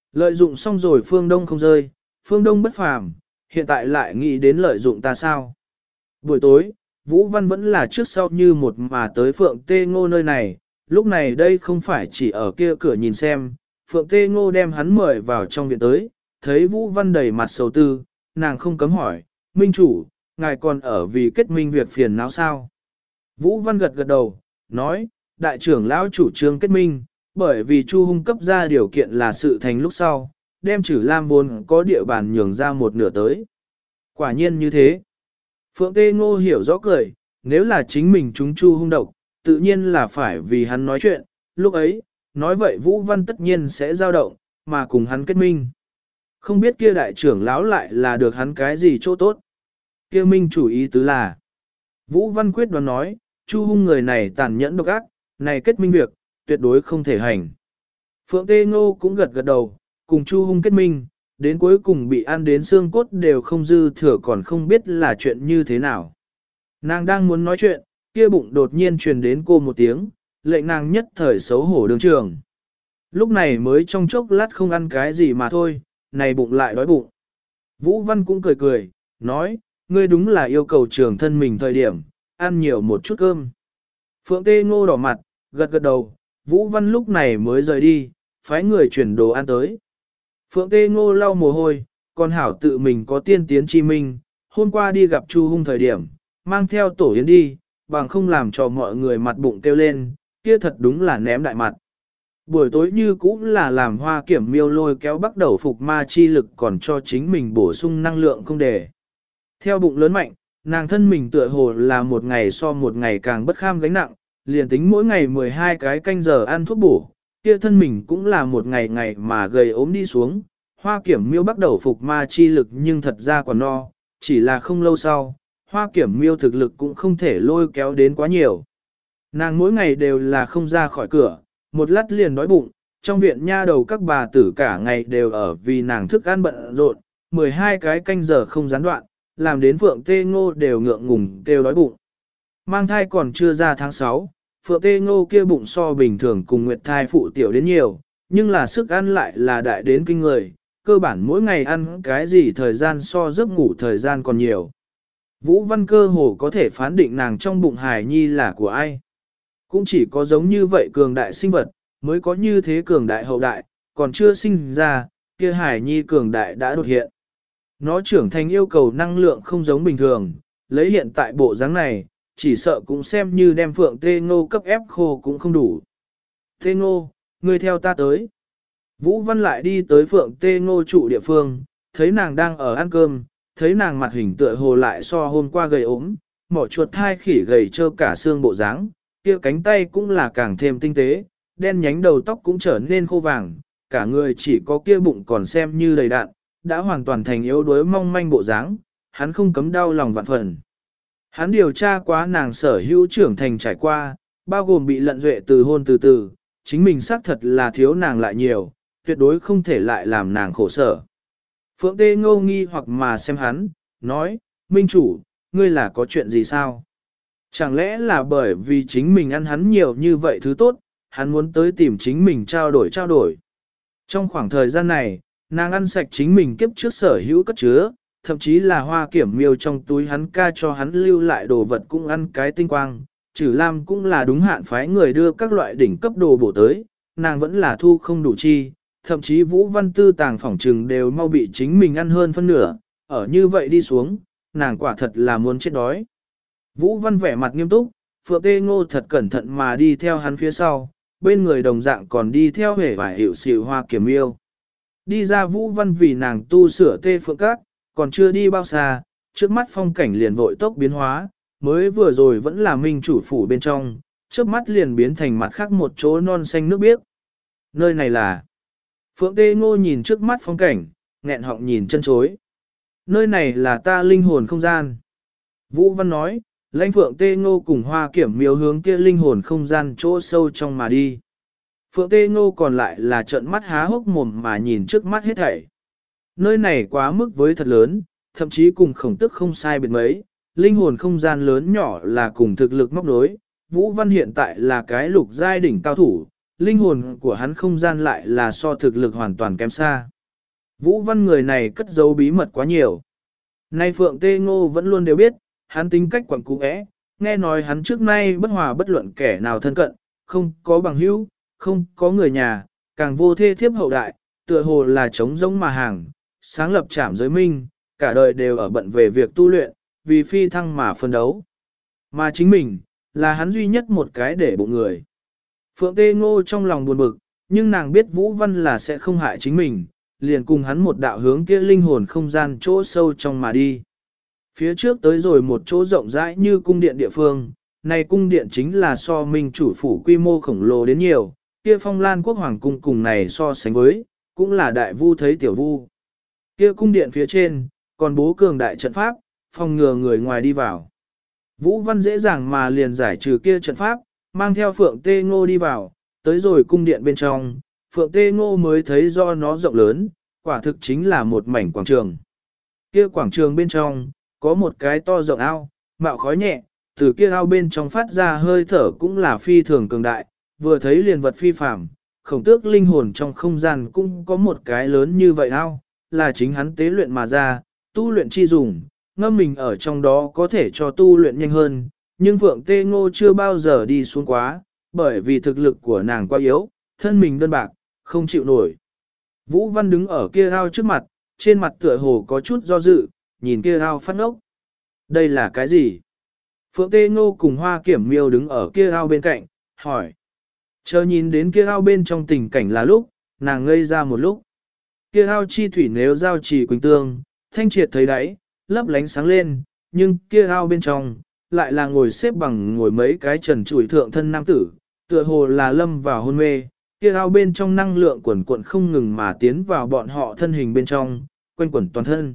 Lợi dụng xong rồi phương đông không rơi, phương đông bất phàm, hiện tại lại nghĩ đến lợi dụng ta sao? Buổi tối, Vũ Văn vẫn là trước sau như một mà tới Phượng Tê Ngô nơi này, lúc này đây không phải chỉ ở kia cửa nhìn xem, Phượng Tê Ngô đem hắn mời vào trong viện tới, thấy Vũ Văn đầy mặt sầu tư, nàng không cấm hỏi, Minh chủ, ngài còn ở vì kết minh việc phiền não sao? Vũ Văn gật gật đầu, nói, đại trưởng lão chủ trương kết minh, bởi vì Chu Hung cấp ra điều kiện là sự thành lúc sau, đem Trử Lam vốn có địa bàn nhường ra một nửa tới. Quả nhiên như thế. Phượng Tê Ngô hiểu rõ cười, nếu là chính mình chúng Chu Hung độc, tự nhiên là phải vì hắn nói chuyện, lúc ấy, nói vậy Vũ Văn tất nhiên sẽ dao động, mà cùng hắn kết minh. Không biết kia đại trưởng lão lại là được hắn cái gì chỗ tốt. Kia minh chủ ý tứ là, Vũ Văn quyết đoán nói, Chu Hung người này tàn nhẫn độc ác, này kết minh việc, tuyệt đối không thể hành. Phượng Tê Ngô cũng gật gật đầu, cùng Chu Hung kết minh, đến cuối cùng bị ăn đến xương cốt đều không dư thừa còn không biết là chuyện như thế nào. Nàng đang muốn nói chuyện, kia bụng đột nhiên truyền đến cô một tiếng, lệnh nàng nhất thời xấu hổ đường trường. Lúc này mới trong chốc lát không ăn cái gì mà thôi, này bụng lại đói bụng. Vũ Văn cũng cười cười, nói, ngươi đúng là yêu cầu trường thân mình thời điểm, ăn nhiều một chút cơm. Phượng Tê Ngô đỏ mặt, gật gật đầu, Vũ Văn lúc này mới rời đi, phái người chuyển đồ ăn tới. Phượng Tê Ngô lau mồ hôi, còn hảo tự mình có tiên tiến chi minh, hôm qua đi gặp Chu Hung thời điểm, mang theo tổ yến đi, bằng không làm cho mọi người mặt bụng kêu lên, kia thật đúng là ném đại mặt. Buổi tối như cũng là làm Hoa Kiểm Miêu lôi kéo bắt đầu phục ma chi lực còn cho chính mình bổ sung năng lượng không để. Theo bụng lớn mạnh, nàng thân mình tựa hồ là một ngày so một ngày càng bất kham gánh nặng, liền tính mỗi ngày 12 cái canh giờ ăn thuốc bổ, kia thân mình cũng là một ngày ngày mà gầy ốm đi xuống. Hoa Kiểm Miêu bắt đầu phục ma chi lực nhưng thật ra còn no, chỉ là không lâu sau, Hoa Kiểm Miêu thực lực cũng không thể lôi kéo đến quá nhiều. Nàng mỗi ngày đều là không ra khỏi cửa, một lát liền đói bụng, trong viện nha đầu các bà tử cả ngày đều ở vì nàng thức ăn bận rộn, 12 cái canh giờ không gián đoạn, làm đến Phượng Tê Ngô đều ngượng ngùng kêu đói bụng. Mang thai còn chưa ra tháng 6, Phượng Tê Ngô kia bụng so bình thường cùng Nguyệt thai phụ tiểu đến nhiều, nhưng là sức ăn lại là đại đến kinh người, cơ bản mỗi ngày ăn cái gì thời gian so giấc ngủ thời gian còn nhiều. Vũ Văn cơ hồ có thể phán định nàng trong bụng hài nhi là của ai. Cũng chỉ có giống như vậy cường đại sinh vật, mới có như thế cường đại hậu đại, còn chưa sinh ra, kia hài nhi cường đại đã đột hiện. Nó trưởng thành yêu cầu năng lượng không giống bình thường, lấy hiện tại bộ dáng này, chỉ sợ cũng xem như đem Phượng Tê Ngô cấp ép khô cũng không đủ. Tê Ngô, ngươi theo ta tới. Vũ Văn lại đi tới Phượng Tê Ngô trụ địa phương, thấy nàng đang ở ăn cơm, thấy nàng mặt hình tựa hồ lại so hôm qua gầy ốm, mỏ chuột hai khỉ gầy trơ cả xương bộ dáng, kia cánh tay cũng là càng thêm tinh tế, đen nhánh đầu tóc cũng trở nên khô vàng, cả người chỉ có kia bụng còn xem như đầy đạn, đã hoàn toàn thành yếu đuối mong manh bộ dáng, hắn không cấm đau lòng vạn phần. Hắn điều tra quá nàng sở hữu trưởng thành trải qua, bao gồm bị lận duệ từ hôn từ từ, chính mình xác thật là thiếu nàng lại nhiều, tuyệt đối không thể lại làm nàng khổ sở. Phượng Tê Ngô nghi hoặc mà xem hắn, nói, Minh chủ, ngươi là có chuyện gì sao? Chẳng lẽ là bởi vì chính mình ăn hắn nhiều như vậy thứ tốt, hắn muốn tới tìm chính mình trao đổi. Trong khoảng thời gian này, nàng ăn sạch chính mình kiếp trước sở hữu cất chứa, thậm chí là Hoa Kiểm Miêu trong túi hắn ca cho hắn lưu lại đồ vật cũng ăn cái tinh quang, Trử Lam cũng là đúng hạn phái người đưa các loại đỉnh cấp đồ bổ tới, nàng vẫn là thu không đủ chi, thậm chí Vũ Văn Tư tàng phỏng trừng đều mau bị chính mình ăn hơn phân nửa, ở như vậy đi xuống, nàng quả thật là muốn chết đói. Vũ Văn vẻ mặt nghiêm túc, Phượng Tê Ngô thật cẩn thận mà đi theo hắn phía sau, bên người đồng dạng còn đi theo hề vải hiệu xịu Hoa Kiểm Miêu. Đi ra Vũ Văn vì nàng tu sửa Tê Phượng Các, còn chưa đi bao xa, trước mắt phong cảnh liền vội tốc biến hóa, mới vừa rồi vẫn là minh chủ phủ bên trong, trước mắt liền biến thành mặt khác một chỗ non xanh nước biếc. Nơi này là... Phượng Tê Ngô nhìn trước mắt phong cảnh, nghẹn họng nhìn chân chối. Nơi này là ta linh hồn không gian. Vũ Văn nói, lãnh Phượng Tê Ngô cùng Hoa Kiểm Miêu hướng kia linh hồn không gian chỗ sâu trong mà đi. Phượng Tê Ngô còn lại là trợn mắt há hốc mồm mà nhìn trước mắt hết thảy. Nơi này quá mức với thật lớn, thậm chí cùng khổng tức không sai biệt mấy, linh hồn không gian lớn nhỏ là cùng thực lực móc đối. Vũ Văn hiện tại là cái lục giai đỉnh cao thủ, linh hồn của hắn không gian lại là so thực lực hoàn toàn kém xa. Vũ Văn người này cất giấu bí mật quá nhiều. Nay Phượng Tê Ngô vẫn luôn đều biết, hắn tính cách quẩn cũ nghe nói hắn trước nay bất hòa bất luận kẻ nào thân cận, không có bằng hữu, không có người nhà, càng vô thê thiếp hậu đại, tựa hồ là trống rỗng mà hàng, sáng lập trảm giới minh, cả đời đều ở bận về việc tu luyện, vì phi thăng mà phân đấu. Mà chính mình, là hắn duy nhất một cái để bụng người. Phượng Tê Ngô trong lòng buồn bực, nhưng nàng biết Vũ Văn là sẽ không hại chính mình, liền cùng hắn một đạo hướng kia linh hồn không gian chỗ sâu trong mà đi. Phía trước tới rồi một chỗ rộng rãi như cung điện địa phương, này cung điện chính là so minh chủ phủ quy mô khổng lồ đến nhiều, kia Phong Lan quốc hoàng cung cùng này so sánh với, cũng là đại vu thấy tiểu vu. Kia cung điện phía trên, còn bố cường đại trận pháp, phòng ngừa người ngoài đi vào. Vũ Văn dễ dàng mà liền giải trừ kia trận pháp, mang theo Phượng Tê Ngô đi vào, tới rồi cung điện bên trong, Phượng Tê Ngô mới thấy do nó rộng lớn, quả thực chính là một mảnh quảng trường. Kia quảng trường bên trong, có một cái to rộng ao, mạo khói nhẹ, từ kia ao bên trong phát ra hơi thở cũng là phi thường cường đại, vừa thấy liền vật phi phàm, khổng tước linh hồn trong không gian cũng có một cái lớn như vậy ao, là chính hắn tế luyện mà ra, tu luyện chi dùng, ngâm mình ở trong đó có thể cho tu luyện nhanh hơn, nhưng Phượng Tê Ngô chưa bao giờ đi xuống quá, bởi vì thực lực của nàng quá yếu, thân mình đơn bạc, không chịu nổi. Vũ Văn đứng ở kia ao trước mặt, trên mặt tựa hồ có chút do dự, nhìn kia ao phát ngốc. Đây là cái gì? Phượng Tê Ngô cùng Hoa Kiểm Miêu đứng ở kia ao bên cạnh, hỏi. Chờ nhìn đến kia ao bên trong tình cảnh là lúc, nàng ngây ra một lúc. Kia ao chi thủy nếu giao trì quỳnh tương, thanh triệt thấy đáy, lấp lánh sáng lên, nhưng kia ao bên trong, lại là ngồi xếp bằng ngồi mấy cái trần trụi thượng thân nam tử, tựa hồ là lâm vào hôn mê, kia ao bên trong năng lượng quần quận không ngừng mà tiến vào bọn họ thân hình bên trong, quanh quẩn toàn thân.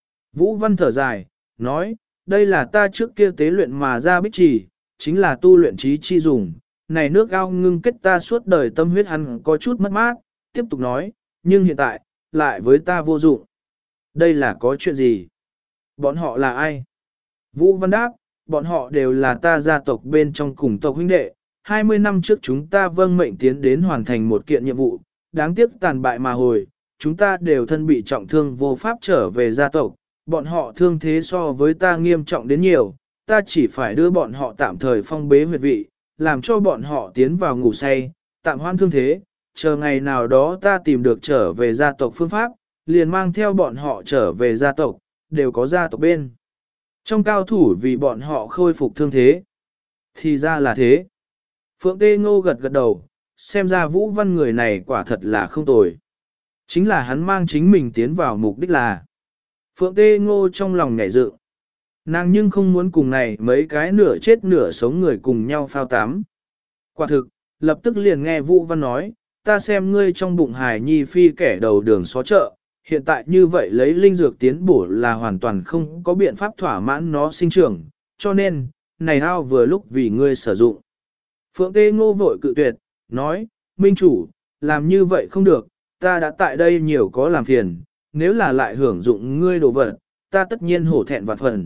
Vũ Văn thở dài, nói, đây là ta trước kia tế luyện mà ra bích trì, chính là tu luyện trí chi dùng, này nước ao ngưng kết ta suốt đời tâm huyết hắn có chút mất mát, tiếp tục nói, nhưng hiện tại, lại với ta vô dụng. Đây là có chuyện gì? Bọn họ là ai? Vũ Văn đáp, bọn họ đều là ta gia tộc bên trong cùng tộc huynh đệ, 20 năm trước chúng ta vâng mệnh tiến đến hoàn thành một kiện nhiệm vụ, đáng tiếc tàn bại mà hồi, chúng ta đều thân bị trọng thương vô pháp trở về gia tộc, bọn họ thương thế so với ta nghiêm trọng đến nhiều, ta chỉ phải đưa bọn họ tạm thời phong bế huyệt vị, làm cho bọn họ tiến vào ngủ say, tạm hoãn thương thế, chờ ngày nào đó ta tìm được trở về gia tộc phương pháp, liền mang theo bọn họ trở về gia tộc, đều có gia tộc bên. Trong cao thủ vì bọn họ khôi phục thương thế. Thì ra là thế. Phượng Tê Ngô gật gật đầu, xem ra Vũ Văn người này quả thật là không tồi. Chính là hắn mang chính mình tiến vào mục đích là. Phượng Tê Ngô trong lòng nhảy dựng. Nàng nhưng không muốn cùng này mấy cái nửa chết nửa sống người cùng nhau phao tám. Quả thực, lập tức liền nghe Vũ Văn nói, ta xem ngươi trong bụng hài nhi phi kẻ đầu đường xó chợ, hiện tại như vậy lấy linh dược tiến bổ là hoàn toàn không có biện pháp thỏa mãn nó sinh trưởng, cho nên, này ao vừa lúc vì ngươi sử dụng. Phượng Tê Ngô vội cự tuyệt, nói, Minh chủ, làm như vậy không được, ta đã tại đây nhiều có làm phiền, nếu là lại hưởng dụng ngươi đồ vật, ta tất nhiên hổ thẹn vạn phần.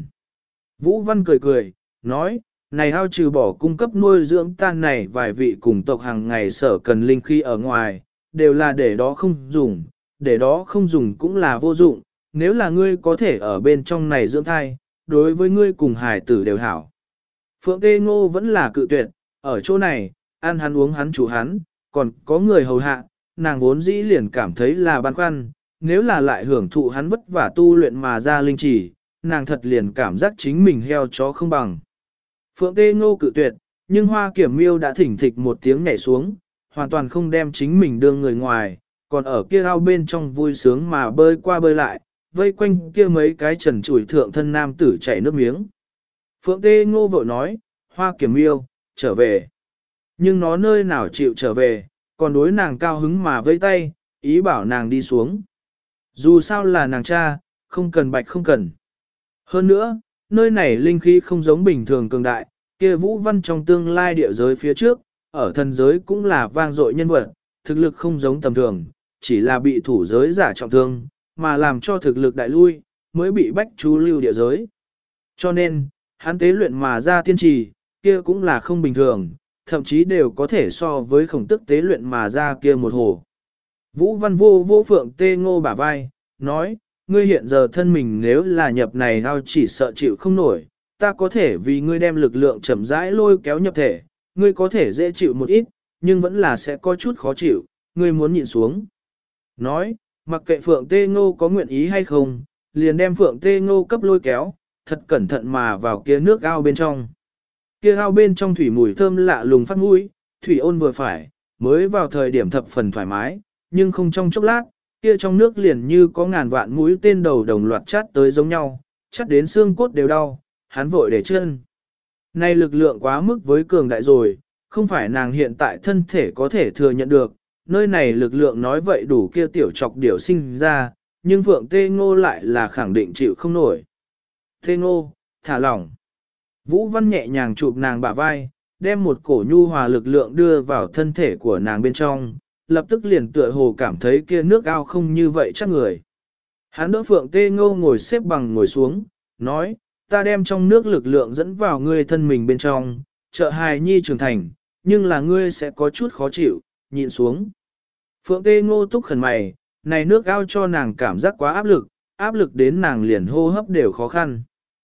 Vũ Văn cười cười, nói, này ao trừ bỏ cung cấp nuôi dưỡng tan này vài vị cùng tộc hàng ngày sở cần linh khí ở ngoài, đều là để đó không dùng, để đó không dùng cũng là vô dụng, nếu là ngươi có thể ở bên trong này dưỡng thai, đối với ngươi cùng hài tử đều hảo. Phượng Tê Ngô vẫn là cự tuyệt, ở chỗ này, ăn hắn uống hắn chủ hắn, còn có người hầu hạ, nàng vốn dĩ liền cảm thấy là băn khoăn, nếu là lại hưởng thụ hắn vất vả tu luyện mà ra linh chỉ, nàng thật liền cảm giác chính mình heo chó không bằng. Phượng Tê Ngô cự tuyệt, nhưng Hoa Kiểm Miêu đã thỉnh thịch một tiếng nhảy xuống, hoàn toàn không đem chính mình đưa người ngoài, còn ở kia ao bên trong vui sướng mà bơi qua bơi lại, vây quanh kia mấy cái trần trụi thượng thân nam tử chảy nước miếng. Phượng Tê Ngô vội nói, Hoa Kiểm Miêu, trở về. Nhưng nó nơi nào chịu trở về, còn đối nàng cao hứng mà vây tay, ý bảo nàng đi xuống. Dù sao là nàng cha, không cần bạch không cần. Hơn nữa, nơi này linh khí không giống bình thường cường đại, kia Vũ Văn trong tương lai địa giới phía trước, ở thần giới cũng là vang dội nhân vật, thực lực không giống tầm thường, chỉ là bị thủ giới giả trọng thương, mà làm cho thực lực đại lui, mới bị bách chú lưu địa giới. Cho nên, hắn tế luyện mà ra tiên trì, kia cũng là không bình thường, thậm chí đều có thể so với khổng tức tế luyện mà ra kia một hồ. Vũ Văn vô vô Phượng Tê Ngô bả vai, nói, ngươi hiện giờ thân mình nếu là nhập này ao chỉ sợ chịu không nổi, ta có thể vì ngươi đem lực lượng chậm rãi lôi kéo nhập thể, ngươi có thể dễ chịu một ít, nhưng vẫn là sẽ có chút khó chịu, ngươi muốn nhịn xuống. Nói, mặc kệ Phượng Tê Ngô có nguyện ý hay không, liền đem Phượng Tê Ngô cấp lôi kéo, thật cẩn thận mà vào kia nước ao bên trong. Kia ao bên trong thủy mùi thơm lạ lùng phát mũi, thủy ôn vừa phải, mới vào thời điểm thập phần thoải mái, nhưng không trong chốc lát, kia trong nước liền như có ngàn vạn mũi tên đầu đồng loạt chát tới giống nhau, chát đến xương cốt đều đau, hắn vội để chân. Này lực lượng quá mức với cường đại rồi, không phải nàng hiện tại thân thể có thể thừa nhận được, nơi này lực lượng nói vậy đủ kia tiểu trọc điểu sinh ra, nhưng Phượng Tê Ngô lại là khẳng định chịu không nổi. Tê Ngô, thả lỏng. Vũ Văn nhẹ nhàng chụp nàng bả vai, đem một cổ nhu hòa lực lượng đưa vào thân thể của nàng bên trong, lập tức liền tựa hồ cảm thấy kia nước ao không như vậy chắc người. Hắn đỡ Phượng Tê Ngô ngồi xếp bằng ngồi xuống, nói, ta đem trong nước lực lượng dẫn vào ngươi thân mình bên trong, trợ hài nhi trưởng thành, nhưng là ngươi sẽ có chút khó chịu, nhịn xuống. Phượng Tê Ngô túc khẩn mày, này nước ao cho nàng cảm giác quá áp lực đến nàng liền hô hấp đều khó khăn.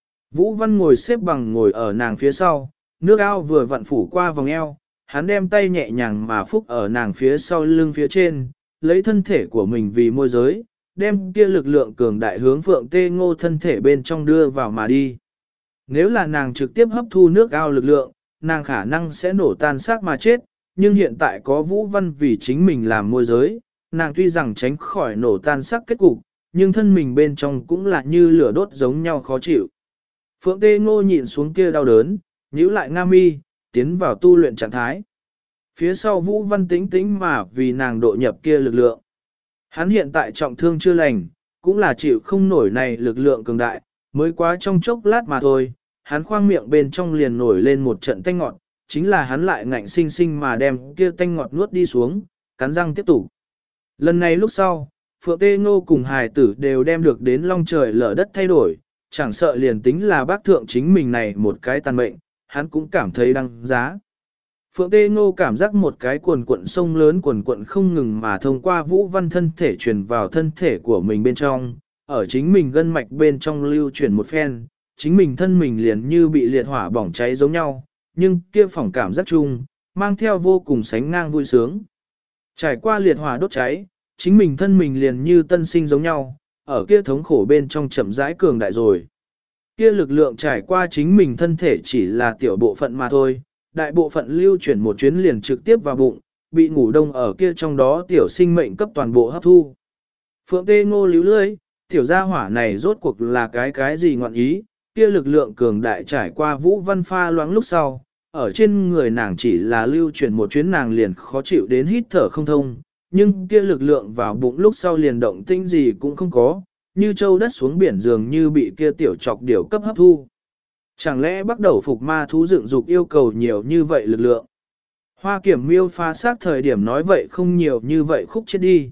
Vũ Văn ngồi xếp bằng ngồi ở nàng phía sau, nước ao vừa vặn phủ qua vòng eo, hắn đem tay nhẹ nhàng mà phúc ở nàng phía sau lưng phía trên, lấy thân thể của mình vì môi giới, đem kia lực lượng cường đại hướng Phượng Tê Ngô thân thể bên trong đưa vào mà đi. Nếu là nàng trực tiếp hấp thu nước ao lực lượng, nàng khả năng sẽ nổ tan xác mà chết, nhưng hiện tại có Vũ Văn vì chính mình làm môi giới, nàng tuy rằng tránh khỏi nổ tan xác kết cục, nhưng thân mình bên trong cũng là như lửa đốt giống nhau khó chịu. Phượng Tê Ngô nhịn xuống kia đau đớn, nhíu lại nga mi, tiến vào tu luyện trạng thái. Phía sau Vũ Văn tĩnh tĩnh mà vì nàng độ nhập kia lực lượng. Hắn hiện tại trọng thương chưa lành, cũng là chịu không nổi này lực lượng cường đại, mới quá trong chốc lát mà thôi, hắn khoang miệng bên trong liền nổi lên một trận tanh ngọt, chính là hắn lại ngạnh sinh sinh mà đem kia tanh ngọt nuốt đi xuống, cắn răng tiếp tục. Lần này lúc sau, Phượng Tê Ngô cùng hài tử đều đem được đến long trời lở đất thay đổi, chẳng sợ liền tính là bác thượng chính mình này một cái tàn mệnh, hắn cũng cảm thấy đăng giá. Phượng Tê Ngô cảm giác một cái quần quận sông lớn quần quận không ngừng mà thông qua Vũ Văn thân thể truyền vào thân thể của mình bên trong, ở chính mình gân mạch bên trong lưu chuyển một phen, chính mình thân mình liền như bị liệt hỏa bỏng cháy giống nhau, nhưng kia phỏng cảm giác chung, mang theo vô cùng sánh ngang vui sướng. Trải qua liệt hỏa đốt cháy, chính mình thân mình liền như tân sinh giống nhau, ở kia thống khổ bên trong chậm rãi cường đại rồi. Kia lực lượng trải qua chính mình thân thể chỉ là tiểu bộ phận mà thôi, đại bộ phận lưu chuyển một chuyến liền trực tiếp vào bụng, bị ngủ đông ở kia trong đó tiểu sinh mệnh cấp toàn bộ hấp thu. Phượng Tê Ngô líu lưỡi, tiểu gia hỏa này rốt cuộc là cái gì ngọn ý, kia lực lượng cường đại trải qua Vũ Văn pha loãng lúc sau, ở trên người nàng chỉ là lưu chuyển một chuyến nàng liền khó chịu đến hít thở không thông, nhưng kia lực lượng vào bụng lúc sau liền động tinh gì cũng không có, như châu đất xuống biển dường như bị kia tiểu trọc điểu cấp hấp thu. Chẳng lẽ bắt đầu phục ma thú dựng dục yêu cầu nhiều như vậy lực lượng? Hoa Kiểm Miêu phá xác thời điểm nói vậy không nhiều như vậy khúc chết đi.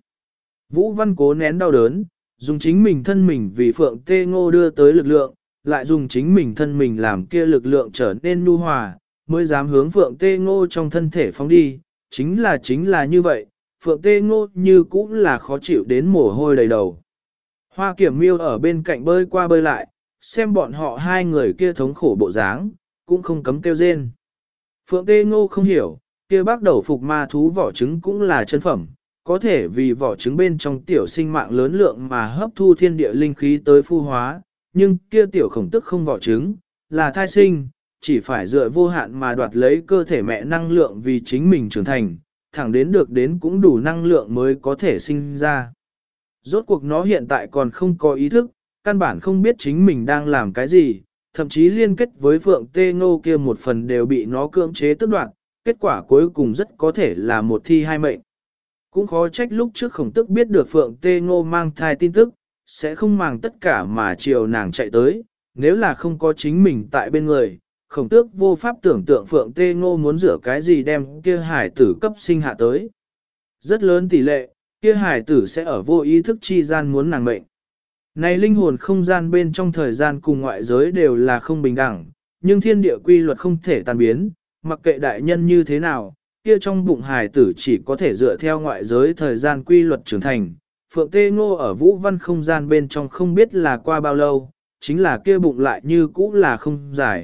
Vũ Văn cố nén đau đớn, dùng chính mình thân mình vì Phượng Tê Ngô đưa tới lực lượng, lại dùng chính mình thân mình làm kia lực lượng trở nên nhu hòa, mới dám hướng Phượng Tê Ngô trong thân thể phóng đi. Chính là như vậy, Phượng Tê Ngô như cũng là khó chịu đến mồ hôi đầy đầu. Hoa Kiểm Miêu ở bên cạnh bơi qua bơi lại, xem bọn họ hai người kia thống khổ bộ dáng, cũng không cấm kêu rên. Phượng Tê Ngô không hiểu, kia bác đầu phục ma thú vỏ trứng cũng là chân phẩm, có thể vì vỏ trứng bên trong tiểu sinh mạng lớn lượng mà hấp thu thiên địa linh khí tới phu hóa, nhưng kia tiểu khổng tức không vỏ trứng, là thai sinh, chỉ phải dựa vô hạn mà đoạt lấy cơ thể mẹ năng lượng vì chính mình trưởng thành, thẳng đến được đến cũng đủ năng lượng mới có thể sinh ra. Rốt cuộc nó hiện tại còn không có ý thức, căn bản không biết chính mình đang làm cái gì, thậm chí liên kết với Phượng Tê Ngô kia một phần đều bị nó cưỡng chế tước đoạt, kết quả cuối cùng rất có thể là một thi hai mệnh. Cũng khó trách lúc trước khổng tức biết được Phượng Tê Ngô mang thai tin tức, sẽ không màng tất cả mà chiều nàng chạy tới, nếu là không có chính mình tại bên người, khổng tước vô pháp tưởng tượng Phượng Tê Ngô muốn rửa cái gì đem kia hải tử cấp sinh hạ tới. Rất lớn tỷ lệ, kia hải tử sẽ ở vô ý thức chi gian muốn nàng mệnh. Này linh hồn không gian bên trong thời gian cùng ngoại giới đều là không bình đẳng, nhưng thiên địa quy luật không thể tan biến, mặc kệ đại nhân như thế nào, kia trong bụng hài tử chỉ có thể dựa theo ngoại giới thời gian quy luật trưởng thành. Phượng Tê Ngô ở Vũ Văn không gian bên trong không biết là qua bao lâu, chính là kia bụng lại như cũ là không dài.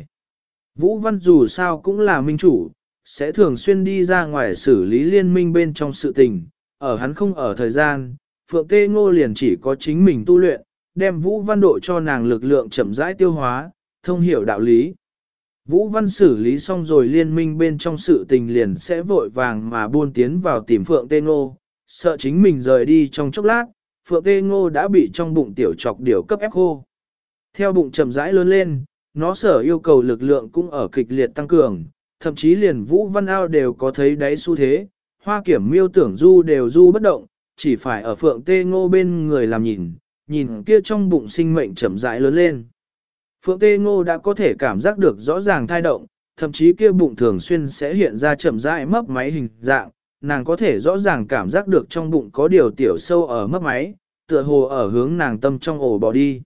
Vũ Văn dù sao cũng là minh chủ, sẽ thường xuyên đi ra ngoài xử lý liên minh bên trong sự tình, ở hắn không ở thời gian, Phượng Tê Ngô liền chỉ có chính mình tu luyện, đem Vũ Văn độ cho nàng lực lượng chậm rãi tiêu hóa, thông hiểu đạo lý. Vũ Văn xử lý xong rồi liên minh bên trong sự tình liền sẽ vội vàng mà buôn tiến vào tìm Phượng Tê Ngô, sợ chính mình rời đi trong chốc lát, Phượng Tê Ngô đã bị trong bụng tiểu trọc điểu cấp ép khô. Theo bụng chậm rãi lớn lên, nó sở yêu cầu lực lượng cũng ở kịch liệt tăng cường, thậm chí liền Vũ Văn Ao đều có thấy đáy xu thế, Hoa Kiểm Miêu tưởng du đều du bất động, chỉ phải ở Phượng Tê Ngô bên người làm nhìn kia trong bụng sinh mệnh chậm rãi lớn lên. Phượng Tê Ngô đã có thể cảm giác được rõ ràng thai động, thậm chí kia bụng thường xuyên sẽ hiện ra chậm rãi mấp máy hình dạng, nàng có thể rõ ràng cảm giác được trong bụng có điều tiểu sâu ở mấp máy, tựa hồ ở hướng nàng tâm trong ổ bỏ đi.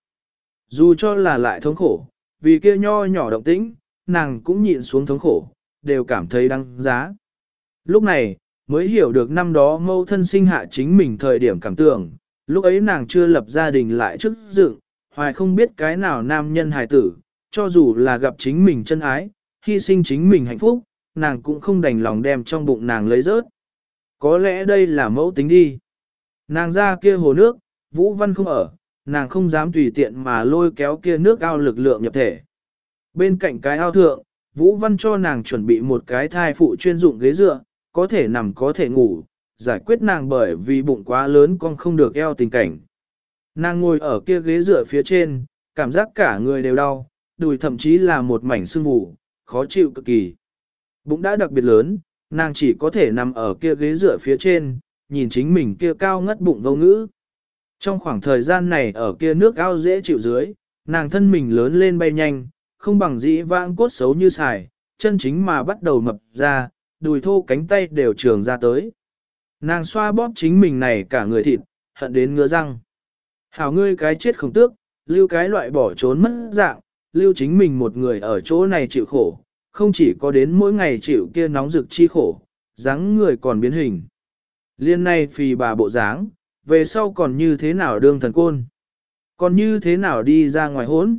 Dù cho là lại thống khổ, vì kia nho nhỏ động tĩnh, nàng cũng nhịn xuống thống khổ, đều cảm thấy đáng giá. Lúc này, mới hiểu được năm đó mâu thân sinh hạ chính mình thời điểm cảm tưởng, lúc ấy nàng chưa lập gia đình lại trước dựng, hoài không biết cái nào nam nhân hài tử, cho dù là gặp chính mình chân ái, hy sinh chính mình hạnh phúc, nàng cũng không đành lòng đem trong bụng nàng lấy rớt. Có lẽ đây là mẫu tính đi. Nàng ra kia hồ nước, Vũ Văn không ở, nàng không dám tùy tiện mà lôi kéo kia nước ao lực lượng nhập thể. Bên cạnh cái ao thượng, Vũ Văn cho nàng chuẩn bị một cái thai phụ chuyên dụng ghế dựa, có thể nằm có thể ngủ, giải quyết nàng bởi vì bụng quá lớn con không được eo tình cảnh. Nàng ngồi ở kia ghế dựa phía trên, cảm giác cả người đều đau, đùi thậm chí là một mảnh sưng vù, khó chịu cực kỳ. Bụng đã đặc biệt lớn, nàng chỉ có thể nằm ở kia ghế dựa phía trên, nhìn chính mình kia cao ngất bụng vô ngữ. Trong khoảng thời gian này ở kia nước ao dễ chịu dưới, nàng thân mình lớn lên bay nhanh, không bằng dĩ vãng cốt xấu như xài, chân chính mà bắt đầu mập ra, đùi thô cánh tay đều trường ra tới. Nàng xoa bóp chính mình này cả người thịt, hận đến ngứa răng. Hảo ngươi cái chết không tước, lưu cái loại bỏ trốn mất dạng, lưu chính mình một người ở chỗ này chịu khổ, không chỉ có đến mỗi ngày chịu kia nóng rực chi khổ, dáng người còn biến hình. Liên này phì bà bộ dáng, về sau còn như thế nào đương thần côn, còn như thế nào đi ra ngoài hốn.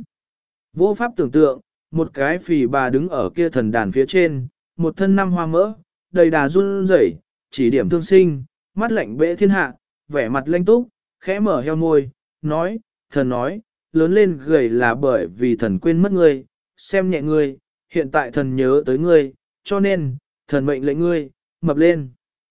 Vô pháp tưởng tượng, một cái phì bà đứng ở kia thần đàn phía trên, một thân năm hoa mỡ, đầy đà run rẩy, chỉ điểm thương sinh, mắt lạnh bệ thiên hạ, vẻ mặt lanh túc, khẽ mở heo môi, nói, thần nói, lớn lên gầy là bởi vì thần quên mất ngươi, xem nhẹ ngươi, hiện tại thần nhớ tới ngươi, cho nên, thần mệnh lệnh ngươi, mập lên.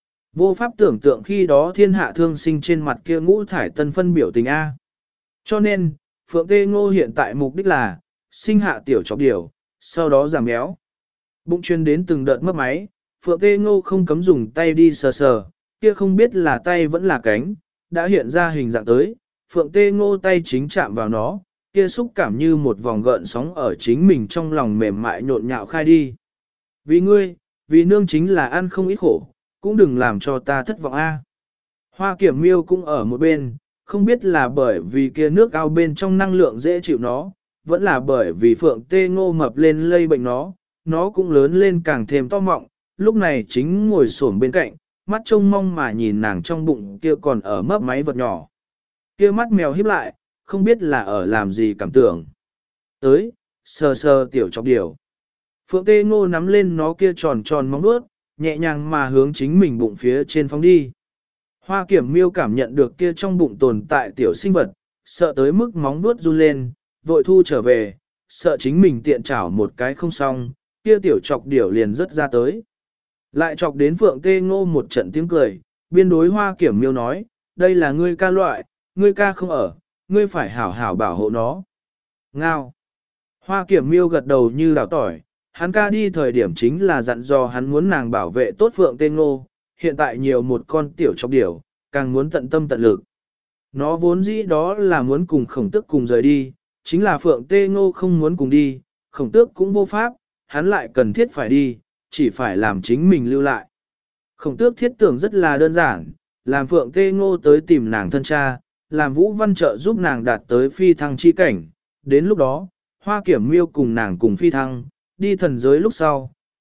Vô pháp tưởng tượng khi đó thiên hạ thương sinh trên mặt kia ngũ thải tân phân biểu tình A. Cho nên, Phượng Tê Ngô hiện tại mục đích là, sinh hạ tiểu chọc điểu, sau đó giảm béo. Bụng chuyên đến từng đợt mấp máy, Phượng Tê Ngô không cấm dùng tay đi sờ sờ, kia không biết là tay vẫn là cánh, đã hiện ra hình dạng tới, Phượng Tê Ngô tay chính chạm vào nó, kia xúc cảm như một vòng gợn sóng ở chính mình trong lòng mềm mại nhộn nhạo khai đi. Vì ngươi, vì nương chính là ăn không ít khổ, cũng đừng làm cho ta thất vọng a. Hoa Kiểm Miêu cũng ở một bên, không biết là bởi vì kia nước ao bên trong năng lượng dễ chịu nó, vẫn là bởi vì Phượng Tê Ngô mập lên lây bệnh nó cũng lớn lên càng thêm to mọng, lúc này chính ngồi xổm bên cạnh, mắt trông mong mà nhìn nàng trong bụng kia còn ở mấp máy vật nhỏ. Kia mắt mèo híp lại, không biết là ở làm gì cảm tưởng. Tới, sờ sờ tiểu chọc điểu. Phượng Tê Ngô nắm lên nó kia tròn tròn móng vuốt, nhẹ nhàng mà hướng chính mình bụng phía trên phóng đi. Hoa Kiểm Miêu cảm nhận được kia trong bụng tồn tại tiểu sinh vật, sợ tới mức móng vuốt run lên, vội thu trở về, sợ chính mình tiện chảo một cái không xong, kia tiểu chọc điểu liền rất ra tới. Lại chọc đến Phượng Tê Ngô một trận tiếng cười, biên đối Hoa Kiểm Miêu nói, đây là ngươi ca loại, ngươi ca không ở, ngươi phải hảo hảo bảo hộ nó. Ngao. Hoa Kiểm Miêu gật đầu như đào tỏi, hắn ca đi thời điểm chính là dặn dò hắn muốn nàng bảo vệ tốt Phượng Tê Ngô, hiện tại nhiều một con tiểu chọc điểu, càng muốn tận tâm tận lực. Nó vốn dĩ đó là muốn cùng Khổng Tước cùng rời đi, chính là Phượng Tê Ngô không muốn cùng đi, Khổng Tước cũng vô pháp, hắn lại cần thiết phải đi, chỉ phải làm chính mình lưu lại. Khổng Tước thiết tưởng rất là đơn giản, làm Phượng Tê Ngô tới tìm nàng thân cha, làm Vũ Văn trợ giúp nàng đạt tới phi thăng chi cảnh, đến lúc đó, Hoa Kiểm Miêu cùng nàng cùng phi thăng, đi thần giới lúc sau,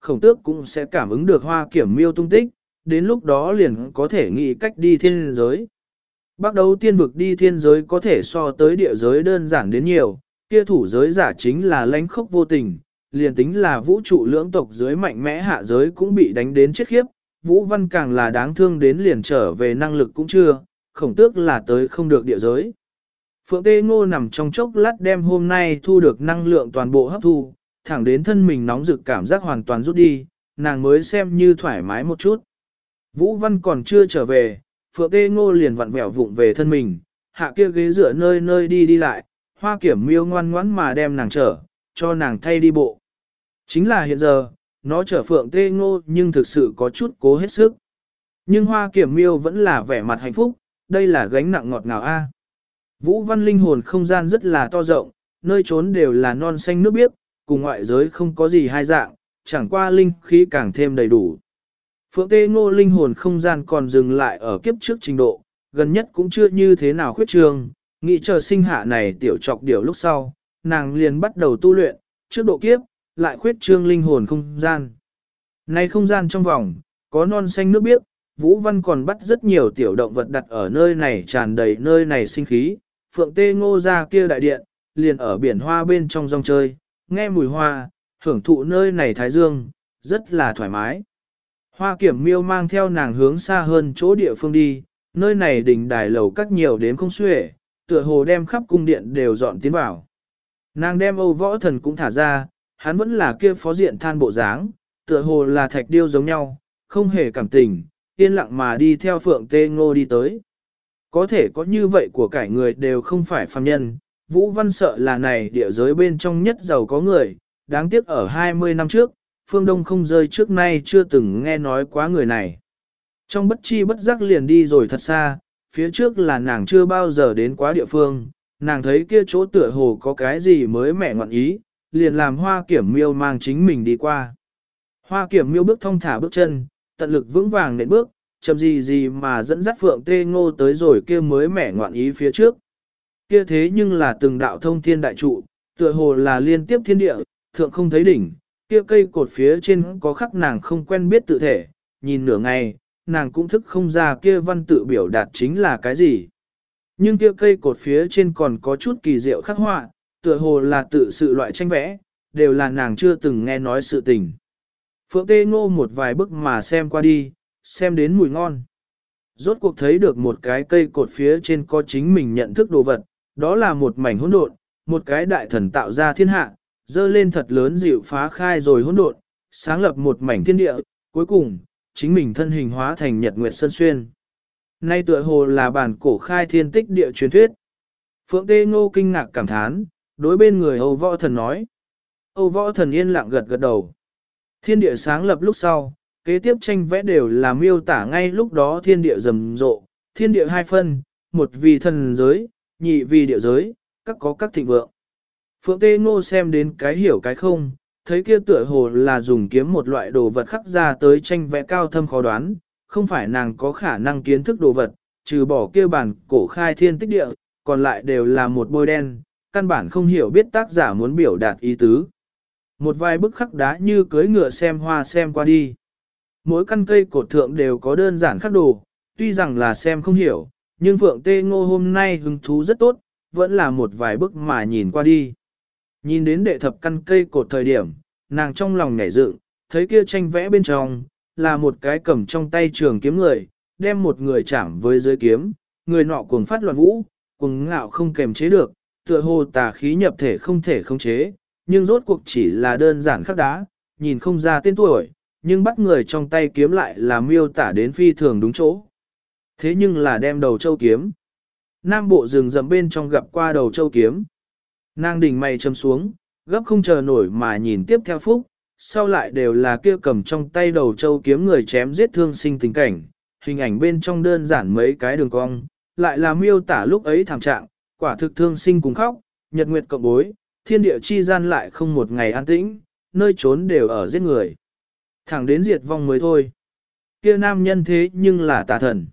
khổng tước cũng sẽ cảm ứng được Hoa Kiểm Miêu tung tích, đến lúc đó liền có thể nghĩ cách đi thiên giới. Bắt đầu tiên vực đi thiên giới có thể so tới địa giới đơn giản đến nhiều, kia thủ giới giả chính là lãnh khốc vô tình, liền tính là vũ trụ lưỡng tộc dưới mạnh mẽ hạ giới cũng bị đánh đến chết khiếp, Vũ Văn càng là đáng thương đến liền trở về năng lực cũng chưa, khổng tước là tới không được địa giới. Phượng Tê Ngô nằm trong chốc lát đem hôm nay thu được năng lượng toàn bộ hấp thu, thẳng đến thân mình nóng rực cảm giác hoàn toàn rút đi, nàng mới xem như thoải mái một chút. Vũ Văn còn chưa trở về, Phượng Tê Ngô liền vặn vẹo vụng về thân mình, hạ kia ghế dựa nơi nơi đi đi lại, Hoa Kiểm Miêu ngoan ngoãn mà đem nàng chở, cho nàng thay đi bộ. Chính là hiện giờ, nó chở Phượng Tê Ngô nhưng thực sự có chút cố hết sức. Nhưng Hoa Kiểm Miêu vẫn là vẻ mặt hạnh phúc, đây là gánh nặng ngọt ngào a. Vũ Văn linh hồn không gian rất là to rộng, nơi trốn đều là non xanh nước biếc, cùng ngoại giới không có gì hai dạng, chẳng qua linh khí càng thêm đầy đủ. Phượng Tê Ngô linh hồn không gian còn dừng lại ở kiếp trước trình độ, gần nhất cũng chưa như thế nào khuyết trường, nghĩ chờ sinh hạ này tiểu trọc điều lúc sau, nàng liền bắt đầu tu luyện, trước độ kiếp, lại khuyết trương linh hồn không gian. Này không gian trong vòng, có non xanh nước biếc, Vũ Văn còn bắt rất nhiều tiểu động vật đặt ở nơi này tràn đầy nơi này sinh khí, Phượng Tê Ngô ra kia đại điện, liền ở biển hoa bên trong rong chơi, nghe mùi hoa, hưởng thụ nơi này thái dương, rất là thoải mái. Hoa Kiểm Miêu mang theo nàng hướng xa hơn chỗ địa phương đi, nơi này đỉnh đài lầu các nhiều đến không xuể, tựa hồ đem khắp cung điện đều dọn tiến vào. Nàng đem Âu Võ Thần cũng thả ra, hắn vẫn là kia phó diện than bộ dáng, tựa hồ là thạch điêu giống nhau, không hề cảm tình, yên lặng mà đi theo Phượng Tê Ngô đi tới. Có thể có như vậy của cải người đều không phải phàm nhân, Vũ Văn sợ là này địa giới bên trong nhất giàu có người, đáng tiếc ở 20 năm trước, phương Đông không rơi trước nay chưa từng nghe nói quá người này. Trong bất chi bất giác liền đi rồi thật xa, phía trước là nàng chưa bao giờ đến quá địa phương, nàng thấy kia chỗ tựa hồ có cái gì mới mẻ ngoạn ý, liền làm Hoa Kiểm Miêu mang chính mình đi qua. Hoa Kiểm Miêu bước thong thả bước chân, tận lực vững vàng nện bước, chậm gì gì mà dẫn dắt Phượng Tê Ngô tới rồi kia mới mẻ ngoạn ý phía trước. Kia thế nhưng là từng đạo thông thiên đại trụ, tựa hồ là liên tiếp thiên địa, thượng không thấy đỉnh, kia cây cột phía trên có khắc nàng không quen biết tự thể, nhìn nửa ngày, nàng cũng thức không ra kia văn tự biểu đạt chính là cái gì. Nhưng kia cây cột phía trên còn có chút kỳ diệu khắc họa, tựa hồ là tự sự loại tranh vẽ, đều là nàng chưa từng nghe nói sự tình. Phượng Tê Ngô một vài bức mà xem qua đi, xem đến mùi ngon. Rốt cuộc thấy được một cái cây cột phía trên có chính mình nhận thức đồ vật, đó là một mảnh hỗn độn, một cái đại thần tạo ra thiên hạ, dơ lên thật lớn dịu phá khai rồi hỗn độn, sáng lập một mảnh thiên địa, cuối cùng, chính mình thân hình hóa thành nhật nguyệt sơn xuyên. Nay tựa hồ là bản cổ khai thiên tích địa truyền thuyết. Phượng Tê Ngô kinh ngạc cảm thán, đối bên người Âu Võ Thần nói. Âu Võ Thần yên lặng gật gật đầu. Thiên địa sáng lập lúc sau, kế tiếp tranh vẽ đều là miêu tả ngay lúc đó thiên địa rầm rộ, thiên địa hai phân, một vì thần giới, nhị vì địa giới, các có các thịnh vượng. Phượng Tê Ngô xem đến cái hiểu cái không, thấy kia tựa hồ là dùng kiếm một loại đồ vật khắc ra tới tranh vẽ cao thâm khó đoán, không phải nàng có khả năng kiến thức đồ vật, trừ bỏ kia bản cổ khai thiên tích địa, còn lại đều là một bôi đen, căn bản không hiểu biết tác giả muốn biểu đạt ý tứ. Một vài bức khắc đá như cưới ngựa xem hoa xem qua đi. Mỗi căn cây cột thượng đều có đơn giản khắc đồ, tuy rằng là xem không hiểu, nhưng Phượng Tê Ngô hôm nay hứng thú rất tốt, vẫn là một vài bức mà nhìn qua đi. Nhìn đến đệ thập căn cây cột thời điểm, nàng trong lòng nhảy dựng, thấy kia tranh vẽ bên trong, là một cái cầm trong tay trường kiếm người, đem một người chạm với dưới kiếm, người nọ cuồng phát loạn vũ, cuồng ngạo không kềm chế được, tựa hồ tà khí nhập thể không thể khống chế, nhưng rốt cuộc chỉ là đơn giản khắc đá, nhìn không ra tên tuổi, nhưng bắt người trong tay kiếm lại là miêu tả đến phi thường đúng chỗ. Thế nhưng là đem đầu châu kiếm. Nam bộ rừng rậm bên trong gặp qua đầu châu kiếm. Nàng đỉnh mày châm xuống, gấp không chờ nổi mà nhìn tiếp theo phúc, sau lại đều là kia cầm trong tay đầu châu kiếm người chém giết thương sinh tình cảnh, hình ảnh bên trong đơn giản mấy cái đường cong, lại là miêu tả lúc ấy thảm trạng, quả thực thương sinh cùng khóc, nhật nguyệt cộng bối, thiên địa chi gian lại không một ngày an tĩnh, nơi trốn đều ở giết người. Thẳng đến diệt vong mới thôi. Kia nam nhân thế nhưng là tà thần.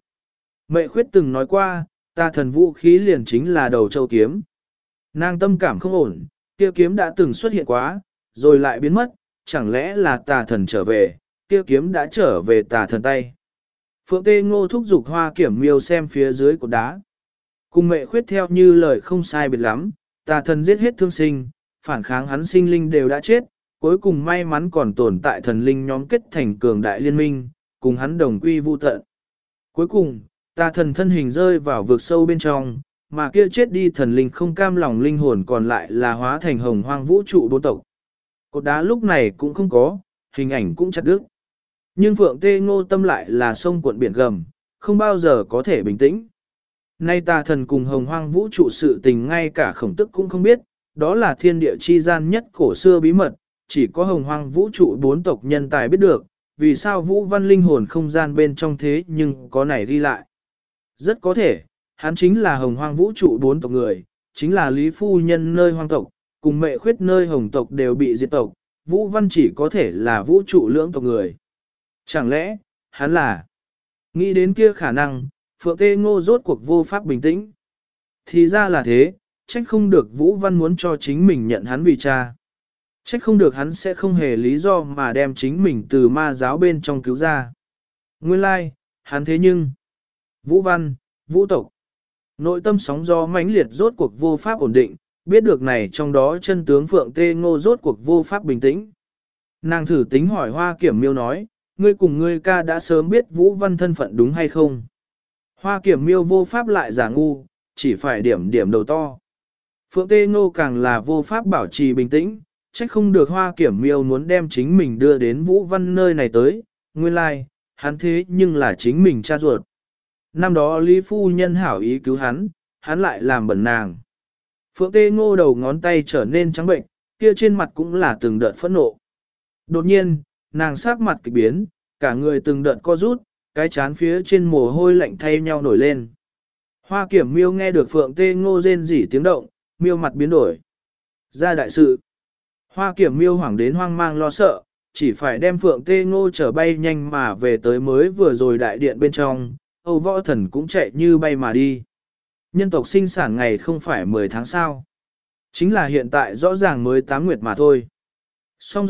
Mệ khuyết từng nói qua, tà thần vũ khí liền chính là đầu châu kiếm. Nàng tâm cảm không ổn, kia kiếm đã từng xuất hiện quá, rồi lại biến mất, chẳng lẽ là tà thần trở về, kia kiếm đã trở về tà thần tay. Phượng Tê Ngô thúc giục Hoa Kiểm Miêu xem phía dưới cột đá. Cùng mẹ khuyết theo như lời không sai biệt lắm, tà thần giết hết thương sinh, phản kháng hắn sinh linh đều đã chết, cuối cùng may mắn còn tồn tại thần linh nhóm kết thành cường đại liên minh, cùng hắn đồng quy vu tận. Cuối cùng, tà thần thân hình rơi vào vực sâu bên trong, mà kia chết đi thần linh không cam lòng linh hồn còn lại là hóa thành hồng hoang vũ trụ bốn tộc. Cột đá lúc này cũng không có, hình ảnh cũng chặt đứt. Nhưng Phượng Tê Ngô tâm lại là sông cuộn biển gầm, không bao giờ có thể bình tĩnh. Nay tà thần cùng hồng hoang vũ trụ sự tình ngay cả khổng tức cũng không biết, đó là thiên địa chi gian nhất cổ xưa bí mật, chỉ có hồng hoang vũ trụ bốn tộc nhân tài biết được, vì sao vũ văn linh hồn không gian bên trong thế nhưng có này ghi lại. Rất có thể, hắn chính là hồng hoang vũ trụ bốn tộc người, chính là Lý Phu Nhân nơi hoang tộc, cùng mẹ khuyết nơi hồng tộc đều bị diệt tộc, vũ văn chỉ có thể là vũ trụ lưỡng tộc người. Chẳng lẽ, hắn là... Nghĩ đến kia khả năng, Phượng Tê Ngô rốt cuộc vô pháp bình tĩnh. Thì ra là thế, trách không được Vũ Văn muốn cho chính mình nhận hắn vì cha. Trách không được hắn sẽ không hề lý do mà đem chính mình từ ma giáo bên trong cứu ra. Nguyên lai, hắn thế nhưng... Vũ Văn, Vũ tộc. Nội tâm sóng gió mãnh liệt rốt cuộc vô pháp ổn định, biết được này trong đó chân tướng Phượng Tê Ngô rốt cuộc vô pháp bình tĩnh. Nàng thử tính hỏi Hoa Kiểm Miêu nói, ngươi cùng ngươi ca đã sớm biết Vũ Văn thân phận đúng hay không? Hoa Kiểm Miêu vô pháp lại giả ngu, chỉ phải điểm điểm đầu to. Phượng Tê Ngô càng là vô pháp bảo trì bình tĩnh, trách không được Hoa Kiểm Miêu muốn đem chính mình đưa đến Vũ Văn nơi này tới, nguyên lai, hắn thế nhưng là chính mình cha ruột. Năm đó Lý Phu Nhân hảo ý cứu hắn, hắn lại làm bẩn nàng. Phượng Tê Ngô đầu ngón tay trở nên trắng bệnh, kia trên mặt cũng là từng đợt phẫn nộ. Đột nhiên, nàng sắc mặt kịch biến, cả người từng đợt co rút, cái chán phía trên mồ hôi lạnh thay nhau nổi lên. Hoa Kiểm Miêu nghe được Phượng Tê Ngô rên rỉ tiếng động, miêu mặt biến đổi. Ra đại sự. Hoa Kiểm Miêu hoảng đến hoang mang lo sợ, chỉ phải đem Phượng Tê Ngô trở bay nhanh mà về tới mới vừa rồi đại điện bên trong, Âu Võ Thần cũng chạy như bay mà đi. Nhân tộc sinh sản ngày không phải 10 tháng sao. Chính là hiện tại rõ ràng mới 8 nguyệt mà thôi. Xong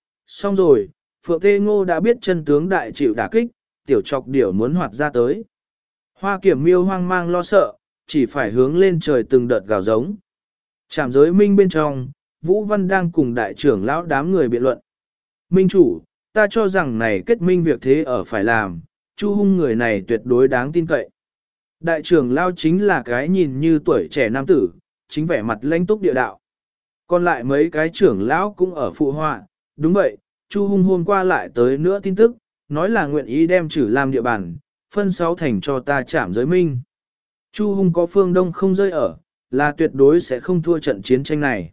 rồi, Phượng Tê Ngô đã biết chân tướng đại chịu đả kích, tiểu trọc điểu muốn hoạt ra tới. Hoa Kiểm Miêu hoang mang lo sợ, chỉ phải hướng lên trời từng đợt gào giống. Trạm giới minh bên trong, Vũ Văn đang cùng đại trưởng lão đám người biện luận. Minh chủ, ta cho rằng này kết minh việc thế ở phải làm, Chu Hung người này tuyệt đối đáng tin cậy. Đại trưởng lão chính là cái nhìn như tuổi trẻ nam tử, chính vẻ mặt lãnh túc địa đạo. Còn lại mấy cái trưởng lão cũng ở phụ họa, đúng vậy, Chu Hung hôm qua lại tới nữa tin tức, nói là nguyện ý đem Trử Lam địa bàn, phân 6 thành cho ta Trảm giới minh. Chu Hung có phương đông không rơi ở, là tuyệt đối sẽ không thua trận chiến tranh này.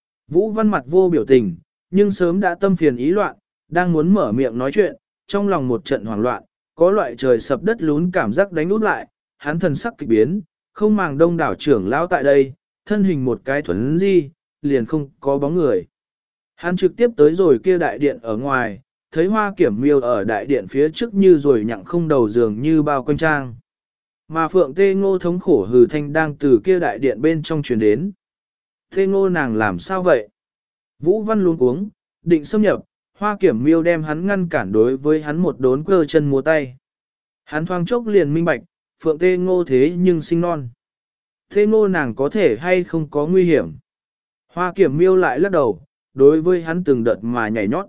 Vũ Văn mặt vô biểu tình, nhưng sớm đã tâm phiền ý loạn, đang muốn mở miệng nói chuyện, trong lòng một trận hoảng loạn, có loại trời sập đất lún cảm giác đánh út lại, hắn thần sắc kịch biến, không màng đông đảo trưởng lão tại đây, thân hình một cái thuần di, liền không có bóng người. Hắn trực tiếp tới rồi kia đại điện ở ngoài, thấy Hoa Kiểm Miêu ở đại điện phía trước như rồi nhặng không đầu giường như bao quanh trang. Mà Phượng Tê Ngô thống khổ hừ thanh đang từ kia đại điện bên trong truyền đến. Tê Ngô nàng làm sao vậy? Vũ Văn luống cuống, định xâm nhập, Hoa Kiểm Miêu đem hắn ngăn cản đối với hắn một đốn cơ chân múa tay. Hắn thoáng chốc liền minh bạch, Phượng Tê Ngô thế nhưng sinh non. Tê Ngô nàng có thể hay không có nguy hiểm? Hoa Kiểm Miêu lại lắc đầu, đối với hắn từng đợt mà nhảy nhót.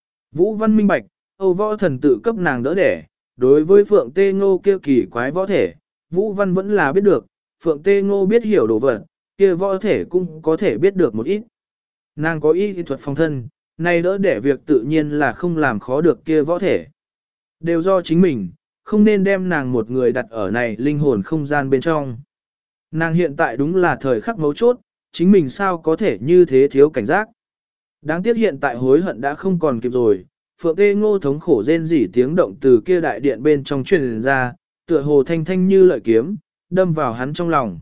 Vũ Văn minh bạch, Âu Võ Thần tự cấp nàng đỡ đẻ, đối với Phượng Tê Ngô kia kỳ quái võ thể, Vũ Văn vẫn là biết được, Phượng Tê Ngô biết hiểu đồ vật, kia võ thể cũng có thể biết được một ít. Nàng có y thuật phòng thân, nay đỡ đẻ việc tự nhiên là không làm khó được kia võ thể. Đều do chính mình, không nên đem nàng một người đặt ở này linh hồn không gian bên trong. Nàng hiện tại đúng là thời khắc mấu chốt, chính mình sao có thể như thế thiếu cảnh giác. Đáng tiếc hiện tại hối hận đã không còn kịp rồi, Phượng Tê Ngô thống khổ rên rỉ tiếng động từ kia đại điện bên trong truyền ra, tựa hồ thanh thanh như lợi kiếm, đâm vào hắn trong lòng.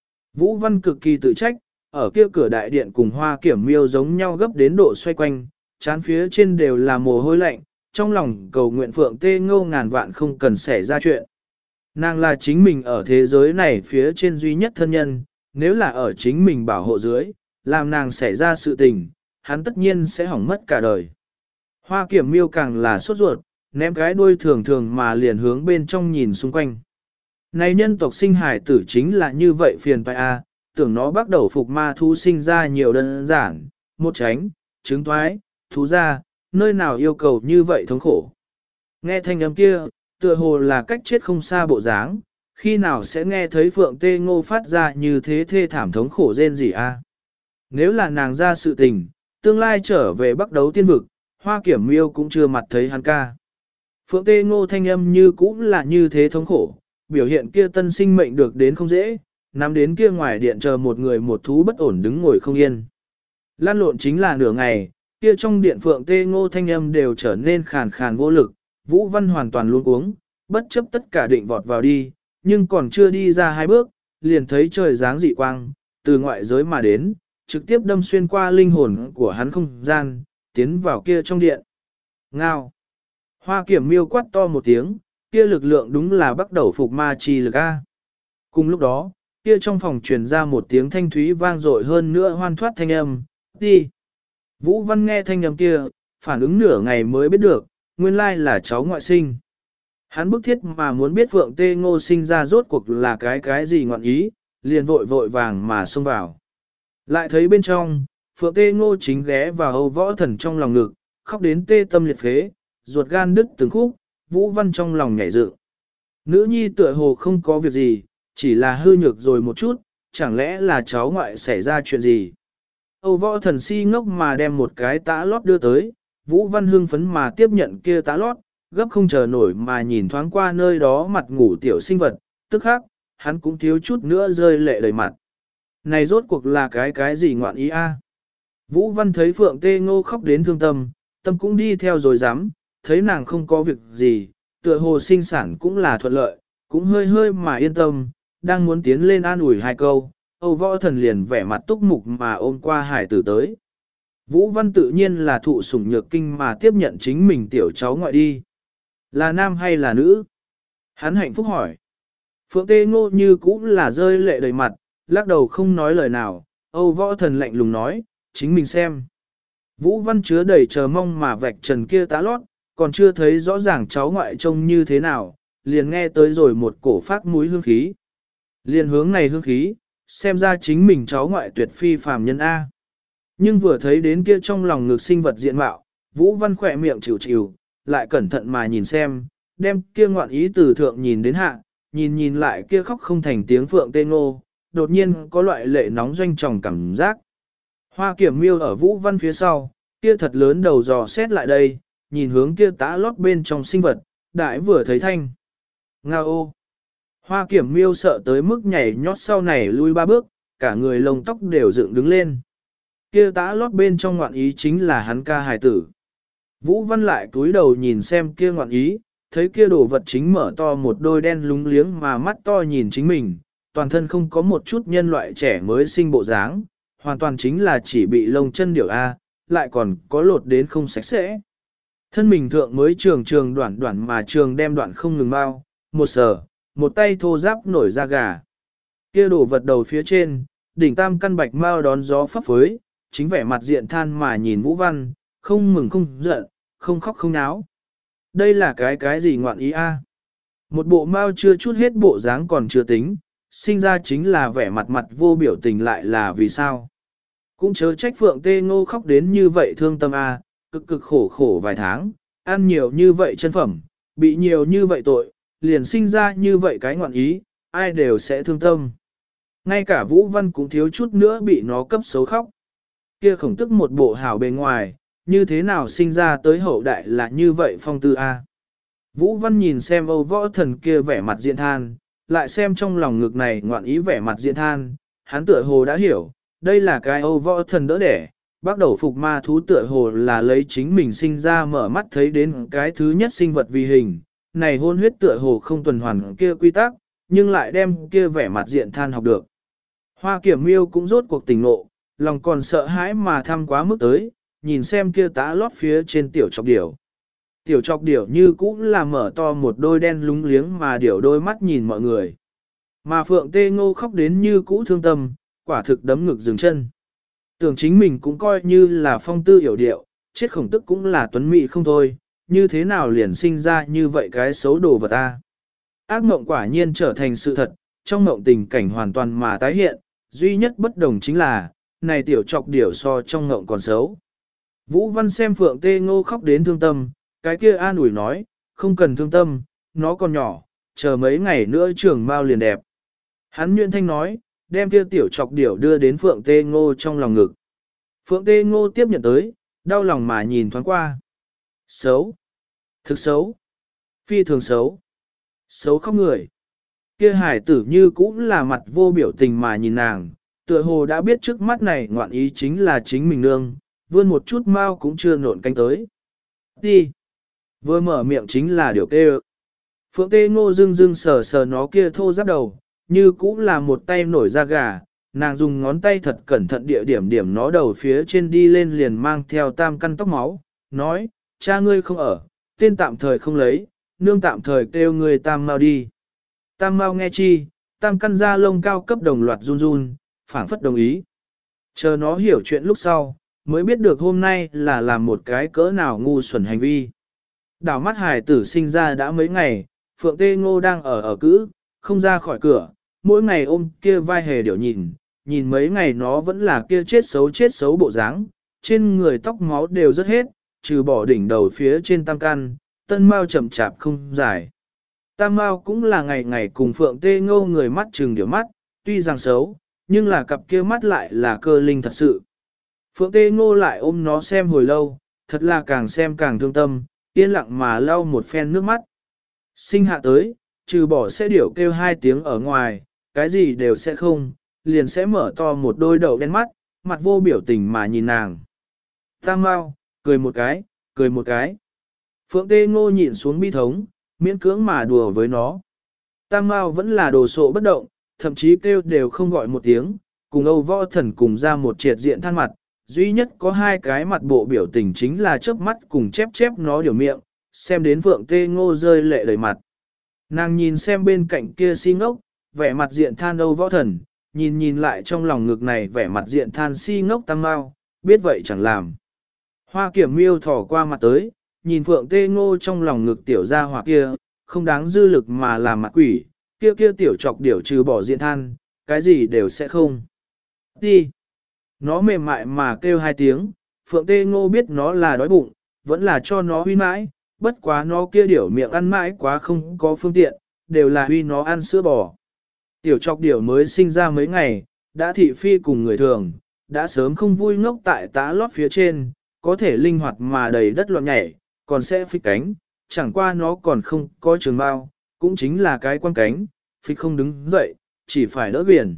Vũ Văn cực kỳ tự trách, ở kia cửa đại điện cùng Hoa Kiểm Miêu giống nhau gấp đến độ xoay quanh, chán phía trên đều là mồ hôi lạnh, trong lòng cầu nguyện Phượng Tê Ngô ngàn vạn không cần xảy ra chuyện. Nàng là chính mình ở thế giới này phía trên duy nhất thân nhân, nếu là ở chính mình bảo hộ dưới, làm nàng xảy ra sự tình, hắn tất nhiên sẽ hỏng mất cả đời. Hoa Kiểm Miêu càng là sốt ruột, ném cái đuôi thường thường mà liền hướng bên trong nhìn xung quanh. Này nhân tộc sinh hải tử chính là như vậy phiền phải a, tưởng nó bắt đầu phục ma thú sinh ra nhiều đơn giản, một tránh, trứng thoái, thú ra, nơi nào yêu cầu như vậy thống khổ. Nghe thanh âm kia, tựa hồ là cách chết không xa bộ dáng, khi nào sẽ nghe thấy Phượng Tê Ngô phát ra như thế thê thảm thống khổ rên gì a? Nếu là nàng ra sự tình, tương lai trở về Bắc Đấu Tiên Vực, Hoa Kiểm Miêu cũng chưa mặt thấy hắn ca. Phượng Tê Ngô thanh âm như cũng là như thế thống khổ, biểu hiện kia tân sinh mệnh được đến không dễ, nắm đến kia ngoài điện chờ một người một thú bất ổn đứng ngồi không yên. Lan lộn chính là nửa ngày, kia trong điện Phượng Tê Ngô thanh âm đều trở nên khàn khàn vô lực, Vũ Văn hoàn toàn luống cuống, bất chấp tất cả định vọt vào đi, nhưng còn chưa đi ra hai bước, liền thấy trời dáng dị quang, từ ngoại giới mà đến, trực tiếp đâm xuyên qua linh hồn của hắn không gian, tiến vào kia trong điện. Ngao! Hoa Kiểm Miêu quát to một tiếng, kia lực lượng đúng là bắt đầu phục ma chi lực A. Cùng lúc đó, kia trong phòng truyền ra một tiếng thanh thúy vang dội hơn nữa hoan thoát thanh âm, đi. Vũ Văn nghe thanh âm kia, phản ứng nửa ngày mới biết được, nguyên lai là cháu ngoại sinh. Hắn bức thiết mà muốn biết Phượng Tê Ngô sinh ra rốt cuộc là cái gì ngọn ý, liền vội vội vàng mà xông vào. Lại thấy bên trong, Phượng Tê Ngô chính ghé vào Âu Võ Thần trong lòng ngực, khóc đến tê tâm liệt phế, ruột gan đứt từng khúc, Vũ Văn trong lòng nhảy dựng. Nữ nhi tựa hồ không có việc gì, chỉ là hư nhược rồi một chút, chẳng lẽ là cháu ngoại xảy ra chuyện gì. Âu Võ Thần si ngốc mà đem một cái tã lót đưa tới, Vũ Văn hưng phấn mà tiếp nhận kia tã lót, gấp không chờ nổi mà nhìn thoáng qua nơi đó mặt ngủ tiểu sinh vật, tức khắc, hắn cũng thiếu chút nữa rơi lệ đầy mặt. Này rốt cuộc là cái gì ngoạn ý a? Vũ Văn thấy Phượng Tê Ngô khóc đến thương tâm, tâm cũng đi theo rồi dám, thấy nàng không có việc gì, tựa hồ sinh sản cũng là thuận lợi, cũng hơi hơi mà yên tâm, đang muốn tiến lên an ủi hai câu, Âu Võ Thần liền vẻ mặt túc mục mà ôm qua hải tử tới. Vũ Văn tự nhiên là thụ sủng nhược kinh mà tiếp nhận chính mình tiểu cháu ngoại đi. Là nam hay là nữ? Hắn hạnh phúc hỏi. Phượng Tê Ngô như cũng là rơi lệ đầy mặt, lắc đầu không nói lời nào, Âu Võ Thần lạnh lùng nói, chính mình xem. Vũ Văn chứa đầy chờ mong mà vạch trần kia tá lót, còn chưa thấy rõ ràng cháu ngoại trông như thế nào, liền nghe tới rồi một cổ phát mũi hương khí. Liền hướng này hương khí, xem ra chính mình cháu ngoại tuyệt phi phàm nhân A. Nhưng vừa thấy đến kia trong lòng ngực sinh vật diện mạo, Vũ Văn khỏe miệng chịu chịu, lại cẩn thận mà nhìn xem, đem kia ngoạn ý từ thượng nhìn đến hạ, nhìn lại kia khóc không thành tiếng Phượng Tê Ngô, đột nhiên có loại lệ nóng doanh tròng cảm giác. Hoa Kiểm Miêu ở Vũ Văn phía sau, kia thật lớn đầu dò xét lại đây, nhìn hướng kia tã lót bên trong sinh vật, đại vừa thấy thanh. Ngao ô! Hoa Kiểm Miêu sợ tới mức nhảy nhót sau này lui ba bước, cả người lông tóc đều dựng đứng lên. Kia tã lót bên trong ngoạn ý chính là hắn ca hài tử. Vũ Văn lại cúi đầu nhìn xem kia ngoạn ý, thấy kia đồ vật chính mở to một đôi đen lúng liếng mà mắt to nhìn chính mình, toàn thân không có một chút nhân loại trẻ mới sinh bộ dáng, hoàn toàn chính là chỉ bị lông chân điểu A, lại còn có lột đến không sạch sẽ. Thân mình thượng mới trường đoạn mà trường đem đoạn không ngừng mau, một sờ, một tay thô giáp nổi ra gà. Kia đồ vật đầu phía trên, đỉnh tam căn bạch mau đón gió phấp phới, chính vẻ mặt diện than mà nhìn Vũ Văn, không mừng không giận, không khóc không náo. Đây là cái gì ngoạn ý a? Một bộ mau chưa chút hết bộ dáng còn chưa tính, sinh ra chính là vẻ mặt mặt vô biểu tình lại là vì sao? Cũng chớ trách Phượng Tê Ngô khóc đến như vậy thương tâm a, cực khổ vài tháng, ăn nhiều như vậy chân phẩm, bị nhiều như vậy tội, liền sinh ra như vậy cái ngoạn ý, ai đều sẽ thương tâm. Ngay cả Vũ Văn cũng thiếu chút nữa bị nó cấp xấu khóc. Kia khổng tức một bộ hảo bề ngoài, như thế nào sinh ra tới hậu đại là như vậy phong tư A. Vũ Văn nhìn xem Âu Võ Thần kia vẻ mặt diện than, lại xem trong lòng ngực này ngoạn ý vẻ mặt diện than, hắn tựa hồ đã hiểu, đây là cái Âu Võ Thần đỡ đẻ, bắt đầu phục ma thú tựa hồ là lấy chính mình sinh ra mở mắt thấy đến cái thứ nhất sinh vật vì hình, này hôn huyết tựa hồ không tuần hoàn kia quy tắc, nhưng lại đem kia vẻ mặt diện than học được. Hoa Kiểm Miêu cũng rốt cuộc tỉnh ngộ, lòng còn sợ hãi mà thăm quá mức tới, nhìn xem kia tã lót phía trên tiểu chọc điểu. Tiểu chọc điểu như cũng là mở to một đôi đen lúng liếng mà điểu đôi mắt nhìn mọi người. Mà Phượng Tê Ngô khóc đến như cũ thương tâm, quả thực đấm ngực dừng chân. Tưởng chính mình cũng coi như là phong tư hiểu điệu, chết khổng tức cũng là tuấn mỹ không thôi, như thế nào liền sinh ra như vậy cái xấu đồ vật ta. Ác mộng quả nhiên trở thành sự thật, trong mộng tình cảnh hoàn toàn mà tái hiện, duy nhất bất đồng chính là, này tiểu trọc điểu so trong mộng còn xấu. Vũ Văn xem Phượng Tê Ngô khóc đến thương tâm, cái kia an ủi nói, không cần thương tâm, nó còn nhỏ, chờ mấy ngày nữa trưởng mau liền đẹp. Hắn nhuyễn thanh nói, đem kia tiểu trọc điểu đưa đến Phượng Tê Ngô trong lòng ngực. Phượng Tê Ngô tiếp nhận tới, đau lòng mà nhìn thoáng qua. Xấu. Thực xấu. Phi thường xấu. Xấu khóc người. Kia hải tử như cũng là mặt vô biểu tình mà nhìn nàng, tựa hồ đã biết trước mắt này ngoạn ý chính là chính mình nương, vươn một chút mau cũng chưa nộn cánh tới. Đi. Vừa mở miệng chính là điều kêu. Phượng Tê Ngô dưng dưng sờ sờ nó kia thô giáp đầu, như cũng là một tay nổi da gà, nàng dùng ngón tay thật cẩn thận địa điểm điểm nó đầu phía trên đi lên liền mang theo tam căn tóc máu, nói, cha ngươi không ở, tên tạm thời không lấy, nương tạm thời kêu ngươi tam mau đi. Tam mau nghe chi, tam căn da lông cao cấp đồng loạt run run, phảng phất đồng ý. Chờ nó hiểu chuyện lúc sau, mới biết được hôm nay là làm một cái cỡ nào ngu xuẩn hành vi. Đảo mắt hài tử sinh ra đã mấy ngày, Phượng Tê Ngô đang ở cữ, không ra khỏi cửa, mỗi ngày ôm kia vai hề điểu nhìn mấy ngày nó vẫn là kia chết xấu bộ dáng, trên người tóc máu đều rất hết, trừ bỏ đỉnh đầu phía trên tam căn, tân mao chậm chạp không dài. Tam mao cũng là ngày ngày cùng Phượng Tê Ngô người mắt trừng điểu mắt, tuy rằng xấu, nhưng là cặp kia mắt lại là cơ linh thật sự. Phượng Tê Ngô lại ôm nó xem hồi lâu, thật là càng xem càng thương tâm, yên lặng mà lau một phen nước mắt. Sinh hạ tới, trừ bỏ sẽ điểu kêu 2 tiếng ở ngoài, cái gì đều sẽ không, liền sẽ mở to một đôi đầu đen mắt, mặt vô biểu tình mà nhìn nàng. Tam Mao, cười một cái, cười một cái. Phượng Tê Ngô nhịn xuống bi thống, miễn cưỡng mà đùa với nó. Tam Mao vẫn là đồ sộ bất động, thậm chí kêu đều không gọi một tiếng, cùng Âu Võ Thần cùng ra một triệt diện than mặt, duy nhất có 2 cái mặt bộ biểu tình chính là chớp mắt cùng chép chép nó điều miệng, xem đến Phượng Tê Ngô rơi lệ đầy mặt. Nàng nhìn xem bên cạnh kia si ngốc, vẻ mặt diện than Âu Võ Thần, nhìn lại trong lòng ngực này vẻ mặt diện than si ngốc Tam Mao, biết vậy chẳng làm. Hoa Kiểm Miêu thỏ qua mặt tới, nhìn Phượng Tê Ngô trong lòng ngực tiểu gia hỏa kia, không đáng dư lực mà làm mặt quỷ, kia tiểu chọc điểu trừ bỏ diện than, cái gì đều sẽ không. Đi! Nó mềm mại mà kêu 2 tiếng, Phượng Tê Ngô biết nó là đói bụng, vẫn là cho nó huy mãi, bất quá nó kia điểu miệng ăn mãi quá không có phương tiện, đều là huy nó ăn sữa bò. Tiểu chọc điểu mới sinh ra mấy ngày, đã thị phi cùng người thường, đã sớm không vui ngốc tại tá lót phía trên, có thể linh hoạt mà đầy đất loạn nhảy, còn sẽ phịch cánh, chẳng qua nó còn không có trường bao, cũng chính là cái quan cánh, phịch không đứng dậy, chỉ phải đỡ biển.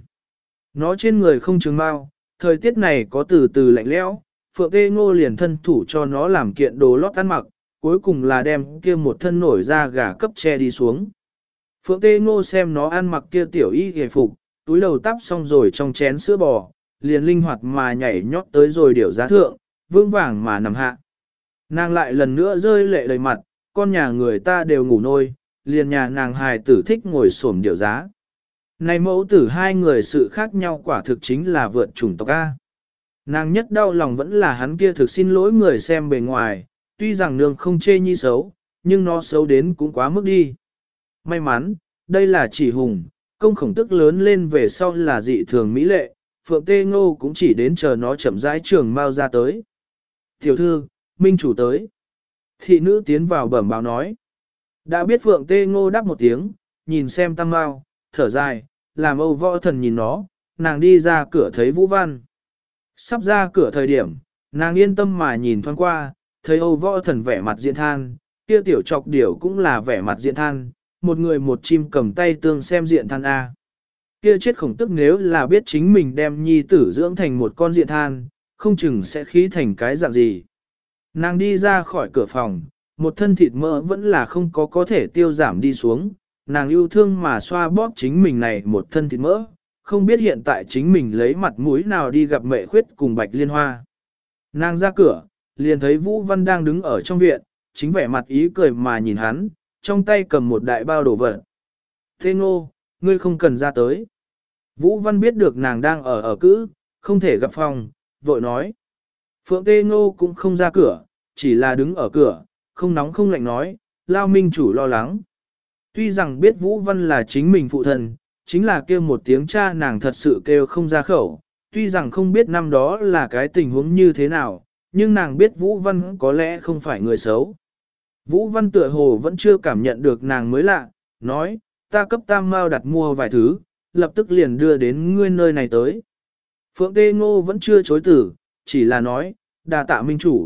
Nó trên người không trường bao, thời tiết này có từ từ lạnh lẽo, Phượng Tê Ngô liền thân thủ cho nó làm kiện đồ lót ăn mặc, cuối cùng là đem kia một thân nổi ra gà cấp che đi xuống. Phượng Tê Ngô xem nó ăn mặc kia tiểu y hề phục, túi đầu tắp xong rồi trong chén sữa bò, liền linh hoạt mà nhảy nhót tới rồi điểu giá thượng, vương vàng mà nằm hạ. Nàng lại lần nữa rơi lệ đầy mặt, con nhà người ta đều ngủ nôi, liền nhà nàng hài tử thích ngồi xổm điểu giá. Này mẫu tử 2 người sự khác nhau quả thực chính là vượt chủng tộc A. Nàng nhất đau lòng vẫn là hắn kia thực xin lỗi người xem bề ngoài, tuy rằng nương không chê nhi xấu, nhưng nó xấu đến cũng quá mức đi. May mắn, đây là chỉ hùng, công khổng tức lớn lên về sau là dị thường mỹ lệ, Phượng Tê Ngô cũng chỉ đến chờ nó chậm rãi trường mau ra tới. Tiểu thư, minh chủ tới. Thị nữ tiến vào bẩm báo nói. Đã biết Phượng Tê Ngô đáp một tiếng, nhìn xem Tam Mao, thở dài, làm Âu Võ Thần nhìn nó, nàng đi ra cửa thấy Vũ Văn. Sắp ra cửa thời điểm, nàng yên tâm mà nhìn thoáng qua, thấy Âu Võ Thần vẻ mặt diện than, kia tiểu trọc điểu cũng là vẻ mặt diện than, một người một chim cầm tay tương xem diện than A. Kia chết khổng tức nếu là biết chính mình đem nhi tử dưỡng thành một con diện than, không chừng sẽ khí thành cái dạng gì. Nàng đi ra khỏi cửa phòng, một thân thịt mỡ vẫn là không có thể tiêu giảm đi xuống, nàng yêu thương mà xoa bóp chính mình này một thân thịt mỡ, không biết hiện tại chính mình lấy mặt mũi nào đi gặp mẹ khuyết cùng Bạch Liên Hoa. Nàng ra cửa, liền thấy Vũ Văn đang đứng ở trong viện, chính vẻ mặt ý cười mà nhìn hắn, trong tay cầm một đại bao đồ vật. Thế Ngô, ngươi không cần ra tới. Vũ Văn biết được nàng đang ở cữ, không thể gặp phòng, vội nói. Phượng Tê Ngô cũng không ra cửa, chỉ là đứng ở cửa, không nóng không lạnh nói, Lao Minh chủ lo lắng. Tuy rằng biết Vũ Văn là chính mình phụ thân, chính là kêu một tiếng cha nàng thật sự kêu không ra khẩu, tuy rằng không biết năm đó là cái tình huống như thế nào, nhưng nàng biết Vũ Văn có lẽ không phải người xấu. Vũ Văn tựa hồ vẫn chưa cảm nhận được nàng mới lạ, nói, ta cấp Tam Mao đặt mua vài thứ, lập tức liền đưa đến ngươi nơi này tới. Phượng Tê Ngô vẫn chưa chối từ, chỉ là nói, đà tạ minh chủ.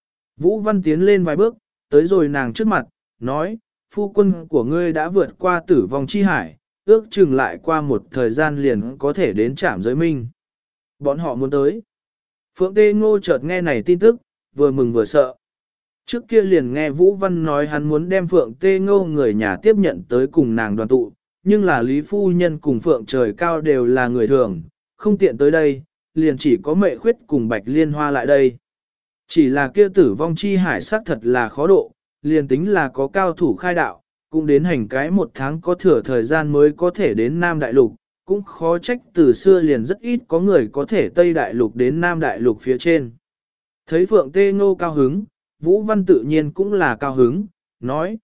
Vũ Văn tiến lên vài bước, tới rồi nàng trước mặt, nói, phu quân của ngươi đã vượt qua tử vong chi hải, ước chừng lại qua một thời gian liền có thể đến trạm giới minh. Bọn họ muốn tới. Phượng Tê Ngô chợt nghe này tin tức, vừa mừng vừa sợ. Trước kia liền nghe Vũ Văn nói hắn muốn đem Phượng Tê Ngô người nhà tiếp nhận tới cùng nàng đoàn tụ, nhưng là Lý Phu Nhân cùng Phượng Trời Cao đều là người thường, không tiện tới đây, liền chỉ có Mệ Khuyết cùng Bạch Liên Hoa lại đây. Chỉ là kia tử vong chi hải sắc thật là khó độ, liền tính là có cao thủ khai đạo, cũng đến hành cái một tháng có thừa thời gian mới có thể đến Nam Đại Lục, cũng khó trách từ xưa liền rất ít có người có thể Tây Đại Lục đến Nam Đại Lục phía trên. Thấy Phượng Tê Ngô cao hứng, Vũ Văn tự nhiên cũng là cao hứng, nói,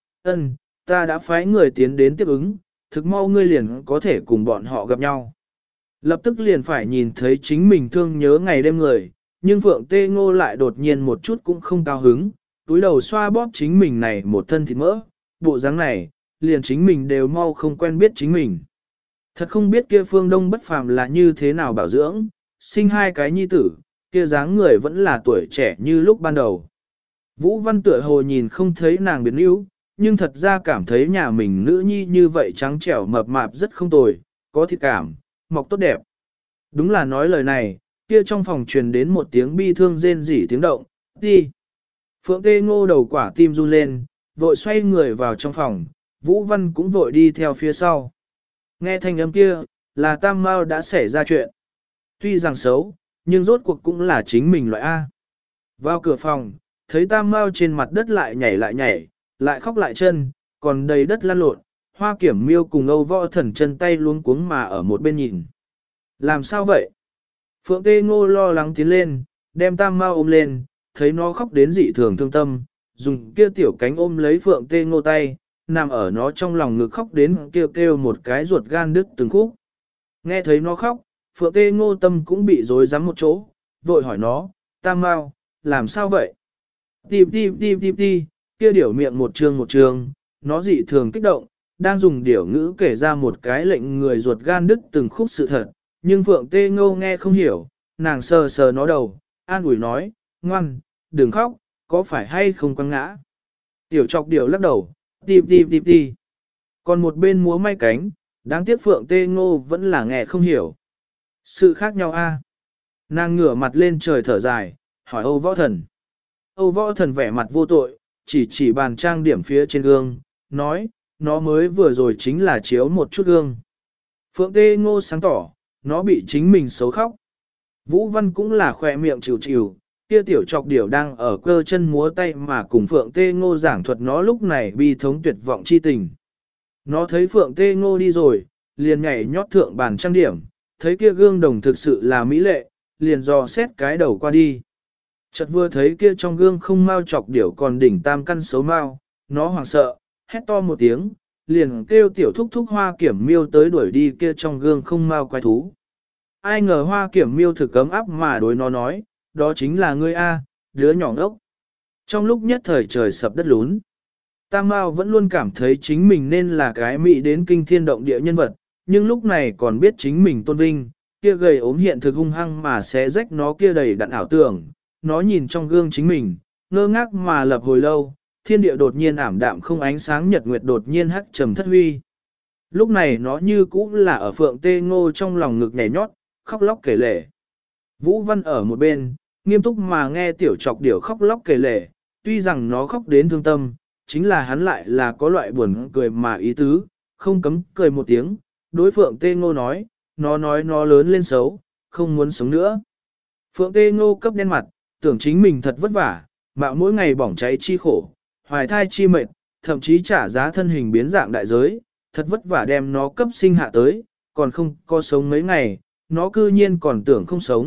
ta đã phái người tiến đến tiếp ứng, thực mau ngươi liền có thể cùng bọn họ gặp nhau. Lập tức liền phải nhìn thấy chính mình thương nhớ ngày đêm người, nhưng Phượng Tê Ngô lại đột nhiên một chút cũng không cao hứng, túi đầu xoa bóp chính mình này một thân thịt mỡ, bộ dáng này, liền chính mình đều mau không quen biết chính mình. Thật không biết kia Phương Đông bất phàm là như thế nào bảo dưỡng, sinh hai cái nhi tử, kia dáng người vẫn là tuổi trẻ như lúc ban đầu. Vũ Văn tựa hồ nhìn không thấy nàng biến yếu, nhưng thật ra cảm thấy nhà mình nữ nhi như vậy trắng trẻo mập mạp rất không tồi, có thịt cảm, mọc tốt đẹp. Đúng là nói lời này, kia trong phòng truyền đến một tiếng bi thương rên rỉ tiếng động, đi. Phượng Tê Ngô đầu quả tim run lên, vội xoay người vào trong phòng, Vũ Văn cũng vội đi theo phía sau. Nghe thanh âm kia, là Tam Mao đã xảy ra chuyện. Tuy rằng xấu, nhưng rốt cuộc cũng là chính mình loại A. Vào cửa phòng, thấy Tam Mao trên mặt đất lại nhảy, lại khóc lại chân, còn đầy đất lăn lộn, Hoa Kiểm Miêu cùng Âu Võ Thần chân tay luống cuống mà ở một bên nhìn. Làm sao vậy? Phượng Tê Ngô lo lắng tiến lên, đem Tam Mao ôm lên, thấy nó khóc đến dị thường thương tâm, dùng kia tiểu cánh ôm lấy Phượng Tê Ngô tay, nằm ở nó trong lòng ngực khóc đến kêu kêu một cái ruột gan đứt từng khúc. Nghe thấy nó khóc, Phượng Tê Ngô tâm cũng bị rối rắm một chỗ, vội hỏi nó, Tam Mao, làm sao vậy? Tìm, kia điểu miệng một trường, nó dị thường kích động, đang dùng điểu ngữ kể ra một cái lệnh người ruột gan đứt từng khúc sự thật, nhưng Phượng Tê Ngô nghe không hiểu, nàng sờ sờ nó đầu, an ủi nói, ngoan, đừng khóc, có phải hay không quăng ngã? Tiểu chọc điểu lắc đầu, tìm. Còn một bên múa may cánh, đáng tiếc Phượng Tê Ngô vẫn là nghe không hiểu. Sự khác nhau a. Nàng ngửa mặt lên trời thở dài, hỏi Âu Võ Thần. Âu Võ Thần vẻ mặt vô tội, chỉ bàn trang điểm phía trên gương, nói, nó mới vừa rồi chính là chiếu một chút gương. Phượng Tê Ngô sáng tỏ, nó bị chính mình xấu khóc. Vũ Văn cũng là khỏe miệng chịu, kia tiểu chọc điểu đang ở cơ chân múa tay mà cùng Phượng Tê Ngô giảng thuật nó lúc này bi thống tuyệt vọng chi tình. Nó thấy Phượng Tê Ngô đi rồi, liền nhảy nhót thượng bàn trang điểm, thấy kia gương đồng thực sự là mỹ lệ, liền dò xét cái đầu qua đi. Chợt vừa thấy kia trong gương không mau chọc điểu còn đỉnh tam căn xấu mau, nó hoảng sợ, hét to một tiếng, liền kêu tiểu thúc thúc Hoa Kiểm Miêu tới đuổi đi kia trong gương không mau quái thú. Ai ngờ Hoa Kiểm Miêu thực cấm áp mà đối nó nói, đó chính là ngươi A, đứa nhỏ ngốc. Trong lúc nhất thời trời sập đất lún, Tam Mao vẫn luôn cảm thấy chính mình nên là cái mỹ đến kinh thiên động địa nhân vật, nhưng lúc này còn biết chính mình tôn vinh, kia gầy ốm hiện thực hung hăng mà sẽ rách nó kia đầy đặn ảo tưởng. Nó nhìn trong gương chính mình, ngơ ngác mà lập hồi lâu, thiên địa đột nhiên ảm đạm không ánh sáng, nhật nguyệt đột nhiên hắc trầm thất huy. Lúc này nó như cũ là ở Phượng Tê Ngô trong lòng ngực nhảy nhót, khóc lóc kể lể. Vũ Văn ở một bên, nghiêm túc mà nghe tiểu chọc điểu khóc lóc kể lể, tuy rằng nó khóc đến thương tâm, chính là hắn lại là có loại buồn cười mà ý tứ, không cấm cười một tiếng, đối Phượng Tê Ngô nói, nó nói nó lớn lên xấu, không muốn sống nữa. Phượng Tê Ngô cấp đen mặt, tưởng chính mình thật vất vả, mạo mỗi ngày bỏng cháy chi khổ, hoài thai chi mệt, thậm chí trả giá thân hình biến dạng đại giới, thật vất vả đem nó cấp sinh hạ tới, còn không có sống mấy ngày, nó cư nhiên còn tưởng không sống,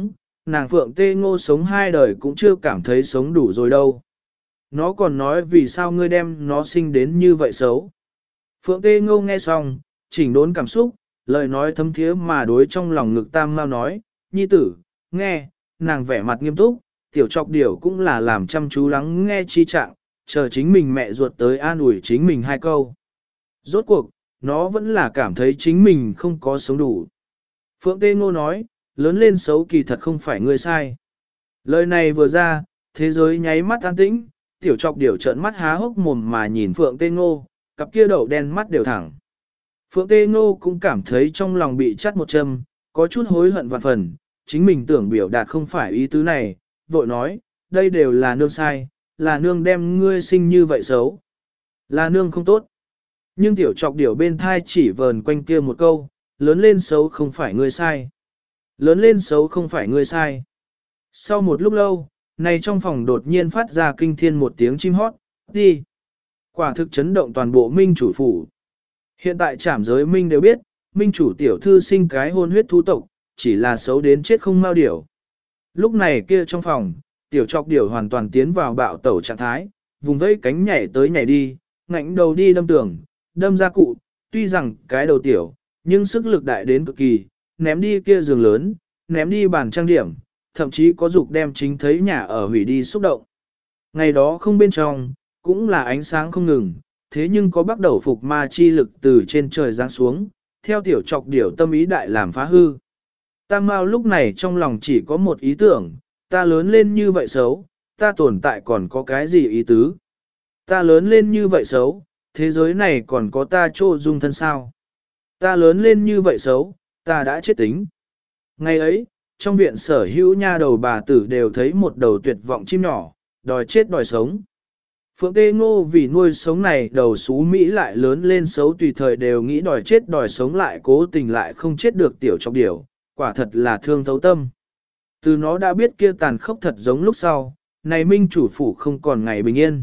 nàng Phượng Tê Ngô sống 2 đời cũng chưa cảm thấy sống đủ rồi đâu. Nó còn nói vì sao ngươi đem nó sinh đến như vậy xấu. Phượng Tê Ngô nghe xong, chỉnh đốn cảm xúc, lời nói thấm thiế mà đối trong lòng ngực Tam Mao nói, nhi tử, nghe, nàng vẻ mặt nghiêm túc, tiểu trọc điểu cũng là làm chăm chú lắng nghe chi trạng, chờ chính mình mẹ ruột tới an ủi chính mình 2 câu. Rốt cuộc, nó vẫn là cảm thấy chính mình không có sống đủ. Phượng Tê Ngô nói, lớn lên xấu kỳ thật không phải ngươi sai. Lời này vừa ra, thế giới nháy mắt an tĩnh, tiểu trọc điểu trợn mắt há hốc mồm mà nhìn Phượng Tê Ngô, cặp kia đậu đen mắt đều thẳng. Phượng Tê Ngô cũng cảm thấy trong lòng bị chắt một châm, có chút hối hận vạn phần, chính mình tưởng biểu đạt không phải ý tứ này, vội nói, đây đều là nương sai, là nương đem ngươi sinh như vậy xấu. Là nương không tốt. Nhưng tiểu trọc điểu bên thai chỉ vờn quanh kia một câu, lớn lên xấu không phải ngươi sai. Lớn lên xấu không phải ngươi sai. Sau một lúc lâu, này trong phòng đột nhiên phát ra kinh thiên một tiếng chim hót, đi. Quả thực chấn động toàn bộ minh chủ phủ. Hiện tại trảm giới minh đều biết, minh chủ tiểu thư sinh cái hôn huyết thú tộc, chỉ là xấu đến chết không mau điểu. Lúc này kia trong phòng, tiểu trọc điểu hoàn toàn tiến vào bạo tẩu trạng thái, vùng vẫy cánh nhảy tới nhảy đi, ngạnh đầu đi đâm tường, đâm ra cụ, tuy rằng cái đầu tiểu, nhưng sức lực đại đến cực kỳ, ném đi kia giường lớn, ném đi bàn trang điểm, thậm chí có dục đem chính thấy nhà ở hủy đi xúc động. Ngày đó không bên trong, cũng là ánh sáng không ngừng, thế nhưng có bắt đầu phục ma chi lực từ trên trời giáng xuống, theo tiểu trọc điểu tâm ý đại làm phá hư. Tam Mao lúc này trong lòng chỉ có một ý tưởng, ta lớn lên như vậy xấu, ta tồn tại còn có cái gì ý tứ? Ta lớn lên như vậy xấu, thế giới này còn có ta chỗ dung thân sao? Ta lớn lên như vậy xấu, ta đã chết tính. Ngày ấy, trong viện sở hữu nha đầu bà tử đều thấy một đầu tuyệt vọng chim nhỏ, đòi chết đòi sống. Phượng Tê Ngô vì nuôi sống này đầu xú Mỹ lại lớn lên xấu tùy thời đều nghĩ đòi chết đòi sống lại cố tình lại không chết được tiểu trọc điểu, quả thật là thương thấu tâm. Từ nó đã biết kia tàn khốc thật giống lúc sau, này minh chủ phủ không còn ngày bình yên.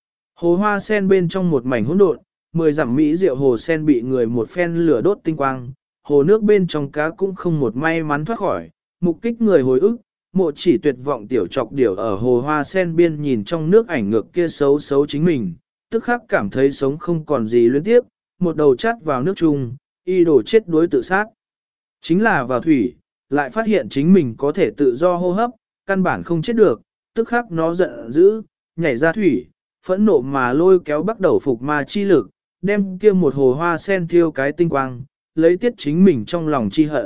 Hồ hoa sen bên trong một mảnh hỗn độn, 10 dặm Mỹ rượu hồ sen bị người một phen lửa đốt tinh quang, hồ nước bên trong cá cũng không một may mắn thoát khỏi, mục kích người hồi ức, mộ chỉ tuyệt vọng tiểu trọc điểu ở hồ hoa sen biên nhìn trong nước ảnh ngược kia xấu xấu chính mình, tức khắc cảm thấy sống không còn gì luyến tiếp, một đầu chát vào nước chung, y đổ chết đuối tự sát. Chính là vào thủy, lại phát hiện chính mình có thể tự do hô hấp, căn bản không chết được, tức khắc nó giận dữ, nhảy ra thủy, phẫn nộ mà lôi kéo bắt đầu phục ma chi lực, đem kia một hồ hoa sen thiêu cái tinh quang, lấy tiết chính mình trong lòng chi hận.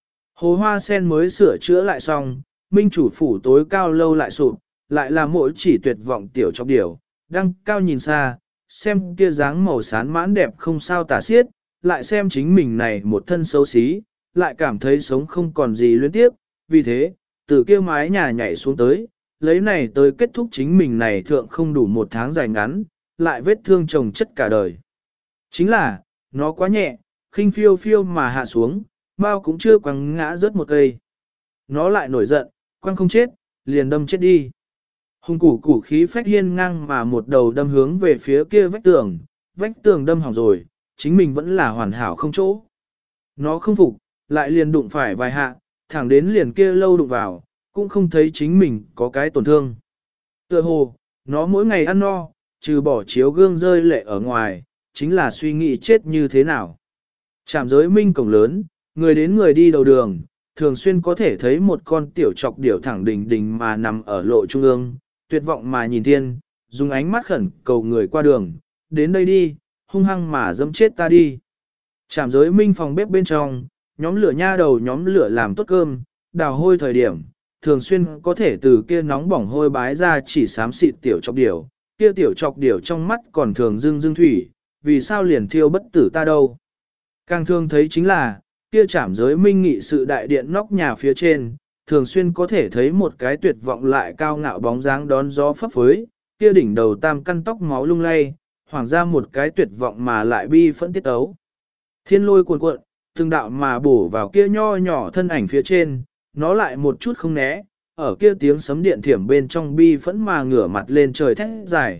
Hồ hoa sen mới sửa chữa lại xong, minh chủ phủ tối cao lâu lại sụp, lại là mỗi chỉ tuyệt vọng tiểu trọc điểu, đang cao nhìn xa, xem kia dáng màu sán mãn đẹp không sao tả xiết, lại xem chính mình này một thân xấu xí, lại cảm thấy sống không còn gì luyến tiếp, vì thế, từ kia mái nhà nhảy xuống tới, lấy này tới kết thúc chính mình này thượng không đủ 1 tháng dài ngắn, lại vết thương chồng chất cả đời. Chính là, nó quá nhẹ, khinh phiêu phiêu mà hạ xuống, mau cũng chưa quăng ngã rớt một cây. Nó lại nổi giận, quăng không chết, liền đâm chết đi. Hùng củ khí phách hiên ngang mà một đầu đâm hướng về phía kia vách tường đâm hỏng rồi, chính mình vẫn là hoàn hảo không chỗ. Nó không phục, lại liền đụng phải vài hạ, thẳng đến liền kia lâu đụng vào, cũng không thấy chính mình có cái tổn thương. Tựa hồ, nó mỗi ngày ăn no, trừ bỏ chiếu gương rơi lệ ở ngoài, chính là suy nghĩ chết như thế nào. Trạm giới minh cổng lớn, người đến người đi đầu đường, thường xuyên có thể thấy một con tiểu trọc điểu thẳng đình đình mà nằm ở lộ trung ương, tuyệt vọng mà nhìn thiên, dùng ánh mắt khẩn cầu người qua đường, đến đây đi, hung hăng mà dẫm chết ta đi. Trạm giới minh phòng bếp bên trong, nhóm lửa nha đầu nhóm lửa làm tốt cơm, đào hôi thời điểm, thường xuyên có thể từ kia nóng bỏng hôi bái ra chỉ xám xịt tiểu trọc điểu, kia tiểu trọc điểu trong mắt còn thường dưng thủy, vì sao liền thiêu bất tử ta đâu. Càng thường thấy chính là, kia trảm giới minh nghị sự đại điện nóc nhà phía trên, thường xuyên có thể thấy một cái tuyệt vọng lại cao ngạo bóng dáng đón gió phấp phới, kia đỉnh đầu tam căn tóc máu lung lay, hoàng ra một cái tuyệt vọng mà lại bi phẫn tiết ấu. Thiên lôi cuồn cuộn, từng đạo mà bổ vào kia nho nhỏ thân ảnh phía trên, nó lại một chút không né, ở kia tiếng sấm điện thiểm bên trong bi phẫn mà ngửa mặt lên trời thét dài,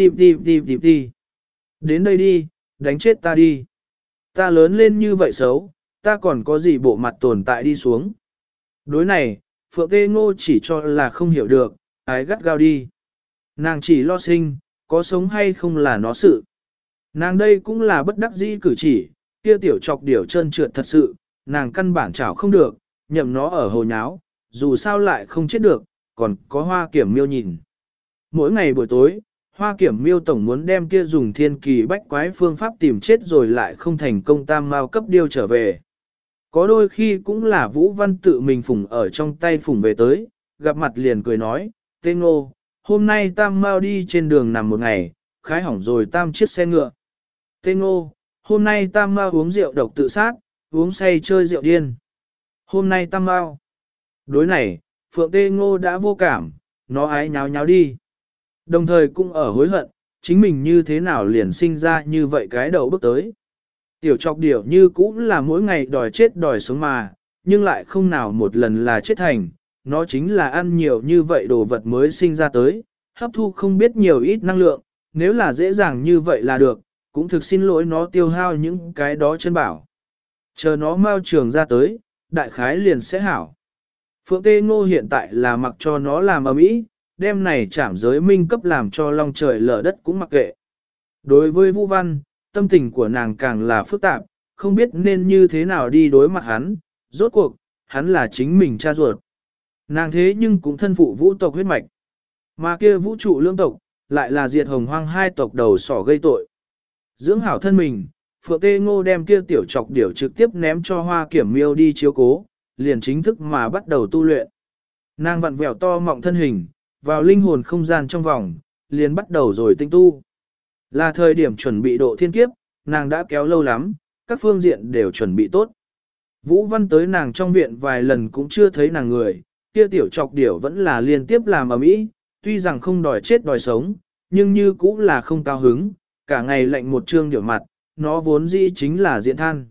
đi. Đến đây đi, đánh chết ta đi. Ta lớn lên như vậy xấu, ta còn có gì bộ mặt tồn tại đi xuống. Đối này, Phượng Tê Ngô chỉ cho là không hiểu được, ái gắt gao đi. Nàng chỉ lo sinh, có sống hay không là nó sự. Nàng đây cũng là bất đắc dĩ cử chỉ, kia tiểu chọc điểu trơn trượt thật sự, nàng căn bản chảo không được, nhậm nó ở hồ nháo, dù sao lại không chết được, còn có hoa kiểm miêu nhìn. Mỗi ngày buổi tối, hoa kiểm miêu tổng muốn đem kia dùng thiên kỳ bách quái phương pháp tìm chết rồi lại không thành công tam mao cấp điêu trở về. Có đôi khi cũng là Vũ Văn tự mình phủng ở trong tay phủng về tới, gặp mặt liền cười nói, Tê Ngô, hôm nay tam mao đi trên đường nằm một ngày, khái hỏng rồi tam chiếc xe ngựa. Tê Ngô, hôm nay tam mao uống rượu độc tự sát, uống say chơi rượu điên. Hôm nay tam mao. Đối này, Phượng Tê Ngô đã vô cảm, nó ái nháo nháo đi. Đồng thời cũng ở hối hận, chính mình như thế nào liền sinh ra như vậy cái đầu bước tới. Tiểu chọc điểu như cũng là mỗi ngày đòi chết đòi sống mà, nhưng lại không nào một lần là chết thành, nó chính là ăn nhiều như vậy đồ vật mới sinh ra tới, hấp thu không biết nhiều ít năng lượng, nếu là dễ dàng như vậy là được, cũng thực xin lỗi nó tiêu hao những cái đó chân bảo. Chờ nó mau trường ra tới, đại khái liền sẽ hảo. Phượng Tê Ngô hiện tại là mặc cho nó làm ầm ĩ, đem này chảm giới minh cấp làm cho long trời lở đất cũng mặc kệ. Đối với Vũ Văn, tâm tình của nàng càng là phức tạp, không biết nên như thế nào đi đối mặt hắn, rốt cuộc, hắn là chính mình cha ruột. Nàng thế nhưng cũng thân phụ vũ tộc huyết mạch. Mà kia vũ trụ lương tộc, lại là diệt hồng hoang hai tộc đầu sỏ gây tội. Dưỡng hảo thân mình, Phượng Tê Ngô đem kia tiểu chọc điểu trực tiếp ném cho hoa kiểm miêu đi chiếu cố, liền chính thức mà bắt đầu tu luyện. Nàng vặn vẹo to mọng thân hình, vào linh hồn không gian trong vòng, liền bắt đầu rồi tinh tu. Là thời điểm chuẩn bị độ thiên kiếp, nàng đã kéo lâu lắm, các phương diện đều chuẩn bị tốt. Vũ Văn tới nàng trong viện vài lần cũng chưa thấy nàng người, kia tiểu chọc điểu vẫn là liên tiếp làm ầm ĩ, tuy rằng không đòi chết đòi sống, nhưng như cũng là không cao hứng, cả ngày lạnh một trương điểu mặt, nó vốn dĩ chính là diện than.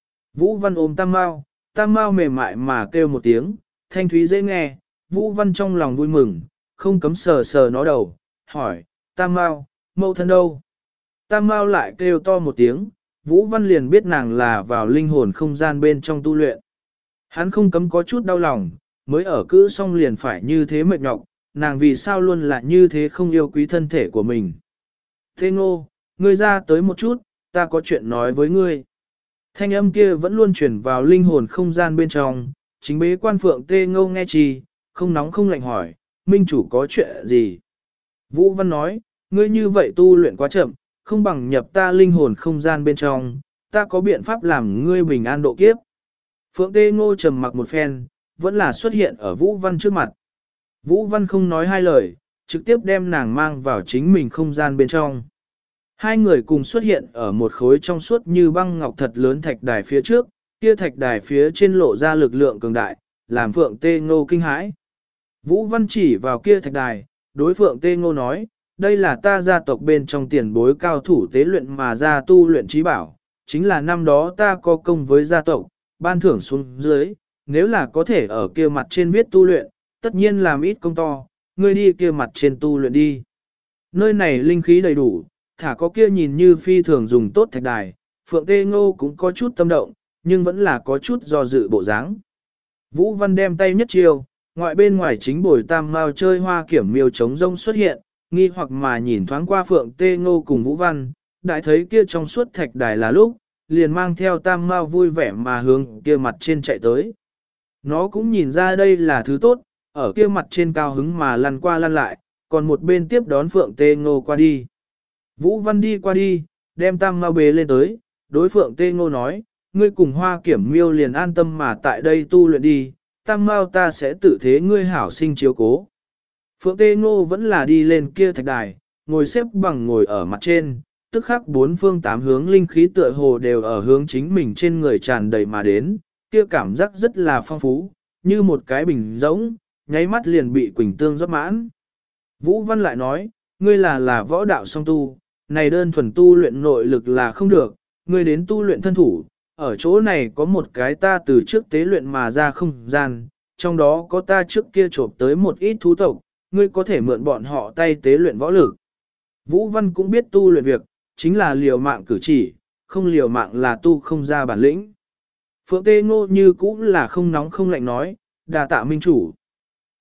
Vũ Văn ôm Tam Mao mềm mại mà kêu một tiếng, thanh thúy dễ nghe, Vũ Văn trong lòng vui mừng, không cấm sờ sờ nó đầu, hỏi, Tam Mao, mẫu thân đâu? Tam Mao lại kêu to một tiếng, Vũ Văn liền biết nàng là vào linh hồn không gian bên trong tu luyện. Hắn không cấm có chút đau lòng, mới ở cữ xong liền phải như thế mệt nhọc, nàng vì sao luôn là như thế không yêu quý thân thể của mình. Thế Ngô, ngươi ra tới một chút, ta có chuyện nói với ngươi. Thanh âm kia vẫn luôn truyền vào linh hồn không gian bên trong, chính bế quan Phượng Tê Ngô nghe chi, không nóng không lạnh hỏi, minh chủ có chuyện gì? Vũ Văn nói, ngươi như vậy tu luyện quá chậm, không bằng nhập ta linh hồn không gian bên trong, ta có biện pháp làm ngươi bình an độ kiếp. Phượng Tê Ngô trầm mặc một phen, vẫn là xuất hiện ở Vũ Văn trước mặt. Vũ Văn không nói hai lời, trực tiếp đem nàng mang vào chính mình không gian bên trong. Hai người cùng xuất hiện ở một khối trong suốt như băng ngọc thật lớn thạch đài phía trước, kia thạch đài phía trên lộ ra lực lượng cường đại, làm Phượng Tê Ngô kinh hãi. Vũ Văn chỉ vào kia thạch đài, đối Phượng Tê Ngô nói, đây là ta gia tộc bên trong tiền bối cao thủ tế luyện mà ra tu luyện trí bảo, chính là năm đó ta có công với gia tộc, ban thưởng xuống dưới, nếu là có thể ở kia mặt trên viết tu luyện, tất nhiên làm ít công to, ngươi đi kia mặt trên tu luyện đi. Nơi này linh khí đầy đủ, thả có kia nhìn như phi thường dùng tốt thạch đài, Phượng Tê Ngô cũng có chút tâm động, nhưng vẫn là có chút do dự bộ dáng. Vũ Văn đem tay nhất chiêu, ngoại bên ngoài chính bồi Tam Mao chơi hoa kiểm miêu trống rông xuất hiện, nghi hoặc mà nhìn thoáng qua Phượng Tê Ngô cùng Vũ Văn, đại thấy kia trong suốt thạch đài là lúc, liền mang theo Tam Mao vui vẻ mà hướng kia mặt trên chạy tới. Nó cũng nhìn ra đây là thứ tốt, ở kia mặt trên cao hứng mà lăn qua lăn lại, còn một bên tiếp đón Phượng Tê Ngô qua đi. Vũ Văn đi qua đi, đem Tam Mao bế lên tới, đối Phượng Tê Ngô nói, ngươi cùng hoa kiểm miêu liền an tâm mà tại đây tu luyện đi, Tam Mao ta sẽ tự thế ngươi hảo sinh chiếu cố. Phượng Tê Ngô vẫn là đi lên kia thạch đài, ngồi xếp bằng ngồi ở mặt trên, tức khắc bốn phương tám hướng linh khí tựa hồ đều ở hướng chính mình trên người tràn đầy mà đến, kia cảm giác rất là phong phú, như một cái bình rỗng, nháy mắt liền bị quỳnh tương rót mãn. Vũ Văn lại nói, ngươi là võ đạo song tu, này đơn thuần tu luyện nội lực là không được, ngươi đến tu luyện thân thủ, ở chỗ này có một cái ta từ trước tế luyện mà ra không gian, trong đó có ta trước kia trộm tới một ít thú tộc, ngươi có thể mượn bọn họ tay tế luyện võ lực. Vũ Văn cũng biết tu luyện việc, chính là liều mạng cử chỉ, không liều mạng là tu không ra bản lĩnh. Phượng Tê Ngô như cũng là không nóng không lạnh nói, đà tạ minh chủ.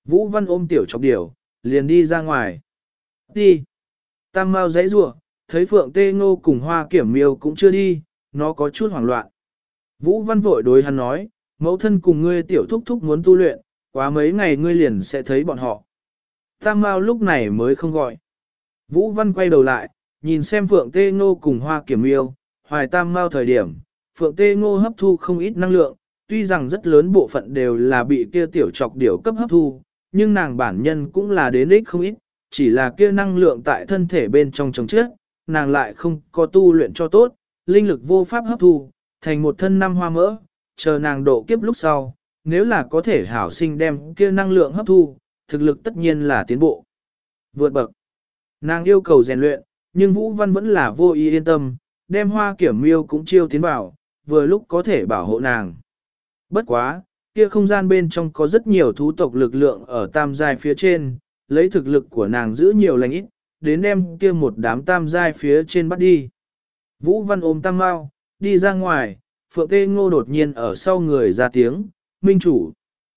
Vũ Văn ôm tiểu chọc điểu, liền đi ra ngoài. Đi. Tam Mao giãy giụa, thấy Phượng Tê Ngô cùng Hoa Kiểm Miêu cũng chưa đi, nó có chút hoảng loạn. Vũ Văn vội đối hắn nói, mẫu thân cùng ngươi tiểu thúc thúc muốn tu luyện, quá mấy ngày ngươi liền sẽ thấy bọn họ. Tam Mao lúc này mới không gọi. Vũ Văn quay đầu lại, nhìn xem Phượng Tê Ngô cùng Hoa Kiểm Miêu, hoài Tam Mao thời điểm, Phượng Tê Ngô hấp thu không ít năng lượng, tuy rằng rất lớn bộ phận đều là bị kia tiểu chọc điểu cấp hấp thu, nhưng nàng bản nhân cũng là đến ích không ít, chỉ là kia năng lượng tại thân thể bên trong trồng trước, nàng lại không có tu luyện cho tốt, linh lực vô pháp hấp thu, thành một thân năm hoa mỡ, chờ nàng độ kiếp lúc sau, nếu là có thể hảo sinh đem kia năng lượng hấp thu, thực lực tất nhiên là tiến bộ. Vượt bậc. Nàng yêu cầu rèn luyện, nhưng Vũ Văn vẫn là vô ý yên tâm, đem Hoa Kiểm Miêu cũng chiêu tiến vào, vừa lúc có thể bảo hộ nàng. Bất quá, kia không gian bên trong có rất nhiều thú tộc lực lượng ở tam giai phía trên, lấy thực lực của nàng giữ nhiều lành ít, đến đem kia một đám tam giai phía trên bắt đi. Vũ Văn ôm Tam Mao, đi ra ngoài, Phượng Tê Ngô đột nhiên ở sau người ra tiếng, minh chủ.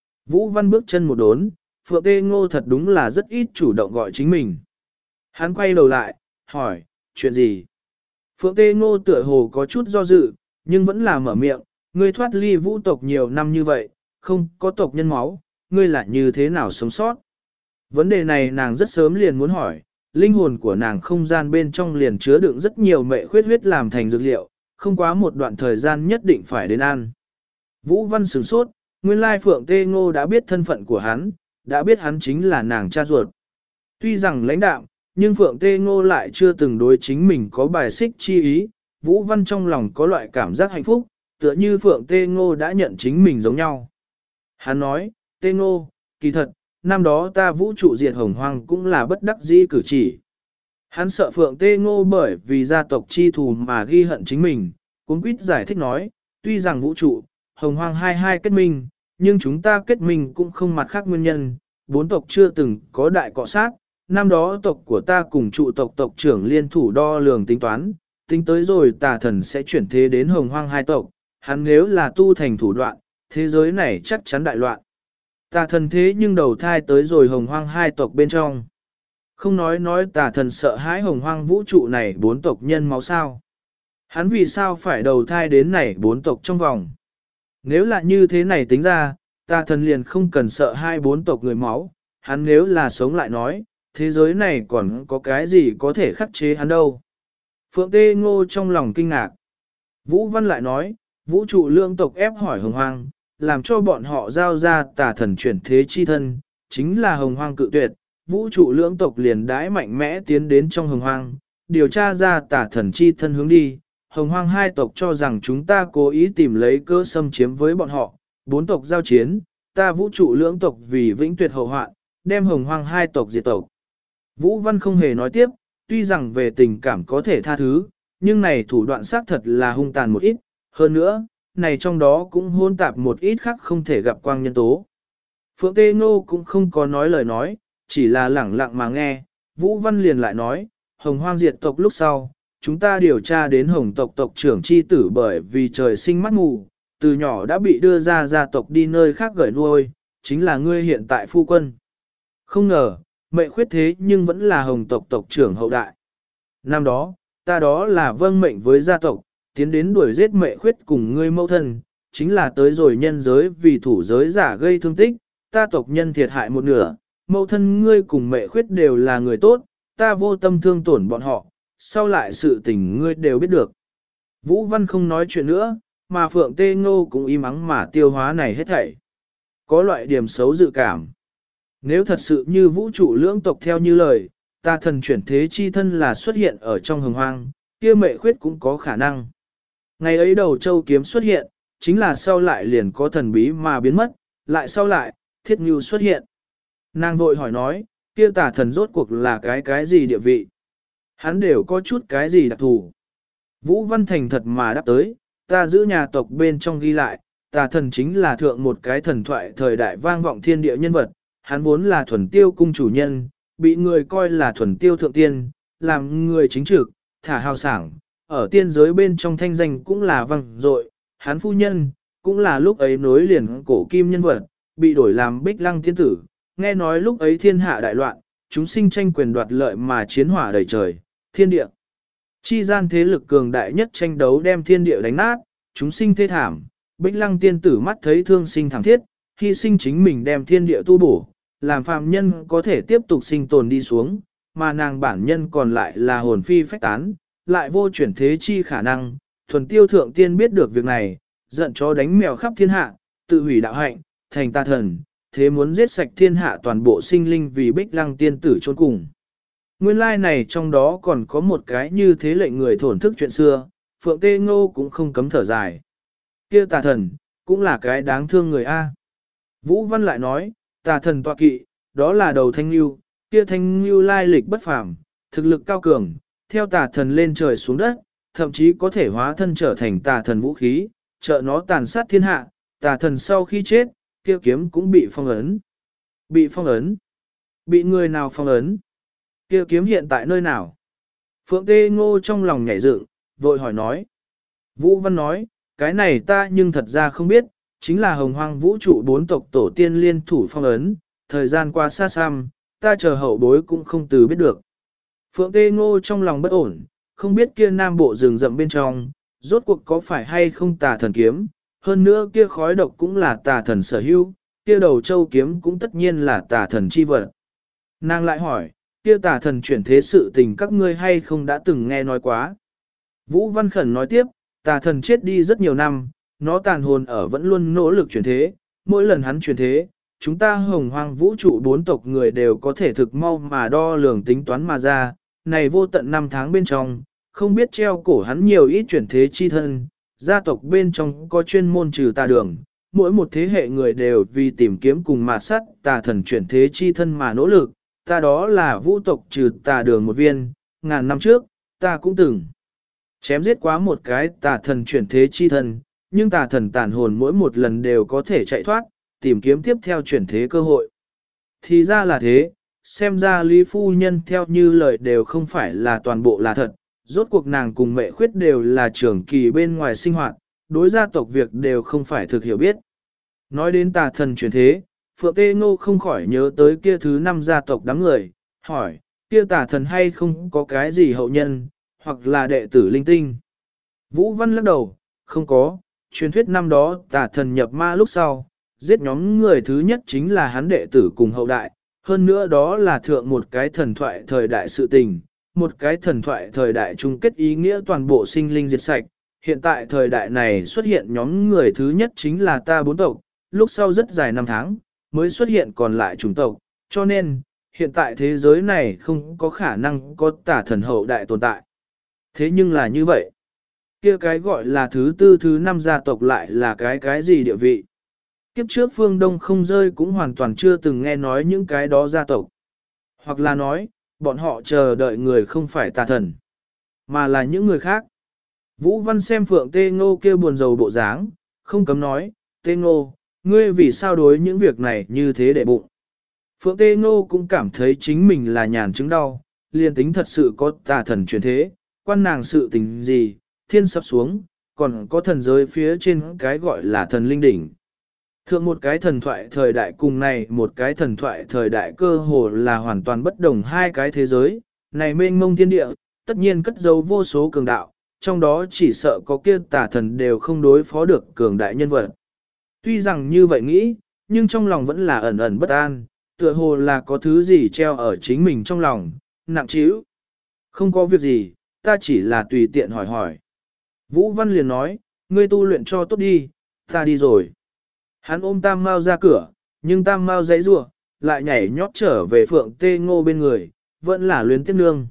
Vũ Văn bước chân một đốn, Phượng Tê Ngô thật đúng là rất ít chủ động gọi chính mình. Hắn quay đầu lại, hỏi, chuyện gì? Phượng Tê Ngô tựa hồ có chút do dự, nhưng vẫn là mở miệng, ngươi thoát ly vũ tộc nhiều năm như vậy, không có tộc nhân máu, ngươi là như thế nào sống sót? Vấn đề này nàng rất sớm liền muốn hỏi, linh hồn của nàng không gian bên trong liền chứa đựng rất nhiều mệ khuyết huyết làm thành dược liệu, không quá một đoạn thời gian nhất định phải đến ăn. Vũ Văn sửng sốt, nguyên lai Phượng Tê Ngô đã biết thân phận của hắn, đã biết hắn chính là nàng cha ruột. Tuy rằng lãnh đạm, nhưng Phượng Tê Ngô lại chưa từng đối chính mình có bài xích chi ý, Vũ Văn trong lòng có loại cảm giác hạnh phúc, tựa như Phượng Tê Ngô đã nhận chính mình giống nhau. Hắn nói, Tê Ngô, kỳ thật, năm đó ta vũ trụ diệt hồng hoang cũng là bất đắc dĩ cử chỉ. Hắn sợ Phượng Tê Ngô bởi vì gia tộc chi thù mà ghi hận chính mình, cuốn quýt giải thích nói, tuy rằng vũ trụ, hồng hoang hai kết minh, nhưng chúng ta kết minh cũng không mặt khác nguyên nhân, bốn tộc chưa từng có đại cọ sát, năm đó tộc của ta cùng trụ tộc tộc trưởng liên thủ đo lường tính toán, tính tới rồi tà thần sẽ chuyển thế đến hồng hoang hai tộc, hắn nếu là tu thành thủ đoạn, thế giới này chắc chắn đại loạn. Tà thần thế nhưng đầu thai tới rồi hồng hoang hai tộc bên trong. Không nói tà thần sợ hãi hồng hoang vũ trụ này bốn tộc nhân máu sao. Hắn vì sao phải đầu thai đến này bốn tộc trong vòng. Nếu là như thế này tính ra, tà thần liền không cần sợ hai bốn tộc người máu. Hắn nếu là sống lại nói, thế giới này còn có cái gì có thể khắc chế hắn đâu. Phượng Tê Ngô trong lòng kinh ngạc. Vũ Văn lại nói, vũ trụ lương tộc ép hỏi hồng hoang, làm cho bọn họ giao ra tà thần chuyển thế chi thân, chính là hồng hoang cự tuyệt, vũ trụ lưỡng tộc liền đãi mạnh mẽ tiến đến trong hồng hoang, điều tra ra tà thần chi thân hướng đi, hồng hoang hai tộc cho rằng chúng ta cố ý tìm lấy cơ xâm chiếm với bọn họ, bốn tộc giao chiến, ta vũ trụ lưỡng tộc vì vĩnh tuyệt hậu hoạn, đem hồng hoang hai tộc diệt tộc. Vũ Văn không hề nói tiếp, tuy rằng về tình cảm có thể tha thứ, nhưng này thủ đoạn xác thật là hung tàn một ít, hơn nữa, này trong đó cũng hôn tạp một ít khác không thể gặp quang nhân tố. Phượng Tê Ngô cũng không có nói lời nói, chỉ là lẳng lặng mà nghe, Vũ Văn liền lại nói, hồng hoang diệt tộc lúc sau, chúng ta điều tra đến hồng tộc tộc trưởng chi tử bởi vì trời sinh mắt mù, từ nhỏ đã bị đưa ra gia tộc đi nơi khác gửi nuôi, chính là ngươi hiện tại phu quân. Không ngờ, mệnh khuyết thế nhưng vẫn là hồng tộc tộc trưởng hậu đại. Năm đó, ta đó là vâng mệnh với gia tộc, tiến đến đuổi giết mẹ khuyết cùng ngươi mẫu thân, chính là tới rồi nhân giới vì thủ giới giả gây thương tích, ta tộc nhân thiệt hại một nửa, mẫu thân ngươi cùng mẹ khuyết đều là người tốt, ta vô tâm thương tổn bọn họ, sau lại sự tình ngươi đều biết được. Vũ Văn không nói chuyện nữa, mà Phượng Tê Ngô cũng im ắng mà tiêu hóa này hết thảy. Có loại điểm xấu dự cảm. Nếu thật sự như vũ trụ lưỡng tộc theo như lời, ta thần chuyển thế chi thân là xuất hiện ở trong hồng hoang, kia mẹ khuyết cũng có khả năng. Ngày ấy đầu châu kiếm xuất hiện, chính là sau lại liền có thần bí mà biến mất, lại sau lại, thiết ngưu xuất hiện. Nàng vội hỏi nói, kia tà thần rốt cuộc là cái gì địa vị? Hắn đều có chút cái gì đặc thù. Vũ Văn thành thật mà đáp tới, ta giữ nhà tộc bên trong ghi lại, tà thần chính là thượng một cái thần thoại thời đại vang vọng thiên địa nhân vật, hắn vốn là thuần tiêu cung chủ nhân, bị người coi là thuần tiêu thượng tiên, làm người chính trực, thả hào sảng, ở tiên giới bên trong thanh danh cũng là vang dội, hắn phu nhân, cũng là lúc ấy nối liền cổ kim nhân vật, bị đổi làm bích lăng tiên tử, Nghe nói lúc ấy thiên hạ đại loạn, chúng sinh tranh quyền đoạt lợi mà chiến hỏa đầy trời, thiên địa. Chi gian thế lực cường đại nhất tranh đấu đem thiên địa đánh nát, chúng sinh thê thảm, Bích Lăng tiên tử mắt thấy thương sinh thảm thiết, hy sinh chính mình đem thiên địa tu bổ, làm phàm nhân có thể tiếp tục sinh tồn đi xuống, mà nàng bản nhân còn lại là hồn phi phách tán, lại vô chuyển thế chi khả năng, thuần tiêu thượng tiên biết được việc này, giận chó đánh mèo khắp thiên hạ, tự hủy đạo hạnh, thành tà thần, thế muốn giết sạch thiên hạ toàn bộ sinh linh vì Bích Lăng tiên tử chôn cùng. Nguyên lai này trong đó còn có một cái như thế lệnh người thổn thức chuyện xưa, Phượng Tê Ngô cũng không cấm thở dài. Kia tà thần, cũng là cái đáng thương người A. Vũ Văn lại nói, tà thần tọa kỵ, đó là đầu thanh lưu, kia thanh lưu lai lịch bất phàm, thực lực cao cường, theo tà thần lên trời xuống đất, thậm chí có thể hóa thân trở thành tà thần vũ khí, trợ nó tàn sát thiên hạ, tà thần sau khi chết, kia kiếm cũng bị phong ấn. Bị phong ấn? Bị người nào phong ấn? Kia kiếm hiện tại nơi nào? Phượng Tê Ngô trong lòng nhảy dựng, vội hỏi nói. Vũ Văn nói, cái này ta nhưng thật ra không biết, chính là hồng hoang vũ trụ 4 tộc tổ tiên liên thủ phong ấn, thời gian qua xa xăm, ta chờ hậu bối cũng không từ biết được. Phượng Tê Ngô trong lòng bất ổn, không biết kia nam bộ rừng rậm bên trong, rốt cuộc có phải hay không tà thần kiếm, hơn nữa kia khói độc cũng là tà thần sở hữu, kia đầu châu kiếm cũng tất nhiên là tà thần chi vật. Nàng lại hỏi, kia tà thần chuyển thế sự tình các ngươi hay không đã từng nghe nói quá. Vũ Văn Khẩn nói tiếp, tà thần chết đi rất nhiều năm, nó tàn hồn ở vẫn luôn nỗ lực chuyển thế, mỗi lần hắn chuyển thế, chúng ta hồng hoang vũ trụ 4 tộc người đều có thể thực mau mà đo lường tính toán mà ra, này vô tận năm tháng bên trong, không biết treo cổ hắn nhiều ít chuyển thế chi thân, gia tộc bên trong có chuyên môn trừ tà đường, mỗi một thế hệ người đều vì tìm kiếm cùng mà sát tà thần chuyển thế chi thân mà nỗ lực, ta đó là vũ tộc trừ tà đường một viên, ngàn năm trước, ta cũng từng chém giết quá một cái tà thần chuyển thế chi thân, nhưng tà thần tàn hồn mỗi một lần đều có thể chạy thoát, tìm kiếm tiếp theo chuyển thế cơ hội. Thì ra là thế, xem ra Lý Phu Nhân theo như lời đều không phải là toàn bộ là thật, rốt cuộc nàng cùng mẹ khuyết đều là trưởng kỳ bên ngoài sinh hoạt, đối gia tộc việc đều không phải thực hiểu biết. Nói đến tà thần chuyển thế, Phượng Tê Ngô không khỏi nhớ tới kia thứ 5 gia tộc đám người, hỏi, kia tà thần hay không có cái gì hậu nhân, hoặc là đệ tử linh tinh. Vũ Văn lắc đầu, không có, truyền thuyết năm đó tà thần nhập ma lúc sau, giết nhóm người thứ nhất chính là hắn đệ tử cùng hậu đại, hơn nữa đó là thượng một cái thần thoại thời đại sự tình, một cái thần thoại thời đại chung kết ý nghĩa toàn bộ sinh linh diệt sạch. Hiện tại thời đại này xuất hiện nhóm người thứ nhất chính là ta 4 tộc, lúc sau rất dài năm tháng, mới xuất hiện còn lại chủng tộc, cho nên, hiện tại thế giới này không có khả năng có tà thần hậu đại tồn tại. Thế nhưng là như vậy, kia cái gọi là thứ 4 thứ 5 gia tộc lại là cái gì địa vị. Kiếp trước phương Đông không rơi cũng hoàn toàn chưa từng nghe nói những cái đó gia tộc. Hoặc là nói, bọn họ chờ đợi người không phải tà thần, mà là những người khác. Vũ Văn xem Phượng Tê Ngô kêu buồn rầu bộ dáng, không cấm nói, Tê Ngô, ngươi vì sao đối những việc này như thế để bụng. Phượng Tê Ngô cũng cảm thấy chính mình là nhàn chứng đau, liền tính thật sự có tà thần chuyển thế, quan nàng sự tình gì, thiên sắp xuống, còn có thần giới phía trên cái gọi là thần linh đỉnh. Thượng một cái thần thoại thời đại cùng này một cái thần thoại thời đại cơ hồ là hoàn toàn bất đồng hai cái thế giới, này mênh mông thiên địa, tất nhiên cất giấu vô số cường đạo, trong đó chỉ sợ có kia tà thần đều không đối phó được cường đại nhân vật. Tuy rằng như vậy nghĩ, nhưng trong lòng vẫn là ẩn ẩn bất an, tựa hồ là có thứ gì treo ở chính mình trong lòng, nặng trĩu. Không có việc gì, ta chỉ là tùy tiện hỏi hỏi. Vũ Văn liền nói, ngươi tu luyện cho tốt đi, ta đi rồi. Hắn ôm Tam Mao ra cửa, nhưng Tam Mao giãy giụa, lại nhảy nhót trở về Phượng Tê Ngô bên người, vẫn là luyến tiếc nương.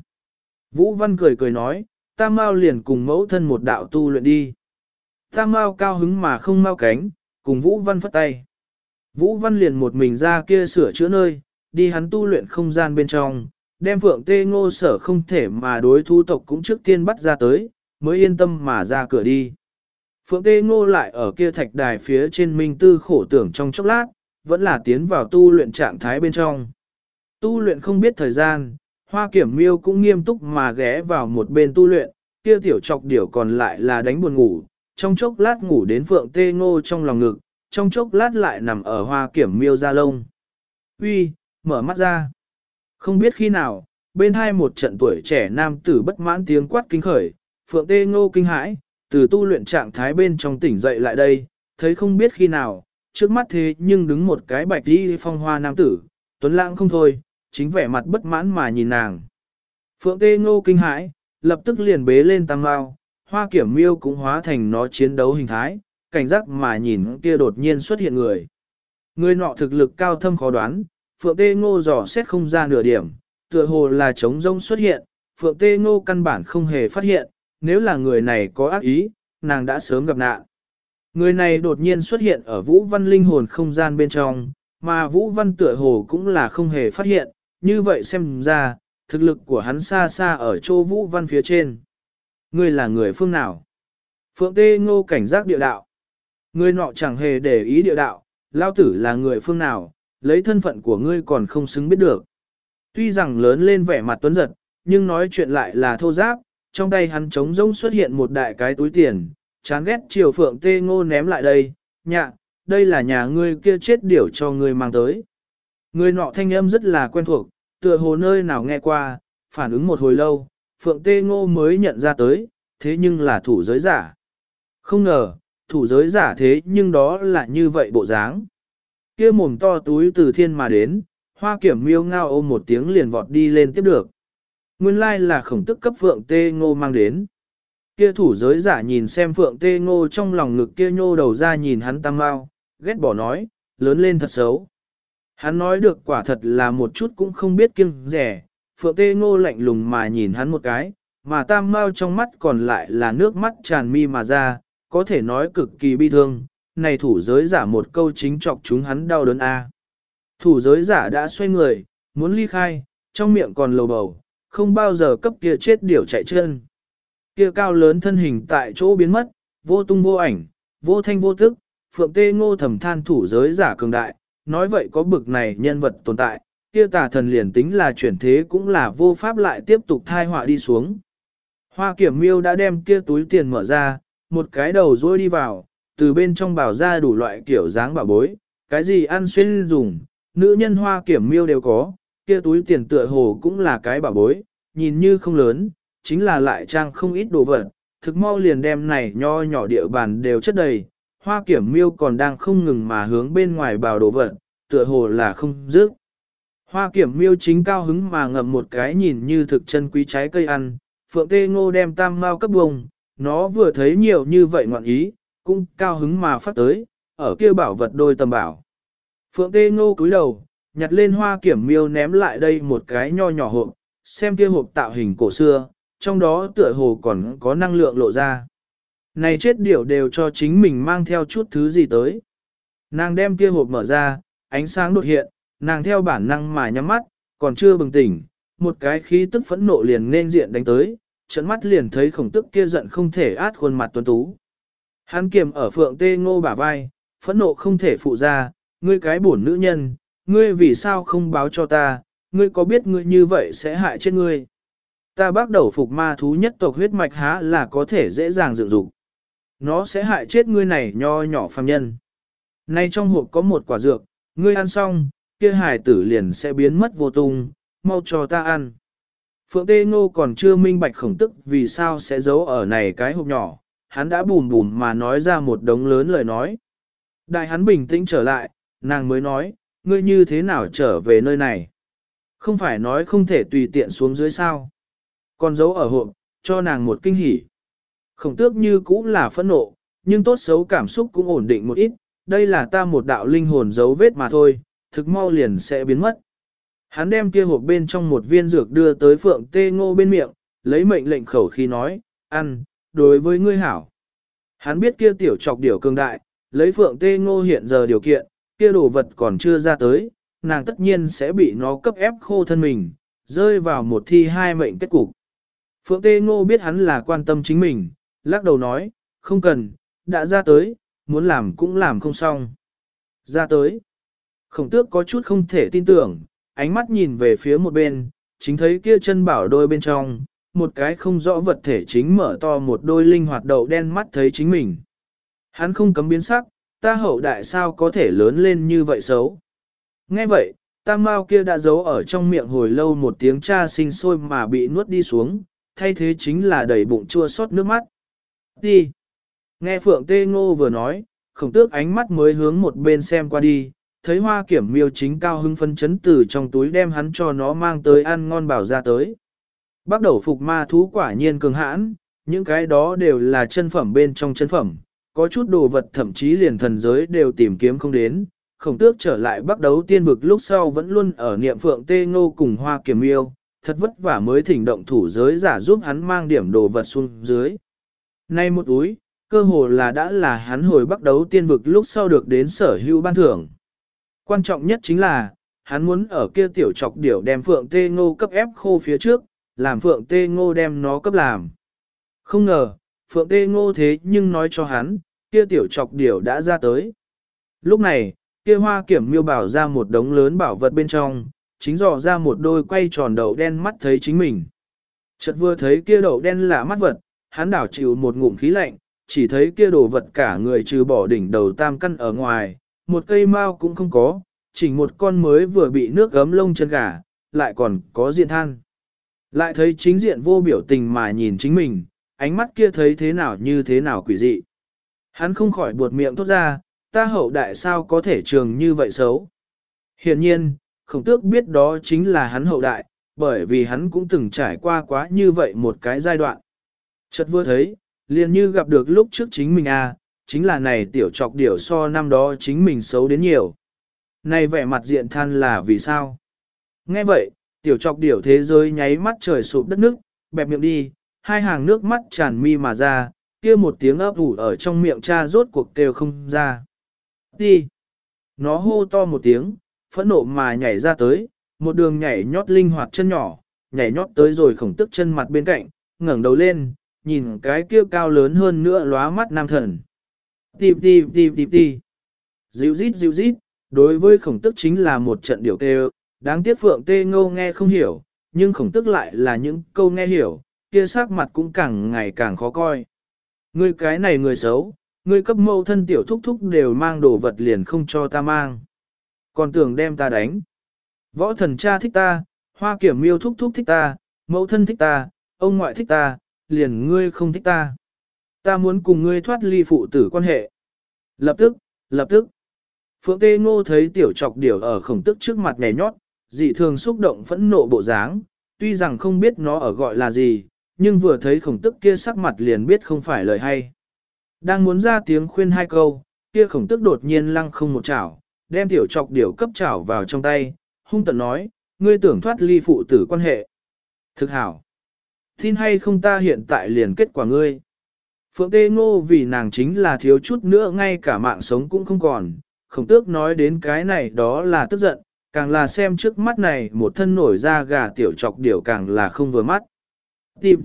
Vũ Văn cười cười nói, Tam Mao liền cùng mẫu thân một đạo tu luyện đi. Tam Mao cao hứng mà không mau cánh, cùng Vũ Văn phất tay. Vũ Văn liền một mình ra kia sửa chữa nơi, đi hắn tu luyện không gian bên trong, đem Phượng Tê Ngô sở không thể mà đối thu tộc cũng trước tiên bắt ra tới, mới yên tâm mà ra cửa đi. Phượng Tê Ngô lại ở kia thạch đài phía trên minh tư khổ tưởng trong chốc lát, vẫn là tiến vào tu luyện trạng thái bên trong. Tu luyện không biết thời gian, Hoa Kiểm Miêu cũng nghiêm túc mà ghé vào một bên tu luyện, kia tiểu trọc điểu còn lại là đánh buồn ngủ, trong chốc lát ngủ đến Phượng Tê Ngô trong lòng ngực, trong chốc lát lại nằm ở Hoa Kiểm Miêu da lông. Uy, mở mắt ra. Không biết khi nào, bên hai một trận tuổi trẻ nam tử bất mãn tiếng quát kinh khởi, Phượng Tê Ngô kinh hãi, từ tu luyện trạng thái bên trong tỉnh dậy lại đây, thấy không biết khi nào, trước mắt thế nhưng đứng một cái bạch đi phong hoa nam tử, tuấn lãng không thôi, chính vẻ mặt bất mãn mà nhìn nàng. Phượng Tê Ngô kinh hãi, lập tức liền bế lên tam mao, Hoa Kiểm Miêu cũng hóa thành nó chiến đấu hình thái, cảnh giác mà nhìn kia đột nhiên xuất hiện người. Người nọ thực lực cao thâm khó đoán, Phượng Tê Ngô dò xét không ra nửa điểm, tựa hồ là trống rông xuất hiện, Phượng Tê Ngô căn bản không hề phát hiện, nếu là người này có ác ý, nàng đã sớm gặp nạn. Người này đột nhiên xuất hiện ở Vũ Văn linh hồn không gian bên trong, mà Vũ Văn tựa hồ cũng là không hề phát hiện, như vậy xem ra, thực lực của hắn xa xa ở chỗ Vũ Văn phía trên. Ngươi là người phương nào? Phượng Tê Ngô cảnh giác địa đạo. Ngươi nọ chẳng hề để ý địa đạo, lao tử là người phương nào, lấy thân phận của ngươi còn không xứng biết được. Tuy rằng lớn lên vẻ mặt tuấn giật, nhưng nói chuyện lại là thô giáp, trong tay hắn trống rỗng xuất hiện một đại cái túi tiền, chán ghét chiều Phượng Tê Ngô ném lại đây, nhạ, đây là nhà ngươi kia chết điểu cho ngươi mang tới. Người nọ thanh âm rất là quen thuộc, tựa hồ nơi nào nghe qua, phản ứng một hồi lâu, Phượng Tê Ngô mới nhận ra tới, thế nhưng là thủ giới giả. Không ngờ, thủ giới giả thế nhưng đó là như vậy bộ dáng. Kia mồm to túi từ thiên mà đến, Hoa Kiểm Miêu ngao ôm một tiếng liền vọt đi lên tiếp được. Nguyên lai là khổng tức cấp Phượng Tê Ngô mang đến. Kia thủ giới giả nhìn xem Phượng Tê Ngô trong lòng ngực kia nhô đầu ra nhìn hắn tam mau, ghét bỏ nói, lớn lên thật xấu. Hắn nói được quả thật là một chút cũng không biết kiêng rẻ, Phượng Tê Ngô lạnh lùng mà nhìn hắn một cái, mà tam mau trong mắt còn lại là nước mắt tràn mi mà ra, có thể nói cực kỳ bi thương, này thủ giới giả một câu chính chọc chúng hắn đau đớn a. Thủ giới giả đã xoay người, muốn ly khai, trong miệng còn lầu bầu, không bao giờ cấp kia chết điểu chạy chân. Kia cao lớn thân hình tại chỗ biến mất, vô tung vô ảnh, vô thanh vô tức, Phượng Tê Ngô thầm than thủ giới giả cường đại, nói vậy có bực này nhân vật tồn tại, kia tà thần liền tính là chuyển thế cũng là vô pháp lại tiếp tục thai họa đi xuống. Hoa Kiểm Miêu đã đem kia túi tiền mở ra, một cái đầu rôi đi vào, từ bên trong bảo ra đủ loại kiểu dáng bảo bối, cái gì ăn xuyên dùng, nữ nhân Hoa Kiểm Miêu đều có, kia túi tiền tựa hồ cũng là cái bảo bối, nhìn như không lớn, chính là lại trang không ít đồ vật, thực mau liền đem này nho nhỏ địa bàn đều chất đầy, Hoa Kiểm Miêu còn đang không ngừng mà hướng bên ngoài bào đồ vật, tựa hồ là không dứt. Hoa Kiểm Miêu chính cao hứng mà ngậm một cái nhìn như thực chân quý trái cây ăn, Phượng Tê Ngô đem tam mao cấp bông, nó vừa thấy nhiều như vậy ngoạn ý, cũng cao hứng mà phát tới, ở kia bảo vật đôi tầm bảo. Phượng Tê Ngô cúi đầu, nhặt lên Hoa Kiểm Miêu ném lại đây một cái nho nhỏ hộp, xem kia hộp tạo hình cổ xưa, trong đó tựa hồ còn có năng lượng lộ ra. Này chết điểu đều cho chính mình mang theo chút thứ gì tới. Nàng đem kia hộp mở ra, ánh sáng đột hiện, nàng theo bản năng mà nhắm mắt, còn chưa bừng tỉnh, một cái khí tức phẫn nộ liền nên diện đánh tới, trận mắt liền thấy khổng tức kia giận không thể át khuôn mặt tuấn tú. Hắn kiềm ở Phượng Tê Ngô bả vai, phẫn nộ không thể phụ ra, ngươi cái bổn nữ nhân, ngươi vì sao không báo cho ta, ngươi có biết ngươi như vậy sẽ hại chết ngươi. Ta bắt đầu phục ma thú nhất tộc huyết mạch há là có thể dễ dàng dựng dục. Nó sẽ hại chết ngươi này nho nhỏ phàm nhân. Nay trong hộp có một quả dược, ngươi ăn xong, kia hài tử liền sẽ biến mất vô tung, mau cho ta ăn. Phượng Tê Ngô còn chưa minh bạch khổng tức vì sao sẽ giấu ở này cái hộp nhỏ, hắn đã bùm bùm mà nói ra một đống lớn lời nói. Đại hắn bình tĩnh trở lại, nàng mới nói, ngươi như thế nào trở về nơi này? Không phải nói không thể tùy tiện xuống dưới sao? Còn giấu ở hộp, cho nàng một kinh hỉ. Khổng tước như cũng là phẫn nộ, nhưng tốt xấu cảm xúc cũng ổn định một ít, đây là ta một đạo linh hồn dấu vết mà thôi, thực mau liền sẽ biến mất. Hắn đem kia hộp bên trong một viên dược đưa tới Phượng Tê Ngô bên miệng, lấy mệnh lệnh khẩu khi nói, ăn, đối với ngươi hảo. Hắn biết kia tiểu trọc điểu cường đại, lấy Phượng Tê Ngô hiện giờ điều kiện, kia đồ vật còn chưa ra tới, nàng tất nhiên sẽ bị nó cấp ép khô thân mình, rơi vào một thi hai mệnh kết cục. Phượng Tê Ngô biết hắn là quan tâm chính mình, lắc đầu nói, không cần, đã ra tới, muốn làm cũng làm không xong. Ra tới. Khổng tước có chút không thể tin tưởng, ánh mắt nhìn về phía một bên, chính thấy kia chân bảo đôi bên trong, một cái không rõ vật thể chính mở to một đôi linh hoạt đậu đen mắt thấy chính mình. Hắn không cấm biến sắc, ta hậu đại sao có thể lớn lên như vậy xấu. Nghe vậy, Tam mao kia đã giấu ở trong miệng hồi lâu một tiếng cha sinh sôi mà bị nuốt đi xuống, thay thế chính là đầy bụng chua xót nước mắt. Đi! Nghe Phượng Tê Ngô vừa nói, Khổng Tước ánh mắt mới hướng một bên xem qua đi, thấy Hoa Kiểm Miêu chính cao hưng phân chấn từ trong túi đem hắn cho nó mang tới ăn ngon bảo ra tới. Bắt đầu phục ma thú quả nhiên cường hãn, những cái đó đều là chân phẩm bên trong chân phẩm, có chút đồ vật thậm chí liền thần giới đều tìm kiếm không đến. Khổng Tước trở lại bắt đấu tiên vực lúc sau vẫn luôn ở niệm Phượng Tê Ngô cùng Hoa Kiểm Miêu, thật vất vả mới thỉnh động thủ giới giả giúp hắn mang điểm đồ vật xuống dưới. Nay một túi, cơ hồ đã là hắn hồi bắt đấu tiên vực lúc sau được đến sở hữu ban thưởng. Quan trọng nhất chính là, hắn muốn ở kia tiểu trọc điểu đem Phượng Tê Ngô cấp ép khô phía trước, làm Phượng Tê Ngô đem nó cấp làm. Không ngờ, Phượng Tê Ngô thế nhưng nói cho hắn, kia tiểu trọc điểu đã ra tới. Lúc này, kia Hoa Kiểm Miêu bảo ra một đống lớn bảo vật bên trong, chính dò ra một đôi quay tròn đậu đen mắt thấy chính mình. Chợt vừa thấy kia đậu đen lạ mắt vật, hắn đảo chịu một ngụm khí lạnh, chỉ thấy kia đồ vật cả người trừ bỏ đỉnh đầu tam căn ở ngoài, một cây mao cũng không có, chỉ một con mới vừa bị nước gấm lông chân gà, lại còn có diện than. Lại thấy chính diện vô biểu tình mà nhìn chính mình, ánh mắt kia thấy thế nào như thế nào quỷ dị. Hắn không khỏi buột miệng thốt ra, ta hậu đại sao có thể trường như vậy xấu. Hiển nhiên, Khổng Tước biết đó chính là hắn hậu đại, bởi vì hắn cũng từng trải qua quá như vậy một cái giai đoạn. Chợt vừa thấy, liền như gặp được lúc trước chính mình chính là này tiểu trọc điểu so năm đó chính mình xấu đến nhiều. Này vẻ mặt diện than là vì sao? Nghe vậy, tiểu trọc điểu thế giới nháy mắt trời sụp đất nước, bẹp miệng đi, hai hàng nước mắt tràn mi mà ra, kia một tiếng ấp ủ ở trong miệng cha rốt cuộc kêu không ra. Đi! Nó hô to một tiếng, phẫn nộ mà nhảy ra tới, một đường nhảy nhót linh hoạt chân nhỏ, nhảy nhót tới rồi Khổng Tước chân mặt bên cạnh, ngẩng đầu lên, nhìn cái kia cao lớn hơn nữa lóa mắt nam thần. Tìm tìm tìm tìm tìm. Dịu rít, đối với Khổng Tước chính là một trận điều kêu, đáng tiếc Phượng Tê Ngô nghe không hiểu, nhưng Khổng Tước lại là những câu nghe hiểu, kia sắc mặt cũng càng ngày càng khó coi. Ngươi cái này người xấu, ngươi cấp mâu thân tiểu thúc thúc đều mang đồ vật liền không cho ta mang. Còn tưởng đem ta đánh. Võ thần cha thích ta, Hoa Kiểm Miêu thúc thúc thích ta, mẫu thân thích ta, ông ngoại thích ta, liền ngươi không thích ta. Ta muốn cùng ngươi thoát ly phụ tử quan hệ. Lập tức. Phượng Tê Ngô thấy tiểu trọc điểu ở Khổng Tước trước mặt nhảy nhót, dị thường xúc động phẫn nộ bộ dáng, tuy rằng không biết nó ở gọi là gì, nhưng vừa thấy Khổng Tước kia sắc mặt liền biết không phải lời hay. Đang muốn ra tiếng khuyên hai câu, kia Khổng Tước đột nhiên lăng không một chảo, đem tiểu trọc điểu cấp chảo vào trong tay, hung tợn nói, ngươi tưởng thoát ly phụ tử quan hệ. Thực hảo. Tin hay không ta hiện tại liền kết quả ngươi. Phượng Tê Ngô vì nàng chính là thiếu chút nữa ngay cả mạng sống cũng không còn, Khổng Tước nói đến cái này đó là tức giận, càng là xem trước mắt này một thân nổi da gà tiểu trọc điểu càng là không vừa mắt. Tìm.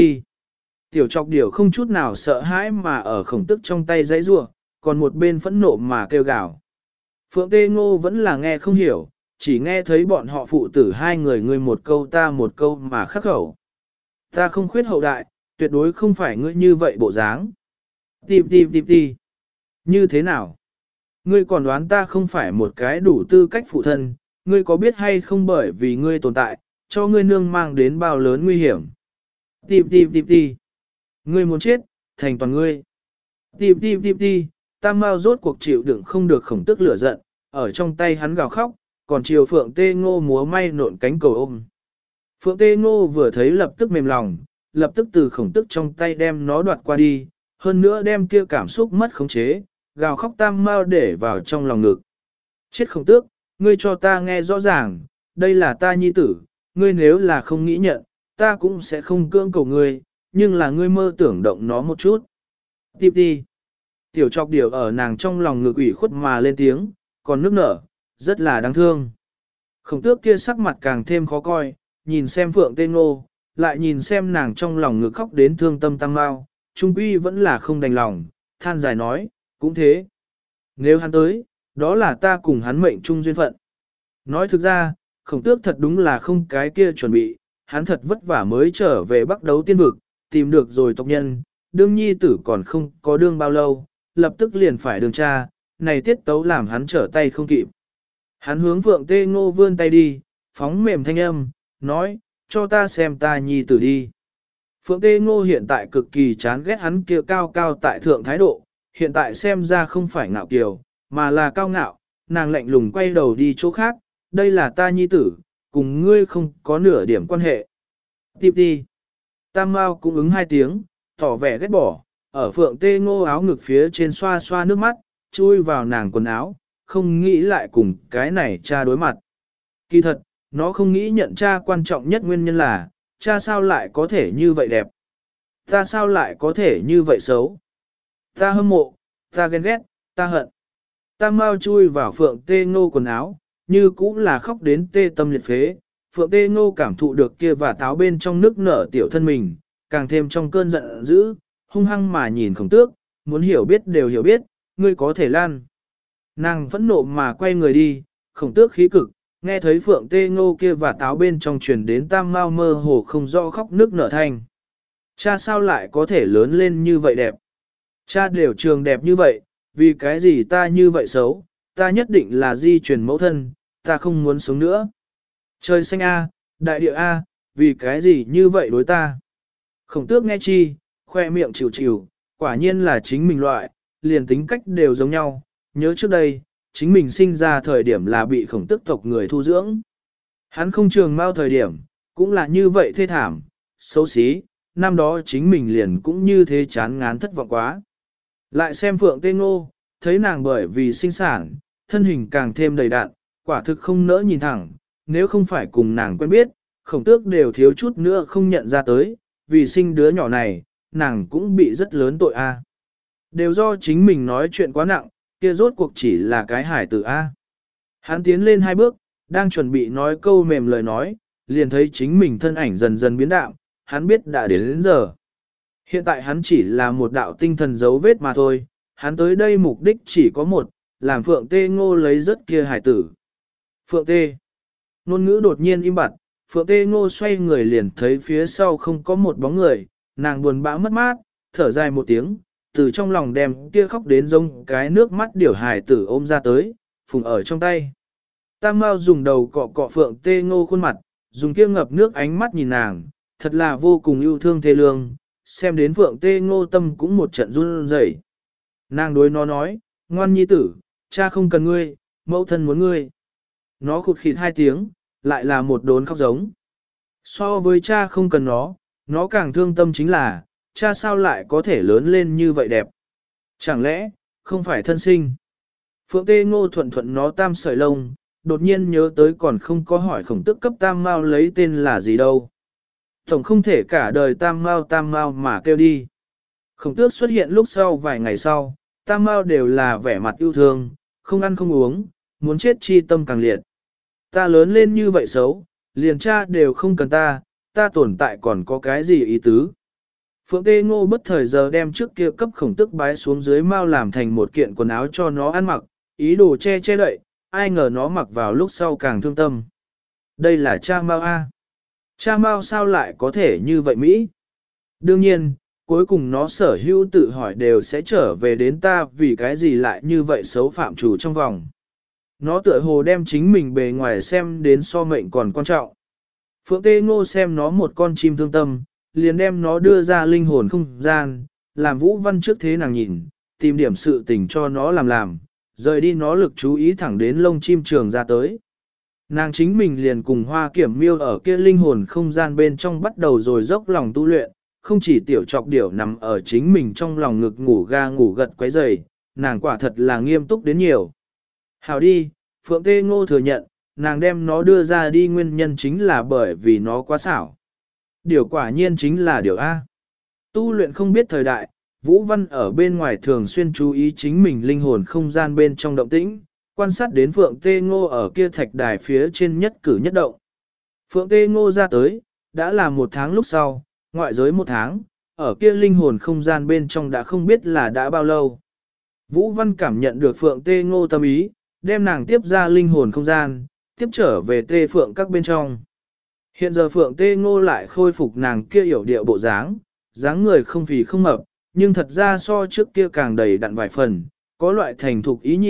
Tiểu trọc điểu không chút nào sợ hãi mà ở Khổng Tước trong tay giãy giụa, còn một bên phẫn nộ mà kêu gào. Phượng Tê Ngô vẫn là nghe không hiểu, chỉ nghe thấy bọn họ phụ tử hai người ngươi một câu ta một câu mà khắc khẩu. Ta không khuyết hậu đại, tuyệt đối không phải ngươi như vậy bộ dáng. Tìm. Như thế nào? Ngươi còn đoán ta không phải một cái đủ tư cách phụ thân, ngươi có biết hay không bởi vì ngươi tồn tại, cho ngươi nương mang đến bao lớn nguy hiểm. Tìm. Ngươi muốn chết, thành toàn ngươi. Tìm. Tam Mao rốt cuộc chịu đựng không được Khổng Tước lửa giận, ở trong tay hắn gào khóc, còn chiều Phượng Tê Ngô múa may nộn cánh cầu ôm. Phượng Tê Ngô vừa thấy lập tức mềm lòng, lập tức từ Khổng Tước trong tay đem nó đoạt qua đi, hơn nữa đem kia cảm xúc mất khống chế, gào khóc Tam Mao để vào trong lòng ngực. Chết Khổng Tước, ngươi cho ta nghe rõ ràng, đây là ta nhi tử, ngươi nếu là không nghĩ nhận, ta cũng sẽ không cưỡng cầu ngươi, nhưng là ngươi mơ tưởng động nó một chút. Tiếp đi. Tiểu trọc điểu ở nàng trong lòng ngực ủy khuất mà lên tiếng, còn nước nở, rất là đáng thương. Khổng Tước kia sắc mặt càng thêm khó coi, nhìn xem Phượng Tê Ngô, lại nhìn xem nàng trong lòng ngực khóc đến thương tâm Tam Mao, trung quy vẫn là không đành lòng, than dài nói, cũng thế. Nếu hắn tới, đó là ta cùng hắn mệnh chung duyên phận. Nói thực ra, Khổng Tước thật đúng là không cái kia chuẩn bị, hắn thật vất vả mới trở về Bắc Đấu Tiên Vực, tìm được rồi tộc nhân, đương nhi tử còn không có đương bao lâu, lập tức liền phải đương cha, này tiết tấu làm hắn trở tay không kịp. Hắn hướng Phượng Tê Ngô vươn tay đi, phóng mềm thanh âm, nói, cho ta xem ta nhi tử đi. Phượng Tê Ngô hiện tại cực kỳ chán ghét hắn kia cao cao tại thượng thái độ, hiện tại xem ra không phải ngạo kiều, mà là cao ngạo, nàng lạnh lùng quay đầu đi chỗ khác, đây là ta nhi tử, cùng ngươi không có nửa điểm quan hệ. Tiếp đi. Tam Mao cũng ứng hai tiếng, tỏ vẻ ghét bỏ, ở Phượng Tê Ngô áo ngực phía trên xoa xoa nước mắt, chui vào nàng quần áo, không nghĩ lại cùng cái này cha đối mặt. Kỳ thật, nó không nghĩ nhận cha quan trọng nhất nguyên nhân là, cha sao lại có thể như vậy đẹp? Ta sao lại có thể như vậy xấu? Ta hâm mộ, ta ghen ghét, ta hận. Tam Mao chui vào Phượng Tê Ngô quần áo, như cũng là khóc đến tê tâm liệt phế. Phượng Tê Ngô cảm thụ được kia và táo bên trong nước nở tiểu thân mình, càng thêm trong cơn giận dữ, hung hăng mà nhìn Khổng Tước, muốn hiểu biết đều hiểu biết, ngươi có thể lan. Nàng phẫn nộ mà quay người đi, Khổng Tước khí cực, nghe thấy Phượng Tê Ngô kia và táo bên trong truyền đến Tam Mao mơ hồ không rõ khóc nước nở thanh. Cha sao lại có thể lớn lên như vậy đẹp? Cha đều trường đẹp như vậy, vì cái gì ta như vậy xấu, ta nhất định là di truyền mẫu thân, ta không muốn sống nữa. Trời xanh A, đại địa A, vì cái gì như vậy đối ta? Khổng Tước nghe chi, khoe miệng chịu chịu, quả nhiên là chính mình loại, liền tính cách đều giống nhau, nhớ trước đây, chính mình sinh ra thời điểm là bị Khổng Tước tộc người thu dưỡng. Hắn không trường mau thời điểm, cũng là như vậy thê thảm, xấu xí, năm đó chính mình liền cũng như thế chán ngán thất vọng quá. Lại xem Phượng Tê Ngô, thấy nàng bởi vì sinh sản, thân hình càng thêm đầy đặn, quả thực không nỡ nhìn thẳng, nếu không phải cùng nàng quen biết, Khổng Tước đều thiếu chút nữa không nhận ra tới, vì sinh đứa nhỏ này, nàng cũng bị rất lớn tội a. Đều do chính mình nói chuyện quá nặng, kia rốt cuộc chỉ là cái hải tử a. Hắn tiến lên hai bước, đang chuẩn bị nói câu mềm lời nói, liền thấy chính mình thân ảnh dần dần biến đạo, hắn biết đã đến giờ. Hiện tại hắn chỉ là một đạo tinh thần dấu vết mà thôi, hắn tới đây mục đích chỉ có một, làm Phượng Tê Ngô lấy rất kia hải tử. Phượng Tê. Ngôn ngữ đột nhiên im bặt, Phượng Tê Ngô xoay người liền thấy phía sau không có một bóng người, nàng buồn bã mất mát, thở dài một tiếng, từ trong lòng đem kia khóc đến rông cái nước mắt điểu hải tử ôm ra tới, phùng ở trong tay. Tam Mao dùng đầu cọ cọ Phượng Tê Ngô khuôn mặt, dùng kia ngập nước ánh mắt nhìn nàng, thật là vô cùng yêu thương thê lương, xem đến Phượng Tê Ngô tâm cũng một trận run rẩy. Nàng đối nó nói, ngoan nhi tử, cha không cần ngươi, mẫu thân muốn ngươi. Nó khụt khịt hai tiếng, lại là một đốn khóc giống. So với cha không cần nó càng thương tâm chính là, cha sao lại có thể lớn lên như vậy đẹp. Chẳng lẽ, không phải thân sinh. Phượng Tê Ngô thuận thuận nó tam sợi lông, đột nhiên nhớ tới còn không có hỏi Khổng Tước cấp Tam Mao lấy tên là gì đâu. Tổng không thể cả đời Tam Mao mà kêu đi. Khổng Tước xuất hiện lúc sau vài ngày sau, Tam Mao đều là vẻ mặt yêu thương, không ăn không uống, muốn chết chi tâm càng liệt. Ta lớn lên như vậy xấu, liền cha đều không cần ta tồn tại còn có cái gì ý tứ. Phượng Tê Ngô bất thời giờ đem trước kia cấp Khổng Tước bái xuống dưới Mao làm thành một kiện quần áo cho nó ăn mặc, ý đồ che đậy, ai ngờ nó mặc vào lúc sau càng thương tâm. Đây là cha Mao A. Cha Mao sao lại có thể như vậy Mỹ? Đương nhiên, cuối cùng nó sở hữu tự hỏi đều sẽ trở về đến ta vì cái gì lại như vậy xấu phạm chủ trong vòng. Nó tựa hồ đem chính mình bề ngoài xem đến so mệnh còn quan trọng. Phượng Tê Ngô xem nó một con chim thương tâm, liền đem nó đưa ra linh hồn không gian, làm Vũ Văn trước thế nàng nhìn, tìm điểm sự tình cho nó làm, rời đi nó lực chú ý thẳng đến lông chim trường ra tới. Nàng chính mình liền cùng Hoa Kiểm Miêu ở kia linh hồn không gian bên trong bắt đầu rồi dốc lòng tu luyện, không chỉ tiểu trọc điểu nằm ở chính mình trong lòng ngực ngủ ga ngủ gật quấy rầy, nàng quả thật là nghiêm túc đến nhiều. Hảo đi, Phượng Tê Ngô thừa nhận, nàng đem nó đưa ra đi nguyên nhân chính là bởi vì nó quá xảo. Điều quả nhiên chính là điều A. Tu luyện không biết thời đại, Vũ Văn ở bên ngoài thường xuyên chú ý chính mình linh hồn không gian bên trong động tĩnh, quan sát đến Phượng Tê Ngô ở kia thạch đài phía trên nhất cử nhất động. Phượng Tê Ngô ra tới, đã là một tháng lúc sau, ngoại giới một tháng, ở kia linh hồn không gian bên trong đã không biết là đã bao lâu. Vũ Văn cảm nhận được Phượng Tê Ngô tâm ý, đem nàng tiếp ra linh hồn không gian, tiếp trở về Tê Phượng các bên trong. Hiện giờ Phượng Tê Ngô lại khôi phục nàng kia hiểu điệu bộ dáng, dáng người không phì không mập, nhưng thật ra so trước kia càng đầy đặn vài phần, có loại thành thục ý nhị,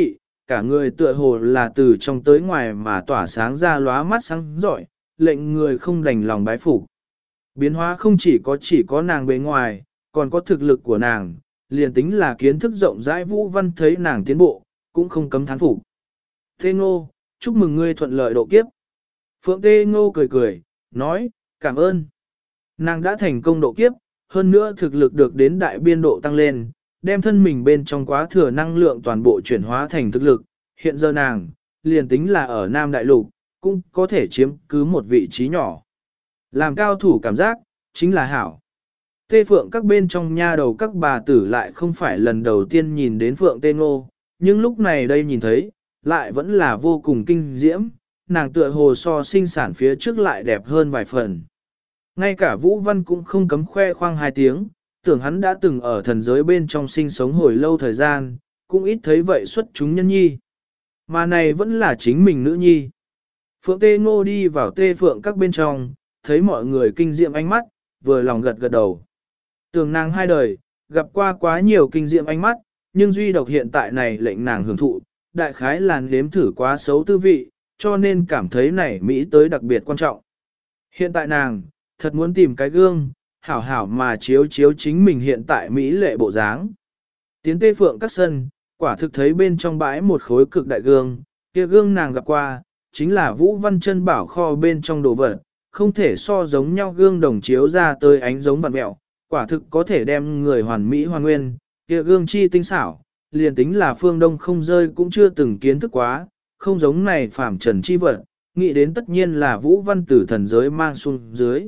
cả người tựa hồ là từ trong tới ngoài mà tỏa sáng ra lóa mắt sáng rọi, lệnh người không đành lòng bái phục. Biến hóa không chỉ có nàng bề ngoài, còn có thực lực của nàng, liền tính là kiến thức rộng rãi Vũ Văn thấy nàng tiến bộ, cũng không cấm thán phục. Tê Ngô, chúc mừng ngươi thuận lợi độ kiếp. Phượng Tê Ngô cười cười, nói, cảm ơn. Nàng đã thành công độ kiếp, hơn nữa thực lực được đến đại biên độ tăng lên, đem thân mình bên trong quá thừa năng lượng toàn bộ chuyển hóa thành thực lực. Hiện giờ nàng, liền tính là ở Nam Đại Lục, cũng có thể chiếm cứ một vị trí nhỏ. Làm cao thủ cảm giác, chính là hảo. Tê Phượng các bên trong nha đầu các bà tử lại không phải lần đầu tiên nhìn đến Phượng Tê Ngô, nhưng lúc này đây nhìn thấy, lại vẫn là vô cùng kinh diễm, nàng tựa hồ so sinh sản phía trước lại đẹp hơn vài phần. Ngay cả Vũ Văn cũng không cấm khoe khoang hai tiếng, tưởng hắn đã từng ở thần giới bên trong sinh sống hồi lâu thời gian, cũng ít thấy vậy xuất chúng nhân nhi. Mà này vẫn là chính mình nữ nhi. Phượng Tê Ngô đi vào Tê Phượng các bên trong, thấy mọi người kinh diệm ánh mắt, vừa lòng gật gật đầu. Tưởng nàng hai đời, gặp qua quá nhiều kinh diệm ánh mắt, nhưng duy độc hiện tại này lệnh nàng hưởng thụ, đại khái là nếm thử quá xấu tư vị, cho nên cảm thấy này Mỹ tới đặc biệt quan trọng. Hiện tại nàng, thật muốn tìm cái gương, hảo hảo mà chiếu chiếu chính mình hiện tại Mỹ lệ bộ dáng. Tiến Tê Phượng các sân, quả thực thấy bên trong bãi một khối cực đại gương, kia gương nàng gặp qua, chính là Vũ Văn Chân bảo kho bên trong đồ vật, không thể so giống nhau gương đồng chiếu ra tới ánh giống vằn mẹo, quả thực có thể đem người hoàn mỹ hoàn nguyên, kia gương chi tinh xảo, liền tính là phương đông không rơi cũng chưa từng kiến thức quá, không giống này phàm trần chi vật, nghĩ đến tất nhiên là Vũ Văn từ thần giới mang xuống dưới.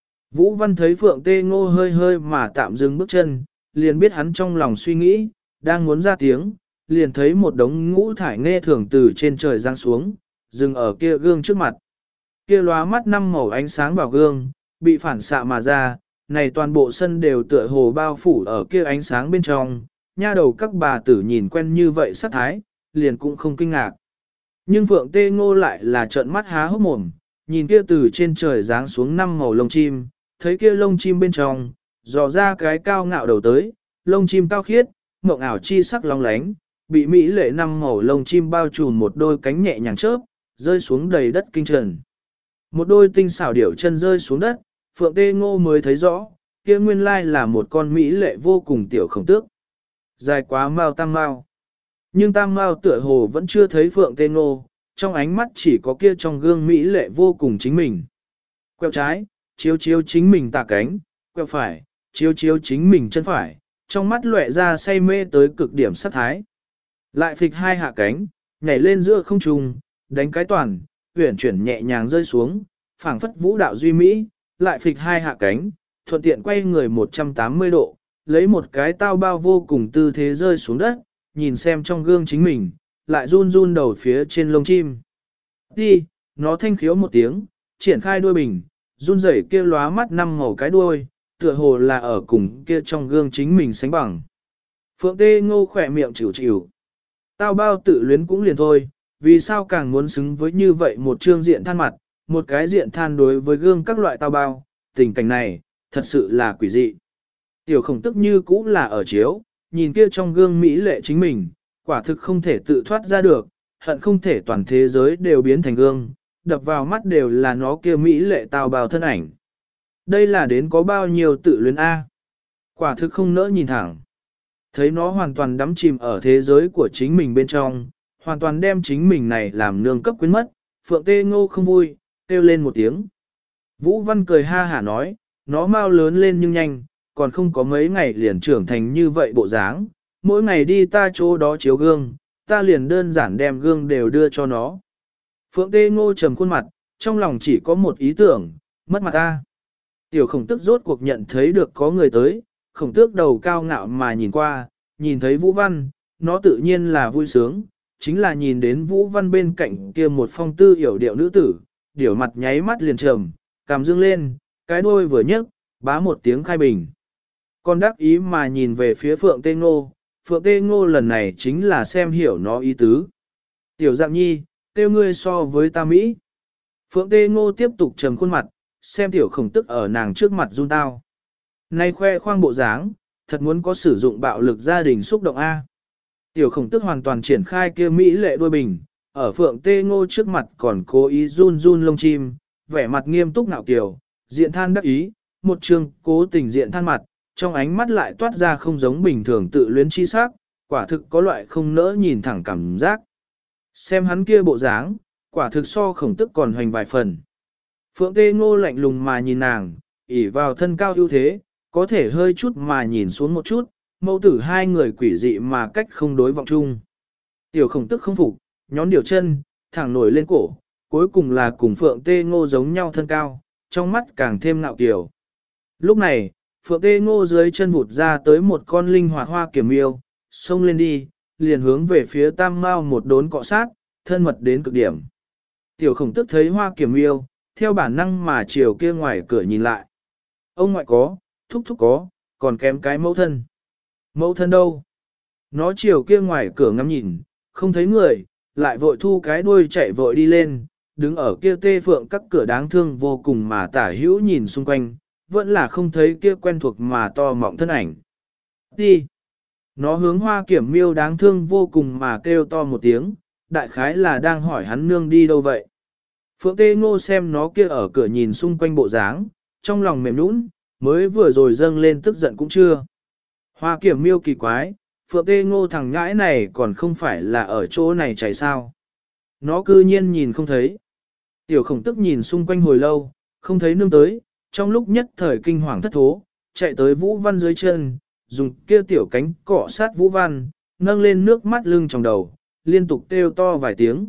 Vũ Văn thấy Phượng Tê Ngô hơi hơi mà tạm dừng bước chân, liền biết hắn trong lòng suy nghĩ, đang muốn ra tiếng, liền thấy một đống ngũ thải nghe thường từ trên trời giáng xuống, dừng ở kia gương trước mặt. Kia lóa mắt năm màu ánh sáng vào gương, bị phản xạ mà ra, này toàn bộ sân đều tựa hồ bao phủ ở kia ánh sáng bên trong, nha đầu các bà tử nhìn quen như vậy sắc thái, liền cũng không kinh ngạc. Nhưng Phượng Tê Ngô lại là trợn mắt há hốc mồm, nhìn kia từ trên trời giáng xuống năm màu lông chim, thấy kia lông chim bên trong, dò ra cái cao ngạo đầu tới, lông chim cao khiết, mộng ảo chi sắc long lánh, bị mỹ lệ năm màu lông chim bao trùm một đôi cánh nhẹ nhàng chớp, rơi xuống đầy đất kinh trần. Một đôi tinh xảo điểu chân rơi xuống đất, Phượng Tê Ngô mới thấy rõ, kia nguyên lai là một con mỹ lệ vô cùng tiểu khổng tước. Dài quá mao tam mao. Nhưng tam mao tựa hồ vẫn chưa thấy Phượng Tê Ngô, trong ánh mắt chỉ có kia trong gương mỹ lệ vô cùng chính mình. Quẹo trái, chiếu chiếu chính mình tà cánh, quẹo phải, chiếu chiếu chính mình chân phải, trong mắt lóe ra say mê tới cực điểm sát thái. Lại phịch hai hạ cánh, nhảy lên giữa không trung, đánh cái toàn, uyển chuyển nhẹ nhàng rơi xuống, phảng phất vũ đạo duy mỹ, lại phịch hai hạ cánh, thuận tiện quay người 180 độ, lấy một cái tao bao vô cùng tư thế rơi xuống đất, nhìn xem trong gương chính mình, lại run run đầu phía trên lông chim. Đi, nó thanh khiếu một tiếng, triển khai đuôi bình, run rẩy kia lóa mắt năm màu cái đuôi, tựa hồ là ở cùng kia trong gương chính mình sánh bằng. Phượng Tê Ngô khỏe miệng chịu chịu. Tao bao tự luyến cũng liền thôi, vì sao càng muốn xứng với như vậy một trương diện than mặt, một cái diện than đối với gương các loại tao bao, tình cảnh này, thật sự là quỷ dị. Tiểu khổng tức như cũ là ở chiếu, nhìn kia trong gương mỹ lệ chính mình, quả thực không thể tự thoát ra được, hận không thể toàn thế giới đều biến thành gương, đập vào mắt đều là nó kia mỹ lệ tao bao thân ảnh. Đây là đến có bao nhiêu tự luyến A. Quả thực không nỡ nhìn thẳng. Thấy nó hoàn toàn đắm chìm ở thế giới của chính mình bên trong, hoàn toàn đem chính mình này làm nương cấp quyến mất, Phượng Tê Ngô không vui, kêu lên một tiếng. Vũ Văn cười ha hả nói, nó mau lớn lên nhưng nhanh, còn không có mấy ngày liền trưởng thành như vậy bộ dáng, mỗi ngày đi ta chỗ đó chiếu gương, ta liền đơn giản đem gương đều đưa cho nó. Phượng Tê Ngô trầm khuôn mặt, trong lòng chỉ có một ý tưởng, mất mặt ta. Tiểu khổng tức rốt cuộc nhận thấy được có người tới, khổng tước đầu cao ngạo mà nhìn qua, nhìn thấy Vũ Văn, nó tự nhiên là vui sướng, chính là nhìn đến Vũ Văn bên cạnh kia một phong tư hiểu điệu nữ tử, điểu mặt nháy mắt liền trầm, cằm dương lên, cái đuôi vừa nhấc, bá một tiếng khai bình. Con đắc ý mà nhìn về phía Phượng Tê Ngô, Phượng Tê Ngô lần này chính là xem hiểu nó ý tứ. Tiểu Dạng Nhi, tiêu ngươi so với ta Mỹ. Phượng Tê Ngô tiếp tục trầm khuôn mặt, xem tiểu khổng tức ở nàng trước mặt run tao. Nay khoe khoang bộ dáng, thật muốn có sử dụng bạo lực gia đình xúc động A. Tiểu khổng tức hoàn toàn triển khai kia mỹ lệ đôi bình, ở Phượng Tê Ngô trước mặt còn cố ý run run lông chim, vẻ mặt nghiêm túc ngạo kiều, diện than đắc ý, một trường cố tình diện than mặt, trong ánh mắt lại toát ra không giống bình thường tự luyến chi sắc, quả thực có loại không nỡ nhìn thẳng cảm giác. Xem hắn kia bộ dáng, quả thực so khổng tức còn hoành vài phần. Phượng Tê Ngô lạnh lùng mà nhìn nàng, ỉ vào thân cao ưu thế, có thể hơi chút mà nhìn xuống một chút, mẫu tử hai người quỷ dị mà cách không đối vọng chung. Tiểu khổng tức không phục, nhón điều chân, thẳng nổi lên cổ, cuối cùng là cùng Phượng Tê Ngô giống nhau thân cao, trong mắt càng thêm ngạo kiều. Lúc này, Phượng Tê Ngô dưới chân vụt ra tới một con linh hoạt hoa kiểm yêu, xông lên đi, liền hướng về phía Tam Mao một đốn cọ sát, thân mật đến cực điểm. Tiểu khổng tức thấy hoa kiểm yêu, theo bản năng mà chiều kia ngoài cửa nhìn lại. Ông ngoại có, thúc thúc có, còn kém cái mẫu thân. Mẫu thân đâu? Nó chiều kia ngoài cửa ngắm nhìn, không thấy người, lại vội thu cái đuôi chạy vội đi lên, đứng ở kia Tê Phượng các cửa đáng thương vô cùng mà tả hữu nhìn xung quanh, vẫn là không thấy kia quen thuộc mà to mọng thân ảnh. Đi! Nó hướng hoa kiểm miêu đáng thương vô cùng mà kêu to một tiếng, đại khái là đang hỏi hắn nương đi đâu vậy. Phượng Tê Ngô xem nó kia ở cửa nhìn xung quanh bộ dáng, trong lòng mềm nũng, mới vừa rồi dâng lên tức giận cũng chưa. Hoa kiểm miêu kỳ quái, Phượng Tê Ngô thằng ngãi này còn không phải là ở chỗ này chạy sao. Nó cư nhiên nhìn không thấy. Tiểu khổng tức nhìn xung quanh hồi lâu, không thấy nương tới, trong lúc nhất thời kinh hoàng thất thố, chạy tới Vũ Văn dưới chân, dùng kia tiểu cánh cọ sát Vũ Văn, nâng lên nước mắt lưng trong đầu, liên tục kêu to vài tiếng.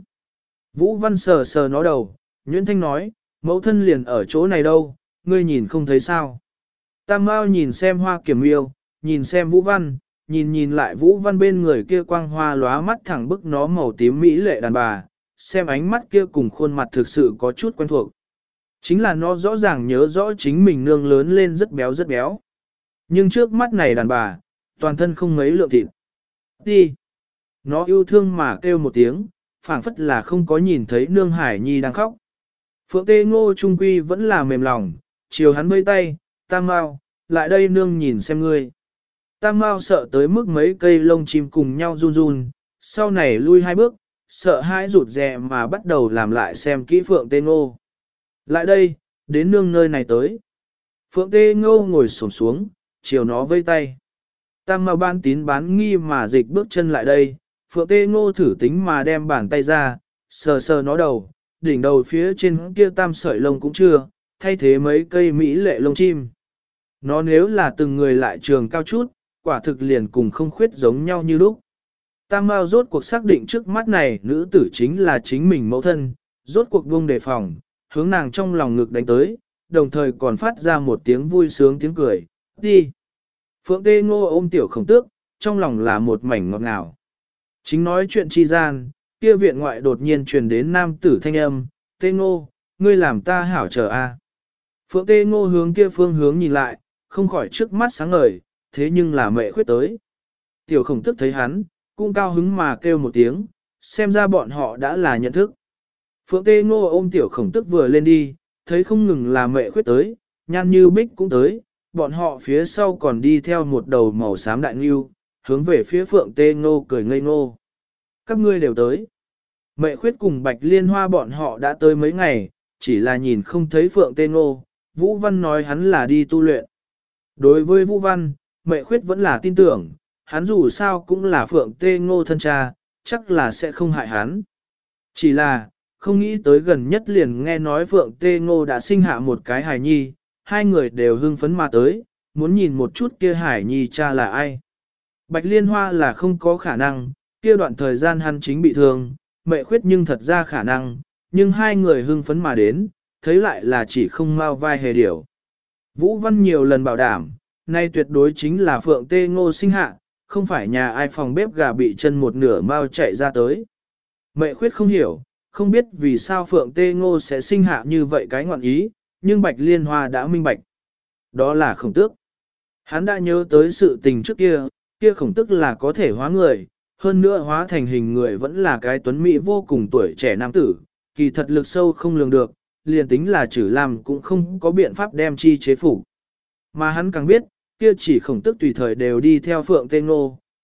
Vũ Văn sờ sờ nó đầu, Nguyễn Thanh nói, mẫu thân liền ở chỗ này đâu, ngươi nhìn không thấy sao. Tam Mao nhìn xem hoa kiểm yêu, nhìn xem Vũ Văn, nhìn lại Vũ Văn bên người kia quang hoa lóa mắt thẳng bức nó màu tím mỹ lệ đàn bà, xem ánh mắt kia cùng khuôn mặt thực sự có chút quen thuộc. Chính là nó rõ ràng nhớ rõ chính mình nương lớn lên rất béo rất béo. Nhưng trước mắt này đàn bà, toàn thân không mấy lượng thịt. Đi! Nó yêu thương mà kêu một tiếng, phảng phất là không có nhìn thấy nương Hải Nhi đang khóc. Phượng Tê Ngô Trung Quy vẫn là mềm lòng, chiều hắn vây tay, Tam Mao, lại đây nương nhìn xem ngươi. Tam Mao sợ tới mức mấy cây lông chim cùng nhau run run, sau này lui hai bước, sợ hãi rụt rè mà bắt đầu làm lại xem kỹ Phượng Tê Ngô. Lại đây, đến nương nơi này tới. Phượng Tê Ngô ngồi xổm xuống, chiều nó vây tay. Tam Mao ban tín bán nghi mà dịch bước chân lại đây, Phượng Tê Ngô thử tính mà đem bàn tay ra, sờ sờ nó đầu, đỉnh đầu phía trên kia tam sợi lông cũng chưa, thay thế mấy cây mỹ lệ lông chim. Nó nếu là từng người lại trường cao chút, quả thực liền cùng không khuyết giống nhau như lúc. Tam Mao rốt cuộc xác định trước mắt này nữ tử chính là chính mình mẫu thân, rốt cuộc buông đề phòng, hướng nàng trong lòng ngực đánh tới, đồng thời còn phát ra một tiếng vui sướng tiếng cười, đi. Phượng Tê Ngô ôm tiểu khổng tước, trong lòng là một mảnh ngọt ngào. Chính nói chuyện chi gian, kia viện ngoại đột nhiên truyền đến nam tử thanh âm, Tê Ngô, ngươi làm ta hảo chờ a. Phượng Tê Ngô hướng kia phương hướng nhìn lại, không khỏi trước mắt sáng ngời, thế nhưng là mẹ khuyết tới. Tiểu khổng tức thấy hắn, cũng cao hứng mà kêu một tiếng, xem ra bọn họ đã là nhận thức. Phượng Tê Ngô ôm tiểu khổng tức vừa lên đi, thấy không ngừng là mẹ khuyết tới, Nhan Như Bích cũng tới, bọn họ phía sau còn đi theo một đầu màu xám đại ngưu, hướng về phía Phượng Tê Ngô cười ngây ngô. Các ngươi đều tới. Mẹ khuyết cùng Bạch Liên Hoa bọn họ đã tới mấy ngày, chỉ là nhìn không thấy Phượng Tê Ngô, Vũ Văn nói hắn là đi tu luyện. Đối với Vũ Văn, mẹ khuyết vẫn là tin tưởng, hắn dù sao cũng là Phượng Tê Ngô thân cha, chắc là sẽ không hại hắn. Chỉ là, không nghĩ tới gần nhất liền nghe nói Phượng Tê Ngô đã sinh hạ một cái hài nhi, hai người đều hưng phấn mà tới, muốn nhìn một chút kia hài nhi cha là ai. Bạch Liên Hoa là không có khả năng, kia đoạn thời gian hắn chính bị thương, mẹ khuyết nhưng thật ra khả năng, nhưng hai người hưng phấn mà đến, thấy lại là chỉ không mau vai hề điểu. Vũ Văn nhiều lần bảo đảm, nay tuyệt đối chính là Phượng Tê Ngô sinh hạ, không phải nhà ai phòng bếp gà bị chân một nửa mau chạy ra tới. Mẹ khuyết không hiểu, không biết vì sao Phượng Tê Ngô sẽ sinh hạ như vậy cái ngọn ý, nhưng Bạch Liên Hoa đã minh bạch. Đó là khổng tước. Hắn đã nhớ tới sự tình trước kia, kia khổng tước là có thể hóa người, hơn nữa hóa thành hình người vẫn là cái tuấn mỹ vô cùng tuổi trẻ nam tử, kỳ thật lực sâu không lường được, liền tính là Trử Lam cũng không có biện pháp đem chi chế phục. Mà hắn càng biết, kia chỉ khổng tước tùy thời đều đi theo Phượng Tê Ngô,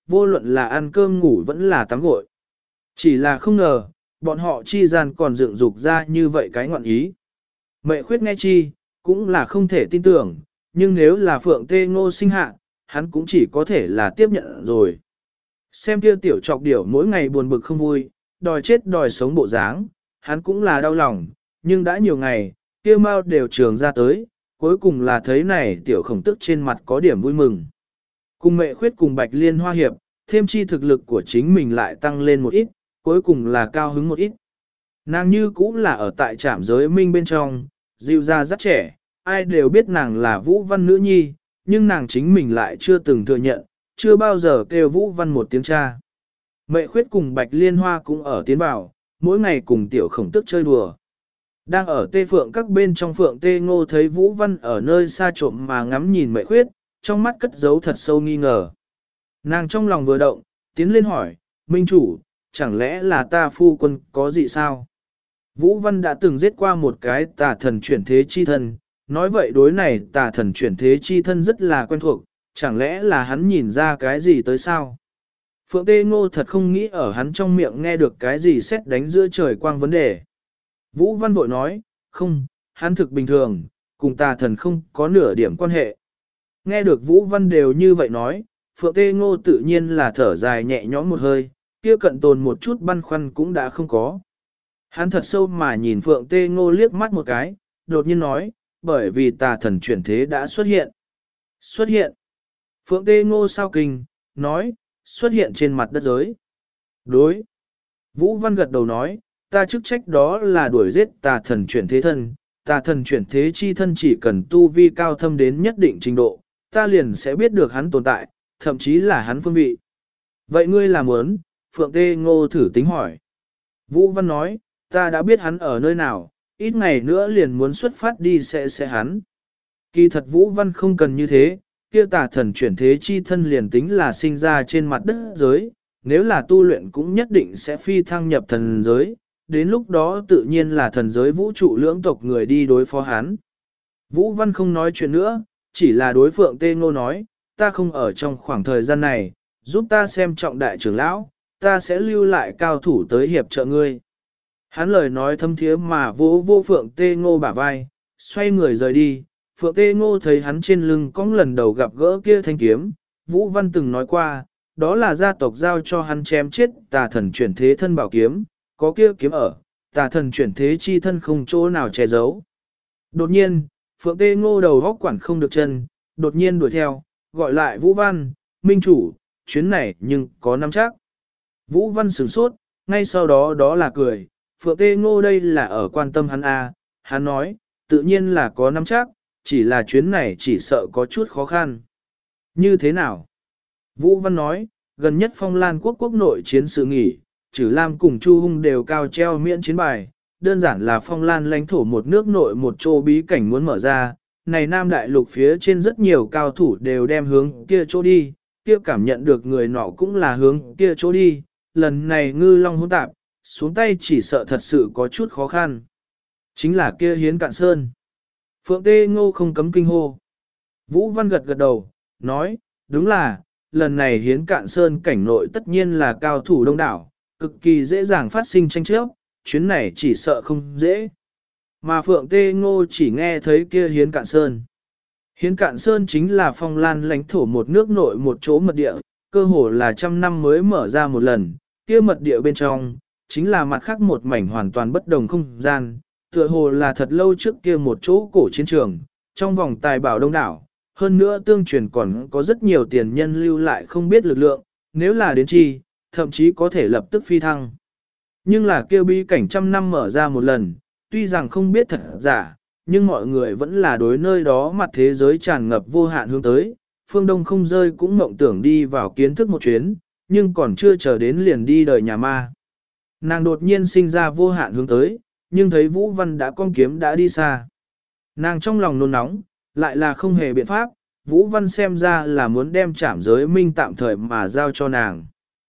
vô luận là ăn cơm ngủ vẫn là tắm gội. Chỉ là không ngờ, bọn họ chi gian còn dựng dục ra như vậy cái ngọn ý. Mẹ khuyết nghe chi, cũng là không thể tin tưởng, nhưng nếu là Phượng Tê Ngô sinh hạ, hắn cũng chỉ có thể là tiếp nhận rồi. Xem kia tiểu trọc điểu mỗi ngày buồn bực không vui, đòi chết đòi sống bộ dáng, hắn cũng là đau lòng, nhưng đã nhiều ngày, kia mau đều trường ra tới, cuối cùng là thấy này tiểu khổng tức trên mặt có điểm vui mừng. Cùng mẹ khuyết cùng Bạch Liên Hoa hiệp, thêm chi thực lực của chính mình lại tăng lên một ít, cuối cùng là cao hứng một ít. Nàng như cũng là ở tại trạm giới minh bên trong, dịu ra rất trẻ, ai đều biết nàng là Vũ Văn nữ nhi, nhưng nàng chính mình lại chưa từng thừa nhận, chưa bao giờ kêu Vũ Văn một tiếng cha. Mẹ khuyết cùng Bạch Liên Hoa cũng ở tiến vào, mỗi ngày cùng tiểu khổng tức chơi đùa. Đang ở tê phượng các bên trong Phượng Tê Ngô thấy Vũ Văn ở nơi xa trộm mà ngắm nhìn mẹ khuyết, trong mắt cất giấu thật sâu nghi ngờ. Nàng trong lòng vừa động, tiến lên hỏi, Minh chủ, chẳng lẽ là ta phu quân có gì sao? Vũ Văn đã từng giết qua một cái tà thần chuyển thế chi thân, nói vậy đối này tà thần chuyển thế chi thân rất là quen thuộc, chẳng lẽ là hắn nhìn ra cái gì tới sao? Phượng Tê Ngô thật không nghĩ ở hắn trong miệng nghe được cái gì xét đánh giữa trời quang vấn đề. Vũ Văn vội nói, không, hắn thực bình thường, cùng tà thần không có nửa điểm quan hệ. Nghe được Vũ Văn đều như vậy nói, Phượng Tê Ngô tự nhiên là thở dài nhẹ nhõm một hơi, kia cận tồn một chút băn khoăn cũng đã không có. Hắn thật sâu mà nhìn Phượng Tê Ngô liếc mắt một cái, đột nhiên nói, bởi vì tà thần chuyển thế đã xuất hiện. Xuất hiện. Phượng Tê Ngô sao kinh, nói, xuất hiện trên mặt đất giới. Đối. Vũ Văn gật đầu nói, ta chức trách đó là đuổi giết tà thần chuyển thế thân. Tà thần chuyển thế chi thân chỉ cần tu vi cao thâm đến nhất định trình độ, ta liền sẽ biết được hắn tồn tại, thậm chí là hắn phương vị. Vậy ngươi làm muốn, Phượng Tê Ngô thử tính hỏi. Vũ Văn nói, ta đã biết hắn ở nơi nào, ít ngày nữa liền muốn xuất phát đi sẽ hắn. Kỳ thật Vũ Văn không cần như thế, kia tà thần chuyển thế chi thân liền tính là sinh ra trên mặt đất giới, nếu là tu luyện cũng nhất định sẽ phi thăng nhập thần giới, đến lúc đó tự nhiên là thần giới vũ trụ lưỡng tộc người đi đối phó hắn. Vũ Văn không nói chuyện nữa, chỉ là đối Phượng Tê Ngô nói, ta không ở trong khoảng thời gian này, giúp ta xem trọng đại trưởng lão, ta sẽ lưu lại cao thủ tới hiệp trợ ngươi. Hắn lời nói thâm thiế mà vô Phượng Tê Ngô bả vai, xoay người rời đi. Phượng Tê Ngô thấy hắn trên lưng cong lần đầu gặp gỡ kia thanh kiếm, Vũ Văn từng nói qua, đó là gia tộc giao cho hắn chém chết tà thần chuyển thế thân bảo kiếm, có kia kiếm ở, tà thần chuyển thế chi thân không chỗ nào che giấu. Đột nhiên, Phượng Tê Ngô đầu góc quản không được chân, đột nhiên đuổi theo, gọi lại Vũ Văn, Minh chủ, chuyến này nhưng có nắm chắc. Vũ Văn sửng sốt, ngay sau đó đó là cười, Phượng Tê Ngô đây là ở quan tâm hắn à, hắn nói, tự nhiên là có nắm chắc, chỉ là chuyến này chỉ sợ có chút khó khăn. Như thế nào? Vũ Văn nói, gần nhất Phong Lan quốc nội chiến sự nghỉ, Trử Lam cùng Chu Hung đều cao treo miễn chiến bài, đơn giản là Phong Lan lãnh thổ một nước nội một chỗ bí cảnh muốn mở ra, này Nam Đại Lục phía trên rất nhiều cao thủ đều đem hướng kia chỗ đi, kia cảm nhận được người nọ cũng là hướng kia chỗ đi, lần này ngư long hỗn tạp, xuống tay chỉ sợ thật sự có chút khó khăn. Chính là kia Hiến Cạn Sơn. Phượng Tê Ngô không cấm kinh hô. Vũ Văn gật gật đầu, nói, đúng là, lần này Hiến Cạn Sơn cảnh nội tất nhiên là cao thủ đông đảo, cực kỳ dễ dàng phát sinh tranh chấp, chuyến này chỉ sợ không dễ. Mà Phượng Tê Ngô chỉ nghe thấy kia Hiến Cạn Sơn. Hiến Cạn Sơn chính là Phong Lan lãnh thổ một nước nội một chỗ mật địa, cơ hồ là 100 năm mới mở ra một lần, kia mật địa bên trong, chính là mặt khác một mảnh hoàn toàn bất đồng không gian, tựa hồ là thật lâu trước kia một chỗ cổ chiến trường, trong vòng tài bảo đông đảo, hơn nữa tương truyền còn có rất nhiều tiền nhân lưu lại không biết lực lượng, nếu là đến chi, thậm chí có thể lập tức phi thăng. Nhưng là kêu bí cảnh 100 năm mở ra một lần, tuy rằng không biết thật giả, nhưng mọi người vẫn là đối nơi đó mặt thế giới tràn ngập vô hạn hướng tới, phương Đông không rơi cũng mộng tưởng đi vào kiến thức một chuyến, nhưng còn chưa chờ đến liền đi đời nhà ma. Nàng đột nhiên sinh ra vô hạn hướng tới, nhưng thấy Vũ Văn đã con kiếm đã đi xa. Nàng trong lòng nôn nóng, lại là không hề biện pháp, Vũ Văn xem ra là muốn đem trảm giới minh tạm thời mà giao cho nàng.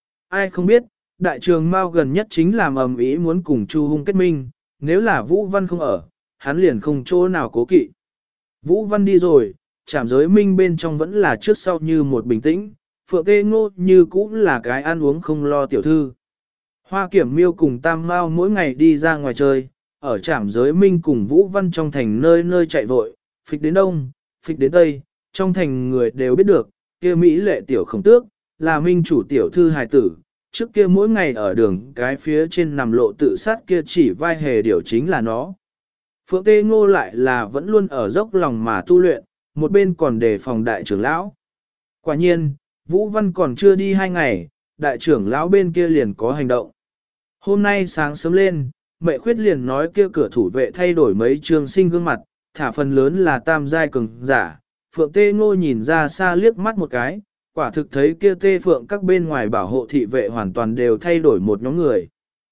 Ai không biết, đại trường Mao gần nhất chính làm ầm ĩ muốn cùng Chu Hung kết minh, nếu là Vũ Văn không ở, hắn liền không chỗ nào cố kỵ. Vũ Văn đi rồi, trảm giới minh bên trong vẫn là trước sau như một bình tĩnh, Phượng Tê Ngô như cũng là cái ăn uống không lo tiểu thư. Hoa Kiểm Miêu cùng Tam Mao mỗi ngày đi ra ngoài chơi, ở trạm giới minh cùng Vũ Văn trong thành nơi nơi chạy vội, phịch đến đông, phịch đến tây, trong thành người đều biết được, kia Mỹ lệ tiểu khổng tước, là minh chủ tiểu thư hài tử, trước kia mỗi ngày ở đường cái phía trên nằm lộ tự sát kia chỉ vai hề điều chính là nó. Phượng Tê Ngô lại là vẫn luôn ở dốc lòng mà tu luyện, một bên còn đề phòng đại trưởng lão. Quả nhiên, Vũ Văn còn chưa đi 2 ngày, đại trưởng lão bên kia liền có hành động. Hôm nay sáng sớm lên, Mẹ Khuyết liền nói kia cửa thủ vệ thay đổi mấy trường sinh gương mặt, thả phần lớn là tam giai cường giả. Phượng Tê Ngô nhìn ra xa liếc mắt một cái, quả thực thấy kia Tê Phượng các bên ngoài bảo hộ thị vệ hoàn toàn đều thay đổi một nhóm người.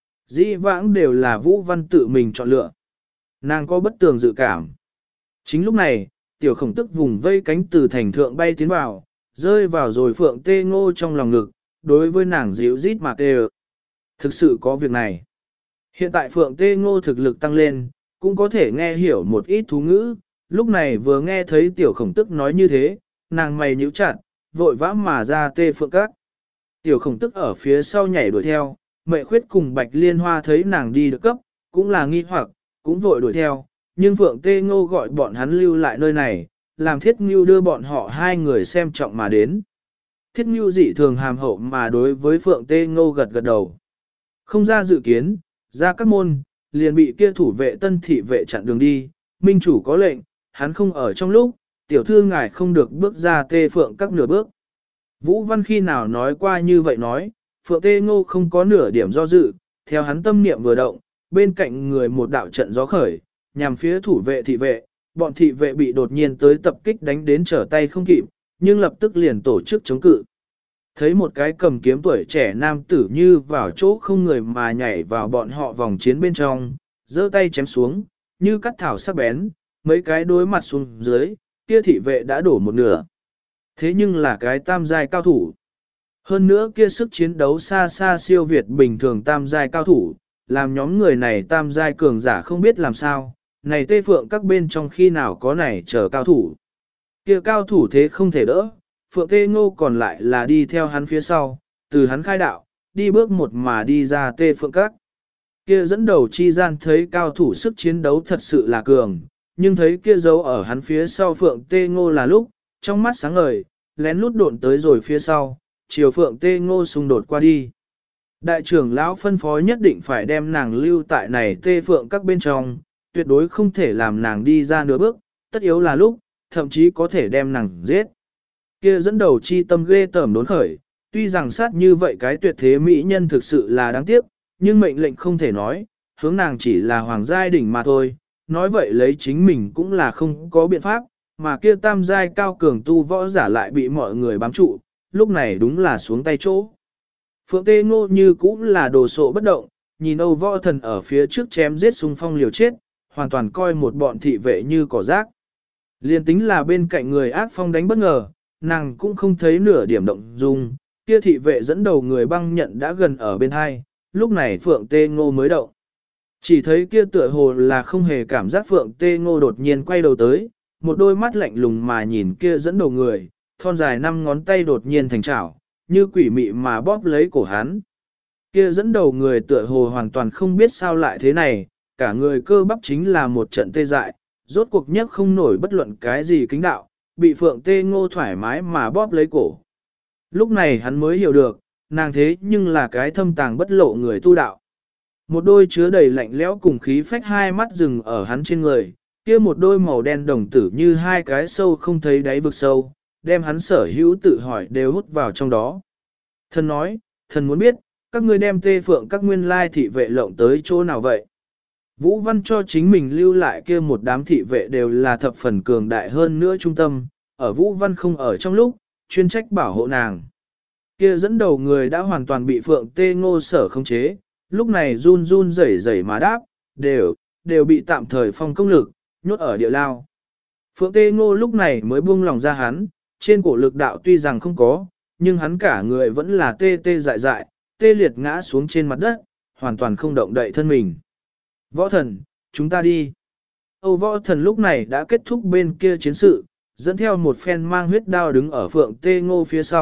Dĩ vãng đều là Vũ Văn tự mình chọn lựa. Nàng có bất tường dự cảm. Chính lúc này, tiểu khổng tức vùng vây cánh từ thành thượng bay tiến vào, rơi vào rồi Phượng Tê Ngô trong lòng ngực, đối với nàng dịu rít mà kêu. Thực sự có việc này. Hiện tại Phượng Tê Ngô thực lực tăng lên, cũng có thể nghe hiểu một ít thú ngữ, lúc này vừa nghe thấy tiểu khổng tức nói như thế, nàng mày nhíu chặt, vội vã mà ra Tê Phượng các. Tiểu khổng tức ở phía sau nhảy đuổi theo, Mẹ Khuyết cùng Bạch Liên Hoa thấy nàng đi được cấp, cũng là nghi hoặc, cũng vội đuổi theo, nhưng Phượng Tê Ngô gọi bọn hắn lưu lại nơi này, làm Thiết Ngưu đưa bọn họ 2 người xem trọng mà đến. Thiết Ngưu dị thường hàm hậu mà đối với Phượng Tê Ngô gật gật đầu. Không ra dự kiến, ra các môn, liền bị kia thủ vệ tân thị vệ chặn đường đi, minh chủ có lệnh, hắn không ở trong lúc, tiểu thư ngài không được bước ra Tê Phượng các nửa bước. Vũ Văn khi nào nói qua như vậy nói, Phượng Tê Ngô không có nửa điểm do dự, theo hắn tâm niệm vừa động, bên cạnh người một đạo trận gió khởi, nhằm phía thủ vệ thị vệ, bọn thị vệ bị đột nhiên tới tập kích đánh đến trở tay không kịp, nhưng lập tức liền tổ chức chống cự. Thấy một cái cầm kiếm tuổi trẻ nam tử như vào chỗ không người mà nhảy vào bọn họ vòng chiến bên trong, giơ tay chém xuống, như cắt thảo sắc bén, mấy cái đối mặt xuống dưới, kia thị vệ đã đổ một nửa. Thế nhưng là cái tam giai cao thủ. Hơn nữa kia sức chiến đấu xa xa siêu việt bình thường tam giai cao thủ, làm nhóm người này tam giai cường giả không biết làm sao, này Tê Phượng các bên trong khi nào có này chờ cao thủ. Kia cao thủ thế không thể đỡ, Phượng Tê Ngô còn lại là đi theo hắn phía sau, từ hắn khai đạo, đi bước một mà đi ra Tê Phượng các. Kia dẫn đầu chi gian thấy cao thủ sức chiến đấu thật sự là cường, nhưng thấy kia dấu ở hắn phía sau Phượng Tê Ngô là lúc, trong mắt sáng ngời, lén lút độn tới rồi phía sau, chiều Phượng Tê Ngô xung đột qua đi. Đại trưởng lão phân phó nhất định phải đem nàng lưu tại này Tê Phượng các bên trong, tuyệt đối không thể làm nàng đi ra nửa bước, tất yếu là lúc, thậm chí có thể đem nàng giết. Kia dẫn đầu chi tâm ghê tởm đốn khởi, tuy rằng sát như vậy cái tuyệt thế mỹ nhân thực sự là đáng tiếc, nhưng mệnh lệnh không thể nói, hướng nàng chỉ là hoàng giai đỉnh mà thôi, nói vậy lấy chính mình cũng là không có biện pháp, mà kia tam giai cao cường tu võ giả lại bị mọi người bám trụ, lúc này đúng là xuống tay chỗ. Phượng Tê Ngô như cũng là đồ sộ bất động, nhìn Âu Võ Thần ở phía trước chém giết xung phong liều chết, hoàn toàn coi một bọn thị vệ như cỏ rác. Liên tính là bên cạnh người ác phong đánh bất ngờ, nàng cũng không thấy nửa điểm động dung, kia thị vệ dẫn đầu người băng nhận đã gần ở bên hai, lúc này Phượng Tê Ngô mới động. Chỉ thấy kia tựa hồ là không hề cảm giác Phượng Tê Ngô đột nhiên quay đầu tới, một đôi mắt lạnh lùng mà nhìn kia dẫn đầu người, thon dài 5 ngón tay đột nhiên thành chảo, như quỷ mị mà bóp lấy cổ hắn. Kia dẫn đầu người tựa hồ hoàn toàn không biết sao lại thế này, cả người cơ bắp chính là một trận tê dại, rốt cuộc nhất không nổi bất luận cái gì kính đạo, bị Phượng Tê Ngô thoải mái mà bóp lấy cổ. Lúc này hắn mới hiểu được, nàng thế nhưng là cái thâm tàng bất lộ người tu đạo. Một đôi chứa đầy lạnh lẽo cùng khí phách hai mắt rừng ở hắn trên người, kia một đôi màu đen đồng tử như hai cái sâu không thấy đáy vực sâu, đem hắn sở hữu tự hỏi đều hút vào trong đó. Thần nói, thần muốn biết, các ngươi đem Tê Phượng các nguyên lai thị vệ lộng tới chỗ nào vậy? Vũ Văn cho chính mình lưu lại kia một đám thị vệ đều là thập phần cường đại hơn nữa trung tâm, ở Vũ Văn không ở trong lúc, chuyên trách bảo hộ nàng. Kia dẫn đầu người đã hoàn toàn bị Phượng Tê Ngô sở khống chế, lúc này run run rẩy rẩy mà đáp, đều bị tạm thời phong công lực, nhốt ở địa lao. Phượng Tê Ngô lúc này mới buông lòng ra hắn, trên cổ lực đạo tuy rằng không có, nhưng hắn cả người vẫn là tê tê dại dại, tê liệt ngã xuống trên mặt đất, hoàn toàn không động đậy thân mình. Võ thần, chúng ta đi. Âu Võ Thần lúc này đã kết thúc bên kia chiến sự, dẫn theo một phen mang huyết đao đứng ở Phượng Tê Ngô phía sau,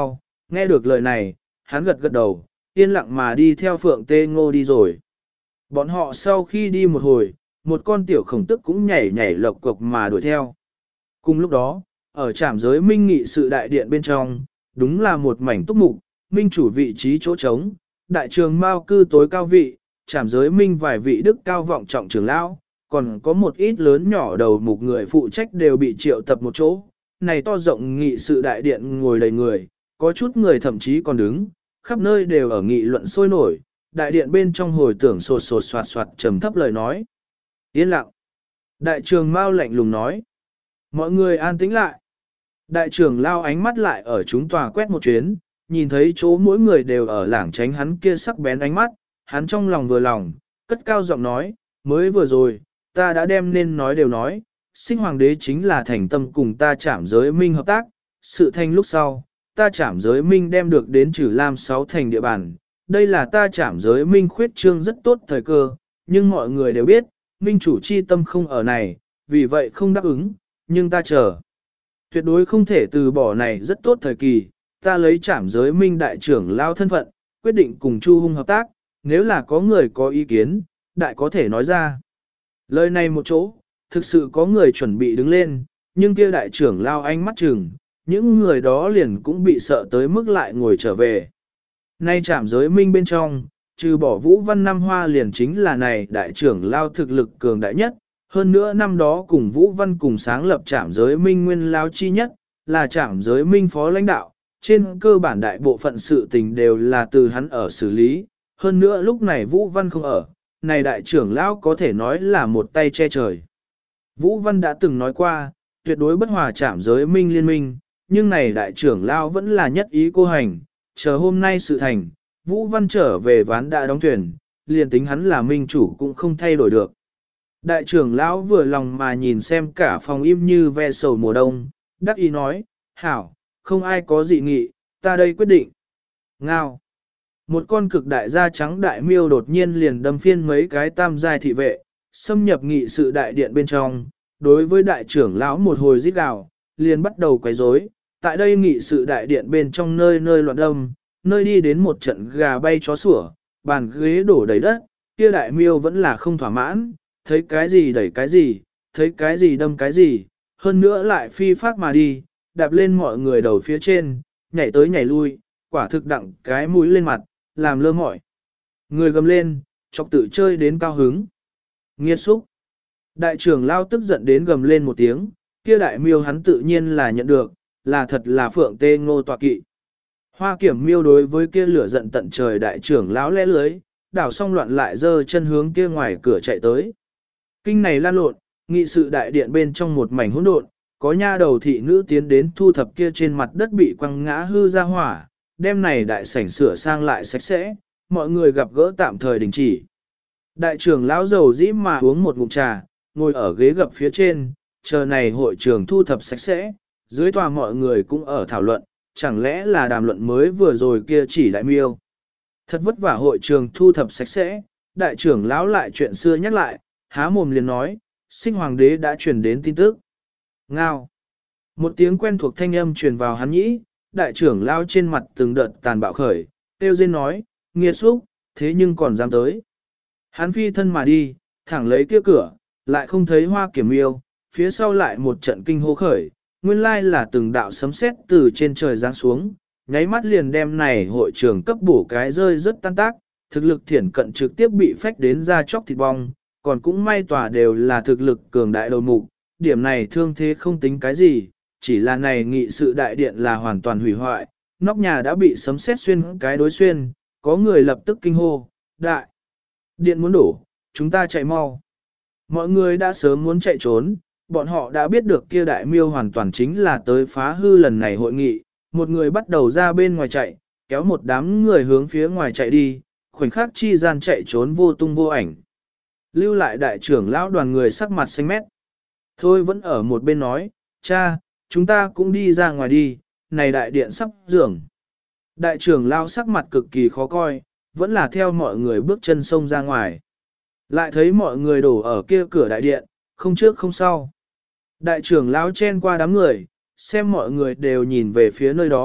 Nghe được lời này, hắn gật gật đầu, yên lặng mà đi theo Phượng Tê Ngô đi rồi. Bọn họ sau khi đi một hồi, một con tiểu khổng tức cũng nhảy nhảy lộc cộc mà đuổi theo. Cùng lúc đó, ở trạm giới minh nghị sự đại điện bên trong, đúng là một mảnh túc mục, minh chủ vị trí chỗ trống, đại trường mao cư tối cao vị, trạm giới minh vài vị đức cao vọng trọng trưởng lão, còn có một ít lớn nhỏ đầu mục người phụ trách đều bị triệu tập một chỗ. Này to rộng nghị sự đại điện ngồi đầy người, có chút người thậm chí còn đứng, khắp nơi đều ở nghị luận sôi nổi, đại điện bên trong hồi tưởng sột sột soạt soạt trầm thấp lời nói. Yên lặng. Đại trường Mao lạnh lùng nói. Mọi người an tĩnh lại. Đại trưởng lao ánh mắt lại ở chúng tòa quét một chuyến, nhìn thấy chỗ mỗi người đều ở lảng tránh hắn kia sắc bén ánh mắt, hắn trong lòng vừa lòng, cất cao giọng nói, mới vừa rồi, ta đã đem nên nói đều nói, sinh hoàng đế chính là thành tâm cùng ta chạm giới minh hợp tác, sự thành lúc sau, ta chạm giới minh đem được đến trừ lam 6 thành địa bàn, đây là ta chạm giới minh khuyết trương rất tốt thời cơ, nhưng mọi người đều biết, minh chủ chi tâm không ở này, vì vậy không đáp ứng, nhưng ta chờ. Tuyệt đối không thể từ bỏ này rất tốt thời kỳ, ta lấy trảm giới minh đại trưởng lao thân phận, quyết định cùng Chu Hung hợp tác, nếu là có người có ý kiến, đại có thể nói ra. Lời này một chỗ, thực sự có người chuẩn bị đứng lên, nhưng kia đại trưởng lao ánh mắt chừng, những người đó liền cũng bị sợ tới mức lại ngồi trở về. Nay trảm giới minh bên trong, trừ bỏ Vũ Văn Nam Hoa liền chính là này đại trưởng lao thực lực cường đại nhất, hơn nữa năm đó cùng Vũ Văn cùng sáng lập trảm giới minh nguyên lao chi nhất, là trảm giới minh phó lãnh đạo, trên cơ bản đại bộ phận sự tình đều là từ hắn ở xử lý, hơn nữa lúc này Vũ Văn không ở, này đại trưởng lão có thể nói là một tay che trời. Vũ Văn đã từng nói qua, tuyệt đối bất hòa trảm giới minh liên minh, nhưng này đại trưởng lão vẫn là nhất ý cô hành, chờ hôm nay sự thành, Vũ Văn trở về ván đã đóng thuyền, liền tính hắn là minh chủ cũng không thay đổi được. Đại trưởng lão vừa lòng mà nhìn xem cả phòng im như ve sầu mùa đông, đắc ý nói, hảo, không ai có dị nghị, ta đây quyết định. Ngao. Một con cực đại da trắng đại miêu đột nhiên liền đâm phiên mấy cái tam giai thị vệ, xâm nhập nghị sự đại điện bên trong, đối với đại trưởng lão một hồi rít gào, liền bắt đầu quấy rối. Tại đây nghị sự đại điện bên trong nơi nơi loạn đâm, nơi đi đến một trận gà bay chó sủa, bàn ghế đổ đầy đất, kia đại miêu vẫn là không thỏa mãn, thấy cái gì đẩy cái gì, thấy cái gì đâm cái gì, hơn nữa lại phi phát mà đi, đạp lên mọi người đầu phía trên, nhảy tới nhảy lui, quả thực đặng cái mũi lên mặt, làm lơ mỏi. Người gầm lên, chọc tự chơi đến cao hứng. Nghiệt xúc. Đại trưởng lao tức giận đến gầm lên một tiếng, kia đại miêu hắn tự nhiên là nhận được, là thật là Phượng Tê Ngô tọa kỵ. Hoa kiểm miêu đối với kia lửa giận tận trời đại trưởng lão lẽ lưới, đảo xong loạn lại giơ chân hướng kia ngoài cửa chạy tới. Kinh này lan lộn, nghị sự đại điện bên trong một mảnh hỗn độn, có nha đầu thị nữ tiến đến thu thập kia trên mặt đất bị quăng ngã hư ra hỏa, đêm này đại sảnh sửa sang lại sạch sẽ, mọi người gặp gỡ tạm thời đình chỉ. Đại trưởng lão dầu dĩ mà uống một ngụm trà, ngồi ở ghế gập phía trên, chờ này hội trường thu thập sạch sẽ, dưới tòa mọi người cũng ở thảo luận, chẳng lẽ là đàm luận mới vừa rồi kia chỉ đại miêu. Thật vất vả hội trường thu thập sạch sẽ, đại trưởng lão lại chuyện xưa nhắc lại, há mồm liền nói, sinh hoàng đế đã truyền đến tin tức. Ngao. Một tiếng quen thuộc thanh âm truyền vào hắn nhĩ, đại trưởng lao trên mặt từng đợt tàn bạo khởi, tiêu dên nói, nghiệt xúc, thế nhưng còn dám tới. Hắn phi thân mà đi, thẳng lấy kia cửa, lại không thấy hoa kiểm miêu, phía sau lại một trận kinh hô khởi, nguyên lai là từng đạo sấm sét từ trên trời giáng xuống, nháy mắt liền đem này hội trường cấp bổ cái rơi rất tan tác, thực lực thiển cận trực tiếp bị phách đến ra chóc thịt bong, còn cũng may tòa đều là thực lực cường đại đầu mục, điểm này thương thế không tính cái gì, chỉ là này nghị sự đại điện là hoàn toàn hủy hoại, nóc nhà đã bị sấm sét xuyên cái đối xuyên, có người lập tức kinh hô, đại, điện muốn đổ, chúng ta chạy mau. Mọi người đã sớm muốn chạy trốn, bọn họ đã biết được kia đại miêu hoàn toàn chính là tới phá hư lần này hội nghị, một người bắt đầu ra bên ngoài chạy, kéo một đám người hướng phía ngoài chạy đi, khoảnh khắc chi gian chạy trốn vô tung vô ảnh. Lưu lại đại trưởng lão đoàn người sắc mặt xanh mét. Thôi vẫn ở một bên nói, cha, chúng ta cũng đi ra ngoài đi, này đại điện sắp dường. Đại trưởng lão sắc mặt cực kỳ khó coi, vẫn là theo mọi người bước chân sông ra ngoài. Lại thấy mọi người đổ ở kia cửa đại điện, không trước không sau. Đại trưởng lão chen qua đám người, xem mọi người đều nhìn về phía nơi đó,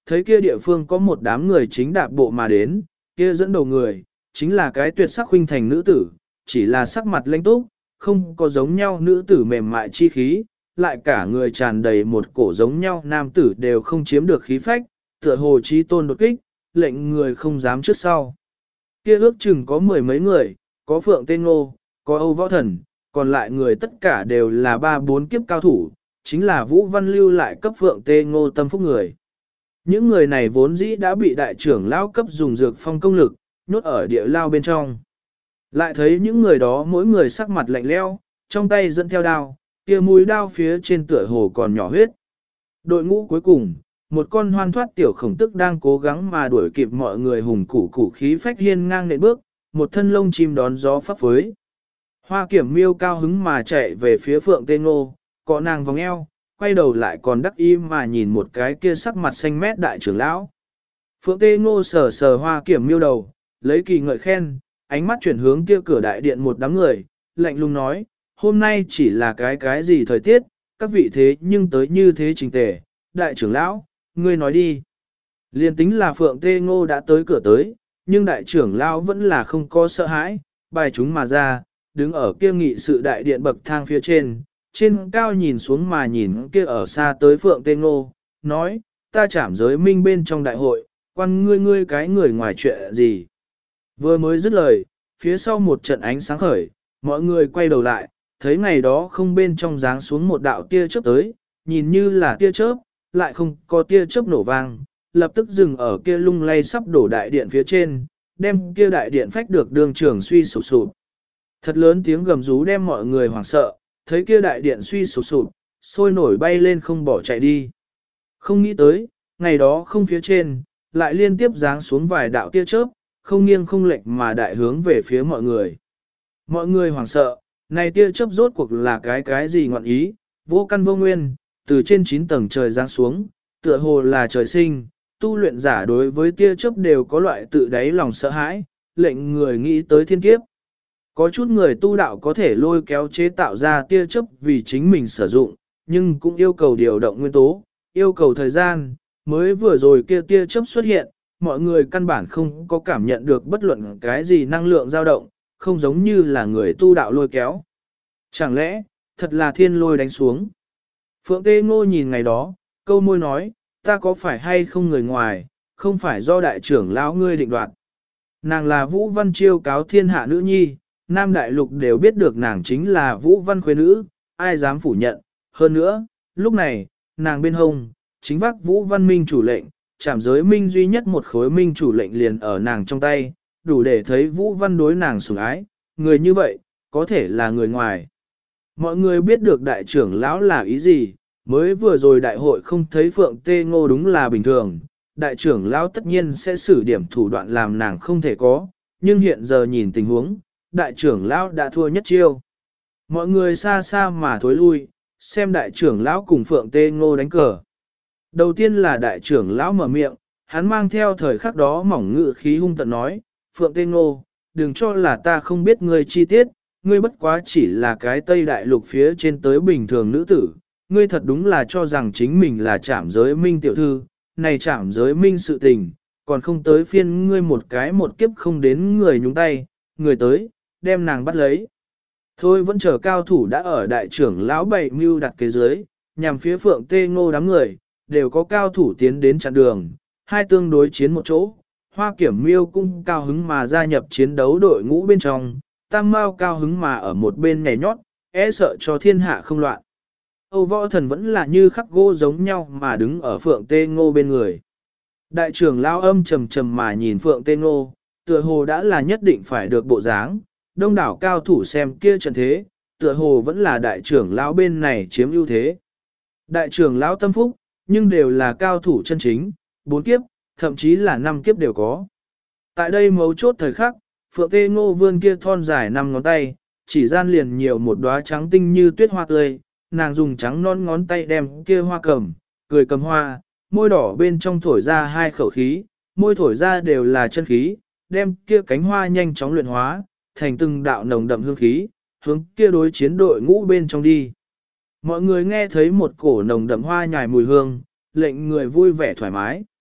thấy kia địa phương có một đám người chính đạp bộ mà đến, kia dẫn đầu người, chính là cái tuyệt sắc huynh thành nữ tử, chỉ là sắc mặt lãnh túc, không có giống nhau nữ tử mềm mại chi khí, lại cả người tràn đầy một cổ giống nhau nam tử đều không chiếm được khí phách, tựa hồ chí tôn đột kích, lệnh người không dám trước sau. Kia ước chừng có mười mấy người, có Phượng Tê Ngô, có Âu Võ Thần, còn lại người tất cả đều là ba bốn kiếp cao thủ, chính là Vũ Văn lưu lại cấp Phượng Tê Ngô tâm phúc người. Những người này vốn dĩ đã bị đại trưởng lao cấp dùng dược phong công lực, nhốt ở địa lao bên trong. Lại thấy những người đó mỗi người sắc mặt lạnh leo, trong tay dẫn theo đao, kia mũi đao phía trên tựa hồ còn nhỏ huyết. Đội ngũ cuối cùng, một con hoan thoát tiểu khổng tức đang cố gắng mà đuổi kịp mọi người hùng củ khí phách hiên ngang nện bước, một thân lông chim đón gió phấp phới. Hoa Kiểm Miêu cao hứng mà chạy về phía Phượng Tê Ngô, cọ nàng vòng eo, quay đầu lại còn đắc ý mà nhìn một cái kia sắc mặt xanh mét đại trưởng lão. Phượng Tê Ngô sờ sờ Hoa Kiểm Miêu đầu, lấy kỳ ngợi khen, ánh mắt chuyển hướng kia cửa đại điện một đám người, lạnh lùng nói, hôm nay chỉ là cái gì thời tiết, các vị thế nhưng tới như thế trình tề, đại trưởng lão, ngươi nói đi. Liên tính là Phượng Tê Ngô đã tới cửa tới, nhưng đại trưởng lão vẫn là không có sợ hãi, bài chúng mà ra, đứng ở kia nghị sự đại điện bậc thang phía trên cao nhìn xuống mà nhìn kia ở xa tới Phượng Tê Ngô, nói, ta chảm giới minh bên trong đại hội, quan ngươi cái người ngoài chuyện gì. Vừa mới dứt lời, phía sau một trận ánh sáng khởi, mọi người quay đầu lại, thấy ngày đó không bên trong giáng xuống một đạo tia chớp tới, nhìn như là tia chớp, lại không có tia chớp nổ vang, lập tức dừng ở kia lung lay sắp đổ đại điện phía trên, đem kia đại điện phách được đường trường suy sụp sụp. Thật lớn tiếng gầm rú đem mọi người hoảng sợ, thấy kia đại điện suy sụp sụp, sôi nổi bay lên không bỏ chạy đi. Không nghĩ tới, ngày đó không phía trên, lại liên tiếp giáng xuống vài đạo tia chớp, không nghiêng không lệch mà đại hướng về phía mọi người. Mọi người hoảng sợ, này tia chớp rốt cuộc là cái gì ngọn ý, vô căn vô nguyên, từ trên 9 tầng trời giáng xuống, tựa hồ là trời sinh, tu luyện giả đối với tia chớp đều có loại tự đáy lòng sợ hãi, lệnh người nghĩ tới thiên kiếp. Có chút người tu đạo có thể lôi kéo chế tạo ra tia chớp vì chính mình sử dụng, nhưng cũng yêu cầu điều động nguyên tố, yêu cầu thời gian, mới vừa rồi kia tia chớp xuất hiện, mọi người căn bản không có cảm nhận được bất luận cái gì năng lượng dao động, không giống như là người tu đạo lôi kéo. Chẳng lẽ, thật là thiên lôi đánh xuống? Phượng Tê Ngô nhìn ngày đó, câu môi nói, ta có phải hay không người ngoài, không phải do đại trưởng lão ngươi định đoạt. Nàng là Vũ Văn chiêu cáo thiên hạ nữ nhi, Nam Đại Lục đều biết được nàng chính là Vũ Văn khuê nữ, ai dám phủ nhận. Hơn nữa, lúc này, nàng bên hông, chính vác Vũ Văn Minh chủ lệnh, chạm giới minh duy nhất một khối minh chủ lệnh liền ở nàng trong tay, đủ để thấy Vũ Văn đối nàng sủng ái, người như vậy, có thể là người ngoài. Mọi người biết được đại trưởng lão là ý gì, mới vừa rồi đại hội không thấy Phượng Tê Ngô đúng là bình thường, đại trưởng lão tất nhiên sẽ xử điểm thủ đoạn làm nàng không thể có, nhưng hiện giờ nhìn tình huống, đại trưởng lão đã thua nhất chiêu. Mọi người xa xa mà thối lui, xem đại trưởng lão cùng Phượng Tê Ngô đánh cờ. Đầu tiên là đại trưởng lão mở miệng, hắn mang theo thời khắc đó mỏng ngự khí hung tận nói, Phượng Tê Ngô, đừng cho là ta không biết ngươi chi tiết, ngươi bất quá chỉ là cái Tây Đại Lục phía trên tới bình thường nữ tử, ngươi thật đúng là cho rằng chính mình là trảm giới minh tiểu thư, này trảm giới minh sự tình, còn không tới phiên ngươi một cái một kiếp không đến người nhúng tay, người tới, đem nàng bắt lấy. Thôi vẫn chờ cao thủ đã ở đại trưởng lão bày mưu đặt kế dưới, nhằm phía Phượng Tê Ngô đám người, đều có cao thủ tiến đến chặn đường, hai tương đối chiến một chỗ. Hoa Kiểm Miêu cũng cao hứng mà gia nhập chiến đấu đội ngũ bên trong, Tam Mao cao hứng mà ở một bên nhảy nhót, e sợ cho thiên hạ không loạn. Âu Võ Thần vẫn là như khắc gỗ giống nhau mà đứng ở Phượng Tê Ngô bên người. Đại trưởng lão âm trầm trầm mà nhìn Phượng Tê Ngô, tựa hồ đã là nhất định phải được bộ dáng, đông đảo cao thủ xem kia trận thế, tựa hồ vẫn là đại trưởng lão bên này chiếm ưu thế. Đại trưởng lão tâm phúc, nhưng đều là cao thủ chân chính, 4 kiếp, thậm chí là 5 kiếp đều có. Tại đây mấu chốt thời khắc, Phượng Tê Ngô vươn kia thon dài 5 ngón tay, chỉ gian liền nhiều một đóa trắng tinh như tuyết hoa tươi, nàng dùng trắng non ngón tay đem kia hoa cầm, cười cầm hoa, môi đỏ bên trong thổi ra 2 khẩu khí, môi thổi ra đều là chân khí, đem kia cánh hoa nhanh chóng luyện hóa, thành từng đạo nồng đậm hương khí, hướng kia đối chiến đội ngũ bên trong đi. Mọi người nghe thấy một cổ nồng đậm hoa nhài mùi hương, lệnh người vui vẻ thoải mái.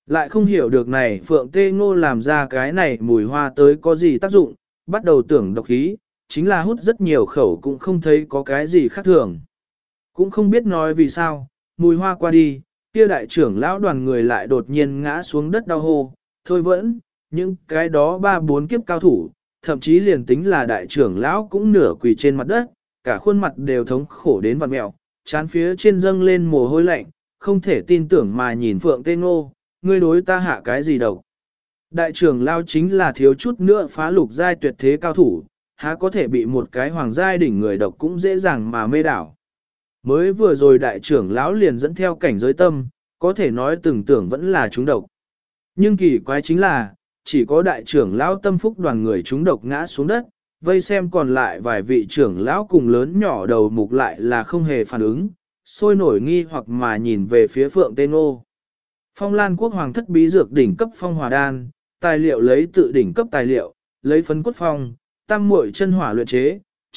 Lại không hiểu được này Phượng Tê Ngô làm ra cái này mùi hoa tới có gì tác dụng, bắt đầu tưởng độc khí, chính là hút rất nhiều khẩu cũng không thấy có cái gì khác thường. Cũng không biết nói vì sao, mùi hoa qua đi, kia đại trưởng lão đoàn người lại đột nhiên ngã xuống đất đau hô, thôi vẫn, những cái đó ba bốn kiếp cao thủ, thậm chí liền tính là đại trưởng lão cũng nửa quỳ trên mặt đất, cả khuôn mặt đều thống khổ đến vặn mẹo, chán phía trên dâng lên mồ hôi lạnh, không thể tin tưởng mà nhìn Phượng Tê Ngô, ngươi đối ta hạ cái gì độc. Đại trưởng lão chính là thiếu chút nữa phá lục giai tuyệt thế cao thủ, há có thể bị một cái hoàng giai đỉnh người độc cũng dễ dàng mà mê đảo. Mới vừa rồi đại trưởng lão liền dẫn theo cảnh giới tâm, có thể nói từng tưởng vẫn là chúng độc. Nhưng kỳ quái chính là, chỉ có đại trưởng lão tâm phúc đoàn người chúng độc ngã xuống đất, vây xem còn lại vài vị trưởng lão cùng lớn nhỏ đầu mục lại là không hề phản ứng, sôi nổi nghi hoặc mà nhìn về phía Phượng Tê Ngô. Phong Lan quốc hoàng thất bí dược đỉnh cấp phong hỏa đan, tài liệu lấy tự đỉnh cấp tài liệu, lấy phấn cốt phong, tam muội chân hỏa luyện chế,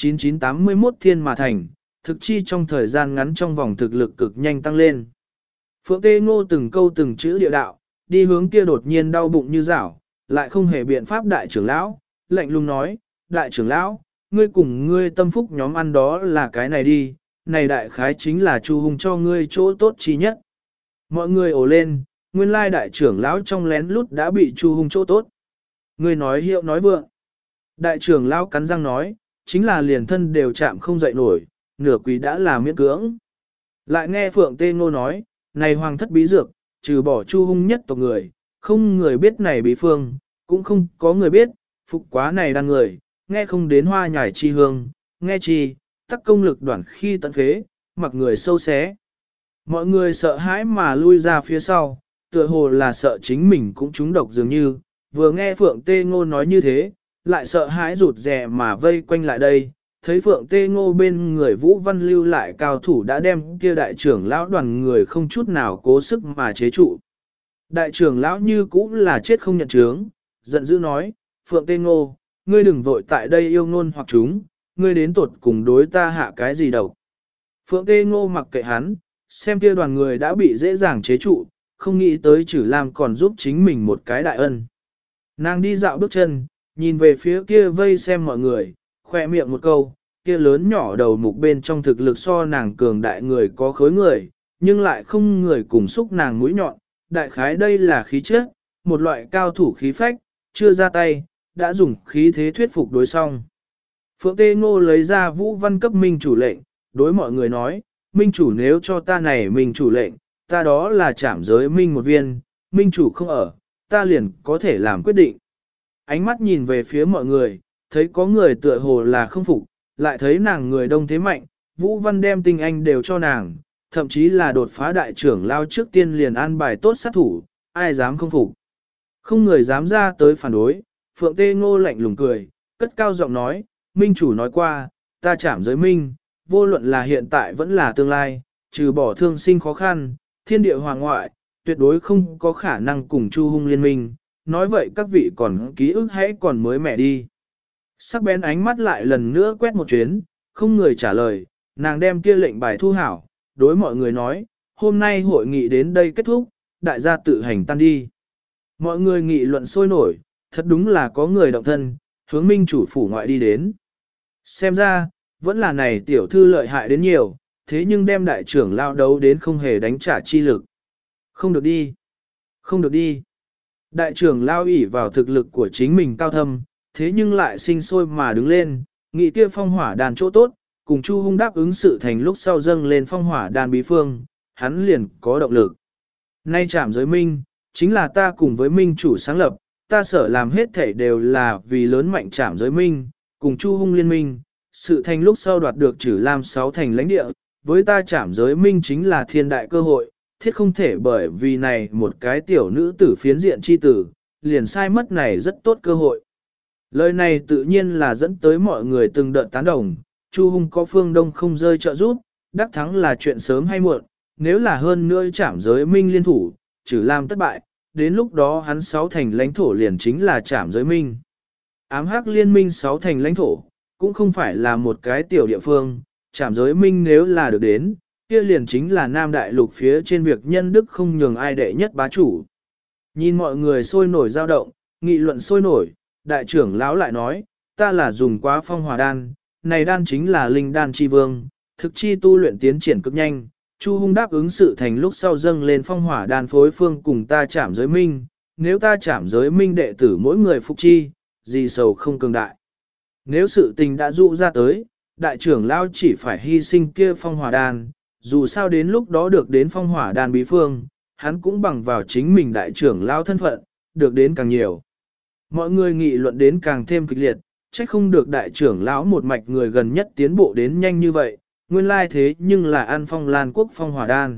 9981 thiên mà thành, thực chi trong thời gian ngắn trong vòng thực lực cực nhanh tăng lên. Phượng Tê Ngô từng câu từng chữ địa đạo, đi hướng kia đột nhiên đau bụng như rảo, lại không hề biện pháp đại trưởng lão, lạnh lùng nói, đại trưởng lão, ngươi cùng ngươi tâm phúc nhóm ăn đó là cái này đi, này đại khái chính là Chu Hùng cho ngươi chỗ tốt chi nhất. Mọi người ồ lên, nguyên lai đại trưởng lão trong lén lút đã bị Chu Hùng chỗ tốt. Ngươi nói hiệu nói vượng. Đại trưởng lão cắn răng nói, chính là liền thân đều chạm không dậy nổi, nửa quỳ đã là miễn cưỡng. Lại nghe Phượng Tê Ngô nói, này hoàng thất bí dược, trừ bỏ Chu Hung nhất tộc người, không người biết này bí phương, cũng không có người biết, phục quá này đàn người, nghe không đến hoa nhài chi hương, nghe chi, tắc công lực đoạn khi tận phế, mặc người sâu xé. Mọi người sợ hãi mà lui ra phía sau, tựa hồ là sợ chính mình cũng trúng độc dường như, vừa nghe Phượng Tê Ngô nói như thế, lại sợ hãi rụt rè mà vây quanh lại đây, thấy Phượng Tê Ngô bên người Vũ Văn lưu lại cao thủ đã đem kia đại trưởng lão đoàn người không chút nào cố sức mà chế trụ. Đại trưởng lão như cũng là chết không nhận chướng, giận dữ nói, Phượng Tê Ngô, ngươi đừng vội tại đây yêu ngôn hoặc chúng, ngươi đến tột cùng đối ta hạ cái gì đâu. Phượng Tê Ngô mặc kệ hắn, xem kia đoàn người đã bị dễ dàng chế trụ, không nghĩ tới Trử Lam còn giúp chính mình một cái đại ân. Nàng đi dạo bước chân, nhìn về phía kia vây xem mọi người, khoe miệng một câu, kia lớn nhỏ đầu mục bên trong thực lực so nàng cường đại người có khối người, nhưng lại không người cùng xúc nàng mũi nhọn, đại khái đây là khí chất, một loại cao thủ khí phách, chưa ra tay, đã dùng khí thế thuyết phục đối song. Phượng Tê Ngô lấy ra Vũ Văn cấp minh chủ lệnh, đối mọi người nói, minh chủ nếu cho ta này minh chủ lệnh, ta đó là trảm giới minh một viên, minh chủ không ở, ta liền có thể làm quyết định. Ánh mắt nhìn về phía mọi người, thấy có người tựa hồ là không phục, lại thấy nàng người đông thế mạnh, Vũ Văn đem tinh anh đều cho nàng, thậm chí là đột phá đại trưởng lao trước tiên liền an bài tốt sát thủ, ai dám không phục. Không người dám ra tới phản đối, Phượng Tê Ngô lạnh lùng cười, cất cao giọng nói, minh chủ nói qua, ta trảm giới minh, vô luận là hiện tại vẫn là tương lai, trừ bỏ thương sinh khó khăn, thiên địa hoàng ngoại, tuyệt đối không có khả năng cùng Chu Hung liên minh, nói vậy các vị còn ký ức hãy còn mới mẻ đi. Sắc bén ánh mắt lại lần nữa quét một chuyến, không người trả lời, nàng đem kia lệnh bài thu hảo, đối mọi người nói, hôm nay hội nghị đến đây kết thúc, đại gia tự hành tan đi. Mọi người nghị luận sôi nổi, thật đúng là có người động thân, hướng minh chủ phủ ngoại đi đến. Xem ra, vẫn là này tiểu thư lợi hại đến nhiều, thế nhưng đem đại trưởng lao đấu đến không hề đánh trả chi lực. Không được đi, không được đi. Đại trưởng lao ỷ vào thực lực của chính mình cao thâm, thế nhưng lại sinh sôi mà đứng lên, nghị kia phong hỏa đàn chỗ tốt, cùng Chu Hung đáp ứng sự thành lúc sau dâng lên phong hỏa đàn bí phương, hắn liền có động lực. Nay trảm giới minh, chính là ta cùng với minh chủ sáng lập, ta sở làm hết thể đều là vì lớn mạnh trảm giới minh, cùng Chu Hung liên minh, sự thành lúc sau đoạt được Trử Lam 6 thành lãnh địa, với ta trảm giới minh chính là thiên đại cơ hội, thiết không thể bởi vì này một cái tiểu nữ tử phiến diện chi tử, liền sai mất này rất tốt cơ hội. Lời này tự nhiên là dẫn tới mọi người từng đợt tán đồng, Chu Hung có phương đông không rơi trợ giúp, đắc thắng là chuyện sớm hay muộn, nếu là hơn nữa trảm giới minh liên thủ, Trử Lam thất bại, đến lúc đó hắn 6 thành lãnh thổ liền chính là trảm giới minh. Ám hắc liên minh 6 thành lãnh thổ, cũng không phải là một cái tiểu địa phương, trảm giới minh nếu là được đến, kia liền chính là Nam Đại Lục phía trên việc nhân đức không nhường ai đệ nhất bá chủ. Nhìn mọi người sôi nổi dao động, nghị luận sôi nổi, đại trưởng lão lại nói, ta là dùng quá phong hỏa đan, này đan chính là linh đan chi vương, thực chi tu luyện tiến triển cực nhanh. Chu Hung đáp ứng sự thành lúc sau dâng lên phong hỏa đan phối phương cùng ta chạm giới minh, nếu ta chạm giới minh đệ tử mỗi người phục chi, gì sầu không cường đại. Nếu sự tình đã dụ ra tới, đại trưởng lão chỉ phải hy sinh kia phong hỏa đan, dù sao đến lúc đó được đến phong hỏa đan bí phương, hắn cũng bằng vào chính mình đại trưởng lão thân phận, được đến càng nhiều. Mọi người nghị luận đến càng thêm kịch liệt, trách không được đại trưởng lão một mạch người gần nhất tiến bộ đến nhanh như vậy, nguyên lai thế nhưng là ăn phong lan quốc phong hỏa đan.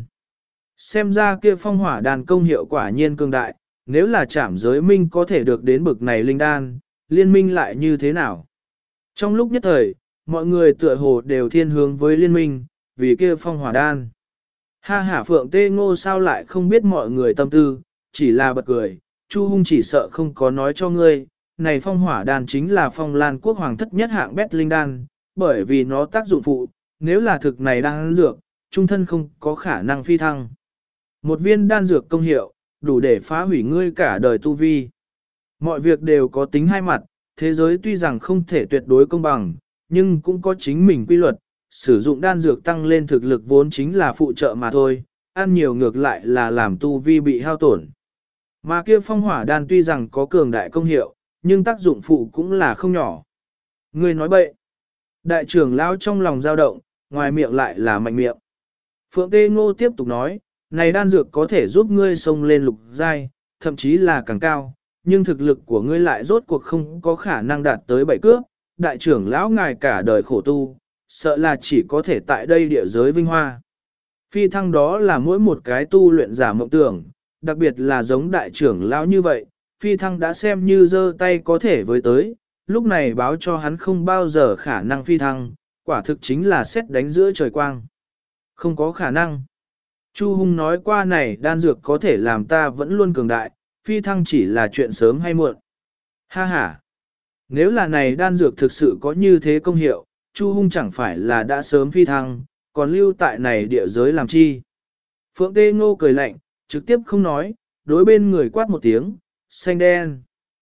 Xem ra kia phong hỏa đan công hiệu quả nhiên cường đại, nếu là chạm giới minh có thể được đến bực này linh đan, liên minh lại như thế nào? Trong lúc nhất thời, mọi người tựa hồ đều thiên hướng với liên minh, vì kia phong hỏa đan. Ha hả Phượng Tê Ngô sao lại không biết mọi người tâm tư, chỉ là bật cười, Chu Hung chỉ sợ không có nói cho ngươi, này phong hỏa đan chính là phong lan quốc hoàng thất nhất hạng bét linh đan, bởi vì nó tác dụng phụ, nếu là thực này đan dược, trung thân không có khả năng phi thăng. Một viên đan dược công hiệu, đủ để phá hủy ngươi cả đời tu vi. Mọi việc đều có tính hai mặt, thế giới tuy rằng không thể tuyệt đối công bằng, nhưng cũng có chính mình quy luật, sử dụng đan dược tăng lên thực lực vốn chính là phụ trợ mà thôi, ăn nhiều ngược lại là làm tu vi bị hao tổn. Mà kia phong hỏa đan tuy rằng có cường đại công hiệu, nhưng tác dụng phụ cũng là không nhỏ. Ngươi nói bậy. Đại trưởng lão trong lòng dao động, ngoài miệng lại là mạnh miệng. Phượng Tê Ngô tiếp tục nói, này đan dược có thể giúp ngươi xông lên lục giai, thậm chí là càng cao, nhưng thực lực của ngươi lại rốt cuộc không có khả năng đạt tới bảy cướp. Đại trưởng lão ngài cả đời khổ tu, sợ là chỉ có thể tại đây địa giới vinh hoa. Phi thăng đó là mỗi một cái tu luyện giả mộng tưởng, đặc biệt là giống đại trưởng lão như vậy, phi thăng đã xem như giơ tay có thể với tới, lúc này báo cho hắn không bao giờ khả năng phi thăng, quả thực chính là xét đánh giữa trời quang. Không có khả năng. Chu Hung nói qua này đan dược có thể làm ta vẫn luôn cường đại, phi thăng chỉ là chuyện sớm hay muộn. Ha ha. Nếu là này đan dược thực sự có như thế công hiệu, Chu Hung chẳng phải là đã sớm phi thăng, còn lưu tại này địa giới làm chi. Phượng Tê Ngô cười lạnh, trực tiếp không nói, đối bên người quát một tiếng, xanh đen.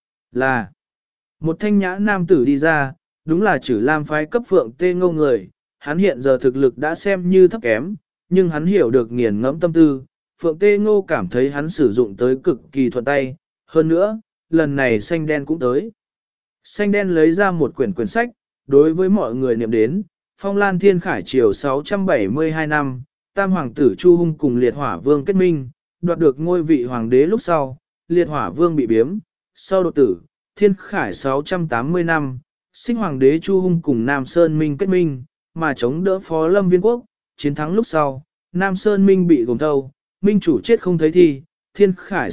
Là, một thanh nhã nam tử đi ra, đúng là Chử Lam phái cấp Phượng Tê Ngô người, hắn hiện giờ thực lực đã xem như thấp kém, nhưng hắn hiểu được nghiền ngẫm tâm tư, Phượng Tê Ngô cảm thấy hắn sử dụng tới cực kỳ thuận tay, hơn nữa, lần này xanh đen cũng tới. Xanh đen lấy ra một quyển sách, đối với mọi người niệm đến, Phong Lan Thiên Khải triều 672 năm, Tam Hoàng tử Chu Hung cùng Liệt Hỏa Vương kết minh, đoạt được ngôi vị Hoàng đế lúc sau, Liệt Hỏa Vương bị biếm, sau đột tử, Thiên Khải 680 năm, Sinh Hoàng đế Chu Hung cùng Nam Sơn Minh kết minh, mà chống đỡ Phó Lâm Viên Quốc, chiến thắng lúc sau, Nam Sơn Minh bị gồm thâu, Minh chủ chết không thấy thi, Thiên Khải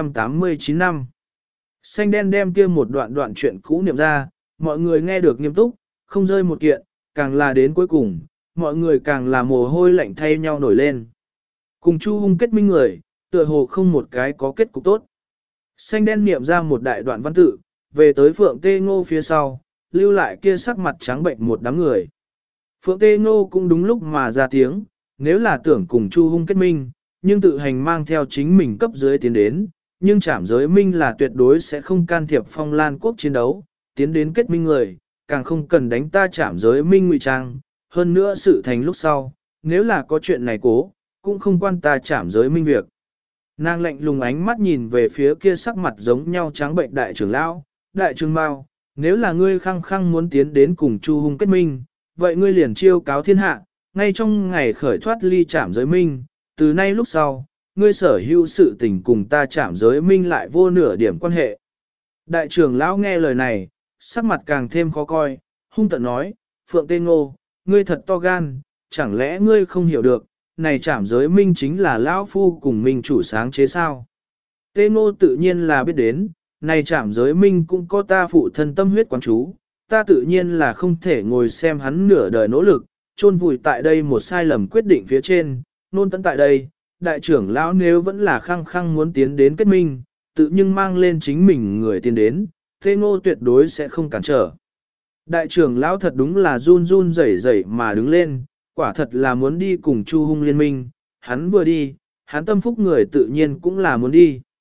689 năm. Xanh đen đem kia một đoạn chuyện cũ niệm ra, mọi người nghe được nghiêm túc, không rơi một kiện, càng là đến cuối cùng, mọi người càng là mồ hôi lạnh thay nhau nổi lên. Cùng Chu Hung kết minh người, tựa hồ không một cái có kết cục tốt. Xanh đen niệm ra một đại đoạn văn tự, về tới Phượng Tê Ngô phía sau, lưu lại kia sắc mặt trắng bệnh một đám người. Phượng Tê Ngô cũng đúng lúc mà ra tiếng, nếu là tưởng cùng Chu Hung kết minh, nhưng tự hành mang theo chính mình cấp dưới tiến đến, nhưng Trảm Giới Minh là tuyệt đối sẽ không can thiệp Phong Lan quốc chiến đấu, tiến đến kết minh người, càng không cần đánh ta Trảm Giới Minh ngụy trang, hơn nữa sự thành lúc sau, nếu là có chuyện này cố, cũng không quan ta Trảm Giới Minh việc. Nàng lạnh lùng ánh mắt nhìn về phía kia sắc mặt giống nhau trắng bệnh đại trưởng lão, đại trưởng Mao, nếu là ngươi khăng khăng muốn tiến đến cùng Chu Hung kết minh, vậy ngươi liền chiêu cáo thiên hạ, ngay trong ngày khởi thoát ly Trảm Giới Minh, từ nay lúc sau, ngươi sở hữu sự tình cùng ta Trảm Giới Minh lại vô nửa điểm quan hệ. Đại trưởng lão nghe lời này, sắc mặt càng thêm khó coi, hung tợn nói, Phượng Tê Ngô, ngươi thật to gan, chẳng lẽ ngươi không hiểu được, này Trảm Giới Minh chính là lão phu cùng minh chủ sáng chế sao? Tê Ngô tự nhiên là biết đến, này Trảm Giới Minh cũng có ta phụ thân tâm huyết quán chú, ta tự nhiên là không thể ngồi xem hắn nửa đời nỗ lực, chôn vùi tại đây một sai lầm quyết định phía trên, nôn tận tại đây, đại trưởng lão nếu vẫn là khăng khăng muốn tiến đến kết minh, tự nhưng mang lên chính mình người tiến đến, Tê Ngô tuyệt đối sẽ không cản trở. Đại trưởng lão thật đúng là run run rẩy rẩy mà đứng lên, quả thật là muốn đi cùng Chu Hung liên minh, hắn vừa đi, hắn tâm phúc người tự nhiên cũng là muốn đi.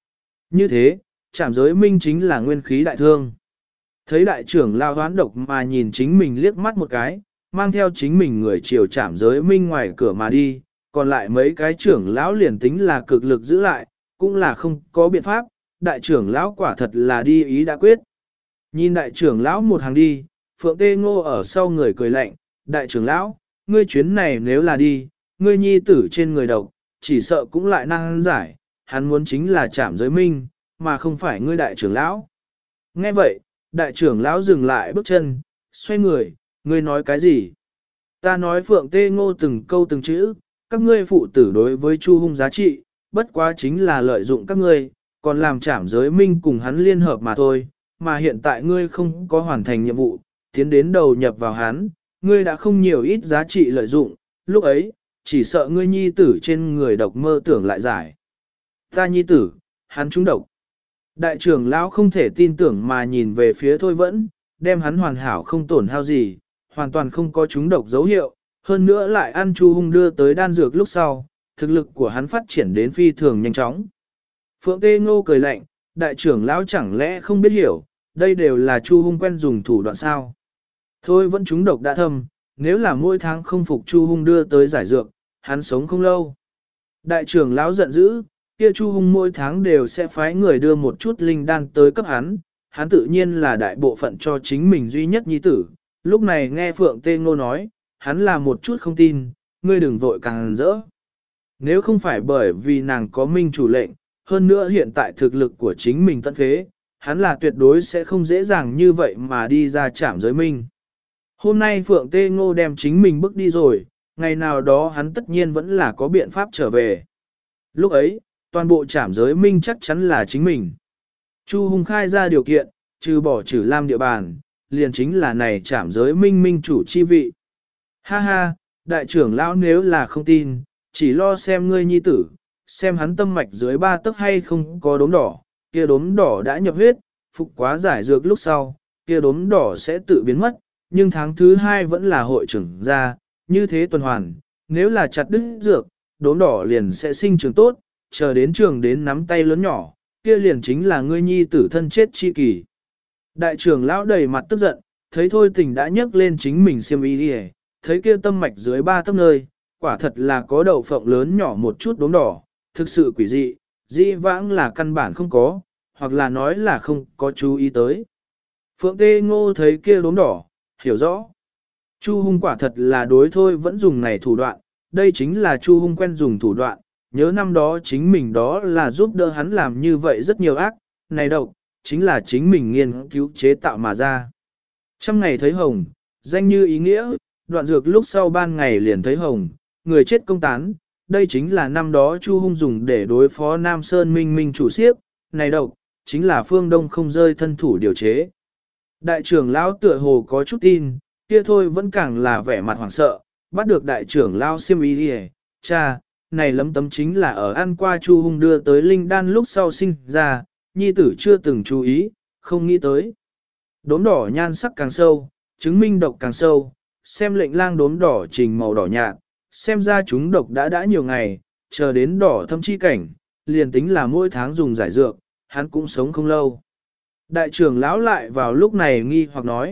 Như thế, trảm giới minh chính là nguyên khí đại thương. Thấy đại trưởng lao hoán độc mà nhìn chính mình liếc mắt một cái, mang theo chính mình người chiều trảm giới minh ngoài cửa mà đi, còn lại mấy cái trưởng lão liền tính là cực lực giữ lại, cũng là không có biện pháp, đại trưởng lão quả thật là đi ý đã quyết. Nhìn đại trưởng lão một hàng đi, Phượng Tê Ngô ở sau người cười lạnh, đại trưởng lão, ngươi chuyến này nếu là đi, ngươi nhi tử trên người độc, chỉ sợ cũng lại năng giải, hắn muốn chính là trảm giới minh, mà không phải ngươi đại trưởng lão. Nghe vậy, đại trưởng lão dừng lại bước chân, xoay người, ngươi nói cái gì? Ta nói Phượng Tê Ngô từng câu từng chữ, các ngươi phụ tử đối với Chu Hung giá trị, bất quá chính là lợi dụng các ngươi, còn làm trảm giới minh cùng hắn liên hợp mà thôi, mà hiện tại ngươi không có hoàn thành nhiệm vụ, tiến đến đầu nhập vào hắn, ngươi đã không nhiều ít giá trị lợi dụng, lúc ấy, chỉ sợ ngươi nhi tử trên người độc mơ tưởng lại giải. Ta nhi tử, hắn trúng độc. Đại trưởng lão không thể tin tưởng mà nhìn về phía Thôi Vẫn, đem hắn hoàn hảo không tổn hao gì, hoàn toàn không có trúng độc dấu hiệu, hơn nữa lại ăn Chu Hung đưa tới đan dược lúc sau, thực lực của hắn phát triển đến phi thường nhanh chóng. Phượng Tê Ngô cười lạnh, đại trưởng lão chẳng lẽ không biết hiểu, đây đều là Chu Hung quen dùng thủ đoạn sao. Thôi Vẫn trúng độc đã thâm, nếu là mỗi tháng không phục Chu Hung đưa tới giải dược, hắn sống không lâu. Đại trưởng lão giận dữ, kia Chu Hung mỗi tháng đều sẽ phái người đưa một chút linh đan tới cấp hắn, hắn tự nhiên là đại bộ phận cho chính mình duy nhất nhi tử. Lúc này nghe Phượng Tê Ngô nói, hắn là một chút không tin, ngươi đừng vội càng rỡ. Nếu không phải bởi vì nàng có minh chủ lệnh, hơn nữa hiện tại thực lực của chính mình tận phế, hắn là tuyệt đối sẽ không dễ dàng như vậy mà đi ra trảm giới minh. Hôm nay Phượng Tê Ngô đem chính mình bước đi rồi, ngày nào đó hắn tất nhiên vẫn là có biện pháp trở về. Lúc ấy, toàn bộ trảm giới minh chắc chắn là chính mình. Chu Hung khai ra điều kiện, trừ bỏ trừ lam địa bàn, liền chính là này trảm giới minh minh chủ chi vị. Ha ha, đại trưởng lão nếu là không tin, chỉ lo xem ngươi nhi tử, xem hắn tâm mạch dưới 3 tấc hay không có đốm đỏ, kia đốm đỏ đã nhập huyết, phục quá giải dược lúc sau, kia đốm đỏ sẽ tự biến mất, nhưng tháng thứ 2 vẫn là hội trưởng ra, như thế tuần hoàn, nếu là chặt đứt dược, đốm đỏ liền sẽ sinh trưởng tốt, chờ đến trường đến nắm tay lớn nhỏ, kia liền chính là ngươi nhi tử thân chết chi kỳ. Đại trưởng lão đầy mặt tức giận, thấy Thôi Tình đã nhấc lên chính mình xiêm y đi, thấy kia tâm mạch dưới 3 tấc nơi, quả thật là có đậu phộng lớn nhỏ một chút đốm đỏ, thực sự quỷ dị, dĩ vãng là căn bản không có, hoặc là nói là không có chú ý tới. Phượng Tê Ngô thấy kia đốm đỏ, hiểu rõ. Chu Hung quả thật là đối Thôi vẫn dùng này thủ đoạn, đây chính là Chu Hung quen dùng thủ đoạn, nhớ năm đó chính mình đó là giúp đỡ hắn làm như vậy rất nhiều ác, này độc, chính là chính mình nghiên cứu chế tạo mà ra. Trăm ngày thấy hồng, danh như ý nghĩa, đoạn dược lúc sau ban ngày liền thấy hồng, người chết công tán, đây chính là năm đó Chu Hung dùng để đối phó Nam Sơn Minh Minh chủ siếp, này độc, chính là phương Đông không rơi thân thủ điều chế. Đại trưởng lão tựa hồ có chút tin, kia Thôi vẫn càng là vẻ mặt hoảng sợ, bắt được đại trưởng lão xiêm y đi, cha, này lấm tấm chính là ở ăn qua Chu Hung đưa tới linh đan lúc sau sinh ra, nhi tử chưa từng chú ý, không nghĩ tới. Đốm đỏ nhan sắc càng sâu, chứng minh độc càng sâu, xem lệnh lang đốm đỏ trình màu đỏ nhạt, xem ra chúng độc đã nhiều ngày, chờ đến đỏ thâm chi cảnh, liền tính là mỗi tháng dùng giải dược, hắn cũng sống không lâu. Đại trưởng lão lại vào lúc này nghi hoặc nói,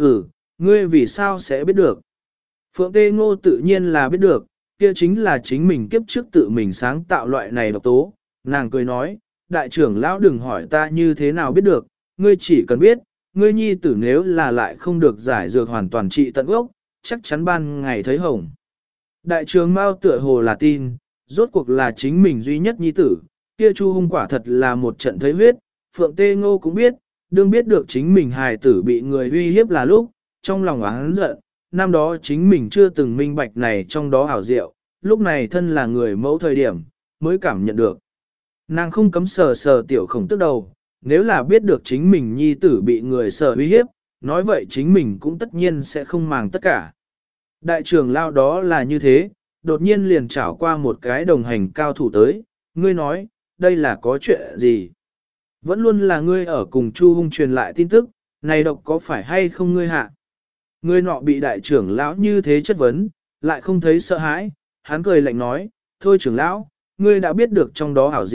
ngươi vì sao sẽ biết được? Phượng Tê Ngô tự nhiên là biết được, kia chính là chính mình kiếp trước tự mình sáng tạo loại này độc tố. Nàng cười nói, đại trưởng lão đừng hỏi ta như thế nào biết được, ngươi chỉ cần biết, ngươi nhi tử nếu là lại không được giải dược hoàn toàn trị tận gốc, chắc chắn ban ngày thấy hồng. Đại trưởng Mao tựa hồ là tin, rốt cuộc là chính mình duy nhất nhi tử, kia Chu Hung quả thật là một trận thấy huyết, Phượng Tê Ngô cũng biết, đương biết được chính mình hài tử bị người uy hiếp là lúc, trong lòng oán giận, năm đó chính mình chưa từng minh bạch này trong đó ảo diệu, lúc này thân là người mẫu thời điểm, mới cảm nhận được. Nàng không cấm sờ sờ tiểu khổng tức đầu, nếu là biết được chính mình nhi tử bị người sợ uy hiếp, nói vậy chính mình cũng tất nhiên sẽ không màng tất cả. Đại trưởng lao đó là như thế, đột nhiên liền trảo qua một cái đồng hành cao thủ tới, ngươi nói, đây là có chuyện gì? Vẫn luôn là ngươi ở cùng Chu Hung truyền lại tin tức, này độc có phải hay không ngươi hạ? Ngươi nọ bị đại trưởng lão như thế chất vấn, lại không thấy sợ hãi, hắn cười lạnh nói, thôi trưởng lão, ngươi đã biết được trong đó hảo diệu,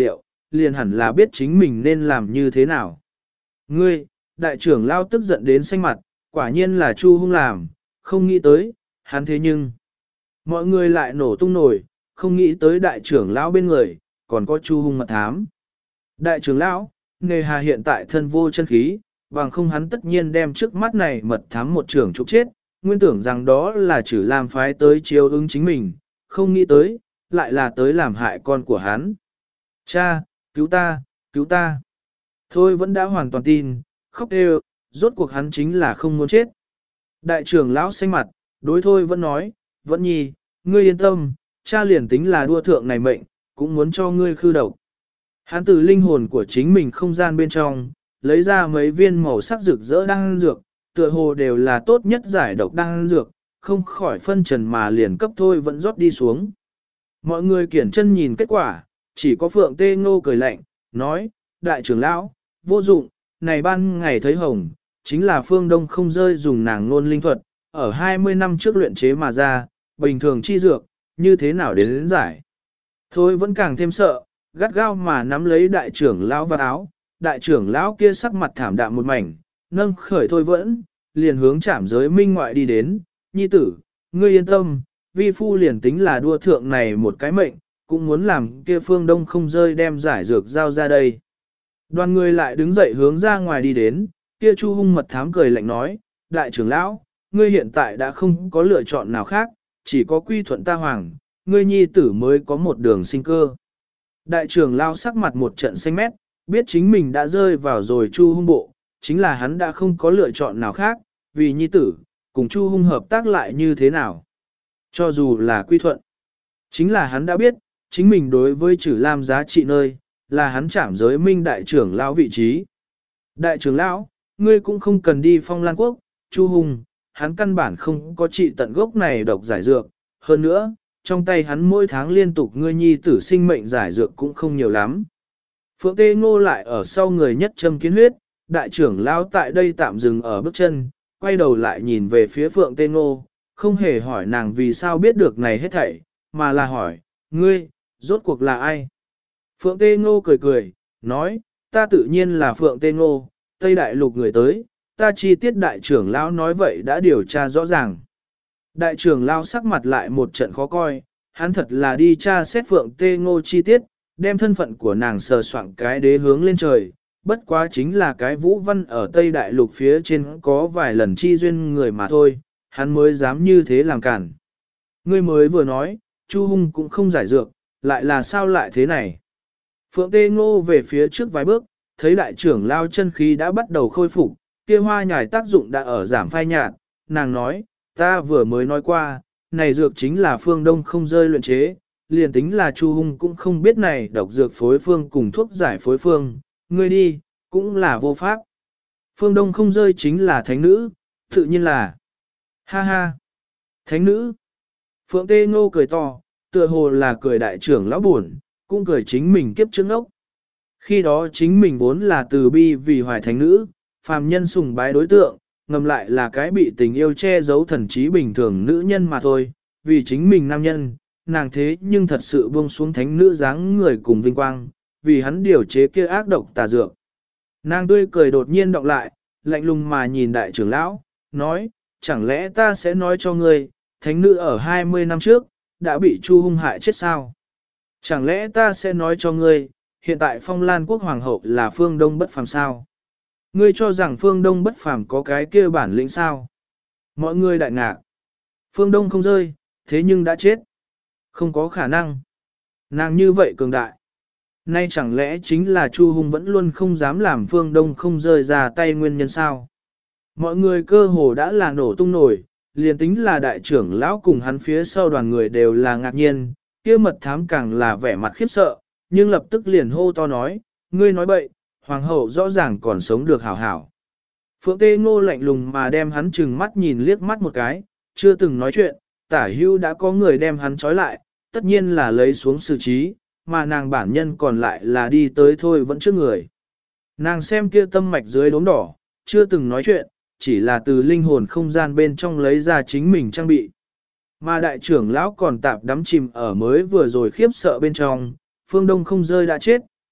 liền hẳn là biết chính mình nên làm như thế nào. Ngươi, đại trưởng lão tức giận đến xanh mặt, quả nhiên là Chu Hung làm, không nghĩ tới, hắn thế nhưng. Mọi người lại nổ tung nổi, không nghĩ tới đại trưởng lão bên người, còn có Chu Hung mật thám. Đại trưởng lão, nghề hà hiện tại thân vô chân khí, bằng không hắn tất nhiên đem trước mắt này mật thám một trưởng trục chết, nguyên tưởng rằng đó là chử làm phái tới chiếu ứng chính mình, không nghĩ tới, lại là tới làm hại con của hắn. Cha, cứu ta, cứu ta. Thôi vẫn đã hoàn toàn tin, khóc đều, rốt cuộc hắn chính là không muốn chết. Đại trưởng lão xanh mặt, đối Thôi vẫn nói, vẫn nhi, ngươi yên tâm, cha liền tính là đua thượng này mệnh, cũng muốn cho ngươi khư độc. Hắn từ linh hồn của chính mình không gian bên trong, lấy ra mấy viên màu sắc rực rỡ đan dược, tựa hồ đều là tốt nhất giải độc đan dược, không khỏi phân trần mà liền cấp Thôi vẫn rót đi xuống. Mọi người kiển chân nhìn kết quả, chỉ có Phượng Tê Ngô cười lạnh, nói, đại trưởng lão, vô dụng, này ban ngày thấy hồng, chính là phương đông không rơi dùng nàng ngôn linh thuật, ở 20 năm trước luyện chế mà ra, bình thường chi dược, như thế nào đến giải. Thôi vẫn càng thêm sợ, gắt gao mà nắm lấy đại trưởng lão vào áo, đại trưởng lão kia sắc mặt thảm đạm một mảnh, nâng khởi Thôi vẫn, liền hướng Trảm Giới Minh ngoại đi đến, nhi tử, ngươi yên tâm, vi phu liền tính là đua thượng này một cái mệnh, cũng muốn làm kia phương đông không rơi đem giải dược giao ra đây. Đoàn người lại đứng dậy hướng ra ngoài đi đến, kia Chu Hung mật thám cười lạnh nói, đại trưởng lão, ngươi hiện tại đã không có lựa chọn nào khác, chỉ có quy thuận ta hoàng, ngươi nhi tử mới có một đường sinh cơ. Đại trưởng lão sắc mặt một trận xanh mét, biết chính mình đã rơi vào rồi Chu Hung bộ, chính là hắn đã không có lựa chọn nào khác, vì nhi tử, cùng Chu Hung hợp tác lại như thế nào. Cho dù là quy thuận, chính là hắn đã biết, chính mình đối với Trử Lam giá trị nơi, là hắn Trảm Giới Minh đại trưởng lão vị trí. Đại trưởng lão, ngươi cũng không cần đi Phong Lan Quốc, Chu Hung, hắn căn bản không có trị tận gốc này độc giải dược, hơn nữa, trong tay hắn mỗi tháng liên tục ngươi nhi tử sinh mệnh giải dược cũng không nhiều lắm. Phượng Tê Ngô lại ở sau người nhất châm kiến huyết, đại trưởng lão tại đây tạm dừng ở bước chân, quay đầu lại nhìn về phía Phượng Tê Ngô, không hề hỏi nàng vì sao biết được này hết thảy, mà là hỏi, ngươi, rốt cuộc là ai? Phượng Tê Ngô cười cười, nói, ta tự nhiên là Phượng Tê Ngô, Tây Đại Lục người tới, ta chi tiết đại trưởng lão nói vậy đã điều tra rõ ràng. Đại trưởng lão sắc mặt lại một trận khó coi, hắn thật là đi tra xét Phượng Tê Ngô chi tiết, đem thân phận của nàng sờ soạng cái đế hướng lên trời, bất quá chính là cái Vũ Văn ở Tây Đại Lục phía trên có vài lần chi duyên người mà thôi, hắn mới dám như thế làm cản. Ngươi mới vừa nói, Chu Hung cũng không giải dược, lại là sao lại thế này? Phượng Tê Ngô về phía trước vài bước, thấy đại trưởng lao chân khí đã bắt đầu khôi phục, kia hoa nhài tác dụng đã ở giảm phai nhạt, nàng nói, ta vừa mới nói qua, này dược chính là phương đông không rơi luyện chế, liền tính là Chu Hung cũng không biết này độc dược phối phương cùng thuốc giải phối phương, ngươi đi, cũng là vô pháp. Phương đông không rơi chính là thánh nữ, tự nhiên là, ha ha, thánh nữ. Phượng Tê Ngô cười to, tựa hồ là cười đại trưởng lão buồn, cũng cười chính mình kiếp trước ốc. Khi đó chính mình vốn là từ bi vì hoài thánh nữ, phàm nhân sùng bái đối tượng, ngầm lại là cái bị tình yêu che giấu thần trí bình thường nữ nhân mà thôi, vì chính mình nam nhân, nàng thế nhưng thật sự buông xuống thánh nữ dáng người cùng vinh quang, vì hắn điều chế kia ác độc tà dược. Nàng tươi cười đột nhiên đọc lại, lạnh lùng mà nhìn đại trưởng lão, nói, chẳng lẽ ta sẽ nói cho ngươi, thánh nữ ở 20 năm trước, đã bị Chu Hung hại chết sao? Chẳng lẽ ta sẽ nói cho ngươi, hiện tại Phong Lan Quốc Hoàng hậu là phương Đông bất phàm sao? Ngươi cho rằng phương Đông bất phàm có cái kia bản lĩnh sao? Mọi người đại ngạc. Phương Đông không rơi, thế nhưng đã chết. Không có khả năng. Nàng như vậy cường đại. Nay chẳng lẽ chính là Chu Hung vẫn luôn không dám làm phương Đông không rơi ra tay nguyên nhân sao? Mọi người cơ hồ đã là nổ tung nổi, liền tính là đại trưởng lão cùng hắn phía sau đoàn người đều là ngạc nhiên, kia mật thám càng là vẻ mặt khiếp sợ, nhưng lập tức liền hô to nói, ngươi nói bậy, hoàng hậu rõ ràng còn sống được hảo hảo. Phượng Tê Ngô lạnh lùng mà đem hắn trừng mắt nhìn liếc mắt một cái, chưa từng nói chuyện, tả hưu đã có người đem hắn trói lại, tất nhiên là lấy xuống xử trí, mà nàng bản nhân còn lại là đi tới thôi vẫn trước người. Nàng xem kia tâm mạch dưới đốm đỏ, chưa từng nói chuyện, chỉ là từ linh hồn không gian bên trong lấy ra chính mình trang bị. Mà đại trưởng lão còn tạp đắm chìm ở mới vừa rồi khiếp sợ bên trong, phương Đông không rơi đã chết,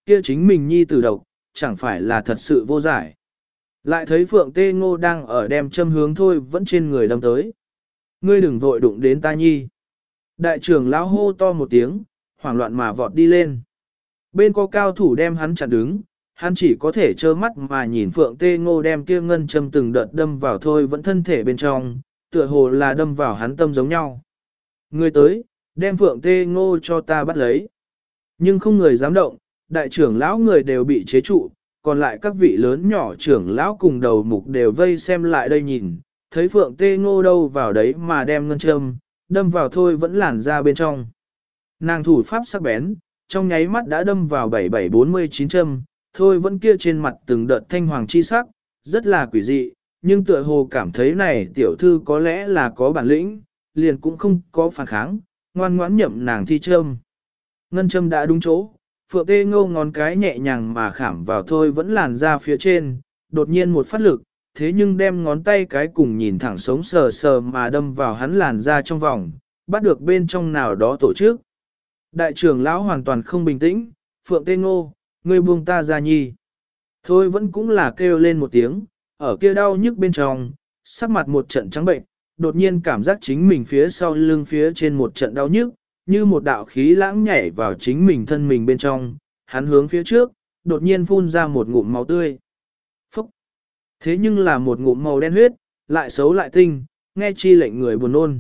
kia chính mình nhi tử độc, chẳng phải là thật sự vô giải. Lại thấy Phượng Tê Ngô đang ở đem châm hướng thôi vẫn trên người đâm tới. Ngươi đừng vội đụng đến ta nhi. Đại trưởng lão hô to một tiếng, hoảng loạn mà vọt đi lên. Bên có cao thủ đem hắn chặn đứng, hắn chỉ có thể trơ mắt mà nhìn Phượng Tê Ngô đem kia ngân châm từng đợt đâm vào thôi vẫn thân thể bên trong, tựa hồ là đâm vào hắn tâm giống nhau. Người tới, đem Phượng Tê Ngô cho ta bắt lấy. Nhưng không người dám động, đại trưởng lão người đều bị chế trụ, còn lại các vị lớn nhỏ trưởng lão cùng đầu mục đều vây xem lại đây nhìn, thấy Phượng Tê Ngô đâu vào đấy mà đem ngân châm, đâm vào thôi vẫn làn ra bên trong. Nàng thủ pháp sắc bén, trong nháy mắt đã đâm vào 7749 châm, thôi vẫn kia trên mặt từng đợt thanh hoàng chi sắc, rất là quỷ dị, nhưng tựa hồ cảm thấy này tiểu thư có lẽ là có bản lĩnh, liền cũng không có phản kháng, ngoan ngoãn nhậm nàng thi châm. Ngân châm đã đúng chỗ, Phượng Tê Ngô ngón cái nhẹ nhàng mà khảm vào thôi vẫn làn ra phía trên, đột nhiên một phát lực, thế nhưng đem ngón tay cái cùng nhìn thẳng sống sờ sờ mà đâm vào hắn làn ra trong vòng, bắt được bên trong nào đó tổ chức. Đại trưởng lão hoàn toàn không bình tĩnh, Phượng Tê Ngô, ngươi buông ta ra nhi. Thôi vẫn cũng là kêu lên một tiếng, ở kia đau nhức bên trong, sắc mặt một trận trắng bệnh, đột nhiên cảm giác chính mình phía sau lưng phía trên một trận đau nhức, như một đạo khí lãng nhảy vào chính mình thân mình bên trong, hắn hướng phía trước, đột nhiên phun ra một ngụm máu tươi. Phúc! Thế nhưng là một ngụm màu đen huyết, lại xấu lại tinh, nghe chi lệnh người buồn nôn.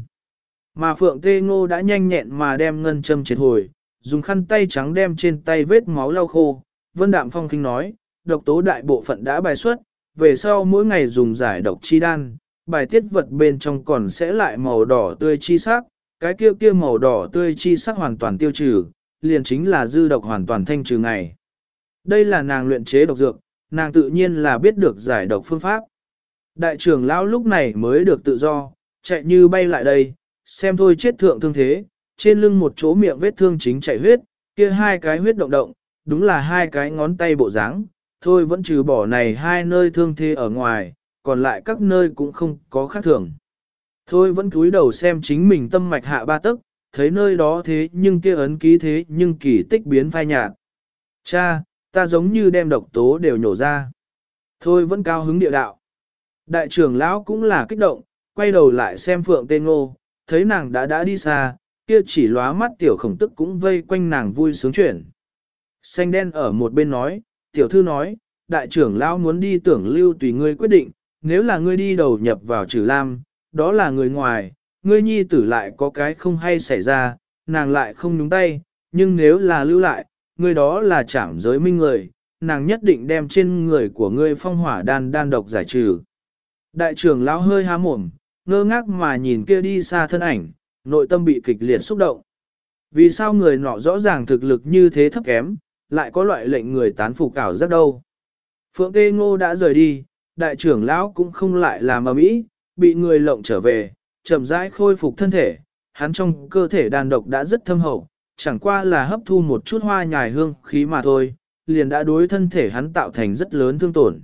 Mà Phượng Tê Ngô đã nhanh nhẹn mà đem ngân châm triệt hồi, dùng khăn tay trắng đem trên tay vết máu lau khô. Vân Đạm Phong khinh nói, độc tố đại bộ phận đã bài xuất, về sau mỗi ngày dùng giải độc chi đan, bài tiết vật bên trong còn sẽ lại màu đỏ tươi chi sắc, cái kia màu đỏ tươi chi sắc hoàn toàn tiêu trừ, liền chính là dư độc hoàn toàn thanh trừ ngày. Đây là nàng luyện chế độc dược, nàng tự nhiên là biết được giải độc phương pháp. Đại trưởng lão lúc này mới được tự do, chạy như bay lại đây, xem thôi chết thượng thương thế, trên lưng một chỗ miệng vết thương chính chảy huyết, kia hai cái huyết động động, đúng là hai cái ngón tay bộ dáng, thôi vẫn trừ bỏ này hai nơi thương thế ở ngoài, còn lại các nơi cũng không có khác thường. Thôi vẫn cúi đầu xem chính mình tâm mạch hạ ba tấc, thấy nơi đó thế nhưng kia ấn ký thế nhưng kỳ tích biến phai nhạt. Cha, ta giống như đem độc tố đều nhổ ra. Thôi vẫn cao hứng địa đạo. Đại trưởng lão cũng là kích động, quay đầu lại xem Phượng Tê Ngô, thấy nàng đã đi xa, kia chỉ lóa mắt tiểu khổng tức cũng vây quanh nàng vui sướng chuyển. Xanh đen ở một bên nói, tiểu thư nói, đại trưởng lão muốn đi tưởng lưu tùy ngươi quyết định, nếu là ngươi đi đầu nhập vào Trừ Lam, đó là người ngoài, ngươi nhi tử lại có cái không hay xảy ra, nàng lại không nhúng tay, nhưng nếu là lưu lại, ngươi đó là trảm giới minh người, nàng nhất định đem trên người của ngươi phong hỏa đan độc giải trừ. Đại trưởng lão hơi há mồm, ngơ ngác mà nhìn kia đi xa thân ảnh, nội tâm bị kịch liệt xúc động. Vì sao người nọ rõ ràng thực lực như thế thấp kém, lại có loại lệnh người tán phục ảo giác đâu. Phượng Tê Ngô đã rời đi, đại trưởng lão cũng không lại làm ầm ĩ, bị người lộng trở về, chậm rãi khôi phục thân thể, hắn trong cơ thể đan độc đã rất thâm hậu, chẳng qua là hấp thu một chút hoa nhài hương khí mà thôi, liền đã đối thân thể hắn tạo thành rất lớn thương tổn.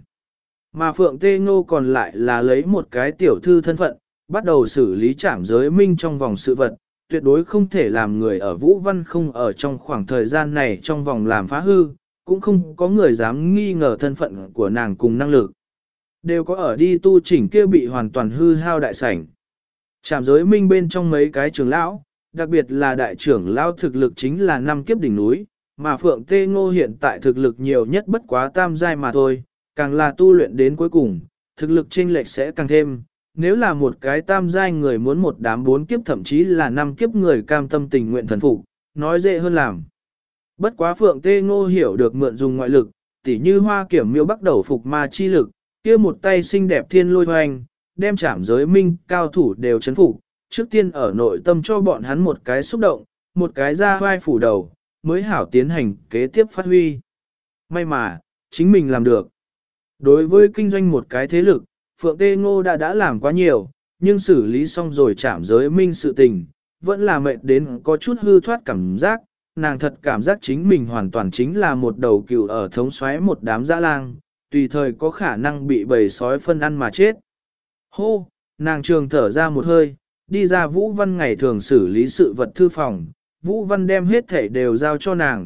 Mà Phượng Tê Ngô còn lại là lấy một cái tiểu thư thân phận, bắt đầu xử lý trảm giới minh trong vòng sự vật, tuyệt đối không thể làm người ở Vũ Văn không ở trong khoảng thời gian này trong vòng làm phá hư, cũng không có người dám nghi ngờ thân phận của nàng cùng năng lực. Đều có ở đi tu chỉnh kia bị hoàn toàn hư hao đại sảnh. Trảm giới minh bên trong mấy cái trưởng lão, đặc biệt là đại trưởng lão thực lực chính là năm kiếp đỉnh núi, mà Phượng Tê Ngô hiện tại thực lực nhiều nhất bất quá tam giai mà thôi, càng là tu luyện đến cuối cùng, thực lực chênh lệch sẽ càng thêm. Nếu là một cái tam giai người muốn một đám bốn kiếp thậm chí là năm kiếp người cam tâm tình nguyện thần phục, nói dễ hơn làm. Bất quá Phượng Tê Ngô hiểu được mượn dùng ngoại lực, tỉ như Hoa Kiểm Miêu bắt đầu phục ma chi lực, kia một tay xinh đẹp thiên lôi hoành, đem trảm giới minh cao thủ đều chấn phục, trước tiên ở nội tâm cho bọn hắn một cái xúc động, một cái ra vai phủ đầu, mới hảo tiến hành kế tiếp phát huy. May mà, chính mình làm được. Đối với kinh doanh một cái thế lực, Phượng Tê Ngô đã làm quá nhiều, nhưng xử lý xong rồi trảm giới minh sự tình, vẫn là mệt đến có chút hư thoát cảm giác, nàng thật cảm giác chính mình hoàn toàn chính là một đầu cừu ở thống xoáy một đám dã lang, tùy thời có khả năng bị bầy sói phân ăn mà chết. Hô, nàng trường thở ra một hơi, đi ra Vũ Văn ngày thường xử lý sự vật thư phòng, Vũ Văn đem hết thảy đều giao cho nàng,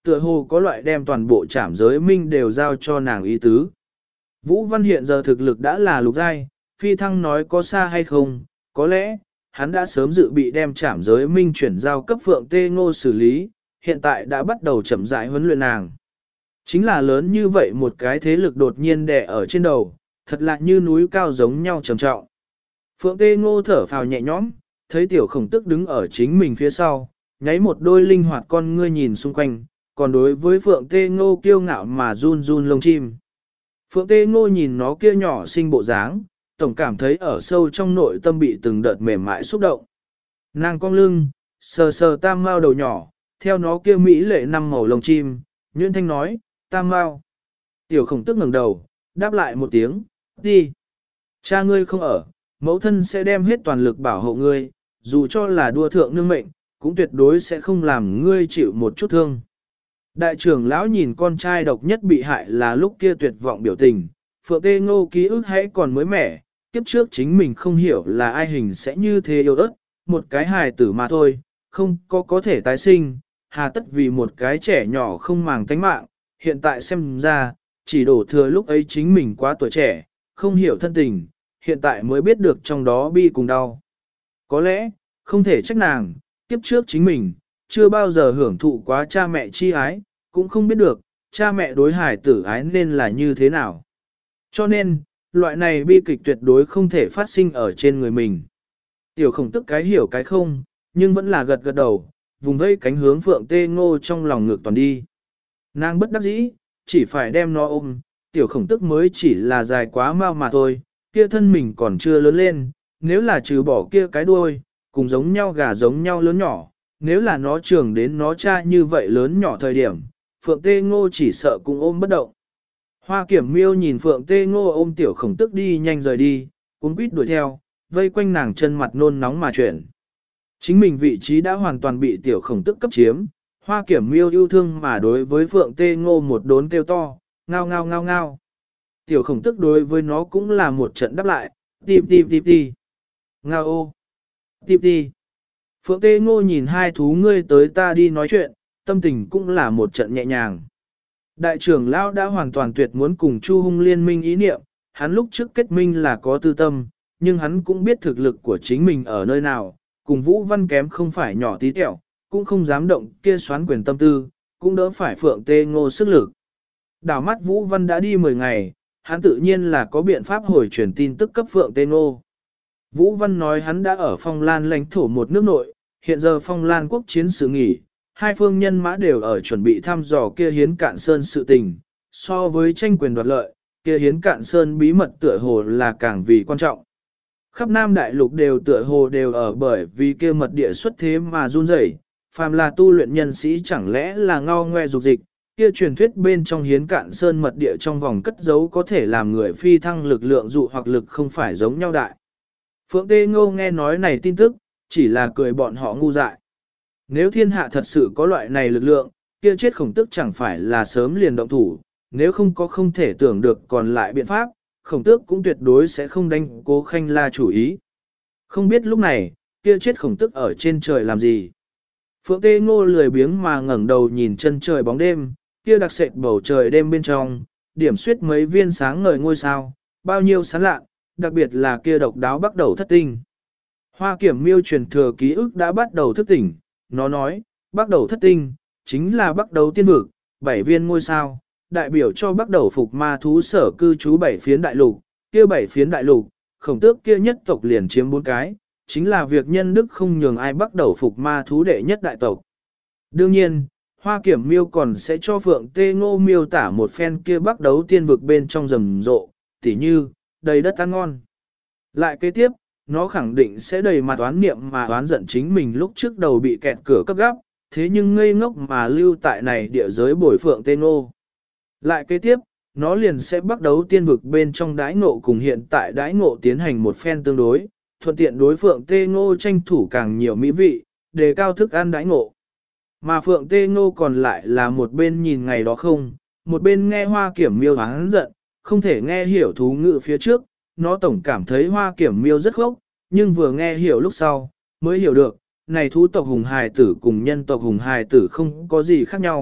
tựa hồ có loại đem toàn bộ trảm giới minh đều giao cho nàng ý tứ. Vũ Văn hiện giờ thực lực đã là lục giai, phi thăng nói có xa hay không, có lẽ, hắn đã sớm dự bị đem trảm giới minh chuyển giao cấp Phượng Tê Ngô xử lý, hiện tại đã bắt đầu chậm rãi huấn luyện nàng. Chính là lớn như vậy một cái thế lực đột nhiên đè ở trên đầu, thật lạ như núi cao giống nhau trầm trọng. Phượng Tê Ngô thở phào nhẹ nhõm, thấy tiểu khổng tức đứng ở chính mình phía sau, nháy một đôi linh hoạt con ngươi nhìn xung quanh, còn đối với Phượng Tê Ngô kiêu ngạo mà run run lông chim. Phượng Tê Ngô nhìn nó kia nhỏ xinh bộ dáng, tổng cảm thấy ở sâu trong nội tâm bị từng đợt mềm mại xúc động. Nàng cong lưng, sờ sờ tam mao đầu nhỏ, theo nó kia mỹ lệ năm màu lông chim, Nguyễn Thanh nói, tam mao. Tiểu khổng tức ngẩng đầu, đáp lại một tiếng, đi. Cha ngươi không ở, mẫu thân sẽ đem hết toàn lực bảo hộ ngươi, dù cho là đua thượng nương mệnh, cũng tuyệt đối sẽ không làm ngươi chịu một chút thương. Đại trưởng lão nhìn con trai độc nhất bị hại là lúc kia tuyệt vọng biểu tình, Phượng Tê Ngô ký ức hãy còn mới mẻ, kiếp trước chính mình không hiểu là ai hình sẽ như thế yêu ớt, một cái hài tử mà thôi, không có thể tái sinh, hà tất vì một cái trẻ nhỏ không màng tánh mạng, hiện tại xem ra, chỉ đổ thừa lúc ấy chính mình quá tuổi trẻ, không hiểu thân tình, hiện tại mới biết được trong đó bi cùng đau. Có lẽ, không thể trách nàng, kiếp trước chính mình, chưa bao giờ hưởng thụ quá cha mẹ chi ái, cũng không biết được, cha mẹ đối hài tử ái nên là như thế nào. Cho nên, loại này bi kịch tuyệt đối không thể phát sinh ở trên người mình. Tiểu khổng tức cái hiểu cái không, nhưng vẫn là gật gật đầu, vùng vây cánh hướng Phượng Tê Ngô trong lòng ngược toàn đi. Nàng bất đắc dĩ, chỉ phải đem nó ôm, tiểu khổng tức mới chỉ là dài quá mau mà thôi, kia thân mình còn chưa lớn lên, nếu là trừ bỏ kia cái đuôi, cùng giống nhau gà giống nhau lớn nhỏ, nếu là nó trưởng đến nó cha như vậy lớn nhỏ thời điểm, Phượng Tê Ngô chỉ sợ cũng ôm bất động. Hoa Kiểm Miêu nhìn Phượng Tê Ngô ôm tiểu khổng tức đi nhanh rời đi, cuống quýt đuổi theo, vây quanh nàng chân mặt nôn nóng mà chuyển. Chính mình vị trí đã hoàn toàn bị tiểu khổng tức cấp chiếm, Hoa Kiểm Miêu yêu thương mà đối với Phượng Tê Ngô một đốn kêu to, ngao ngao ngao ngao. Tiểu khổng tức đối với nó cũng là một trận đáp lại, tìm tìm tìm tìm. Ngao ô. Tìm tìm. Phượng Tê Ngô nhìn hai thú ngươi tới ta đi nói chuyện, tâm tình cũng là một trận nhẹ nhàng. Đại trưởng Lão đã hoàn toàn tuyệt muốn cùng Chu Hung liên minh ý niệm, hắn lúc trước kết minh là có tư tâm, nhưng hắn cũng biết thực lực của chính mình ở nơi nào, cùng Vũ Văn kém không phải nhỏ tí tẹo, cũng không dám động kia xoán quyền tâm tư, cũng đỡ phải Phượng Tê Ngô sức lực. Đảo mắt Vũ Văn đã đi 10 ngày, hắn tự nhiên là có biện pháp hồi truyền tin tức cấp Phượng Tê Ngô. Vũ Văn nói hắn đã ở Phong Lan lãnh thổ một nước nội, hiện giờ Phong Lan quốc chiến sự nghỉ, hai phương nhân mã đều ở chuẩn bị thăm dò kia hiến cạn sơn sự tình, so với tranh quyền đoạt lợi, kia hiến cạn sơn bí mật tựa hồ là càng vì quan trọng. Khắp Nam Đại Lục đều tựa hồ đều ở bởi vì kia mật địa xuất thế mà run rẩy, phàm là tu luyện nhân sĩ chẳng lẽ là ngao ngoe dục dịch, kia truyền thuyết bên trong hiến cạn sơn mật địa trong vòng cất giấu có thể làm người phi thăng lực lượng dụ hoặc lực không phải giống nhau đại. Phượng Tê Ngô nghe nói này tin tức, chỉ là cười bọn họ ngu dại. Nếu thiên hạ thật sự có loại này lực lượng, kia chết khổng tức chẳng phải là sớm liền động thủ, nếu không có không thể tưởng được còn lại biện pháp, khổng tước cũng tuyệt đối sẽ không đánh Cố Khanh La chủ ý. Không biết lúc này, kia chết khổng tức ở trên trời làm gì. Phượng Tê Ngô lười biếng mà ngẩng đầu nhìn chân trời bóng đêm, kia đặc sệt bầu trời đêm bên trong, điểm xuyết mấy viên sáng ngời ngôi sao, bao nhiêu sáng lạ, đặc biệt là kia độc đáo bắt đầu thất tinh. Hoa Kiểm Miêu truyền thừa ký ức đã bắt đầu thức tỉnh, nó nói, bắt đầu thất tinh, chính là bắt đầu tiên vực, 7 viên ngôi sao, đại biểu cho bắt đầu phục ma thú sở cư trú 7 phiến đại lục, kia 7 phiến đại lục, khổng tước kia nhất tộc liền chiếm 4 cái, chính là việc nhân đức không nhường ai bắt đầu phục ma thú đệ nhất đại tộc. Đương nhiên, Hoa Kiểm Miêu còn sẽ cho Phượng Tê Ngô miêu tả một phen kia bắt đầu tiên vực bên trong rầm rộ, tỉ như, đầy đất ăn ngon. Lại kế tiếp, nó khẳng định sẽ đầy mặt oán niệm mà oán giận chính mình lúc trước đầu bị kẹt cửa cấp gấp, thế nhưng ngây ngốc mà lưu tại này địa giới bồi Phượng Tê Ngô. Lại kế tiếp, nó liền sẽ bắt đầu tiên vực bên trong đãi ngộ cùng hiện tại đãi ngộ tiến hành một phen tương đối, thuận tiện đối Phượng Tê Ngô tranh thủ càng nhiều mỹ vị, đề cao thức ăn đãi ngộ. Mà Phượng Tê Ngô còn lại là một bên nhìn ngày đó không, một bên nghe Hoa Kiểm Miêu oán giận, không thể nghe hiểu thú ngữ phía trước, nó tổng cảm thấy Hoa Kiểm Miêu rất khốc, nhưng vừa nghe hiểu lúc sau, mới hiểu được, này thú tộc hùng hài tử cùng nhân tộc hùng hài tử không có gì khác nhau,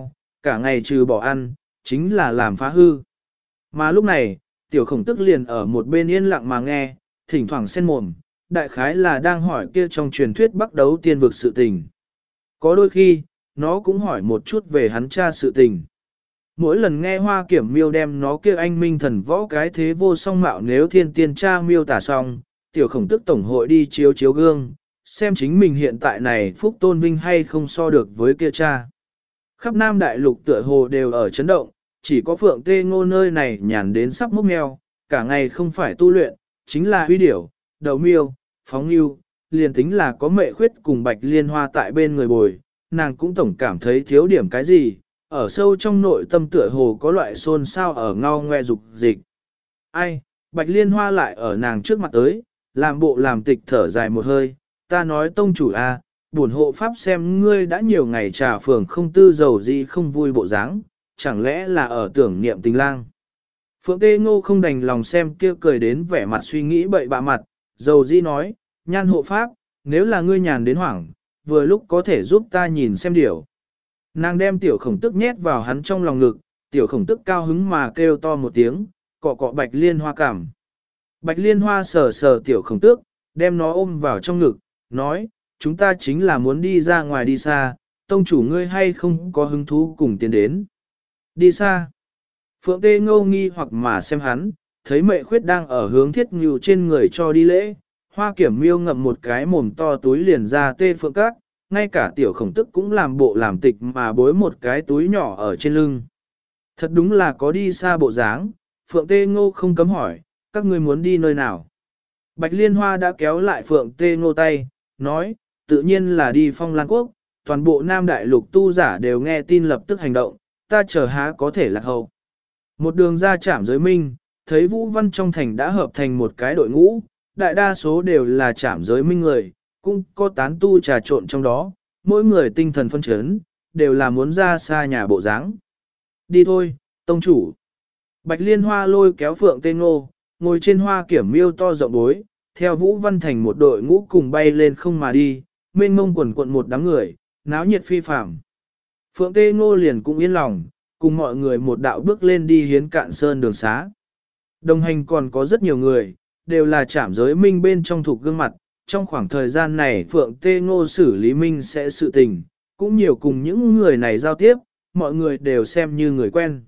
cả ngày trừ bỏ ăn, chính là làm phá hư. Mà lúc này, tiểu khổng tức liền ở một bên yên lặng mà nghe, thỉnh thoảng xen mồm, đại khái là đang hỏi kia trong truyền thuyết Bắc Đấu tiên vực sự tình. Có đôi khi, nó cũng hỏi một chút về hắn cha sự tình. Mỗi lần nghe Hoa Kiểm Miêu đem nó kia anh minh thần võ cái thế vô song mạo nếu thiên tiên cha miêu tả xong, tiểu khổng tức tổng hội đi chiếu chiếu gương, xem chính mình hiện tại này phúc tôn vinh hay không so được với kia cha. Khắp Nam Đại Lục tựa hồ đều ở chấn động, chỉ có Phượng Tê Ngô nơi này nhàn đến sắp mốc meo, cả ngày không phải tu luyện, chính là huy điểu, đầu miêu, phóng yêu, liền tính là có mệ khuyết cùng bạch liên hoa tại bên người bồi, nàng cũng tổng cảm thấy thiếu điểm cái gì, ở sâu trong nội tâm tựa hồ có loại xôn xao ở ngao ngoe dục dịch. Ai, bạch liên hoa lại ở nàng trước mặt tới, làm bộ làm tịch thở dài một hơi, ta nói tông chủ a, buồn hộ pháp xem ngươi đã nhiều ngày trà phường không tư dầu gì không vui bộ dáng, chẳng lẽ là ở tưởng niệm tình lang. Phượng Tê Ngô không đành lòng xem kia cười đến vẻ mặt suy nghĩ bậy bạ mặt, dầu di nói, nhan hộ pháp, nếu là ngươi nhàn đến hoảng, vừa lúc có thể giúp ta nhìn xem điều. Nàng đem tiểu khổng tức nhét vào hắn trong lòng ngực, tiểu khổng tức cao hứng mà kêu to một tiếng, cọ cọ bạch liên hoa cảm. Bạch liên hoa sờ sờ tiểu khổng tước, đem nó ôm vào trong ngực, nói, chúng ta chính là muốn đi ra ngoài đi xa, tông chủ ngươi hay không có hứng thú cùng tiến đến. Đi xa. Phượng Tê Ngô nghi hoặc mà xem hắn, thấy mệ khuyết đang ở hướng thiết ngưu trên người cho đi lễ, Hoa Kiểm Miêu ngậm một cái mồm to túi liền ra tê phượng các, ngay cả tiểu khổng tức cũng làm bộ làm tịch mà bối một cái túi nhỏ ở trên lưng. Thật đúng là có đi xa bộ dáng, Phượng Tê Ngô không cấm hỏi, các ngươi muốn đi nơi nào. Bạch Liên Hoa đã kéo lại Phượng Tê Ngô tay, nói, tự nhiên là đi Phong Lan Quốc, toàn bộ Nam Đại Lục tu giả đều nghe tin lập tức hành động, ta chờ há có thể lạc hậu. Một đường ra Trảm Giới Minh, thấy Vũ Văn trong thành đã hợp thành một cái đội ngũ, đại đa số đều là Trảm Giới Minh người, cũng có tán tu trà trộn trong đó, mỗi người tinh thần phân chấn, đều là muốn ra xa nhà bộ dáng. Đi thôi, tông chủ. Bạch Liên Hoa lôi kéo Phượng Tê Ngô, ngồi trên Hoa Kiểm Miêu to rộng bối, theo Vũ Văn thành một đội ngũ cùng bay lên không mà đi, mênh mông quần quận một đám người, náo nhiệt phi phàm. Phượng Tê Ngô liền cũng yên lòng, cùng mọi người một đạo bước lên đi Hiến Cạn Sơn đường xá. Đồng hành còn có rất nhiều người, đều là Trảm Giới Minh bên trong thuộc gương mặt, trong khoảng thời gian này Phượng Tê Ngô xử lý minh sẽ sự tình, cũng nhiều cùng những người này giao tiếp, mọi người đều xem như người quen.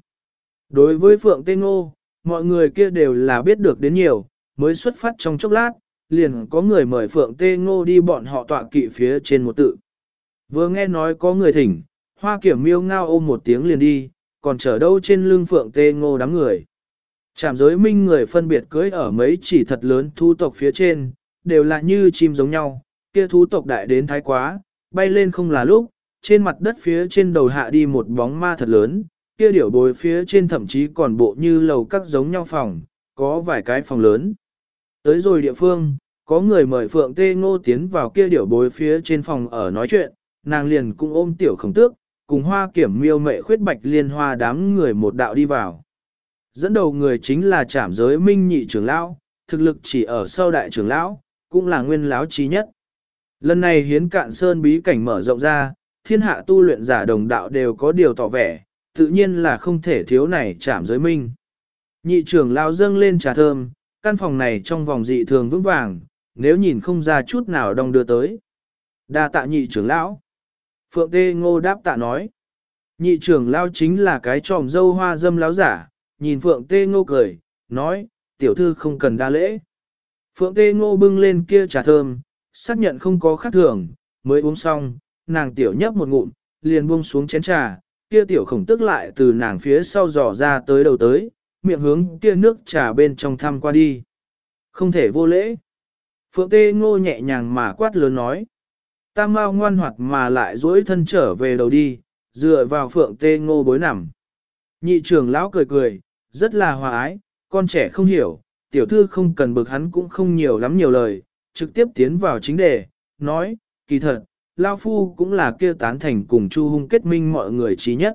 Đối với Phượng Tê Ngô, mọi người kia đều là biết được đến nhiều, mới xuất phát trong chốc lát, liền có người mời Phượng Tê Ngô đi bọn họ tọa kỵ phía trên một tự. Vừa nghe nói có người thỉnh, Hoa Kiểm Miêu ngao ôm một tiếng liền đi, còn chở đâu trên lưng Phượng Tê Ngô đám người. Trảm Giới Minh người phân biệt cưới ở mấy chỉ thật lớn thu tộc phía trên, đều là như chim giống nhau, kia thú tộc đại đến thái quá, bay lên không là lúc, trên mặt đất phía trên đầu hạ đi một bóng ma thật lớn, kia điểu bối phía trên thậm chí còn bộ như lầu các giống nhau phòng, có vài cái phòng lớn. Tới rồi địa phương, có người mời Phượng Tê Ngô tiến vào kia điểu bối phía trên phòng ở nói chuyện, nàng liền cũng ôm tiểu khổng tước, cùng Hoa Kiểm Miêu mệ khuyết Bạch Liên Hoa đám người một đạo đi vào. Dẫn đầu người chính là Trảm Giới Minh nhị trưởng lão, thực lực chỉ ở sau đại trưởng lão, cũng là nguyên lão trí nhất. Lần này Hiến Cạn Sơn bí cảnh mở rộng ra, thiên hạ tu luyện giả đồng đạo đều có điều tỏ vẻ, tự nhiên là không thể thiếu này Trảm Giới Minh. Nhị trưởng lão dâng lên trà thơm, căn phòng này trong vòng dị thường vững vàng, nếu nhìn không ra chút nào đong đưa tới. Đa tạ nhị trưởng lão. Phượng Tê Ngô đáp tạ nói. Nhị trưởng lão chính là cái tròm dâu hoa dâm lão giả, nhìn Phượng Tê Ngô cười, nói, tiểu thư không cần đa lễ. Phượng Tê Ngô bưng lên kia trà thơm, xác nhận không có khác thường, mới uống xong, nàng tiểu nhấp một ngụm, liền buông xuống chén trà, kia tiểu khổng tức lại từ nàng phía sau dò ra tới đầu tới, miệng hướng kia nước trà bên trong thăm qua đi. Không thể vô lễ. Phượng Tê Ngô nhẹ nhàng mà quát lớn nói. Tam Mao ngoan hoạt mà lại duỗi thân trở về đầu đi, dựa vào Phượng Tê Ngô bối nằm. Nhị trưởng lão cười cười, rất là hòa ái, con trẻ không hiểu, tiểu thư không cần bực hắn cũng không nhiều lắm nhiều lời, trực tiếp tiến vào chính đề, nói, kỳ thật, Lao Phu cũng là kia tán thành cùng Chu Hung kết minh mọi người trí nhất.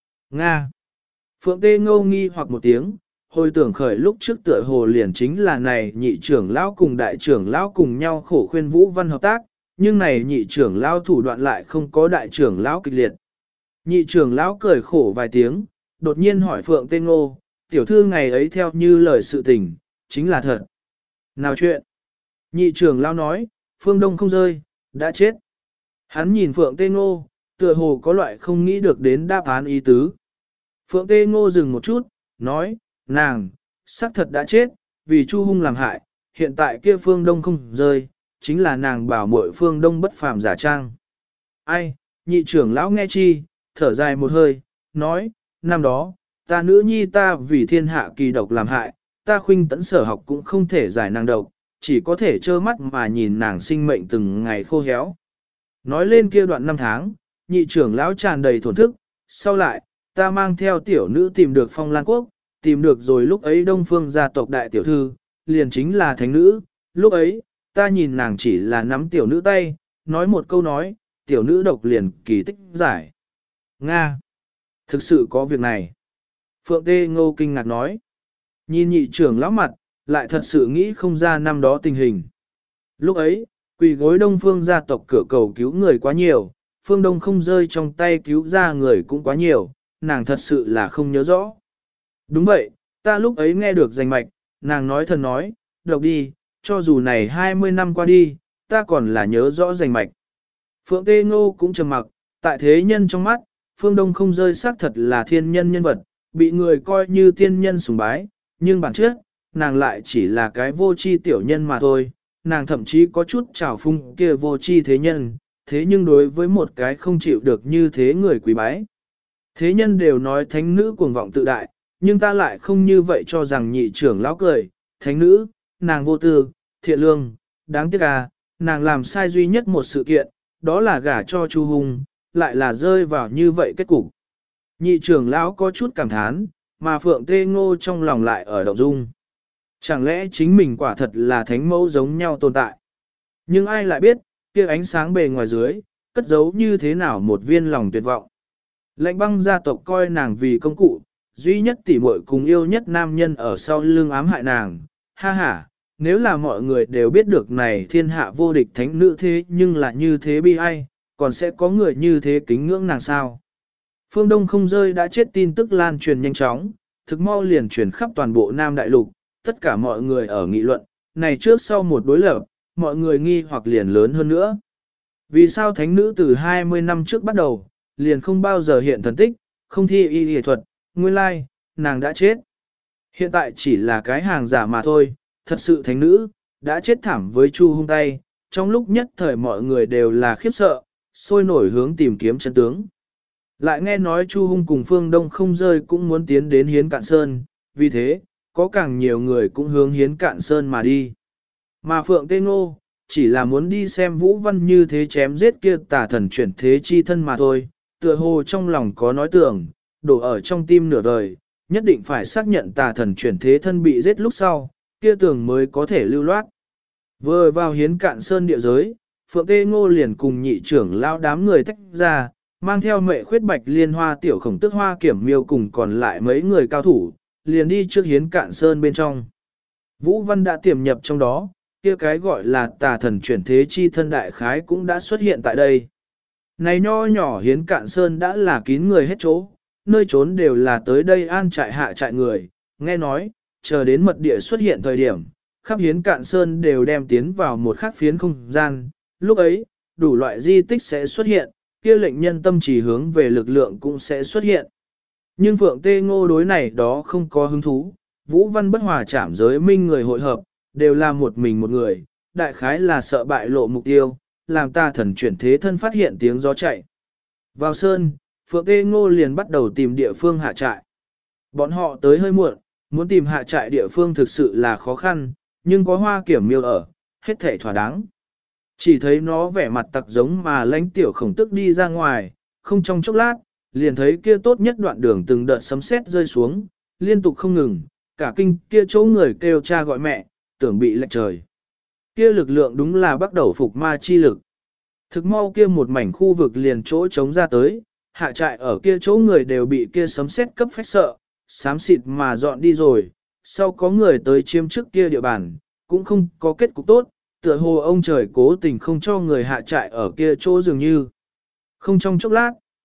Nga. Phượng Tê Ngô nghi hoặc một tiếng, hồi tưởng khởi lúc trước tựa hồ liền chính là này nhị trưởng lão cùng đại trưởng lão cùng nhau khổ khuyên Vũ Văn hợp tác, nhưng này nhị trưởng lão thủ đoạn lại không có đại trưởng lão kịch liệt. Nhị trưởng lão cười khổ vài tiếng, đột nhiên hỏi Phượng Tê Ngô, tiểu thư ngày ấy theo như lời sự tình, chính là thật. Nào chuyện? Nhị trưởng lão nói, Phương Đông không rơi, đã chết. Hắn nhìn Phượng Tê Ngô, tựa hồ có loại không nghĩ được đến đáp án ý tứ. Phượng Tê Ngô dừng một chút, nói, nàng, xác thật đã chết, vì Chu Hung làm hại, hiện tại kia Phương Đông không rơi, chính là nàng bảo muội Phương Đông bất phàm giả trang. Ai, nhị trưởng lão nghe chi, thở dài một hơi, nói, năm đó, ta nữ nhi ta vì thiên hạ kỳ độc làm hại, ta khuynh tẫn sở học cũng không thể giải nàng độc, chỉ có thể trơ mắt mà nhìn nàng sinh mệnh từng ngày khô héo. Nói lên kia đoạn năm tháng, nhị trưởng lão tràn đầy thổn thức, sau lại, ta mang theo tiểu nữ tìm được Phong Lan Quốc, tìm được rồi lúc ấy Đông Phương gia tộc đại tiểu thư, liền chính là thánh nữ, lúc ấy, ta nhìn nàng chỉ là nắm tiểu nữ tay, nói một câu nói, tiểu nữ độc liền kỳ tích giải. Nga! Thực sự có việc này. Phượng Tê Ngô kinh ngạc nói. Nhìn nhị trưởng lão mặt, lại thật sự nghĩ không ra năm đó tình hình. Lúc ấy, quỳ gối Đông Phương gia tộc cửa cầu cứu người quá nhiều, Phương Đông không rơi trong tay cứu ra người cũng quá nhiều, nàng thật sự là không nhớ rõ. Đúng vậy, ta lúc ấy nghe được danh mạch, nàng nói thần nói, độc đi, cho dù này 20 năm qua đi, ta còn là nhớ rõ danh mạch. Phượng Tê Ngô cũng trầm mặc, tại thế nhân trong mắt, Phương Đông không rơi xác thật là thiên nhân nhân vật, bị người coi như tiên nhân sùng bái, nhưng bản chất, nàng lại chỉ là cái vô tri tiểu nhân mà thôi, nàng thậm chí có chút trào phung kia vô tri thế nhân, thế nhưng đối với một cái không chịu được như thế người quý bái. Thế nhân đều nói thánh nữ cuồng vọng tự đại, nhưng ta lại không như vậy cho rằng nhị trưởng lão cười, thánh nữ, nàng vô tư, thiện lương, đáng tiếc à, nàng làm sai duy nhất một sự kiện, đó là gả cho Chu Hung, lại là rơi vào như vậy kết cục. Nhị trưởng lão có chút cảm thán, mà Phượng Tê Ngô trong lòng lại ở động dung. Chẳng lẽ chính mình quả thật là thánh mẫu giống nhau tồn tại? Nhưng ai lại biết, kia ánh sáng bề ngoài dưới, cất giấu như thế nào một viên lòng tuyệt vọng. Lệnh băng gia tộc coi nàng vì công cụ, duy nhất tỉ muội cùng yêu nhất nam nhân ở sau lưng ám hại nàng. Ha ha, nếu là mọi người đều biết được này thiên hạ vô địch thánh nữ thế nhưng là như thế bi ai, còn sẽ có người như thế kính ngưỡng nàng sao? Phương Đông không rơi đã chết tin tức lan truyền nhanh chóng, thực mau liền truyền khắp toàn bộ Nam Đại Lục, tất cả mọi người ở nghị luận, này trước sau một đối lập, mọi người nghi hoặc liền lớn hơn nữa. Vì sao thánh nữ từ 20 năm trước bắt đầu, liền không bao giờ hiện thần tích, không thi y y thuật, nguyên lai, nàng đã chết. Hiện tại chỉ là cái hàng giả mà thôi, thật sự thánh nữ, đã chết thảm với Chu Hung tay, trong lúc nhất thời mọi người đều là khiếp sợ, sôi nổi hướng tìm kiếm chân tướng. Lại nghe nói Chu Hung cùng Phương Đông không rơi cũng muốn tiến đến Hiến Cạn Sơn, vì thế, có càng nhiều người cũng hướng Hiến Cạn Sơn mà đi. Mà Phượng Tê Ngô, chỉ là muốn đi xem Vũ Văn như thế chém giết kia tà thần chuyển thế chi thân mà thôi, tựa hồ trong lòng có nói tưởng, đổ ở trong tim nửa đời, nhất định phải xác nhận tà thần chuyển thế thân bị giết lúc sau, kia tưởng mới có thể lưu loát. Vừa vào Hiến Cạn Sơn địa giới, Phượng Tê Ngô liền cùng nhị trưởng lao đám người tách ra, mang theo mẹ khuyết bạch liên hoa tiểu khổng tức hoa kiểm miêu cùng còn lại mấy người cao thủ, liền đi trước Hiến Cạn Sơn bên trong. Vũ Văn đã tiềm nhập trong đó, kia cái gọi là tà thần chuyển thế chi thân đại khái cũng đã xuất hiện tại đây. Này nho nhỏ Hiến Cạn Sơn đã là kín người hết chỗ, nơi trốn đều là tới đây an trại hạ trại người, nghe nói, chờ đến mật địa xuất hiện thời điểm, khắp Hiến Cạn Sơn đều đem tiến vào một khắc phiến không gian, lúc ấy, đủ loại di tích sẽ xuất hiện, kia lệnh nhân tâm chỉ hướng về lực lượng cũng sẽ xuất hiện. Nhưng Phượng Tê Ngô đối này đó không có hứng thú, Vũ Văn bất hòa chạm giới minh người hội hợp, đều là một mình một người, đại khái là sợ bại lộ mục tiêu, làm ta thần chuyển thế thân phát hiện tiếng gió chạy. Vào sơn, Phượng Tê Ngô liền bắt đầu tìm địa phương hạ trại. Bọn họ tới hơi muộn, muốn tìm hạ trại địa phương thực sự là khó khăn, nhưng có hoa kiểm miêu ở, hết thể thỏa đáng. Chỉ thấy nó vẻ mặt tặc giống mà lánh tiểu khổng tức đi ra ngoài, không trong chốc lát, liền thấy kia tốt nhất đoạn đường từng đợt sấm sét rơi xuống, liên tục không ngừng, cả kinh kia chỗ người kêu cha gọi mẹ, tưởng bị lệch trời. Kia lực lượng đúng là bắt đầu phục ma chi lực. Thực mau kia một mảnh khu vực liền chỗ trống ra tới, hạ trại ở kia chỗ người đều bị kia sấm sét cấp phách sợ, xám xịt mà dọn đi rồi, sau có người tới chiếm trước kia địa bàn, cũng không có kết cục tốt, tựa hồ ông trời cố tình không cho người hạ trại ở kia chỗ dường như. Không trong chốc lát,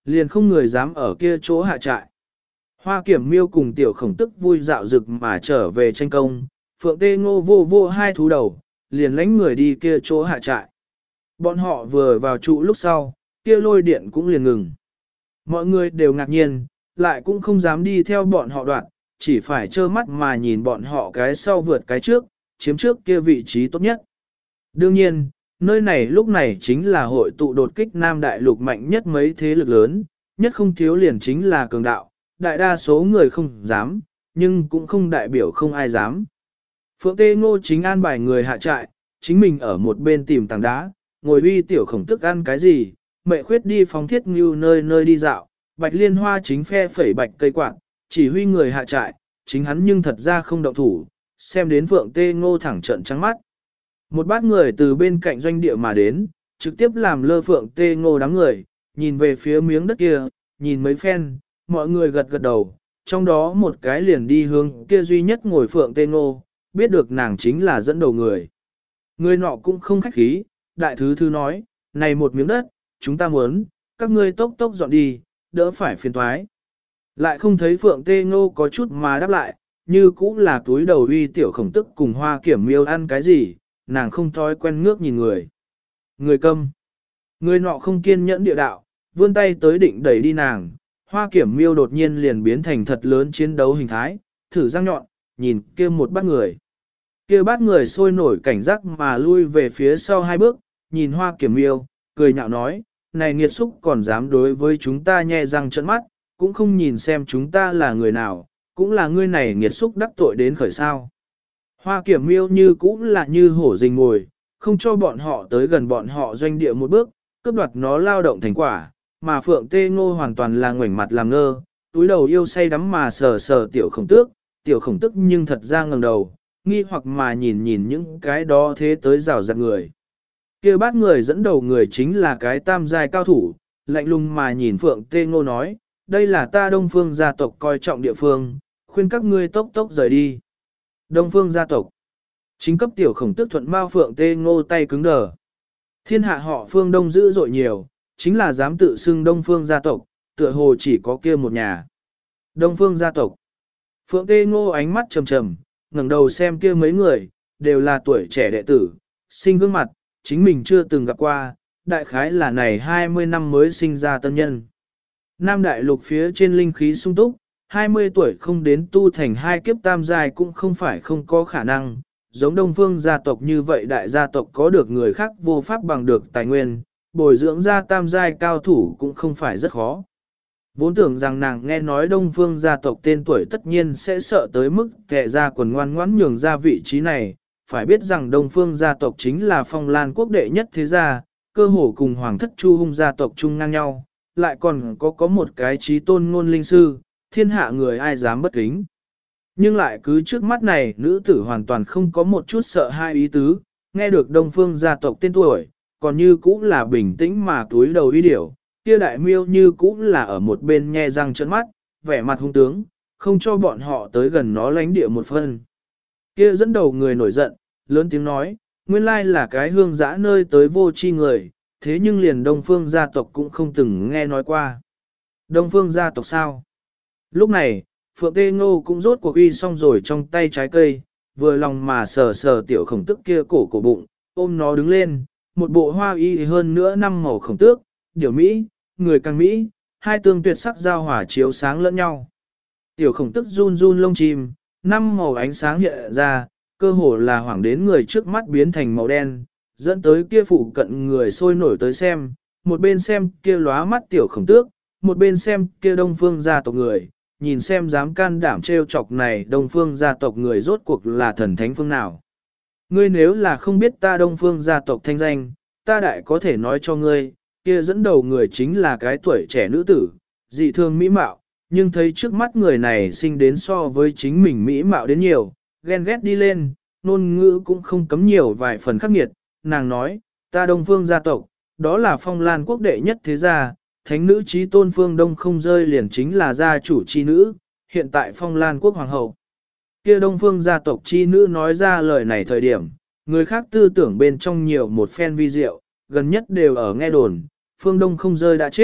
liền không người dám ở kia chỗ hạ trại. Hoa Kiểm Miêu cùng Tiểu Khổng Tức vui dạo rực mà trở về tranh công, Phượng Tê Ngô vô vô hai thú đầu, liền lánh người đi kia chỗ hạ trại. Bọn họ vừa vào trụ lúc sau, kia lôi điện cũng liền ngừng. Mọi người đều ngạc nhiên, lại cũng không dám đi theo bọn họ đoạn, chỉ phải trơ mắt mà nhìn bọn họ cái sau vượt cái trước, chiếm trước kia vị trí tốt nhất. Đương nhiên, nơi này lúc này chính là hội tụ đột kích Nam Đại Lục mạnh nhất mấy thế lực lớn, nhất không thiếu liền chính là cường đạo, đại đa số người không dám, nhưng cũng không đại biểu không ai dám. Phượng Tê Ngô chính an bài người hạ trại, chính mình ở một bên tìm tảng đá, ngồi uy Tiểu Khổng Tức ăn cái gì, Mẹ Khuyết đi phóng thiết ngưu nơi nơi đi dạo, Bạch Liên Hoa chính phe phẩy bạch cây quạt, chỉ huy người hạ trại, chính hắn nhưng thật ra không động thủ, xem đến Phượng Tê Ngô thẳng trợn trắng mắt. Một bát người từ bên cạnh doanh địa mà đến, trực tiếp làm lơ Phượng Tê Ngô đám người, nhìn về phía miếng đất kia, nhìn mấy phen, mọi người gật gật đầu, trong đó một cái liền đi hướng kia duy nhất ngồi Phượng Tê Ngô, biết được nàng chính là dẫn đầu người. Người nọ cũng không khách khí, đại thứ nói, này một miếng đất, chúng ta muốn, các ngươi tốc tốc dọn đi, đỡ phải phiền toái. Lại không thấy Phượng Tê Ngô có chút mà đáp lại, như cũng là túi đầu uy Tiểu Khổng Tức cùng Hoa Kiểm Miêu ăn cái gì, nàng không thói quen ngước nhìn người. Người câm. Người nọ không kiên nhẫn địa đạo, vươn tay tới định đẩy đi nàng, Hoa Kiểm Miêu đột nhiên liền biến thành thật lớn chiến đấu hình thái, thử răng nhọn, nhìn kia một bát người. Kia bát người sôi nổi cảnh giác mà lui về phía sau hai bước, nhìn Hoa Kiểm Miêu, cười nhạo nói, này nghiệt xúc còn dám đối với chúng ta nhe răng trợn mắt, cũng không nhìn xem chúng ta là người nào, cũng là ngươi này nghiệt xúc đắc tội đến khởi sao. Hoa Kiểm Miêu như cũng là như hổ rình ngồi, không cho bọn họ tới gần bọn họ doanh địa một bước, cướp đoạt nó lao động thành quả, mà Phượng Tê Ngô hoàn toàn là ngoảnh mặt làm ngơ, túi đầu yêu say đắm mà sờ sờ Tiểu Khổng Tước, Tiểu Khổng Tức nhưng thật ra ngẩng đầu, nghi hoặc mà nhìn nhìn những cái đó thế tới rào rạt người. Kia bát người dẫn đầu người chính là cái tam giai cao thủ, lạnh lùng mà nhìn Phượng Tê Ngô nói, đây là ta Đông Phương gia tộc coi trọng địa phương, khuyên các ngươi tốc tốc rời đi. Đông Phương gia tộc. Chính cấp Tiểu Khổng Tước thuận bao Phượng Tê Ngô tay cứng đờ. Thiên hạ họ Phương Đông dữ dội nhiều, chính là dám tự xưng Đông Phương gia tộc, tựa hồ chỉ có kia một nhà. Đông Phương gia tộc. Phượng Tê Ngô ánh mắt trầm trầm, ngẩng đầu xem kia mấy người, đều là tuổi trẻ đệ tử, sinh gương mặt, chính mình chưa từng gặp qua, đại khái là này 20 năm mới sinh ra tân nhân. Nam Đại Lục phía trên linh khí sung túc, 20 tuổi không đến tu thành hai kiếp tam giai cũng không phải không có khả năng, giống Đông Phương gia tộc như vậy đại gia tộc có được người khác vô pháp bằng được tài nguyên, bồi dưỡng ra tam giai cao thủ cũng không phải rất khó. Vốn tưởng rằng nàng nghe nói Đông Phương gia tộc tên tuổi tất nhiên sẽ sợ tới mức kẻ ra quần ngoan ngoãn nhường ra vị trí này, phải biết rằng Đông Phương gia tộc chính là Phong Lan quốc đệ nhất thế gia, cơ hồ cùng Hoàng thất Chu Hung gia tộc chung ngang nhau, lại còn có một cái trí tôn ngôn linh sư, thiên hạ người ai dám bất kính. Nhưng lại cứ trước mắt này nữ tử hoàn toàn không có một chút sợ hai ý tứ, nghe được Đông Phương gia tộc tên tuổi, còn như cũ là bình tĩnh mà túi đầu uy điểu, kia đại miêu như cũ là ở một bên nhe răng trợn mắt, vẻ mặt hung tướng, không cho bọn họ tới gần nó lánh địa một phân. Kia dẫn đầu người nổi giận, lớn tiếng nói, nguyên lai là cái hương dã nơi tới vô chi người, thế nhưng liền Đông Phương gia tộc cũng không từng nghe nói qua. Đông Phương gia tộc sao? Lúc này, Phượng Tê Ngô cũng rốt cuộc uy xong rồi trong tay trái cây, vừa lòng mà sờ sờ Tiểu Khổng Tức kia cổ bụng, ôm nó đứng lên, một bộ hoa y hơn nữa năm màu khổng tước, điều Mỹ, người càng Mỹ, hai tương tuyệt sắc giao hòa chiếu sáng lẫn nhau. Tiểu Khổng Tức run run lông chim, năm màu ánh sáng hiện ra, cơ hồ là hoảng đến người trước mắt biến thành màu đen, dẫn tới kia phụ cận người sôi nổi tới xem, một bên xem kia lóa mắt Tiểu Khổng Tước, một bên xem kia Đông Phương gia tộc người, nhìn xem dám can đảm trêu chọc này Đông Phương gia tộc người rốt cuộc là thần thánh phương nào. Ngươi nếu là không biết ta Đông Phương gia tộc thanh danh, ta đại có thể nói cho ngươi, kia dẫn đầu người chính là cái tuổi trẻ nữ tử, dị thường mỹ mạo, nhưng thấy trước mắt người này sinh đến so với chính mình mỹ mạo đến nhiều, ghen ghét đi lên, ngôn ngữ cũng không cấm nhiều vài phần khắc nghiệt, nàng nói, ta Đông Phương gia tộc, đó là Phong Lan quốc đệ nhất thế gia, thánh nữ chí tôn Phương Đông không rơi liền chính là gia chủ chi nữ, hiện tại Phong Lan quốc hoàng hậu. Kia Đông Phương gia tộc chi nữ nói ra lời này thời điểm, người khác tư tưởng bên trong nhiều một phen vi diệu, gần nhất đều ở nghe đồn, Phương Đông không rơi đã chết,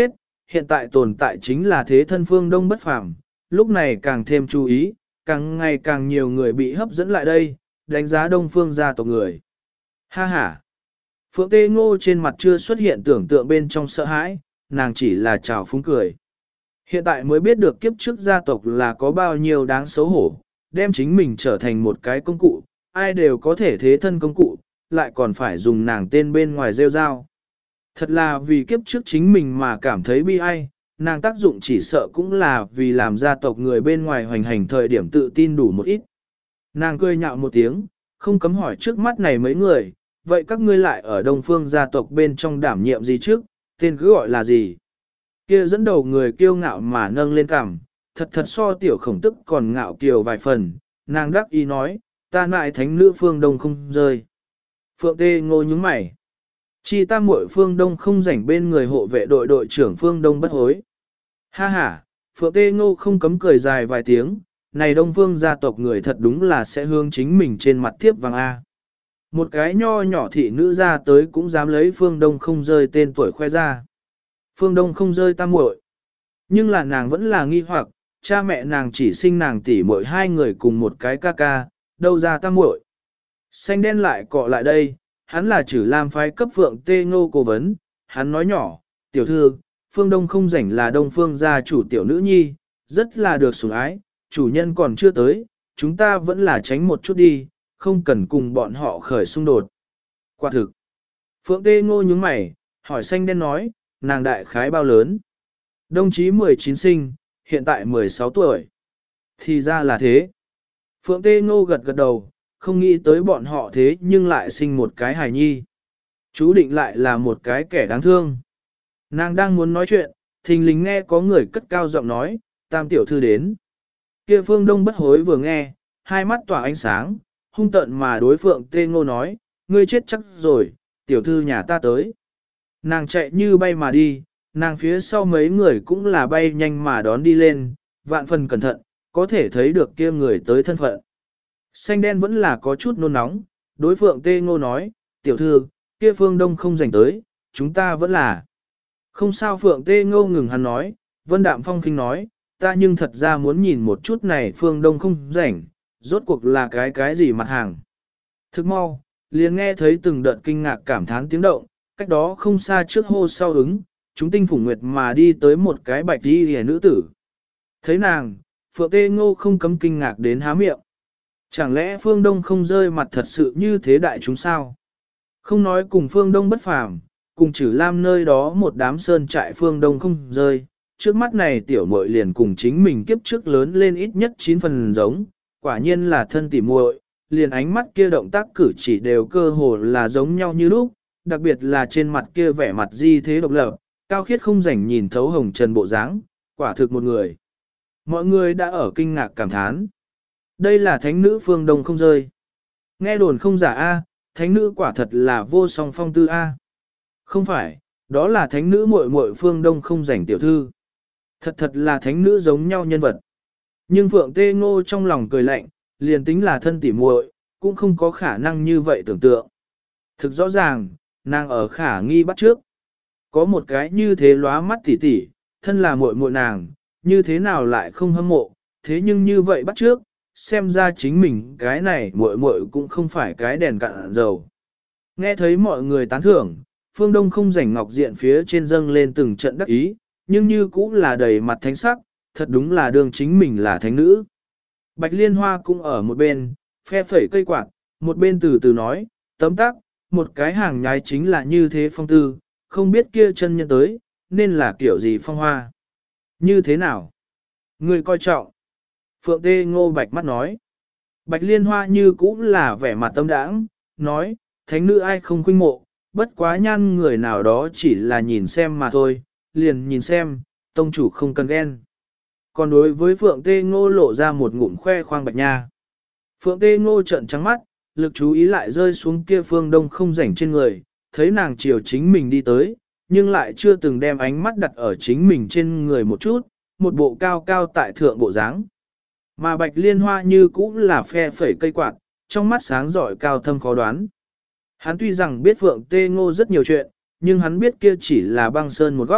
hiện tại tồn tại chính là thế thân Phương Đông bất phàm, lúc này càng thêm chú ý, càng ngày càng nhiều người bị hấp dẫn lại đây, đánh giá Đông Phương gia tộc người. Ha ha! Phượng Tê Ngô trên mặt chưa xuất hiện tưởng tượng bên trong sợ hãi, nàng chỉ là trào phúng cười. Hiện tại mới biết được kiếp trước gia tộc là có bao nhiêu đáng xấu hổ, đem chính mình trở thành một cái công cụ, ai đều có thể thế thân công cụ, lại còn phải dùng nàng tên bên ngoài rêu rao. Thật là vì kiếp trước chính mình mà cảm thấy bi ai, nàng tác dụng chỉ sợ cũng là vì làm gia tộc người bên ngoài hoành hành thời điểm tự tin đủ một ít. Nàng cười nhạo một tiếng, không cấm hỏi trước mắt này mấy người, vậy các ngươi lại ở Đông Phương gia tộc bên trong đảm nhiệm gì trước, tên cứ gọi là gì? Kia dẫn đầu người kiêu ngạo mà nâng lên cằm, thật thật so tiểu khổng tức còn ngạo kiều vài phần, nàng đắc ý nói, ta lại thánh nữ Phương Đông không rơi. Phượng Tê Ngô nhướng mày. Chi tam muội Phương Đông không rảnh bên người hộ vệ đội đội trưởng Phương Đông bất hối. Ha ha, Phượng Tê Ngô không cấm cười dài vài tiếng, này Đông Phương gia tộc người thật đúng là sẽ hướng chính mình trên mặt thiếp vàng A. Một cái nho nhỏ thị nữ ra tới cũng dám lấy Phương Đông không rơi tên tuổi khoe ra. Phương Đông không rơi tam muội. Nhưng là nàng vẫn là nghi hoặc, cha mẹ nàng chỉ sinh nàng tỷ muội hai người cùng một cái ca ca, đâu ra tam muội. Xanh đen lại cọ lại đây, hắn là Trử Lam phái cấp Phượng Tê Ngô cố vấn, hắn nói nhỏ, tiểu thư, Phương Đông không rảnh là Đông Phương gia chủ tiểu nữ nhi, rất là được sủng ái, chủ nhân còn chưa tới, chúng ta vẫn là tránh một chút đi, không cần cùng bọn họ khởi xung đột. Quả thực, Phượng Tê Ngô nhướng mày, hỏi xanh đen nói, nàng đại khái bao lớn? Đồng chí 19 sinh, hiện tại 16 tuổi. Thì ra là thế. Phượng Tê Ngô gật gật đầu, không nghĩ tới bọn họ thế nhưng lại sinh một cái hài nhi. Chú định lại là một cái kẻ đáng thương. Nàng đang muốn nói chuyện, thình lình nghe có người cất cao giọng nói, tam tiểu thư đến. Kia Phương Đông bất hối vừa nghe, hai mắt tỏa ánh sáng, hung tợn mà đối Phượng Tê Ngô nói, ngươi chết chắc rồi, tiểu thư nhà ta tới. Nàng chạy như bay mà đi, nàng phía sau mấy người cũng là bay nhanh mà đón đi lên, vạn phần cẩn thận, có thể thấy được kia người tới thân phận. Xanh đen vẫn là có chút nôn nóng, đối Phượng Tê Ngô nói, tiểu thư, kia Phương Đông không rảnh tới, chúng ta vẫn là. Không sao Phượng Tê Ngô ngừng hắn nói, Vân Đạm Phong khinh nói, ta nhưng thật ra muốn nhìn một chút này Phương Đông không rảnh, rốt cuộc là cái gì mặt hàng. Thức mau, liền nghe thấy từng đợt kinh ngạc cảm thán tiếng động, cách đó không xa trước hô sau ứng, chúng tinh phủng nguyệt mà đi tới một cái bạch đi hề nữ tử. Thấy nàng, Phượng Tê Ngô không cấm kinh ngạc đến há miệng. Chẳng lẽ Phương Đông không rơi mặt thật sự như thế đại chúng sao? Không nói cùng Phương Đông bất phàm, cùng Trử Lam nơi đó một đám sơn trại Phương Đông không rơi, trước mắt này tiểu muội liền cùng chính mình kiếp trước lớn lên ít nhất 9 phần giống, quả nhiên là thân tỉ muội, liền ánh mắt kia động tác cử chỉ đều cơ hồ là giống nhau như lúc, đặc biệt là trên mặt kia vẻ mặt di thế độc lập, cao khiết không rảnh nhìn thấu hồng trần bộ dáng, quả thực một người. Mọi người đã ở kinh ngạc cảm thán. Đây là thánh nữ Phương Đông không rơi. Nghe đồn không giả A, thánh nữ quả thật là vô song phong tư A. Không phải, đó là thánh nữ muội muội Phương Đông không rảnh tiểu thư. Thật thật là thánh nữ giống nhau nhân vật. Nhưng Phượng Tê Ngô trong lòng cười lạnh, liền tính là thân tỉ muội, cũng không có khả năng như vậy tưởng tượng. Thực rõ ràng, nàng ở khả nghi bắt trước. Có một cái như thế lóa mắt tỉ tỉ, thân là muội muội nàng, như thế nào lại không hâm mộ, thế nhưng như vậy bắt trước, xem ra chính mình cái này muội muội cũng không phải cái đèn cạn dầu. Nghe thấy mọi người tán thưởng, Phương Đông không rảnh ngọc diện phía trên dâng lên từng trận đắc ý, nhưng như cũng là đầy mặt thánh sắc, thật đúng là đương chính mình là thánh nữ. Bạch Liên Hoa cũng ở một bên, phe phẩy cây quạt, một bên từ từ nói, tấm tắc, một cái hàng nhái chính là như thế phong tư, không biết kia chân nhân tới, nên là kiểu gì phong hoa. Như thế nào? Người coi trọng. Phượng Tê Ngô Bạch mắt nói. Bạch Liên Hoa như cũng là vẻ mặt tâm đãng, nói, thánh nữ ai không khuynh mộ, bất quá nhan người nào đó chỉ là nhìn xem mà thôi, liền nhìn xem, tông chủ không cần ghen. Còn đối với Phượng Tê Ngô lộ ra một ngụm khoe khoang bạch nha. Phượng Tê Ngô trợn trắng mắt, lực chú ý lại rơi xuống kia Phương Đông không rảnh trên người, thấy nàng chiều chính mình đi tới, nhưng lại chưa từng đem ánh mắt đặt ở chính mình trên người một chút, một bộ cao cao tại thượng bộ dáng. Mà Bạch Liên Hoa như cũng là phe phẩy cây quạt, trong mắt sáng rọi cao thâm khó đoán. Hắn tuy rằng biết Phượng Tê Ngô rất nhiều chuyện, nhưng hắn biết kia chỉ là băng sơn một góc,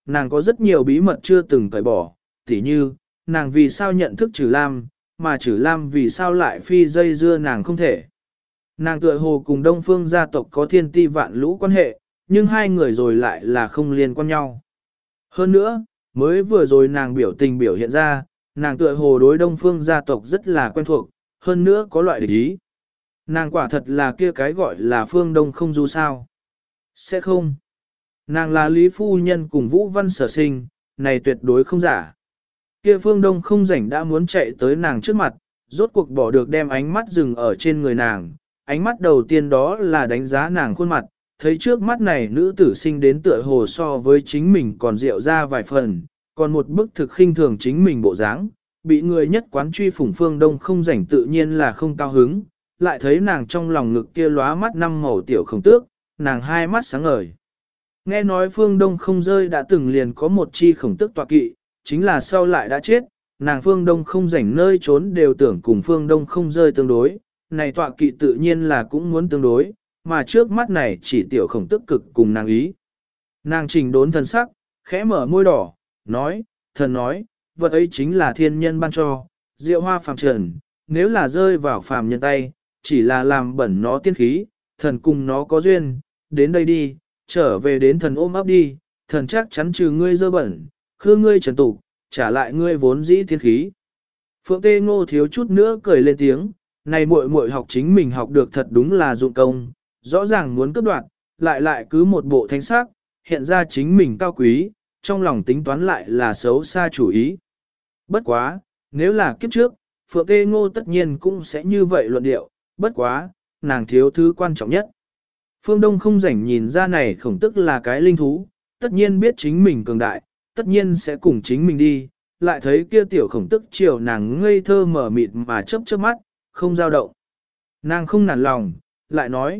nàng có rất nhiều bí mật chưa từng cởi bỏ, tỉ như, nàng vì sao nhận thức Trử Lam, mà Trử Lam vì sao lại phi dây dưa nàng không thể. Nàng tựa hồ cùng Đông Phương gia tộc có thiên ti vạn lũ quan hệ, nhưng hai người rồi lại là không liên quan nhau. Hơn nữa, mới vừa rồi nàng biểu tình biểu hiện ra, nàng tựa hồ đối Đông Phương gia tộc rất là quen thuộc, hơn nữa có loại địch ý. Nàng quả thật là kia cái gọi là Phương Đông không du sao. Sẽ không. Nàng là Lý Phu Nhân cùng Vũ Văn sở sinh, này tuyệt đối không giả. Kia Phương Đông không rảnh đã muốn chạy tới nàng trước mặt, rốt cuộc bỏ được đem ánh mắt dừng ở trên người nàng. Ánh mắt đầu tiên đó là đánh giá nàng khuôn mặt, thấy trước mắt này nữ tử sinh đến tựa hồ so với chính mình còn rượu ra vài phần, còn một bức thực khinh thường chính mình bộ dáng, bị người nhất quán truy phủng Phương Đông không rảnh tự nhiên là không cao hứng, lại thấy nàng trong lòng ngực kia lóa mắt năm màu tiểu khổng tước, nàng hai mắt sáng ngời. Nghe nói Phương Đông không rơi đã từng liền có một chi khổng tước tọa kỵ, chính là sau lại đã chết, nàng Phương Đông không rảnh nơi trốn đều tưởng cùng Phương Đông không rơi tương đối, này tọa kỵ tự nhiên là cũng muốn tương đối, mà trước mắt này chỉ tiểu khổng tước cực cùng nàng ý. Nàng trình đốn thần sắc, khẽ mở môi đỏ, nói, thần nói, vật ấy chính là thiên nhân ban cho, diệu hoa phàm trần, nếu là rơi vào phàm nhân tay, chỉ là làm bẩn nó tiên khí, thần cùng nó có duyên, đến đây đi, trở về đến thần ôm ấp đi, thần chắc chắn trừ ngươi dơ bẩn, khư ngươi trần tục, trả lại ngươi vốn dĩ tiên khí. Phượng Tê Ngô thiếu chút nữa cười lên tiếng, này muội muội học chính mình học được thật đúng là dụng công, rõ ràng muốn cướp đoạt, lại cứ một bộ thánh sắc, hiện ra chính mình cao quý, trong lòng tính toán lại là xấu xa chủ ý. Bất quá, nếu là kiếp trước, Phượng Tê Ngô tất nhiên cũng sẽ như vậy luận điệu, bất quá, nàng thiếu thứ quan trọng nhất. Phương Đông không rảnh nhìn ra này khổng tức là cái linh thú, tất nhiên biết chính mình cường đại, tất nhiên sẽ cùng chính mình đi, lại thấy kia tiểu khổng tức chiều nàng ngây thơ mở mịt mà chớp chớp mắt, không dao động. Nàng không nản lòng, lại nói,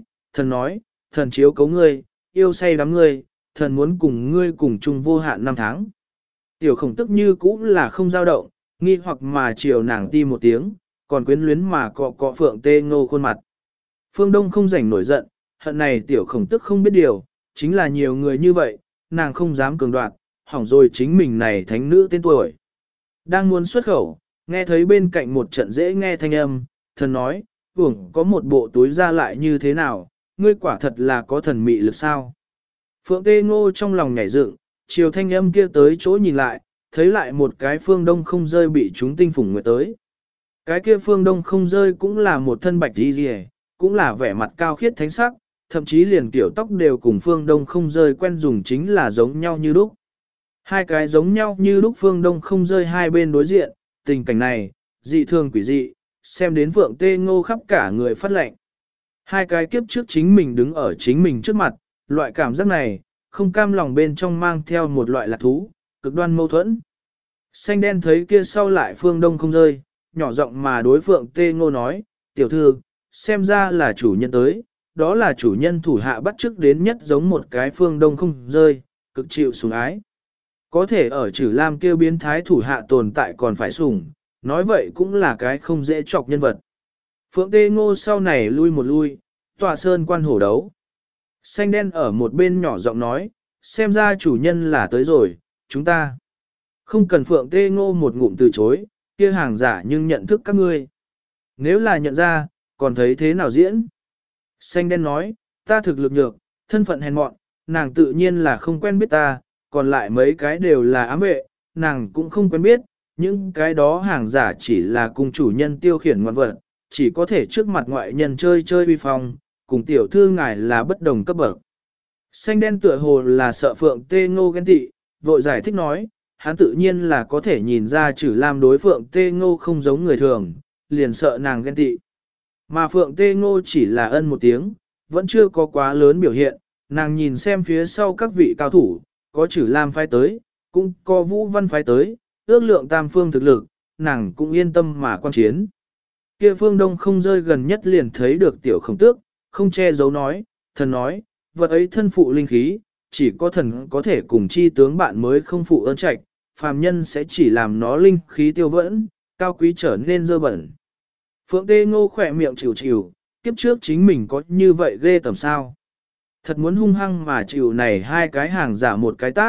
thần chiếu cấu ngươi, yêu say đắm ngươi, thần muốn cùng ngươi cùng chung vô hạn năm tháng. Tiểu khổng tức như cũ là không dao động, nghi hoặc mà chiều nàng ti một tiếng, còn quyến luyến mà cọ cọ Phượng Tê Ngô khuôn mặt. Phương Đông không rảnh nổi giận, hận này tiểu khổng tức không biết điều, chính là nhiều người như vậy, nàng không dám cường đoạt, hỏng rồi chính mình này thánh nữ tên tuổi. Đang muốn xuất khẩu, nghe thấy bên cạnh một trận dễ nghe thanh âm, thần nói, có một bộ túi ra lại như thế nào, ngươi quả thật là có thần mị lực sao. Phượng Tê Ngô trong lòng nhảy dựng, chiều thanh âm kia tới chỗ nhìn lại, thấy lại một cái Phương Đông không rơi bị chúng tinh phủng nguyệt tới. Cái kia Phương Đông không rơi cũng là một thân bạch đi rìa, cũng là vẻ mặt cao khiết thánh sắc, thậm chí liền kiểu tóc đều cùng Phương Đông không rơi quen dùng chính là giống nhau như lúc. Hai cái giống nhau như lúc Phương Đông không rơi hai bên đối diện, tình cảnh này, dị thường quỷ dị, xem đến Phượng Tê Ngô khắp cả người phát lệnh. Hai cái kiếp trước chính mình đứng ở chính mình trước mặt, loại cảm giác này, không cam lòng bên trong mang theo một loại lạc thú, cực đoan mâu thuẫn. Xanh đen thấy kia sau lại Phương Đông không rơi, nhỏ giọng mà đối Phượng Tê Ngô nói, tiểu thư, xem ra là chủ nhân tới, đó là chủ nhân thủ hạ bắt chước đến nhất giống một cái Phương Đông không rơi, cực chịu sủng ái. Có thể ở Trử Lam kêu biến thái thủ hạ tồn tại còn phải sủng, nói vậy cũng là cái không dễ chọc nhân vật. Phượng Tê Ngô sau này lui một lui, tòa sơn quan hổ đấu. Xanh đen ở một bên nhỏ giọng nói, xem ra chủ nhân là tới rồi, chúng ta. Không cần Phượng Tê Ngô một ngụm từ chối, kia hàng giả nhưng nhận thức các ngươi. Nếu là nhận ra, còn thấy thế nào diễn? Xanh đen nói, ta thực lực nhược, thân phận hèn mọn, nàng tự nhiên là không quen biết ta, còn lại mấy cái đều là ám vệ, nàng cũng không quen biết, những cái đó hàng giả chỉ là cùng chủ nhân tiêu khiển ngoạn vật, chỉ có thể trước mặt ngoại nhân chơi chơi uy phong, cùng tiểu thư ngài là bất đồng cấp bậc. Xanh đen tựa hồ là sợ Phượng Tê Ngô ghen tị, vội giải thích nói, hắn tự nhiên là có thể nhìn ra Trử Lam đối Phượng Tê Ngô không giống người thường, liền sợ nàng ghen tị. Mà Phượng Tê Ngô chỉ là ân một tiếng, vẫn chưa có quá lớn biểu hiện, nàng nhìn xem phía sau các vị cao thủ, có Trử Lam phái tới, cũng có Vũ Văn phái tới, ước lượng tam phương thực lực, nàng cũng yên tâm mà quan chiến. Kia Phương Đông không rơi gần nhất liền thấy được tiểu khổng tước, không che giấu nói, thần nói, vật ấy thân phụ linh khí, chỉ có thần có thể cùng chi tướng bạn mới không phụ ơn trạch, phàm nhân sẽ chỉ làm nó linh khí tiêu vẫn, cao quý trở nên dơ bẩn. Phượng Tê Ngô khỏe miệng chịu chịu, kiếp trước chính mình có như vậy ghê tầm sao. Thật muốn hung hăng mà chịu này hai cái hàng giả một cái tát,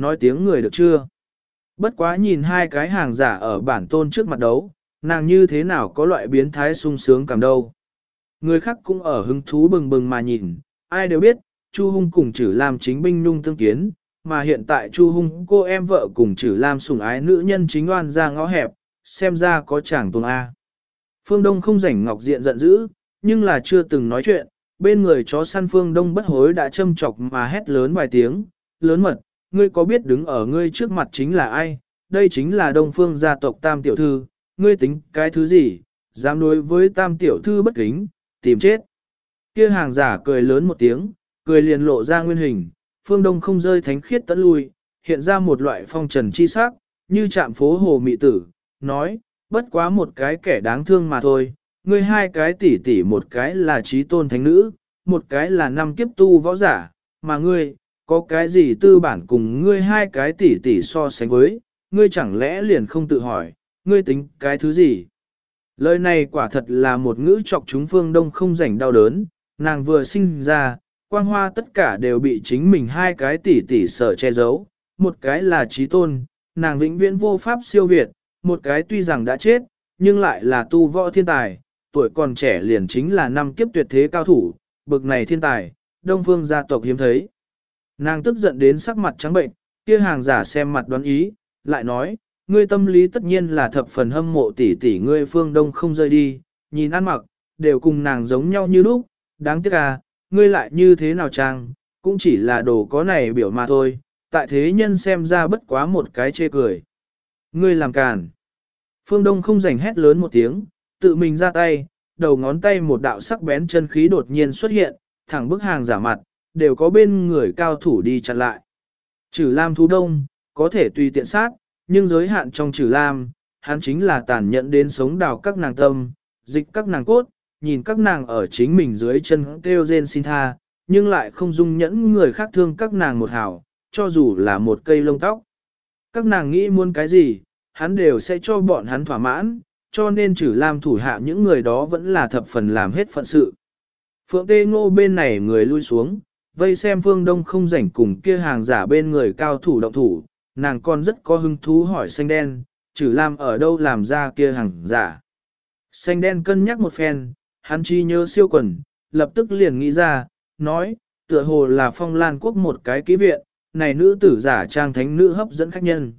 nói tiếng người được chưa? Bất quá nhìn hai cái hàng giả ở bản tôn trước mặt đấu, nàng như thế nào có loại biến thái sung sướng cảm đâu. Người khác cũng ở hứng thú bừng bừng mà nhìn, ai đều biết, Chu Hung cùng Trử Lam chính binh nhung tương kiến, mà hiện tại Chu Hung cô em vợ cùng Trử Lam sủng ái nữ nhân chính oan ra ngõ hẹp, xem ra có chàng tuồng A. Phương Đông không rảnh ngọc diện giận dữ, nhưng là chưa từng nói chuyện, bên người chó săn Phương Đông bất hối đã châm chọc mà hét lớn vài tiếng, lớn mật, ngươi có biết đứng ở ngươi trước mặt chính là ai, đây chính là Đông Phương gia tộc Tam Tiểu Thư, ngươi tính cái thứ gì, dám đối với Tam Tiểu Thư bất kính, tìm chết. Kia hàng giả cười lớn một tiếng, cười liền lộ ra nguyên hình, Phương Đông không rơi thánh khiết tận lui, hiện ra một loại phong trần chi sắc, như chạm phố hồ mị tử, nói, bất quá một cái kẻ đáng thương mà thôi, ngươi hai cái tỷ tỷ một cái là trí tôn thánh nữ, một cái là năm kiếp tu võ giả, mà ngươi, có cái gì tư bản cùng ngươi hai cái tỷ tỷ so sánh với, ngươi chẳng lẽ liền không tự hỏi, ngươi tính cái thứ gì? Lời này quả thật là một ngữ chọc chúng Phương Đông không rảnh đau đớn, nàng vừa sinh ra, quang hoa tất cả đều bị chính mình hai cái tỷ tỷ sợ che giấu, một cái là trí tôn, nàng vĩnh viễn vô pháp siêu việt, một cái tuy rằng đã chết, nhưng lại là tu võ thiên tài, tuổi còn trẻ liền chính là năm kiếp tuyệt thế cao thủ, bực này thiên tài, Đông Phương gia tộc hiếm thấy. Nàng tức giận đến sắc mặt trắng bệnh, kia hàng giả xem mặt đoán ý, lại nói, ngươi tâm lý tất nhiên là thập phần hâm mộ tỷ tỷ ngươi Phương Đông không rơi đi, nhìn ăn mặc, đều cùng nàng giống nhau như lúc, đáng tiếc à, ngươi lại như thế nào chăng, cũng chỉ là đồ có này biểu mà thôi, tại thế nhân xem ra bất quá một cái chê cười. Ngươi làm càn. Phương Đông không rảnh hét lớn một tiếng, tự mình ra tay, đầu ngón tay một đạo sắc bén chân khí đột nhiên xuất hiện, thẳng bức hàng giả mặt, đều có bên người cao thủ đi chặn lại. Trử Lam thú đông, có thể tùy tiện sát, nhưng giới hạn trong Trử Lam, hắn chính là tàn nhẫn đến sống đào các nàng tâm, dịch các nàng cốt, nhìn các nàng ở chính mình dưới chân kêu rên xin tha, nhưng lại không dung nhẫn người khác thương các nàng một hào, cho dù là một cây lông tóc. Các nàng nghĩ muốn cái gì, hắn đều sẽ cho bọn hắn thỏa mãn, cho nên Trử Lam thủ hạ những người đó vẫn là thập phần làm hết phận sự. Phượng Tê Ngô bên này người lui xuống, vây xem Phương Đông không rảnh cùng kia hàng giả bên người cao thủ động thủ, nàng còn rất có hứng thú hỏi xanh đen, Trử Lam ở đâu làm ra kia hàng giả. Xanh đen cân nhắc một phen, hắn chi nhớ siêu quần, lập tức liền nghĩ ra, nói, tựa hồ là Phong Lan quốc một cái ký viện, này nữ tử giả trang thánh nữ hấp dẫn khách nhân.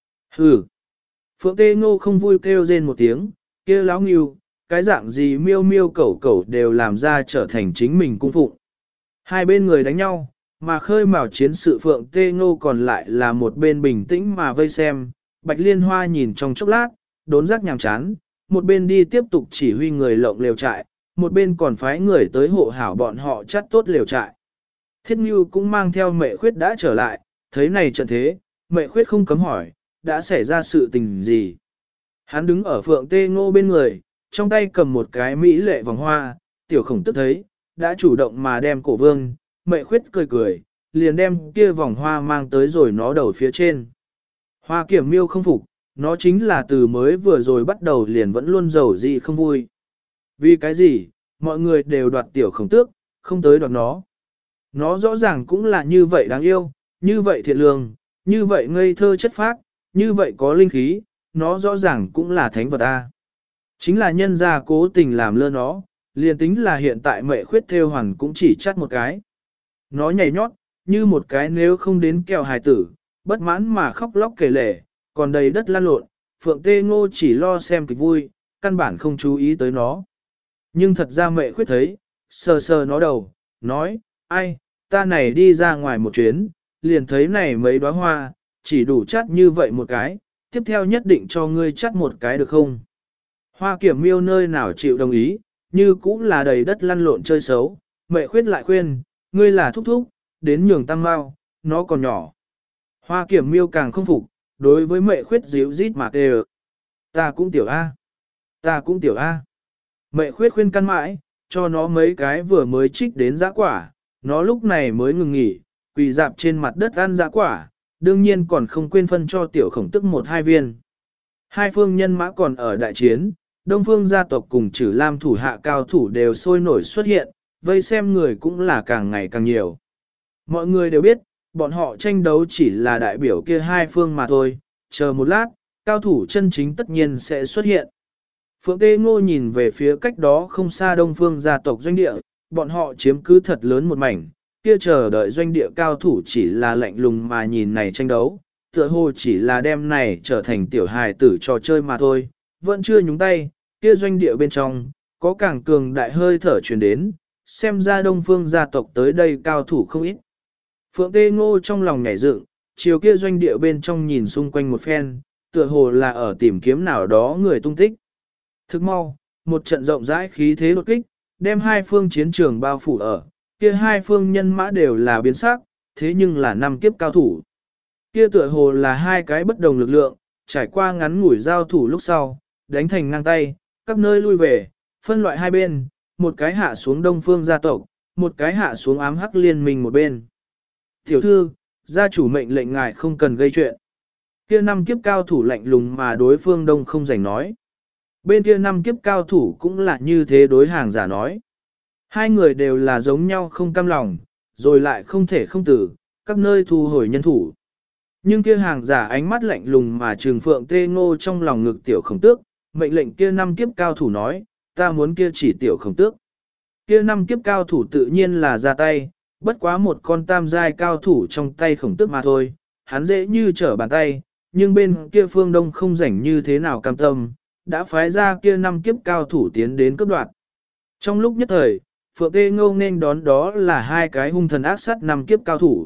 Hừ. Phượng Tê Ngô không vui kêu rên một tiếng, kia láo nghiêu, cái dạng gì miêu miêu cẩu cẩu đều làm ra trở thành chính mình cung phụng. Hai bên người đánh nhau, mà khơi mào chiến sự Phượng Tê Ngô còn lại là một bên bình tĩnh mà vây xem, Bạch Liên Hoa nhìn trong chốc lát, đốn giác nhàm chán, một bên đi tiếp tục chỉ huy người lộng lều trại, một bên còn phái người tới hộ hảo bọn họ chắt tốt lều trại. Thiết Ngưu cũng mang theo Mệ Khuyết đã trở lại, thấy này trận thế, Mệ Khuyết không cấm hỏi, đã xảy ra sự tình gì. Hắn đứng ở Phượng Tê Ngô bên người, trong tay cầm một cái mỹ lệ vòng hoa, tiểu khổng tức thấy, đã chủ động mà đem cổ vương, Mệ Khuyết cười cười, liền đem kia vòng hoa mang tới rồi nó đầu phía trên. Hoa Kiểm Miêu không phục, nó chính là từ mới vừa rồi bắt đầu liền vẫn luôn giàu gì không vui. Vì cái gì, mọi người đều đoạt tiểu khổng tước, không tới đoạt nó. Nó rõ ràng cũng là như vậy đáng yêu, như vậy thiện lương, như vậy ngây thơ chất phác, như vậy có linh khí, nó rõ ràng cũng là thánh vật A. Chính là nhân gia cố tình làm lơ nó, liền tính là hiện tại Mệ Khuyết theo hoàn cũng chỉ chắt một cái. Nó nhảy nhót, như một cái nếu không đến kẹo hài tử, bất mãn mà khóc lóc kể lể, còn đầy đất lan lộn, Phượng Tê Ngô chỉ lo xem kịch vui, căn bản không chú ý tới nó. Nhưng thật ra Mệ Khuyết thấy, sờ sờ nó đầu, nói, ai, ta này đi ra ngoài một chuyến, liền thấy này mấy đóa hoa, chỉ đủ chắt như vậy một cái, tiếp theo nhất định cho ngươi chắt một cái được không? Hoa Kiểm Miêu nơi nào chịu đồng ý, như cũng là đầy đất lăn lộn chơi xấu, Mệ Khuyết lại khuyên, ngươi là thúc thúc, đến nhường tăng mau, nó còn nhỏ. Hoa Kiểm Miêu càng không phục, đối với Mệ Khuyết díu rít mà kêu. Ta cũng tiểu A. Ta cũng tiểu A. Mệ Khuyết khuyên căn mãi, cho nó mấy cái vừa mới trích đến dã quả, nó lúc này mới ngừng nghỉ, quỳ dạp trên mặt đất ăn dã quả, đương nhiên còn không quên phân cho tiểu khổng tức một hai viên. Hai phương nhân mã còn ở đại chiến, Đông Phương gia tộc cùng Trử Lam thủ hạ cao thủ đều sôi nổi xuất hiện, vây xem người cũng là càng ngày càng nhiều. Mọi người đều biết, bọn họ tranh đấu chỉ là đại biểu kia hai phương mà thôi, chờ một lát, cao thủ chân chính tất nhiên sẽ xuất hiện. Phượng Tê Ngô nhìn về phía cách đó không xa Đông Phương gia tộc doanh địa, bọn họ chiếm cứ thật lớn một mảnh, kia chờ đợi doanh địa cao thủ chỉ là lạnh lùng mà nhìn này tranh đấu, tựa hồ chỉ là đem này trở thành tiểu hài tử trò chơi mà thôi, vẫn chưa nhúng tay, kia doanh địa bên trong, có càng cường đại hơi thở truyền đến, xem ra Đông Phương gia tộc tới đây cao thủ không ít. Phượng Tê Ngô trong lòng nhảy dựng, chiều kia doanh địa bên trong nhìn xung quanh một phen, tựa hồ là ở tìm kiếm nào đó người tung tích. Thức mau, một trận rộng rãi khí thế đột kích, đem hai phương chiến trường bao phủ ở, kia hai phương nhân mã đều là biến sắc, thế nhưng là năm kiếp cao thủ. Kia tựa hồ là hai cái bất đồng lực lượng, trải qua ngắn ngủi giao thủ lúc sau, đánh thành ngang tay, các nơi lui về, phân loại hai bên, một cái hạ xuống Đông Phương gia tộc, một cái hạ xuống ám hắc liên minh một bên. Tiểu thư, gia chủ mệnh lệnh ngài không cần gây chuyện. Kia năm kiếp cao thủ lạnh lùng mà đối phương Đông không rảnh nói. Bên kia năm kiếp cao thủ cũng là như thế đối hàng giả nói. Hai người đều là giống nhau không cam lòng, rồi lại không thể không tử, các nơi thu hồi nhân thủ. Nhưng kia hàng giả ánh mắt lạnh lùng mà Trường Phượng Tê Ngô trong lòng ngực tiểu khổng tước, mệnh lệnh kia năm kiếp cao thủ nói, ta muốn kia chỉ tiểu khổng tước. Kia năm kiếp cao thủ tự nhiên là ra tay, bất quá một con tam giai cao thủ trong tay khổng tước mà thôi, hắn dễ như trở bàn tay, nhưng bên kia phương Đông không rảnh như thế nào cam tâm, đã phái ra kia năm kiếp cao thủ tiến đến cấp đoạt. Trong lúc nhất thời, Phượng Tê Ngô nên đón đó là hai cái hung thần ác sát năm kiếp cao thủ.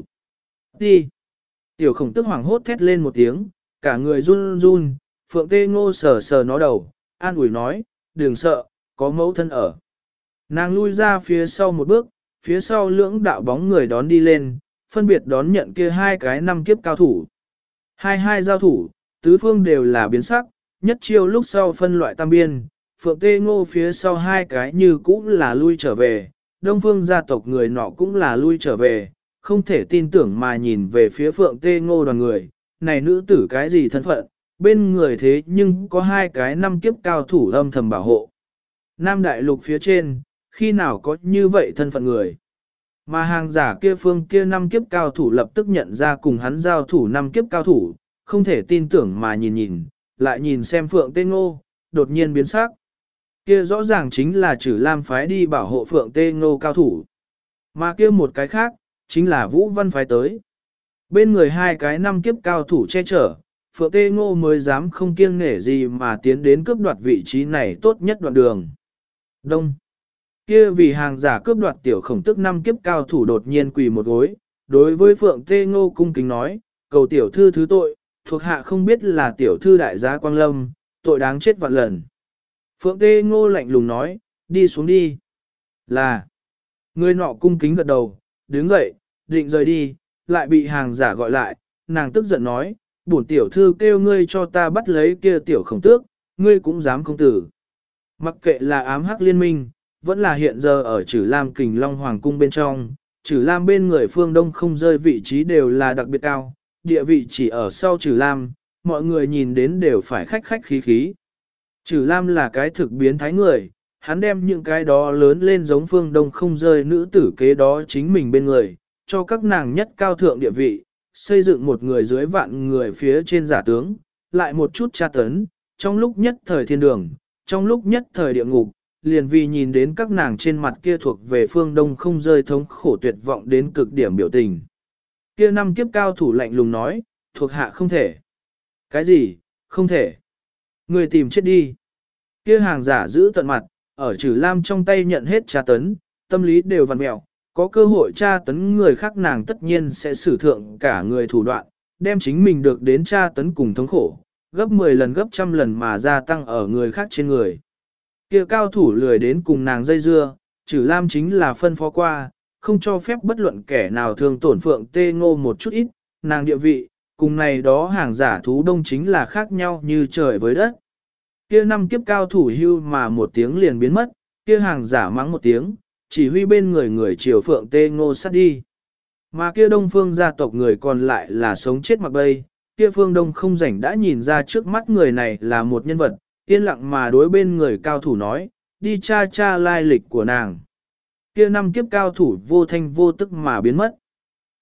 Đi! Tiểu khổng tước hoảng hốt thét lên một tiếng, cả người run run, Phượng Tê Ngô sờ sờ nó đầu, an ủi nói, đừng sợ, có mẫu thân ở. Nàng lui ra phía sau một bước, phía sau lưỡng đạo bóng người đón đi lên, phân biệt đón nhận kia hai cái năm kiếp cao thủ. Hai giao thủ, tứ phương đều là biến sắc, nhất chiêu lúc sau phân loại tam biên, Phượng Tê Ngô phía sau hai cái như cũng là lui trở về, Đông Phương gia tộc người nọ cũng là lui trở về, không thể tin tưởng mà nhìn về phía Phượng Tê Ngô đoàn người, này nữ tử cái gì thân phận, bên người thế nhưng có hai cái năm kiếp cao thủ âm thầm bảo hộ. Nam đại lục phía trên, khi nào có như vậy thân phận người. Mà hàng giả kia phương kia năm kiếp cao thủ lập tức nhận ra cùng hắn giao thủ năm kiếp cao thủ, không thể tin tưởng mà nhìn, lại nhìn xem Phượng Tê Ngô, đột nhiên biến sắc. Kia rõ ràng chính là Trử Lam phái đi bảo hộ Phượng Tê Ngô cao thủ. Mà kia một cái khác, chính là Vũ Văn phái tới. Bên người hai cái năm kiếp cao thủ che chở, Phượng Tê Ngô mới dám không kiêng nể gì mà tiến đến cướp đoạt vị trí này tốt nhất đoạn đường. Đông. Kia vì hàng giả cướp đoạt tiểu khổng tức năm kiếp cao thủ đột nhiên quỳ một gối, đối với Phượng Tê Ngô cung kính nói, cầu tiểu thư thứ tội, thuộc hạ không biết là tiểu thư đại gia Quang Lâm, tội đáng chết vạn lần. Phượng Tê Ngô lạnh lùng nói, đi xuống đi. Là. Người nọ cung kính gật đầu, đứng dậy, định rời đi, lại bị hàng giả gọi lại, nàng tức giận nói, bổn tiểu thư kêu ngươi cho ta bắt lấy kia tiểu khổng tước, ngươi cũng dám không tử. Mặc kệ là ám hắc liên minh, vẫn là hiện giờ ở Trử Lam Kình Long Hoàng cung bên trong, Trử Lam bên người phương Đông không rơi vị trí đều là đặc biệt cao, địa vị chỉ ở sau Trử Lam, mọi người nhìn đến đều phải khách khách khí khí. Trử Lam là cái thực biến thái người, hắn đem những cái đó lớn lên giống phương Đông không rơi nữ tử kế đó chính mình bên người, cho các nàng nhất cao thượng địa vị, xây dựng một người dưới vạn người phía trên giả tướng, lại một chút tra tấn, trong lúc nhất thời thiên đường, trong lúc nhất thời địa ngục, liền vì nhìn đến các nàng trên mặt kia thuộc về phương Đông không rơi thống khổ tuyệt vọng đến cực điểm biểu tình. Kia năm kiếp cao thủ lạnh lùng nói, thuộc hạ không thể. Cái gì, không thể. Người tìm chết đi. Kia hàng giả giữ tận mặt, ở Trử Lam trong tay nhận hết tra tấn, tâm lý đều vằn mẹo, có cơ hội tra tấn người khác nàng tất nhiên sẽ sử thượng cả người thủ đoạn, đem chính mình được đến tra tấn cùng thống khổ, gấp 10 lần gấp trăm lần mà gia tăng ở người khác trên người. Kia cao thủ lười đến cùng nàng dây dưa, Trử Lam chính là phân phó qua, không cho phép bất luận kẻ nào thương tổn Phượng Tê Ngô một chút ít, nàng địa vị, cùng này đó hàng giả thú đông chính là khác nhau như trời với đất. Kia năm kiếp cao thủ hưu mà một tiếng liền biến mất, kia hàng giả mắng một tiếng, chỉ huy bên người người chiều Phượng Tê Ngô sát đi. Mà kia Đông Phương gia tộc người còn lại là sống chết mặc bay, kia Phương Đông không rảnh đã nhìn ra trước mắt người này là một nhân vật, yên lặng mà đối bên người cao thủ nói, đi tra tra lai lịch của nàng. Kia năm kiếp cao thủ vô thanh vô tức mà biến mất.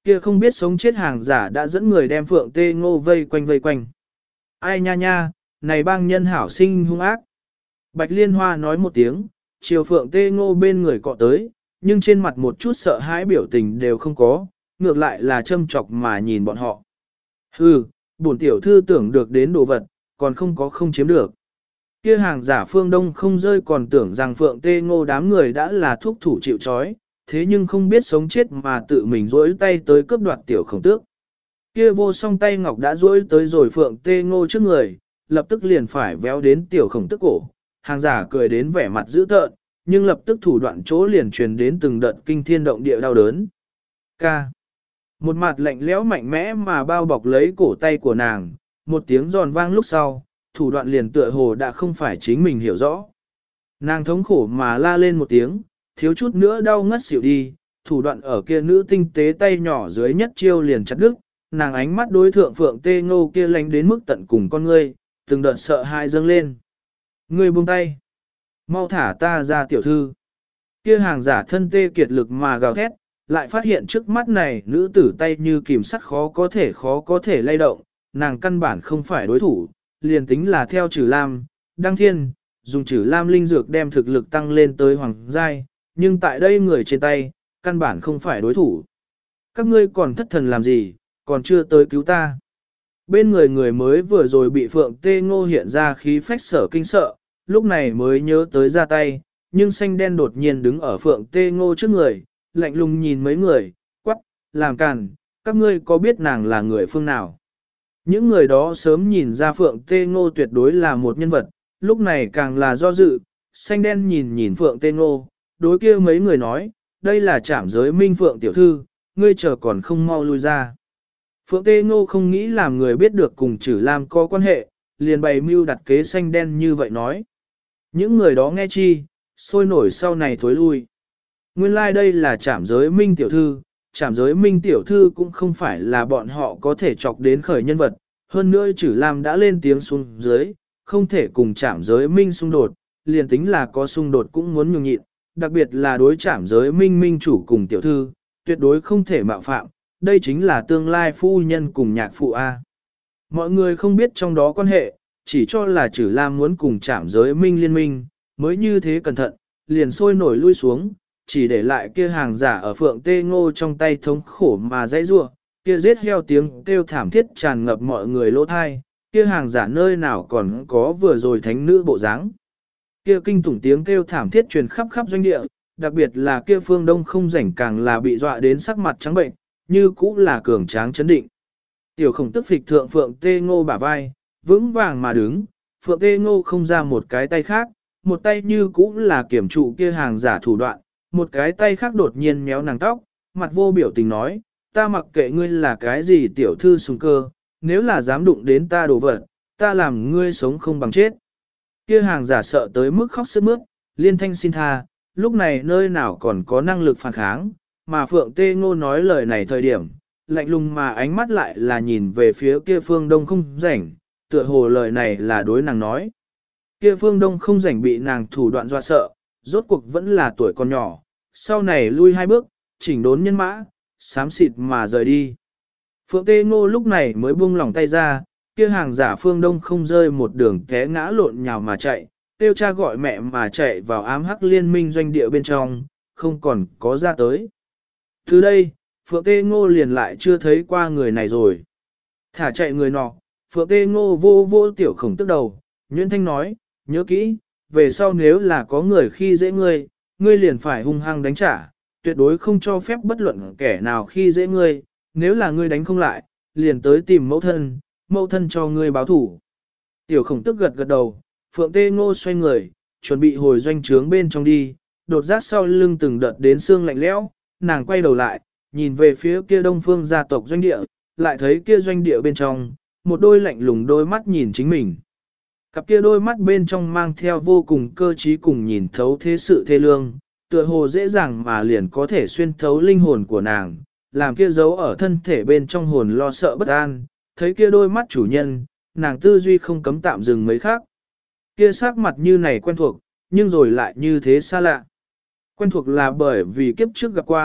Kia không biết sống chết hàng giả đã dẫn người đem Phượng Tê Ngô vây quanh. Ai nha nha, này bang nhân hảo sinh hung ác. Bạch Liên Hoa nói một tiếng, chiều Phượng Tê Ngô bên người cọ tới, nhưng trên mặt một chút sợ hãi biểu tình đều không có, ngược lại là châm chọc mà nhìn bọn họ. Hừ, bổn tiểu thư tưởng được đến đồ vật, còn không chiếm được. Kia hàng giả Phương Đông không rơi còn tưởng rằng Phượng Tê Ngô đám người đã là thuốc thủ chịu trói, thế nhưng không biết sống chết mà tự mình rỗi tay tới cướp đoạt tiểu khổng tước. Kia vô song tay ngọc đã rỗi tới rồi Phượng Tê Ngô trước người, lập tức liền phải véo đến tiểu khổng tước cổ. Hàng giả cười đến vẻ mặt dữ tợn, nhưng lập tức thủ đoạn chỗ liền truyền đến từng đợt kinh thiên động địa đau đớn. Ca. Một mặt lạnh lẽo mạnh mẽ mà bao bọc lấy cổ tay của nàng, một tiếng giòn vang lúc sau, thủ đoạn liền tựa hồ đã không phải chính mình hiểu rõ. Nàng thống khổ mà la lên một tiếng, thiếu chút nữa đau ngất xỉu đi, thủ đoạn ở kia nữ tinh tế tay nhỏ dưới nhất chiêu liền chặt đứt, nàng ánh mắt đối thượng Phượng Tê Ngô kia lánh đến mức tận cùng con ngươi, từng đợt sợ hãi dâng lên. Ngươi buông tay, mau thả ta ra tiểu thư. Kia hàng giả thân tê kiệt lực mà gào thét, lại phát hiện trước mắt này nữ tử tay như kìm sắt khó có thể lay động, nàng căn bản không phải đối thủ, liền tính là theo Trử Lam, Đăng Thiên, dùng Trử Lam linh dược đem thực lực tăng lên tới hoàng giai, nhưng tại đây người trên tay, căn bản không phải đối thủ. Các ngươi còn thất thần làm gì, còn chưa tới cứu ta. Bên người mới vừa rồi bị Phượng Tê Ngô hiện ra khí phách sở kinh sợ, lúc này mới nhớ tới ra tay, nhưng xanh đen đột nhiên đứng ở Phượng Tê Ngô trước người, lạnh lùng nhìn mấy người, quắc, làm càn, các ngươi có biết nàng là người phương nào? Những người đó sớm nhìn ra Phượng Tê Ngô tuyệt đối là một nhân vật, lúc này càng là do dự, xanh đen nhìn Phượng Tê Ngô, đối kia mấy người nói, đây là trảm giới minh Phượng tiểu thư, ngươi chờ còn không mau lui ra. Phượng Tê Ngô không nghĩ làm người biết được cùng Trử Lam có quan hệ, liền bày mưu đặt kế xanh đen như vậy nói. Những người đó nghe chi, sôi nổi sau này thối lui. Nguyên lai like đây là trảm giới minh tiểu thư, trảm giới minh tiểu thư cũng không phải là bọn họ có thể chọc đến khởi nhân vật, hơn nữa Trử Lam đã lên tiếng xuống dưới, không thể cùng trảm giới minh xung đột, liền tính là có xung đột cũng muốn nhường nhịn, đặc biệt là đối trảm giới minh minh chủ cùng tiểu thư, tuyệt đối không thể mạo phạm, đây chính là tương lai phu nhân cùng nhạc phụ A. Mọi người không biết trong đó quan hệ, chỉ cho là Trử Lam muốn cùng trảm giới minh liên minh, mới như thế cẩn thận, liền sôi nổi lui xuống, chỉ để lại kia hàng giả ở Phượng Tê Ngô trong tay thống khổ mà dãy rua, kia giết heo tiếng kêu thảm thiết tràn ngập mọi người lỗ thai, kia hàng giả nơi nào còn có vừa rồi thánh nữ bộ dáng. Kia kinh tủng tiếng kêu thảm thiết truyền khắp doanh địa, đặc biệt là kia Phương Đông không rảnh càng là bị dọa đến sắc mặt trắng bệnh, như cũ là cường tráng chấn định. Tiểu khổng tức phịch thượng Phượng Tê Ngô bả vai, vững vàng mà đứng, Phượng Tê Ngô không ra một cái tay khác, một tay như cũ là kiểm trụ kia hàng giả thủ đoạn, một cái tay khác đột nhiên méo nàng tóc, mặt vô biểu tình nói, ta mặc kệ ngươi là cái gì tiểu thư sùng cơ, nếu là dám đụng đến ta đồ vật, ta làm ngươi sống không bằng chết. Kia hàng giả sợ tới mức khóc sướt mướt, liên thanh xin tha, lúc này nơi nào còn có năng lực phản kháng, mà Phượng Tê Ngô nói lời này thời điểm, lạnh lùng mà ánh mắt lại là nhìn về phía kia Phương Đông không rảnh, tựa hồ lời này là đối nàng nói. Kia Phương Đông không rảnh bị nàng thủ đoạn dọa sợ, rốt cuộc vẫn là tuổi còn nhỏ, sau này lui hai bước, chỉnh đốn nhân mã, xám xịt mà rời đi. Phượng Tê Ngô lúc này mới buông lỏng tay ra, kia hàng giả Phương Đông không rơi một đường té ngã lộn nhào mà chạy, tiêu cha gọi mẹ mà chạy vào ám hắc liên minh doanh địa bên trong, không còn có ra tới. Từ đây, Phượng Tê Ngô liền lại chưa thấy qua người này rồi. Thả chạy người nọ, Phượng Tê Ngô vô tiểu khổng tức đầu, Nguyễn Thanh nói, nhớ kỹ, về sau nếu là có người khi dễ ngươi, ngươi liền phải hung hăng đánh trả, tuyệt đối không cho phép bất luận kẻ nào khi dễ ngươi, nếu là ngươi đánh không lại, liền tới tìm mẫu thân cho ngươi báo thủ. Tiểu khổng tức gật gật đầu, Phượng Tê Ngô xoay người, chuẩn bị hồi doanh trướng bên trong đi, đột giác sau lưng từng đợt đến xương lạnh lẽo, nàng quay đầu lại, nhìn về phía kia đông phương gia tộc doanh địa, lại thấy kia doanh địa bên trong, một đôi lạnh lùng đôi mắt nhìn chính mình. Cặp kia đôi mắt bên trong mang theo vô cùng cơ trí cùng nhìn thấu thế sự thê lương, tựa hồ dễ dàng mà liền có thể xuyên thấu linh hồn của nàng, làm kia giấu ở thân thể bên trong hồn lo sợ bất an, thấy kia đôi mắt chủ nhân, nàng tư duy không cấm tạm dừng mấy khác. Kia sắc mặt như này quen thuộc, nhưng rồi lại như thế xa lạ. Quen thuộc là bởi vì kiếp trước gặp qua,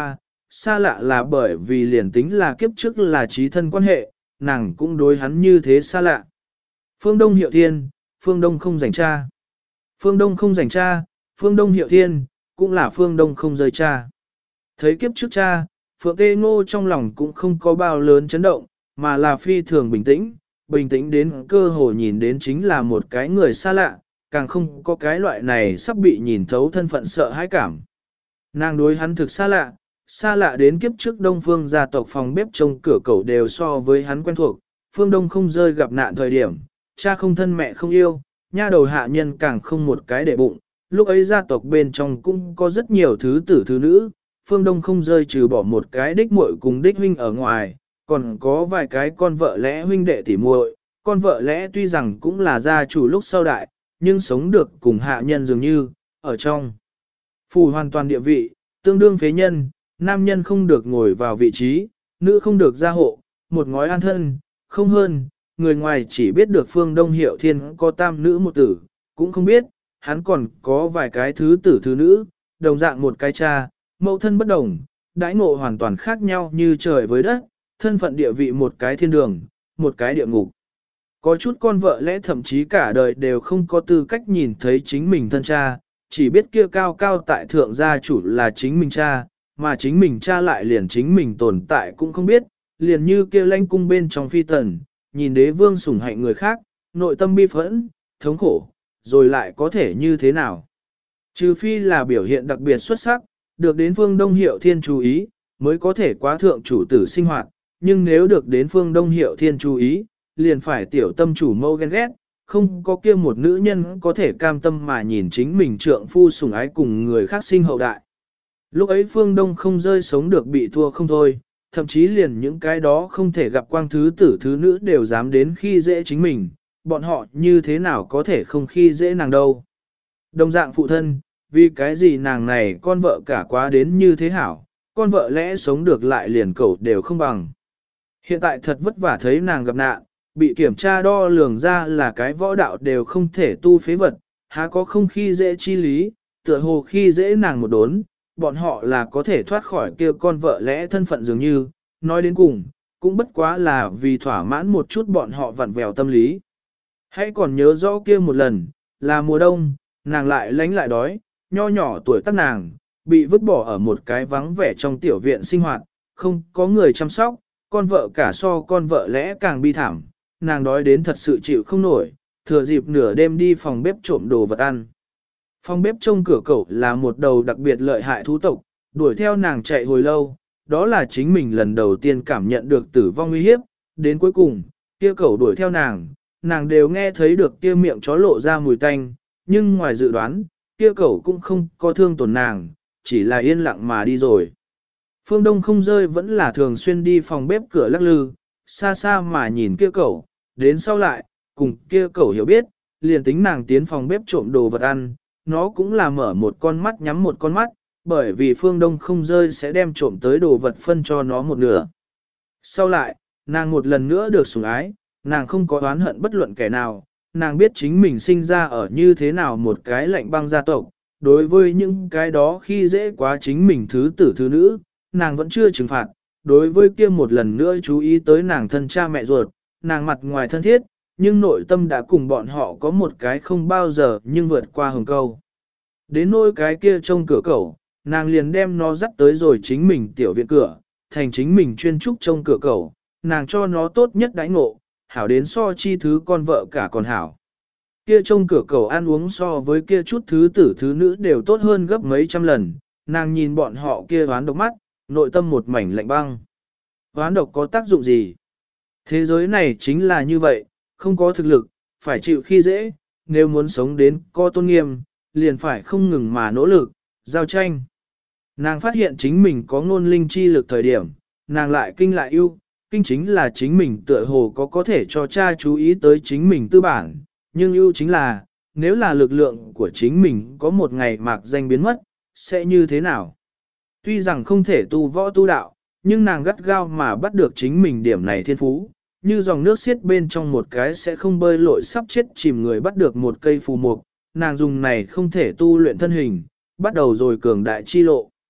xa lạ là bởi vì liền tính là kiếp trước là trí thân quan hệ, nàng cũng đối hắn như thế xa lạ. Phương Đông Hiệu Thiên, Phương Đông không rảnh cha. Phương Đông không rảnh cha, Phương Đông Hiệu Thiên, cũng là Phương Đông không rời cha. Thấy kiếp trước cha, Phượng Tê Ngô trong lòng cũng không có bao lớn chấn động, mà là phi thường bình tĩnh đến cơ hồ nhìn đến chính là một cái người xa lạ, càng không có cái loại này sắp bị nhìn thấu thân phận sợ hãi cảm. Nàng đối hắn thực xa lạ đến kiếp trước Đông Phương gia tộc phòng bếp trông cửa cẩu đều so với hắn quen thuộc, Phương Đông không rơi gặp nạn thời điểm, cha không thân mẹ không yêu, nha đầu hạ nhân càng không một cái để bụng, lúc ấy gia tộc bên trong cũng có rất nhiều thứ tử thứ nữ, Phương Đông không rơi trừ bỏ một cái đích muội cùng đích huynh ở ngoài, còn có vài cái con vợ lẽ huynh đệ tỉ muội, con vợ lẽ tuy rằng cũng là gia chủ lúc sau đại, nhưng sống được cùng hạ nhân dường như, ở trong. Phù hoàn toàn địa vị, tương đương phế nhân, nam nhân không được ngồi vào vị trí, nữ không được gia hộ, một ngói an thân, không hơn, người ngoài chỉ biết được Phương Đông Hiệu Thiên có tam nữ một tử, cũng không biết, hắn còn có vài cái thứ tử thứ nữ, đồng dạng một cái cha, mẫu thân bất đồng, đãi ngộ hoàn toàn khác nhau như trời với đất, thân phận địa vị một cái thiên đường, một cái địa ngục. Có chút con vợ lẽ thậm chí cả đời đều không có tư cách nhìn thấy chính mình thân cha, chỉ biết kia cao cao tại thượng gia chủ là chính mình cha, mà chính mình cha lại liền chính mình tồn tại cũng không biết, liền như kia lanh cung bên trong phi tần, nhìn đế vương sủng hạnh người khác, nội tâm bi phẫn, thống khổ, rồi lại có thể như thế nào. Trừ phi là biểu hiện đặc biệt xuất sắc, được đến Phương Đông Hiệu Thiên chú ý, mới có thể quá thượng chủ tử sinh hoạt, nhưng nếu được đến Phương Đông Hiệu Thiên chú ý, liền phải tiểu tâm chủ mâu ghen ghét, không có kia một nữ nhân có thể cam tâm mà nhìn chính mình trượng phu sủng ái cùng người khác sinh hậu đại. Lúc ấy Phương Đông không rơi sống được bị thua không thôi, thậm chí liền những cái đó không thể gặp quang thứ tử thứ nữ đều dám đến khi dễ chính mình, bọn họ như thế nào có thể không khi dễ nàng đâu. Đồng dạng phụ thân, vì cái gì nàng này con vợ cả quá đến như thế hảo, con vợ lẽ sống được lại liền cẩu đều không bằng. Hiện tại thật vất vả thấy nàng gặp nạn, bị kiểm tra đo lường ra là cái võ đạo đều không thể tu phế vật, há có không khi dễ chi lý, tựa hồ khi dễ nàng một đốn, bọn họ là có thể thoát khỏi kia con vợ lẽ thân phận dường như, nói đến cùng, cũng bất quá là vì thỏa mãn một chút bọn họ vặn vẹo tâm lý. Hãy còn nhớ rõ kia một lần, là mùa đông, nàng lại lánh lại đói, nho nhỏ tuổi tác nàng, bị vứt bỏ ở một cái vắng vẻ trong tiểu viện sinh hoạt, không có người chăm sóc, con vợ cả so con vợ lẽ càng bi thảm, nàng đói đến thật sự chịu không nổi, thừa dịp nửa đêm đi phòng bếp trộm đồ vật ăn. Phòng bếp trông cửa cẩu là một đầu đặc biệt lợi hại thú tộc, đuổi theo nàng chạy hồi lâu, đó là chính mình lần đầu tiên cảm nhận được tử vong uy hiếp, đến cuối cùng, kia cẩu đuổi theo nàng đều nghe thấy được kia miệng chó lộ ra mùi tanh, nhưng ngoài dự đoán, kia cẩu cũng không có thương tổn nàng, chỉ là yên lặng mà đi rồi. Phương Đông không rơi vẫn là thường xuyên đi phòng bếp cửa lắc lư, xa xa mà nhìn kia cẩu, đến sau lại, cùng kia cẩu hiểu biết, liền tính nàng tiến phòng bếp trộm đồ vật ăn, nó cũng là mở một con mắt nhắm một con mắt, bởi vì Phương Đông không rơi sẽ đem trộm tới đồ vật phân cho nó một nửa. Sau lại, nàng một lần nữa được sủng ái, nàng không có oán hận bất luận kẻ nào, nàng biết chính mình sinh ra ở như thế nào một cái lạnh băng gia tộc, đối với những cái đó khi dễ quá chính mình thứ tử thứ nữ, nàng vẫn chưa trừng phạt, đối với kia một lần nữa chú ý tới nàng thân cha mẹ ruột, nàng mặt ngoài thân thiết, nhưng nội tâm đã cùng bọn họ có một cái không bao giờ nhưng vượt qua hừng câu. Đến nỗi cái kia trông cửa cẩu, nàng liền đem nó dắt tới rồi chính mình tiểu viện cửa, thành chính mình chuyên trúc trông cửa cẩu, nàng cho nó tốt nhất đãi ngộ, hảo đến so chi thứ con vợ cả còn hảo. Kia trông cửa cẩu ăn uống so với kia chút thứ tử thứ nữ đều tốt hơn gấp mấy trăm lần, nàng nhìn bọn họ kia hoán độc mắt, nội tâm một mảnh lạnh băng. Hoán độc có tác dụng gì? Thế giới này chính là như vậy, không có thực lực, phải chịu khi dễ, nếu muốn sống đến có tôn nghiêm, liền phải không ngừng mà nỗ lực, giao tranh. Nàng phát hiện chính mình có ngôn linh chi lực thời điểm, nàng lại kinh lại yêu, kinh chính là chính mình tựa hồ có thể cho cha chú ý tới chính mình tư bản, nhưng ưu chính là, nếu là lực lượng của chính mình có một ngày mạc danh biến mất, sẽ như thế nào? Tuy rằng không thể tu võ tu đạo, nhưng nàng gắt gao mà bắt được chính mình điểm này thiên phú, như dòng nước xiết bên trong một cái sẽ không bơi lội sắp chết chìm người bắt được một cây phù mục, nàng dùng này không thể tu luyện thân hình, bắt đầu rồi cường đại chi lộ.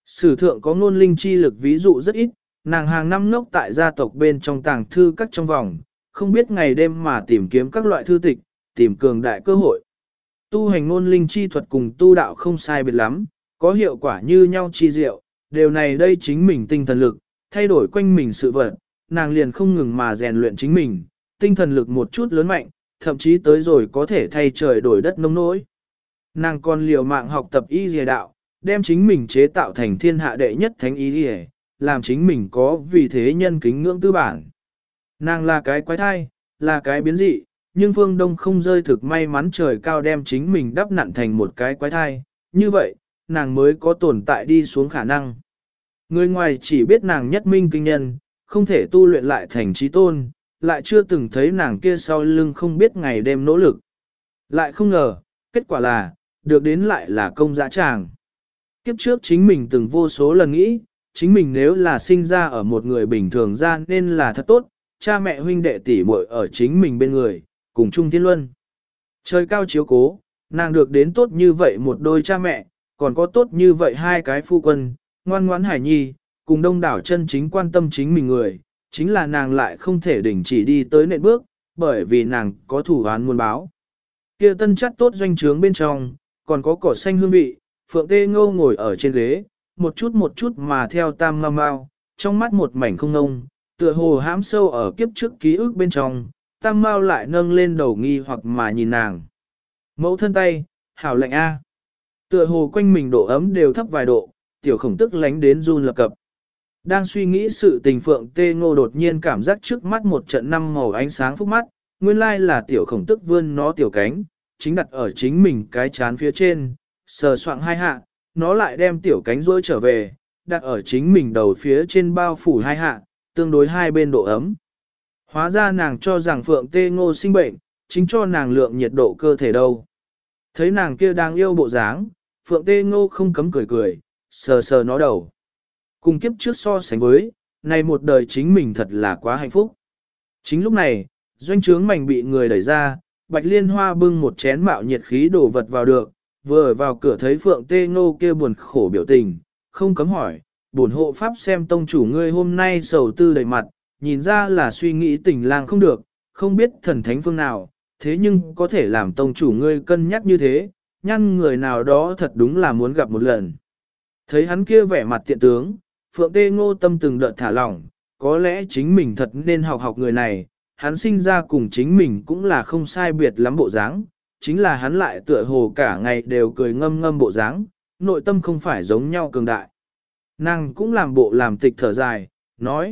Sử thượng có ngôn linh chi lực ví dụ rất ít, nàng hàng năm ngốc tại gia tộc bên trong tàng thư các trong vòng, không biết ngày đêm mà tìm kiếm các loại thư tịch, tìm cường đại cơ hội. Tu hành ngôn linh chi thuật cùng tu đạo không sai biệt lắm, có hiệu quả như nhau chi diệu, điều này đây chính mình tinh thần lực, thay đổi quanh mình sự vật, nàng liền không ngừng mà rèn luyện chính mình, tinh thần lực một chút lớn mạnh, thậm chí tới rồi có thể thay trời đổi đất nông nỗi. Nàng còn liều mạng học tập y dìa đạo, đem chính mình chế tạo thành thiên hạ đệ nhất thánh y dìa, làm chính mình có vì thế nhân kính ngưỡng tư bản. Nàng là cái quái thai, là cái biến dị, nhưng phương Đông không rơi thực may mắn trời cao đem chính mình đắp nặn thành một cái quái thai, như vậy, nàng mới có tồn tại đi xuống khả năng. Người ngoài chỉ biết nàng nhất minh kinh nhân, không thể tu luyện lại thành trí tôn, lại chưa từng thấy nàng kia sau lưng không biết ngày đêm nỗ lực. Lại không ngờ, kết quả là, được đến lại là công dã tràng. Kiếp trước chính mình từng vô số lần nghĩ, chính mình nếu là sinh ra ở một người bình thường ra nên là thật tốt, cha mẹ huynh đệ tỷ muội ở chính mình bên người, cùng chung thiên luân. Trời cao chiếu cố, nàng được đến tốt như vậy một đôi cha mẹ, còn có tốt như vậy hai cái phu quân, ngoan ngoãn hải nhi, cùng đông đảo chân chính quan tâm chính mình người, chính là nàng lại không thể đình chỉ đi tới nệm bước, bởi vì nàng có thủ án muôn báo. Kia tân chất tốt doanh trướng bên trong, còn có cỏ xanh hương vị, Phượng Tê Ngô ngồi ở trên ghế, một chút mà theo tam mau mau, trong mắt một mảnh không ngông, tựa hồ hãm sâu ở kiếp trước ký ức bên trong, tam mau lại nâng lên đầu nghi hoặc mà nhìn nàng. Mẫu thân tay, hảo lạnh a. Tựa hồ quanh mình độ ấm đều thấp vài độ, tiểu khổng tức lánh đến run lập cập. Đang suy nghĩ sự tình Phượng Tê Ngô đột nhiên cảm giác trước mắt một trận năm màu ánh sáng phúc mắt, nguyên lai là tiểu khổng tức vươn nó tiểu cánh, chính đặt ở chính mình cái chán phía trên, sờ soạng hai hạ, nó lại đem tiểu cánh rỗi trở về, đặt ở chính mình đầu phía trên bao phủ hai hạ, tương đối hai bên độ ấm. Hóa ra nàng cho rằng Phượng Tê Ngô sinh bệnh, chính cho nàng lượng nhiệt độ cơ thể đâu. Thấy nàng kia đang yêu bộ dáng, Phượng Tê Ngô không cấm cười cười, sờ sờ nó đầu. Cùng kiếp trước so sánh với, này một đời chính mình thật là quá hạnh phúc. Chính lúc này, doanh trướng mảnh bị người đẩy ra, Bạch Liên Hoa bưng một chén mạo nhiệt khí đổ vật vào được, vừa vào cửa thấy Phượng Tê Ngô kia buồn khổ biểu tình, không cấm hỏi, bổn hộ pháp xem tông chủ ngươi hôm nay sầu tư đầy mặt, nhìn ra là suy nghĩ tình lang không được, không biết thần thánh phương nào, thế nhưng có thể làm tông chủ ngươi cân nhắc như thế, nhăn người nào đó thật đúng là muốn gặp một lần. Thấy hắn kia vẻ mặt tiện tướng, Phượng Tê Ngô tâm từng đợt thả lỏng, có lẽ chính mình thật nên học người này, hắn sinh ra cùng chính mình cũng là không sai biệt lắm bộ dáng, chính là hắn lại tựa hồ cả ngày đều cười ngâm ngâm bộ dáng, nội tâm không phải giống nhau cường đại. Nàng cũng làm bộ làm tịch thở dài, nói,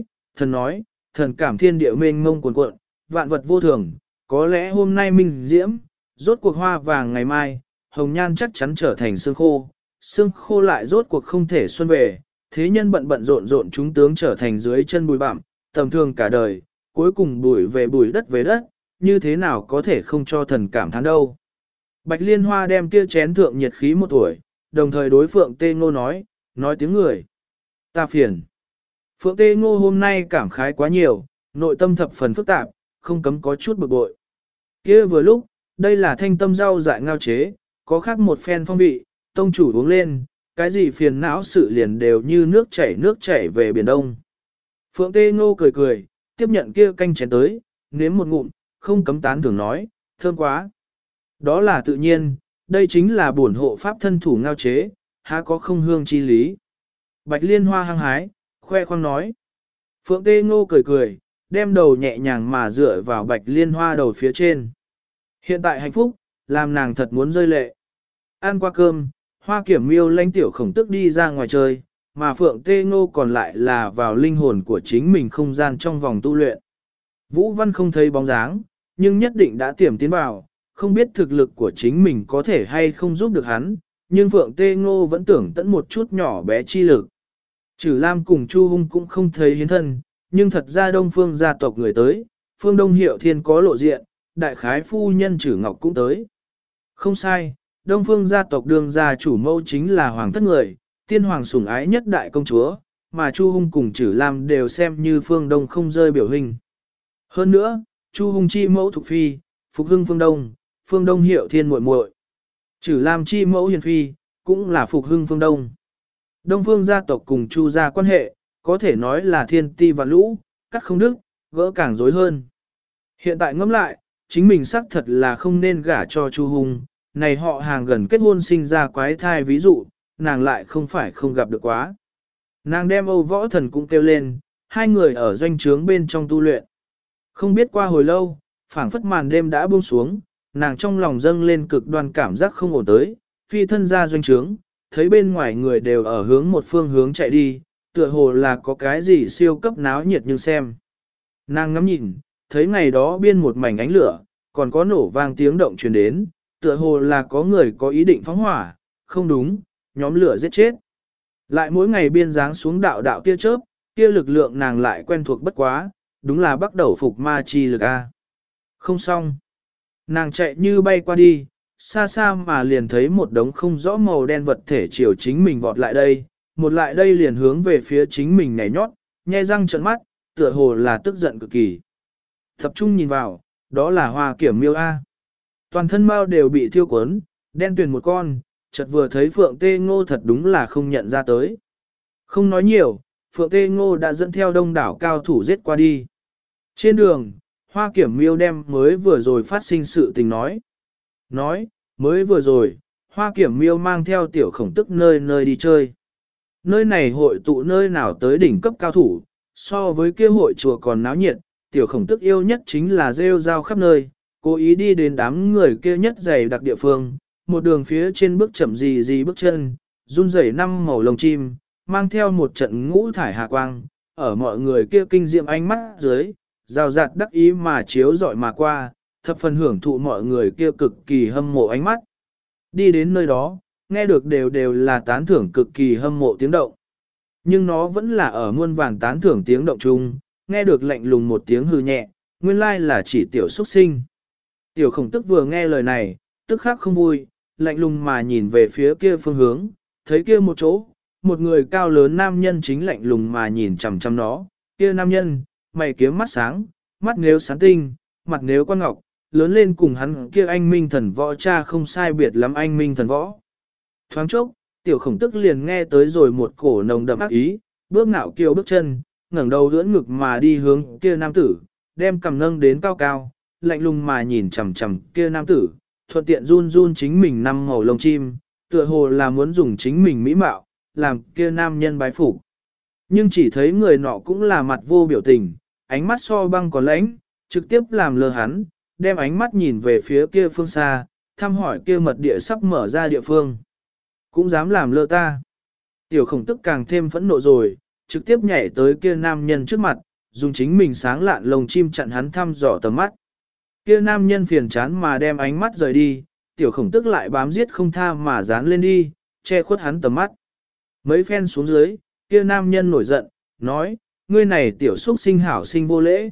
thần cảm thiên địa mênh mông cuồn cuộn, vạn vật vô thường, có lẽ hôm nay minh diễm, rốt cuộc hoa vàng ngày mai, hồng nhan chắc chắn trở thành xương khô lại rốt cuộc không thể xuân về, thế nhân bận bận rộn rộn chúng tướng trở thành dưới chân bụi bặm, tầm thường cả đời, cuối cùng bụi về đất, như thế nào có thể không cho thần cảm thán đâu. Bạch Liên Hoa đem kia chén thượng nhiệt khí một tuổi, đồng thời đối Phượng Tê Ngô nói tiếng người. Ta phiền. Phượng Tê Ngô hôm nay cảm khái quá nhiều, nội tâm thập phần phức tạp, không cấm có chút bực bội. Kia vừa lúc, đây là thanh tâm rau dại ngao chế, có khác một phen phong vị, tông chủ uống lên, cái gì phiền não sự liền đều như nước chảy về biển đông. Phượng Tê Ngô cười cười, tiếp nhận kia canh chén tới, nếm một ngụm, không cấm tán thưởng nói, thơm quá. Đó là tự nhiên, đây chính là bổn hộ pháp thân thủ ngao chế, há có không hương chi lý. Bạch Liên Hoa hăng hái, khoe khoang nói. Phượng Tê Ngô cười cười, đem đầu nhẹ nhàng mà dựa vào Bạch Liên Hoa đầu phía trên. Hiện tại hạnh phúc, làm nàng thật muốn rơi lệ. Ăn qua cơm, Hoa Kiểm Miêu lãnh tiểu khổng tức đi ra ngoài chơi, mà Phượng Tê Ngô còn lại là vào linh hồn của chính mình không gian trong vòng tu luyện. Vũ Văn không thấy bóng dáng, nhưng nhất định đã tiềm tiến vào, không biết thực lực của chính mình có thể hay không giúp được hắn, nhưng Phượng Tê Ngô vẫn tưởng tận một chút nhỏ bé chi lực. Trử Lam cùng Chu Hung cũng không thấy hiến thân, nhưng thật ra Đông Phương gia tộc người tới, Phương Đông Hiệu Thiên có lộ diện, đại khái phu nhân Trử Ngọc cũng tới. Không sai, Đông Phương gia tộc đương gia chủ mẫu chính là hoàng thất người, tiên hoàng sủng ái nhất đại công chúa, mà Chu Hung cùng Trử Lam đều xem như Phương Đông không rơi biểu hình. Hơn nữa, Chu Hung chi mẫu Thục Phi, Phục Hưng Phương Đông Hiệu Thiên muội muội. Trử Lam chi mẫu Hiền Phi, cũng là Phục Hưng Phương Đông. Đông Phương gia tộc cùng Chu gia quan hệ, có thể nói là thiên ti và lũ, cắt không đứt, gỡ càng rối hơn. Hiện tại ngẫm lại, chính mình xác thật là không nên gả cho Chu Hùng, này họ hàng gần kết hôn sinh ra quái thai ví dụ, nàng lại không phải không gặp được quá. Nàng đem Âu Võ Thần cũng kêu lên, hai người ở doanh trướng bên trong tu luyện. Không biết qua hồi lâu, phảng phất màn đêm đã buông xuống, nàng trong lòng dâng lên cực đoan cảm giác không ổn tới, phi thân ra doanh trướng, thấy bên ngoài người đều ở hướng một phương hướng chạy đi, tựa hồ là có cái gì siêu cấp náo nhiệt nhưng xem. Nàng ngắm nhìn, thấy ngày đó biên một mảnh ánh lửa, còn có nổ vang tiếng động truyền đến, tựa hồ là có người có ý định phóng hỏa, không đúng, nhóm lửa giết chết. Lại mỗi ngày biên dáng xuống đạo đạo tia chớp, kia lực lượng nàng lại quen thuộc bất quá, đúng là bắt đầu phục ma chi lực A. Không xong. Nàng chạy như bay qua đi, xa xa mà liền thấy một đống không rõ màu đen vật thể chiều chính mình vọt lại đây, một lại đây liền hướng về phía chính mình nhảy nhót, nhe răng trợn mắt, tựa hồ là tức giận cực kỳ. Tập trung nhìn vào, đó là hoa kiểm miêu A. Toàn thân mau đều bị thiêu cuốn, đen tuyền một con, chợt vừa thấy Phượng Tê Ngô thật đúng là không nhận ra tới. Không nói nhiều, Phượng Tê Ngô đã dẫn theo đông đảo cao thủ giết qua đi. Trên đường, Hoa Kiểm Miêu đem mới vừa rồi phát sinh sự tình nói. Nói, mới vừa rồi, Hoa Kiểm Miêu mang theo tiểu khổng tức nơi nơi đi chơi. Nơi này hội tụ nơi nào tới đỉnh cấp cao thủ, so với kia hội chùa còn náo nhiệt, tiểu khổng tức yêu nhất chính là rêu rao khắp nơi, cố ý đi đến đám người kia nhất dày đặc địa phương, một đường phía trên bước chậm gì bước chân, run rẩy năm màu lông chim, mang theo một trận ngũ thải hà quang, ở mọi người kia kinh diệm ánh mắt dưới, rào rạt đắc ý mà chiếu dọi mà qua, thập phần hưởng thụ mọi người kia cực kỳ hâm mộ ánh mắt. Đi đến nơi đó, nghe được đều là tán thưởng cực kỳ hâm mộ tiếng động. Nhưng nó vẫn là ở muôn vàn tán thưởng tiếng động chung, nghe được lạnh lùng một tiếng hư nhẹ, nguyên lai là chỉ tiểu xuất sinh. Tiểu khổng tức vừa nghe lời này, tức khắc không vui, lạnh lùng mà nhìn về phía kia phương hướng, thấy kia một chỗ, một người cao lớn nam nhân chính lạnh lùng mà nhìn chằm chằm nó, kia nam nhân, mày kiếm mắt sáng, mắt nếu sáng tinh, mặt nếu quan ngọc, lớn lên cùng hắn kia anh minh thần võ cha không sai biệt lắm anh minh thần võ. Thoáng chốc, tiểu khổng tức liền nghe tới rồi một cổ nồng đậm ác ý, bước ngạo kiều bước chân, ngẩng đầu dưỡng ngực mà đi hướng kia nam tử, đem cầm nâng đến cao cao, lạnh lùng mà nhìn chằm chằm kia nam tử, thuận tiện run run chính mình năm màu lông chim, tựa hồ là muốn dùng chính mình mỹ mạo, làm kia nam nhân bái phục. Nhưng chỉ thấy người nọ cũng là mặt vô biểu tình, ánh mắt so băng còn lãnh, trực tiếp làm lơ hắn, đem ánh mắt nhìn về phía kia phương xa, thăm hỏi kia mật địa sắp mở ra địa phương. Cũng dám làm lơ ta. Tiểu khổng tức càng thêm phẫn nộ rồi, trực tiếp nhảy tới kia nam nhân trước mặt, dùng chính mình sáng lạn lồng chim chặn hắn thăm dò tầm mắt. Kia nam nhân phiền chán mà đem ánh mắt rời đi, tiểu khổng tức lại bám giết không tha mà dán lên đi, che khuất hắn tầm mắt. Mấy phen xuống dưới, kia nam nhân nổi giận, nói, ngươi này tiểu xuất sinh hảo sinh vô lễ.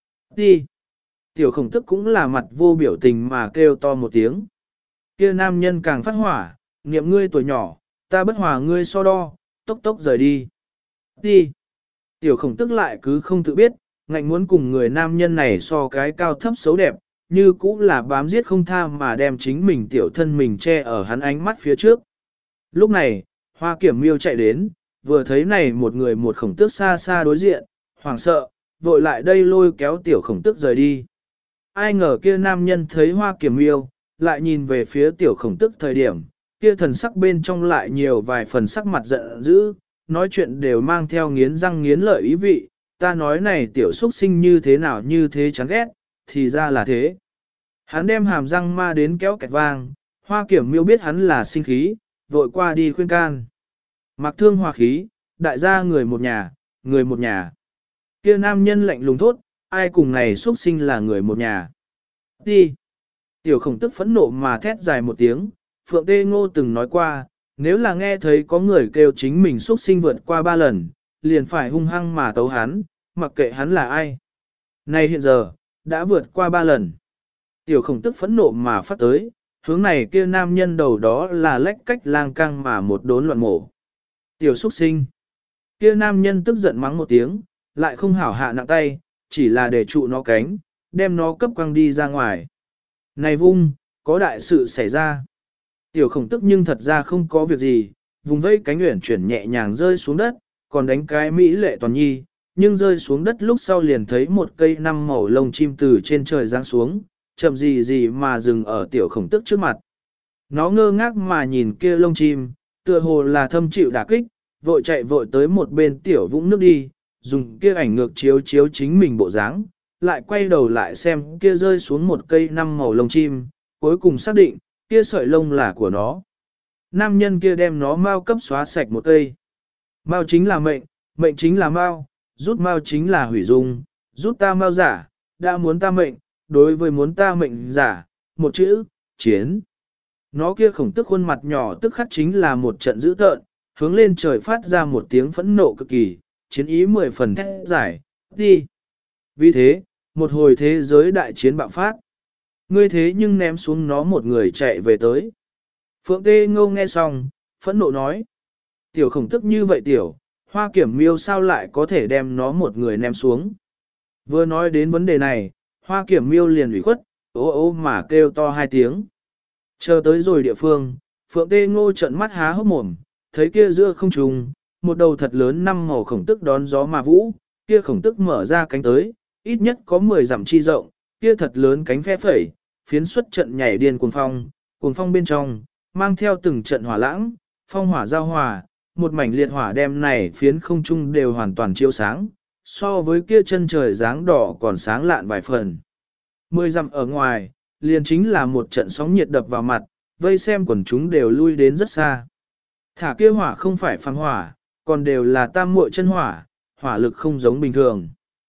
Đi. Tiểu khổng tức cũng là mặt vô biểu tình mà kêu to một tiếng. Kia nam nhân càng phát hỏa, niệm ngươi tuổi nhỏ, ta bất hòa ngươi so đo, tốc tốc rời đi. Đi. Tiểu khổng tức lại cứ không tự biết, ngạnh muốn cùng người nam nhân này so cái cao thấp xấu đẹp, như cũng là bám giết không tha mà đem chính mình tiểu thân mình che ở hắn ánh mắt phía trước. Lúc này, Hoa Kiểm Miêu chạy đến, vừa thấy này một người một khổng tước xa xa đối diện, hoảng sợ, vội lại đây lôi kéo tiểu khổng tước rời đi. Ai ngờ kia nam nhân thấy Hoa Kiểm Miêu, lại nhìn về phía tiểu khổng tước thời điểm, kia thần sắc bên trong lại nhiều vài phần sắc mặt giận dữ, nói chuyện đều mang theo nghiến răng nghiến lợi ý vị, ta nói này tiểu xuất sinh như thế nào như thế chán ghét, thì ra là thế. Hắn đem hàm răng ma đến kéo kẹt vang, Hoa Kiểm Miêu biết hắn là sinh khí, vội qua đi khuyên can. Mặc thương hòa khí, đại gia người một nhà, người một nhà. Kia nam nhân lạnh lùng thốt, ai cùng này xuất sinh là người một nhà. Đi. Tiểu khổng tức phẫn nộ mà thét dài một tiếng, Phượng Tê Ngô từng nói qua, nếu là nghe thấy có người kêu chính mình xuất sinh vượt qua 3 lần, liền phải hung hăng mà tấu hắn, mặc kệ hắn là ai. Này hiện giờ, đã vượt qua 3 lần. Tiểu khổng tức phẫn nộ mà phát tới, hướng này kia nam nhân đầu đó là lách cách lang căng mà một đốn loạn mổ. Tiểu xuất sinh. Kia nam nhân tức giận mắng một tiếng, lại không hảo hạ nặng tay, chỉ là để trụ nó cánh, đem nó cấp quăng đi ra ngoài. Này vung, có đại sự xảy ra. Tiểu khổng tức nhưng thật ra không có việc gì, vùng vây cánh uyển chuyển nhẹ nhàng rơi xuống đất, còn đánh cái mỹ lệ toàn nhi, nhưng rơi xuống đất lúc sau liền thấy một cây năm màu lông chim từ trên trời giáng xuống, chậm gì gì mà dừng ở tiểu khổng tức trước mặt. Nó ngơ ngác mà nhìn kia lông chim, tựa hồ là thâm chịu đả kích, vội chạy vội tới một bên tiểu vũng nước đi, dùng kia ảnh ngược chiếu chiếu chính mình bộ dáng, lại quay đầu lại xem kia rơi xuống một cây năm màu lông chim, cuối cùng xác định, kia sợi lông là của nó. Nam nhân kia đem nó mau cấp xóa sạch một cây. Mau chính là mệnh, mệnh chính là mau, rút mau chính là hủy dung, rút ta mau giả, đã muốn ta mệnh, đối với muốn ta mệnh giả, một chữ, chiến. Nó kia khổng tức khuôn mặt nhỏ tức khắc chính là một trận dữ tợn, hướng lên trời phát ra một tiếng phẫn nộ cực kỳ, chiến ý 10 phần thét giải, đi. Vì thế, một hồi thế giới đại chiến bạo phát. Ngươi thế nhưng ném xuống nó một người chạy về tới. Phượng Tê Ngô nghe xong, phẫn nộ nói. Tiểu khổng tức như vậy tiểu, Hoa Kiểm Miêu sao lại có thể đem nó một người ném xuống. Vừa nói đến vấn đề này, Hoa Kiểm Miêu liền ủy khuất, ô ô mà kêu to hai tiếng. Chờ tới rồi địa phương, Phượng Tê Ngô trợn mắt há hốc mồm, thấy kia giữa không trùng, một đầu thật lớn năm màu khổng tức đón gió mà vũ, kia khổng tức mở ra cánh tới, ít nhất có 10 dặm chi rộng, kia thật lớn cánh phe phẩy, phiến xuất trận nhảy điên cuồng phong bên trong, mang theo từng trận hỏa lãng, phong hỏa giao hòa, một mảnh liệt hỏa đem này phiến không trung đều hoàn toàn chiếu sáng, so với kia chân trời dáng đỏ còn sáng lạn vài phần. 10 dặm ở ngoài, liền chính là một trận sóng nhiệt đập vào mặt, vây xem quần chúng đều lui đến rất xa. Thả kia hỏa không phải phàm hỏa, còn đều là tam muội chân hỏa, hỏa lực không giống bình thường.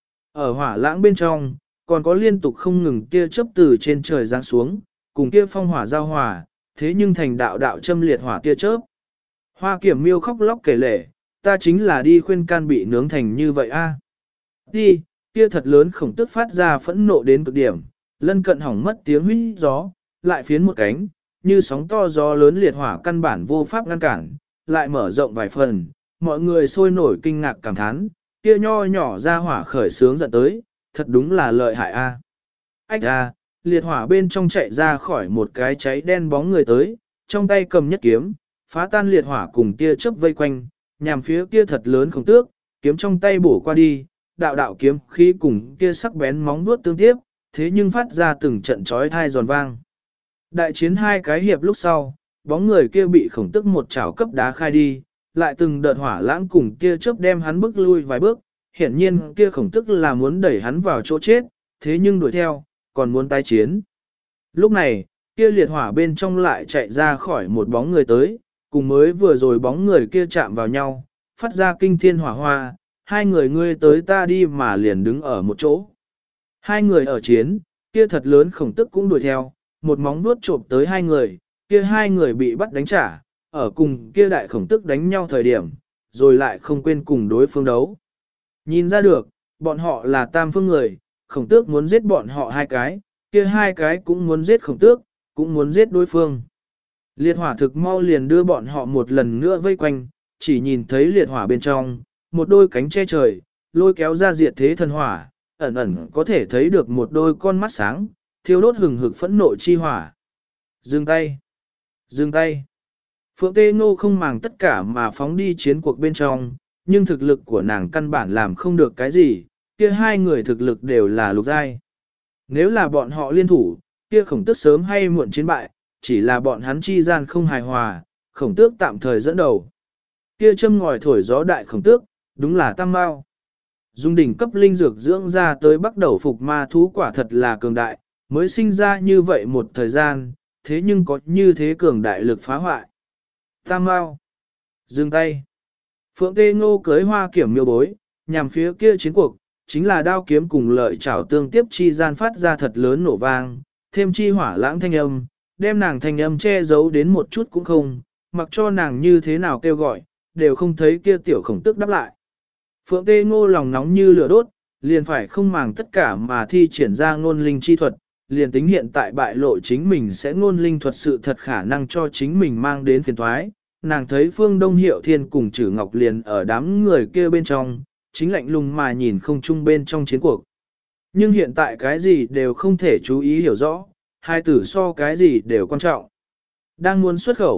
Ở hỏa lãng bên trong, còn có liên tục không ngừng tia chớp từ trên trời giáng xuống, cùng kia phong hỏa giao hòa, thế nhưng thành đạo đạo châm liệt hỏa tia chớp. Hoa Kiểm Miêu khóc lóc kể lể, ta chính là đi khuyên can bị nướng thành như vậy a. Đi, kia thật lớn khổng tức phát ra phẫn nộ đến cực điểm, lân cận hỏng mất tiếng huýt gió, lại phiến một cánh, như sóng to gió lớn liệt hỏa căn bản vô pháp ngăn cản, lại mở rộng vài phần, mọi người sôi nổi kinh ngạc cảm thán, kia nho nhỏ ra hỏa khởi sướng giận tới, thật đúng là lợi hại a. Ách a, liệt hỏa bên trong chạy ra khỏi một cái cháy đen bóng người tới, trong tay cầm nhất kiếm, phá tan liệt hỏa cùng tia chớp vây quanh, nhằm phía kia thật lớn khổng tước, kiếm trong tay bổ qua đi, đạo đạo kiếm khí cùng kia sắc bén móng vuốt tương tiếp, thế nhưng phát ra từng trận chói tai giòn vang. Đại chiến hai cái hiệp lúc sau, bóng người kia bị khổng tức một chảo cấp đá khai đi, lại từng đợt hỏa lãng cùng kia chớp đem hắn bước lui vài bước, hiển nhiên kia khổng tức là muốn đẩy hắn vào chỗ chết, thế nhưng đuổi theo, còn muốn tái chiến. Lúc này, kia liệt hỏa bên trong lại chạy ra khỏi một bóng người tới, cùng mới vừa rồi bóng người kia chạm vào nhau, phát ra kinh thiên hỏa hoa, hai người ngươi tới ta đi mà liền đứng ở một chỗ. Hai người ở chiến, kia thật lớn khổng tức cũng đuổi theo, một móng vuốt chộp tới hai người, kia hai người bị bắt đánh trả, ở cùng kia đại khổng tức đánh nhau thời điểm, rồi lại không quên cùng đối phương đấu. Nhìn ra được, bọn họ là tam phương người, khổng tước muốn giết bọn họ hai cái, kia hai cái cũng muốn giết khổng tước, cũng muốn giết đối phương. Liệt hỏa thực mau liền đưa bọn họ một lần nữa vây quanh, chỉ nhìn thấy liệt hỏa bên trong, một đôi cánh che trời, lôi kéo ra diệt thế thần hỏa, ẩn ẩn có thể thấy được một đôi con mắt sáng, thiêu đốt hừng hực phẫn nộ chi hỏa. Dừng tay! Dừng tay! Phượng Tê Ngô không màng tất cả mà phóng đi chiến cuộc bên trong, nhưng thực lực của nàng căn bản làm không được cái gì, kia hai người thực lực đều là lục giai. Nếu là bọn họ liên thủ, kia khổng tước sớm hay muộn chiến bại, chỉ là bọn hắn chi gian không hài hòa, khổng tước tạm thời dẫn đầu. Kia châm ngòi thổi gió đại khổng tước, đúng là tam mao. Dung đỉnh cấp linh dược dưỡng ra tới bắt đầu phục ma thú quả thật là cường đại, mới sinh ra như vậy một thời gian, thế nhưng có như thế cường đại lực phá hoại. Tam mao. Dừng tay. Phượng Tê Ngô cưới Hoa Kiểm Miêu bối, nhằm phía kia chiến cuộc, chính là đao kiếm cùng lợi chảo tương tiếp chi gian phát ra thật lớn nổ vang, thêm chi hỏa lãng thanh âm, đem nàng thanh âm che giấu đến một chút cũng không, mặc cho nàng như thế nào kêu gọi, đều không thấy kia tiểu khổng tức đáp lại. Phượng Tê Ngô lòng nóng như lửa đốt, liền phải không màng tất cả mà thi triển ra ngôn linh chi thuật, liền tính hiện tại bại lộ chính mình sẽ ngôn linh thuật sự thật khả năng cho chính mình mang đến phiền toái. Nàng thấy Phương Đông Hiệu Thiên cùng Trử Ngọc liền ở đám người kia bên trong, chính lạnh lùng mà nhìn không chung bên trong chiến cuộc. Nhưng hiện tại cái gì đều không thể chú ý hiểu rõ, hai tử so cái gì đều quan trọng. Đang muốn xuất khẩu,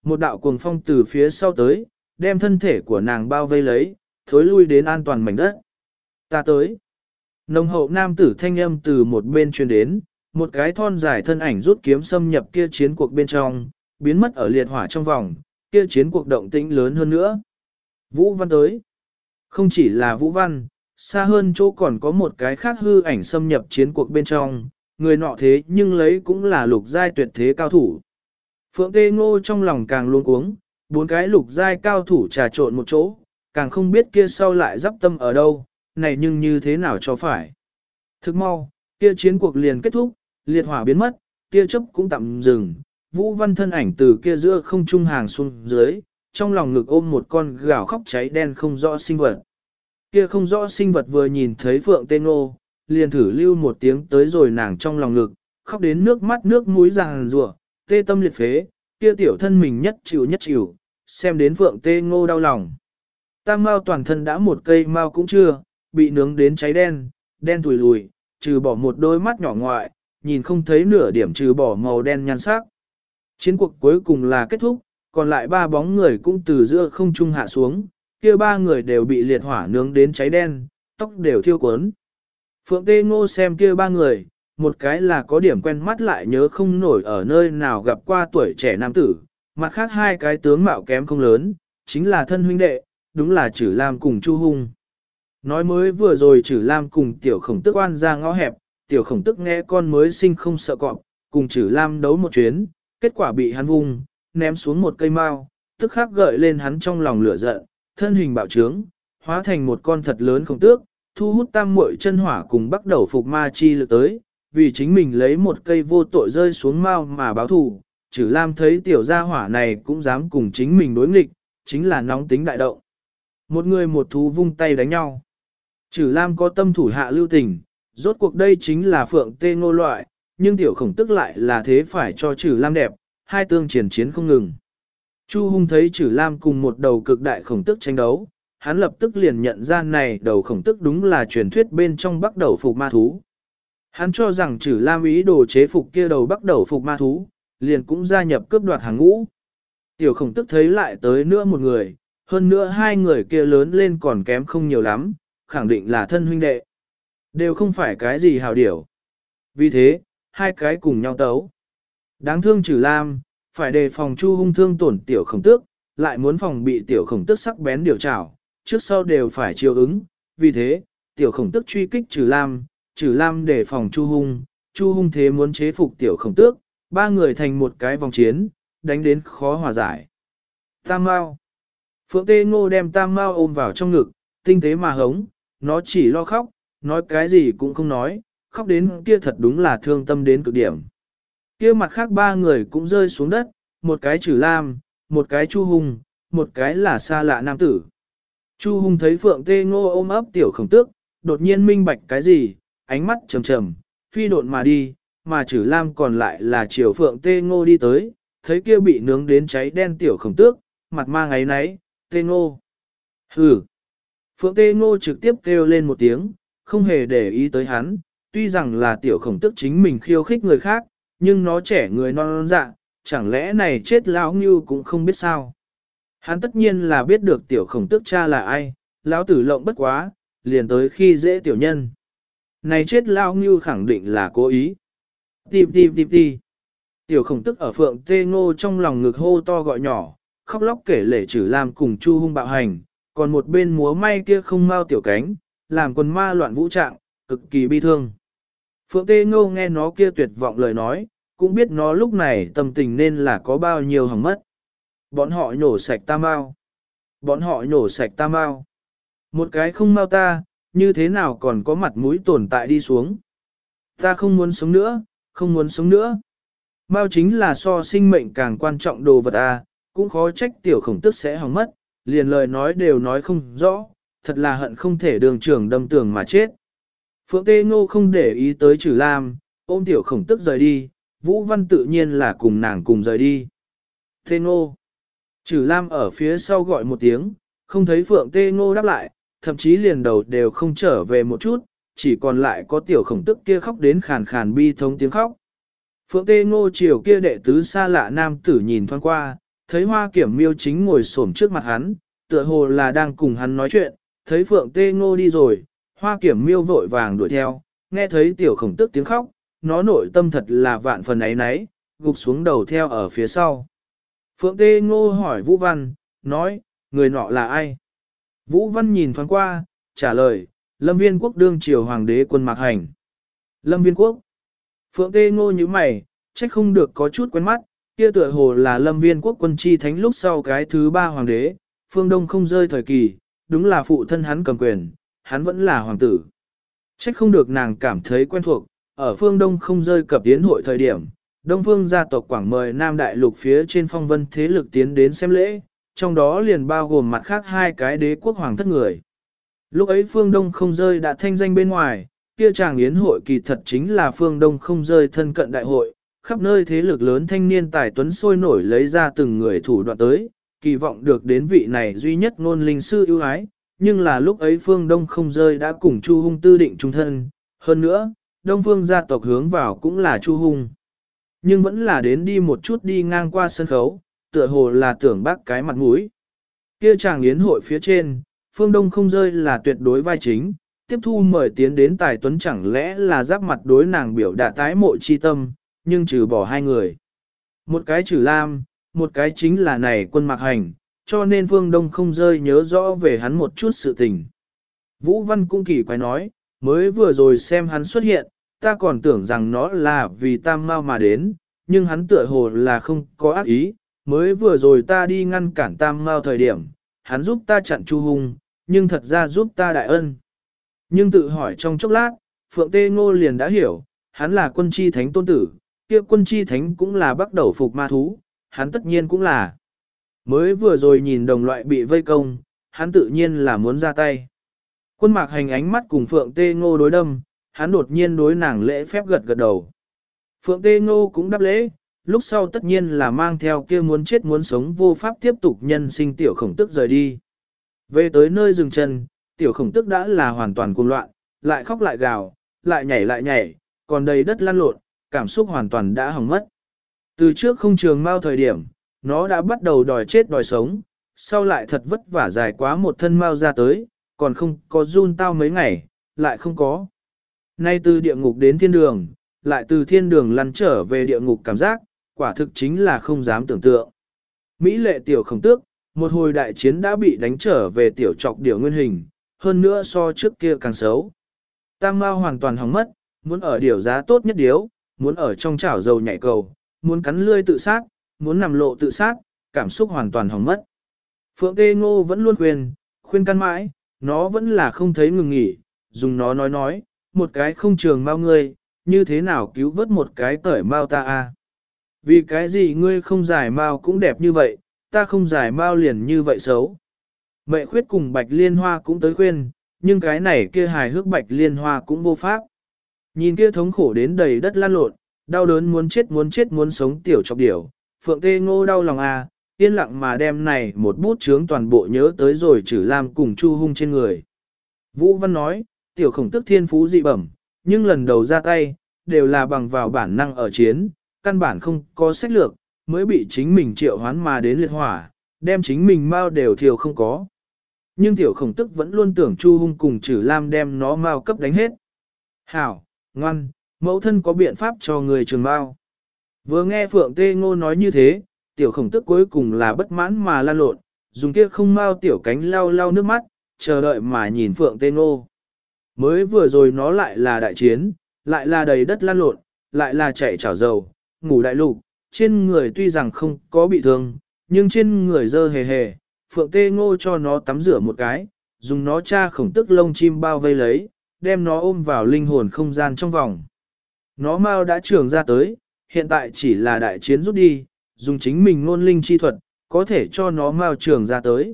Một đạo cuồng phong từ phía sau tới, đem thân thể của nàng bao vây lấy, thối lui đến an toàn mảnh đất. Ta tới. Nồng hậu nam tử thanh âm từ một bên truyền đến, một cái thon dài thân ảnh rút kiếm xâm nhập kia chiến cuộc bên trong, biến mất ở liệt hỏa trong vòng, kia chiến cuộc động tĩnh lớn hơn nữa. Vũ Văn tới. Không chỉ là Vũ Văn, xa hơn chỗ còn có một cái khác hư ảnh xâm nhập chiến cuộc bên trong, người nọ thế nhưng lấy cũng là lục giai tuyệt thế cao thủ. Phượng Tê Ngô trong lòng càng luống cuống, bốn cái lục giai cao thủ trà trộn một chỗ, càng không biết kia sau lại dắp tâm ở đâu, này nhưng như thế nào cho phải. Thức mau, kia chiến cuộc liền kết thúc, liệt hỏa biến mất, tia chớp cũng tạm dừng, Vũ Văn thân ảnh từ kia giữa không trung hàng xuống dưới, trong lòng ngực ôm một con gào khóc cháy đen không rõ sinh vật. Kia không rõ sinh vật vừa nhìn thấy Phượng Tê Ngô, liền thử lưu một tiếng tới rồi nàng trong lòng ngực, khóc đến nước mắt nước mũi ràng rủa, tê tâm liệt phế, kia tiểu thân mình nhất chịu, xem đến Phượng Tê Ngô đau lòng. Tam mao toàn thân đã một cây mao cũng chưa, bị nướng đến cháy đen, đen thùi lùi, trừ bỏ một đôi mắt nhỏ ngoại, nhìn không thấy nửa điểm trừ bỏ màu đen nhan sắc. Chiến cuộc cuối cùng là kết thúc, còn lại ba bóng người cũng từ giữa không trung hạ xuống, kia ba người đều bị liệt hỏa nướng đến cháy đen, tóc đều thiêu cuốn. Phượng Tê Ngô xem kia ba người, một cái là có điểm quen mắt lại nhớ không nổi ở nơi nào gặp qua tuổi trẻ nam tử, mặt khác hai cái tướng mạo kém không lớn, chính là thân huynh đệ, đúng là Trử Lam cùng Chu Hung. Nói mới vừa rồi Trử Lam cùng tiểu khổng tức oan ra ngõ hẹp, tiểu khổng tức nghe con mới sinh không sợ cọp, cùng Trử Lam đấu một chuyến, kết quả bị hắn vung, ném xuống một cây mao, tức khắc gợi lên hắn trong lòng lửa giận, thân hình bạo trướng, hóa thành một con thật lớn khổng tước, thu hút tam muội chân hỏa cùng bắt đầu phục ma chi lực tới, vì chính mình lấy một cây vô tội rơi xuống mao mà báo thù. Trử Lam thấy tiểu gia hỏa này cũng dám cùng chính mình đối nghịch, chính là nóng tính đại động. Một người một thú vung tay đánh nhau. Trử Lam có tâm thủ hạ lưu tình, rốt cuộc đây chính là Phượng Tê Ngô loại, nhưng tiểu khổng tức lại là thế phải cho Trử Lam đẹp, hai tương triển chiến không ngừng. Chu Hung thấy Trử Lam cùng một đầu cực đại khổng tức tranh đấu, hắn lập tức liền nhận ra này đầu khổng tức đúng là truyền thuyết bên trong bắt đầu phục ma thú. Hắn cho rằng Trử Lam ý đồ chế phục kia đầu bắt đầu phục ma thú, liền cũng gia nhập cướp đoạt hàng ngũ. Tiểu khổng tức thấy lại tới nữa một người, hơn nữa hai người kia lớn lên còn kém không nhiều lắm, khẳng định là thân huynh đệ. Đều không phải cái gì hào điểu. Vì thế, hai cái cùng nhau tấu. Đáng thương Trử Lam, phải đề phòng Chu Hung thương tổn tiểu khổng tước, lại muốn phòng bị tiểu khổng tước sắc bén điều trảo, trước sau đều phải chiều ứng. Vì thế, tiểu khổng tước truy kích Trử Lam đề phòng Chu Hung thế muốn chế phục tiểu khổng tước, ba người thành một cái vòng chiến, đánh đến khó hòa giải. Tam Mao. Phượng Tê Ngô đem Tam Mao ôm vào trong ngực, tinh tế mà hống, nó chỉ lo khóc, nói cái gì cũng không nói, khóc đến kia thật đúng là thương tâm đến cực điểm. Kia mặt khác ba người cũng rơi xuống đất, một cái Trử Lam, một cái Chu Hung, một cái là xa lạ nam tử. Chu Hung thấy Phượng Tê Ngô ôm ấp tiểu khổng tước, đột nhiên minh bạch cái gì, ánh mắt trầm trầm, phi độn mà đi, mà Trử Lam còn lại là chiều Phượng Tê Ngô đi tới, thấy kia bị nướng đến cháy đen tiểu khổng tước, mặt mang ấy náy, Tê Ngô. Hừ. Phượng Tê Ngô trực tiếp kêu lên một tiếng, không hề để ý tới hắn, tuy rằng là tiểu khổng tước chính mình khiêu khích người khác, nhưng nó trẻ người non dạ, chẳng lẽ này chết lão ngưu cũng không biết sao. Hắn tất nhiên là biết được tiểu khổng tước cha là ai, lão tử lộng bất quá, liền tới khi dễ tiểu nhân. Này chết lão ngưu khẳng định là cố ý. Tìm. Tiểu khổng tức ở Phượng Tê Ngô trong lòng ngực hô to gọi nhỏ, khóc lóc kể lể Trử Lam cùng Chu Hung bạo hành, còn một bên múa may kia không mau tiểu cánh, làm quần ma loạn vũ trạng, cực kỳ bi thương. Phượng Tê Ngô nghe nó kia tuyệt vọng lời nói, cũng biết nó lúc này tâm tình nên là có bao nhiêu hỏng mất. Bọn họ nhổ sạch Tam Mao. Một cái không mau ta, như thế nào còn có mặt mũi tồn tại đi xuống. Ta không muốn sống nữa. Mao chính là so sinh mệnh càng quan trọng đồ vật à, cũng khó trách tiểu khổng tức sẽ hỏng mất, liền lời nói đều nói không rõ, thật là hận không thể đường trưởng đâm tường mà chết. Phượng Tê Ngô không để ý tới Trử Lam, ôm tiểu khổng tức rời đi, Vũ Văn tự nhiên là cùng nàng cùng rời đi. Tê Ngô. Trử Lam ở phía sau gọi một tiếng, không thấy Phượng Tê Ngô đáp lại, thậm chí liền đầu đều không trở về một chút, chỉ còn lại có tiểu khổng tức kia khóc đến khàn khàn bi thống tiếng khóc. Phượng Tê Ngô chiều kia đệ tứ xa lạ nam tử nhìn thoáng qua, thấy Hoa Kiểm Miêu chính ngồi xổm trước mặt hắn, tựa hồ là đang cùng hắn nói chuyện, thấy Phượng Tê Ngô đi rồi, Hoa Kiểm Miêu vội vàng đuổi theo, nghe thấy tiểu khổng tước tiếng khóc, nó nội tâm thật là vạn phần ấy nấy, gục xuống đầu theo ở phía sau. Phượng Tê Ngô hỏi Vũ Văn, nói, người nọ là ai? Vũ Văn nhìn thoáng qua, trả lời, Lâm Viên Quốc đương triều hoàng đế quân Mạc Hành. Lâm Viên Quốc. Phượng Tê Ngô như mày, trách không được có chút quen mắt, kia tựa hồ là Lâm Viên Quốc quân chi thánh lúc sau cái thứ ba hoàng đế, phương Đông không rơi thời kỳ, đúng là phụ thân hắn cầm quyền, hắn vẫn là hoàng tử. Trách không được nàng cảm thấy quen thuộc, ở phương Đông không rơi cập tiến hội thời điểm, Đông phương gia tộc Quảng mời Nam Đại Lục phía trên phong vân thế lực tiến đến xem lễ, trong đó liền bao gồm mặt khác hai cái đế quốc hoàng thất người. Lúc ấy phương Đông không rơi đã thanh danh bên ngoài, kia chàng yến hội kỳ thật chính là phương Đông không rơi thân cận đại hội, khắp nơi thế lực lớn thanh niên tài tuấn sôi nổi lấy ra từng người thủ đoạn tới, kỳ vọng được đến vị này duy nhất ngôn linh sư ưu ái, nhưng là lúc ấy phương Đông không rơi đã cùng Chu Hung tư định trung thân, hơn nữa, Đông phương gia tộc hướng vào cũng là Chu Hung. Nhưng vẫn là đến đi một chút đi ngang qua sân khấu, tựa hồ là tưởng bác cái mặt mũi. Kia chàng yến hội phía trên, phương Đông không rơi là tuyệt đối vai chính, tiếp thu mời tiến đến tài tuấn chẳng lẽ là giáp mặt đối nàng biểu đạt tái mộ chi tâm, nhưng trừ bỏ hai người. Một cái trừ Lam, một cái chính là này quân Mạc Hành, cho nên phương Đông không rơi nhớ rõ về hắn một chút sự tình. Vũ Văn cũng kỳ quái nói, mới vừa rồi xem hắn xuất hiện, ta còn tưởng rằng nó là vì Tam Mao mà đến, nhưng hắn tựa hồ là không có ác ý, mới vừa rồi ta đi ngăn cản Tam Mao thời điểm, hắn giúp ta chặn Chu Hung, nhưng thật ra giúp ta đại ân. Nhưng tự hỏi trong chốc lát, Phượng Tê Ngô liền đã hiểu, hắn là quân chi thánh tôn tử, kia quân chi thánh cũng là bắt đầu phục ma thú, hắn tất nhiên cũng là. Mới vừa rồi nhìn đồng loại bị vây công, hắn tự nhiên là muốn ra tay. Quân Mạc Hành ánh mắt cùng Phượng Tê Ngô đối đâm, hắn đột nhiên đối nàng lễ phép gật gật đầu. Phượng Tê Ngô cũng đáp lễ, lúc sau tất nhiên là mang theo kia muốn chết muốn sống vô pháp tiếp tục nhân sinh tiểu khổng tức rời đi. Về tới nơi dừng chân, tiểu khổng tức đã là hoàn toàn cuồng loạn, lại khóc lại gào, lại nhảy, còn đầy đất lăn lộn, cảm xúc hoàn toàn đã hỏng mất. Từ trước không trường mao thời điểm, nó đã bắt đầu đòi chết đòi sống, sau lại thật vất vả dài quá một thân mao ra tới, còn không có run tao mấy ngày, lại không có. Nay từ địa ngục đến thiên đường, lại từ thiên đường lăn trở về địa ngục cảm giác, quả thực chính là không dám tưởng tượng. Mỹ lệ tiểu khổng tước, một hồi đại chiến đã bị đánh trở về tiểu trọc điểu nguyên hình, hơn nữa so trước kia càng xấu. Tam Mao hoàn toàn hỏng mất, muốn ở điểu giá tốt nhất điếu, muốn ở trong chảo dầu nhảy cầu, muốn cắn lươi tự sát, muốn nằm lộ tự sát, cảm xúc hoàn toàn hỏng mất. Phượng Tê Ngô vẫn luôn khuyên căn mãi, nó vẫn là không thấy ngừng nghỉ, dùng nó nói, một cái không trường mao ngươi, như thế nào cứu vớt một cái cởi mao ta a? Vì cái gì ngươi không giải mao cũng đẹp như vậy, ta không giải mao liền như vậy xấu. Mẹ khuyết cùng Bạch Liên Hoa cũng tới khuyên, nhưng cái này kia hài hước Bạch Liên Hoa cũng vô pháp. Nhìn kia thống khổ đến đầy đất lan lộn, đau đớn muốn chết muốn sống tiểu chọc điểu, Phượng Tê Ngô đau lòng à, yên lặng mà đem này một bút chướng toàn bộ nhớ tới rồi Trử Lam cùng Chu Hung trên người. Vũ Văn nói, tiểu khổng tức thiên phú dị bẩm, nhưng lần đầu ra tay, đều là bằng vào bản năng ở chiến, căn bản không có sách lược, mới bị chính mình triệu hoán mà đến liệt hỏa, đem chính mình mau đều thiêu không có. Nhưng tiểu khổng tức vẫn luôn tưởng Chu Hung cùng Trử Lam đem nó mau cấp đánh hết. Hảo, ngoan, mẫu thân có biện pháp cho người trường mau. Vừa nghe Phượng Tê Ngô nói như thế, tiểu khổng tức cuối cùng là bất mãn mà lan lộn, dùng kia không mau tiểu cánh lau lau nước mắt, chờ đợi mà nhìn Phượng Tê Ngô. Mới vừa rồi nó lại là đại chiến, lại là đầy đất lan lộn, lại là chạy chảo dầu, ngủ đại lục, trên người tuy rằng không có bị thương, nhưng trên người dơ hề hề, Phượng Tê Ngô cho nó tắm rửa một cái, dùng nó tra khổng tức lông chim bao vây lấy, đem nó ôm vào linh hồn không gian trong vòng. Nó mau đã trưởng ra tới, hiện tại chỉ là đại chiến rút đi, dùng chính mình ngôn linh chi thuật, có thể cho nó mau trưởng ra tới.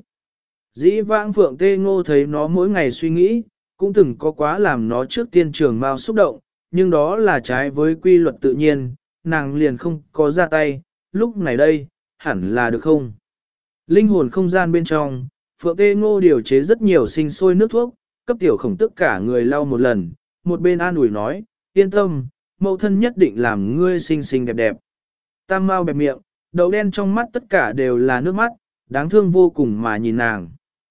Dĩ vãng Phượng Tê Ngô thấy nó mỗi ngày suy nghĩ, cũng từng có quá làm nó trước tiên trường mau xúc động, nhưng đó là trái với quy luật tự nhiên, nàng liền không có ra tay, lúc này đây, hẳn là được không? Linh hồn không gian bên trong, Phượng Tê Ngô điều chế rất nhiều sinh sôi nước thuốc, cấp tiểu khổng tức cả người lau một lần, một bên an ủi nói, yên tâm, mẫu thân nhất định làm ngươi xinh xinh đẹp đẹp. Tam Mao bẹp miệng, Đậu đen trong mắt tất cả đều là nước mắt, đáng thương vô cùng mà nhìn nàng.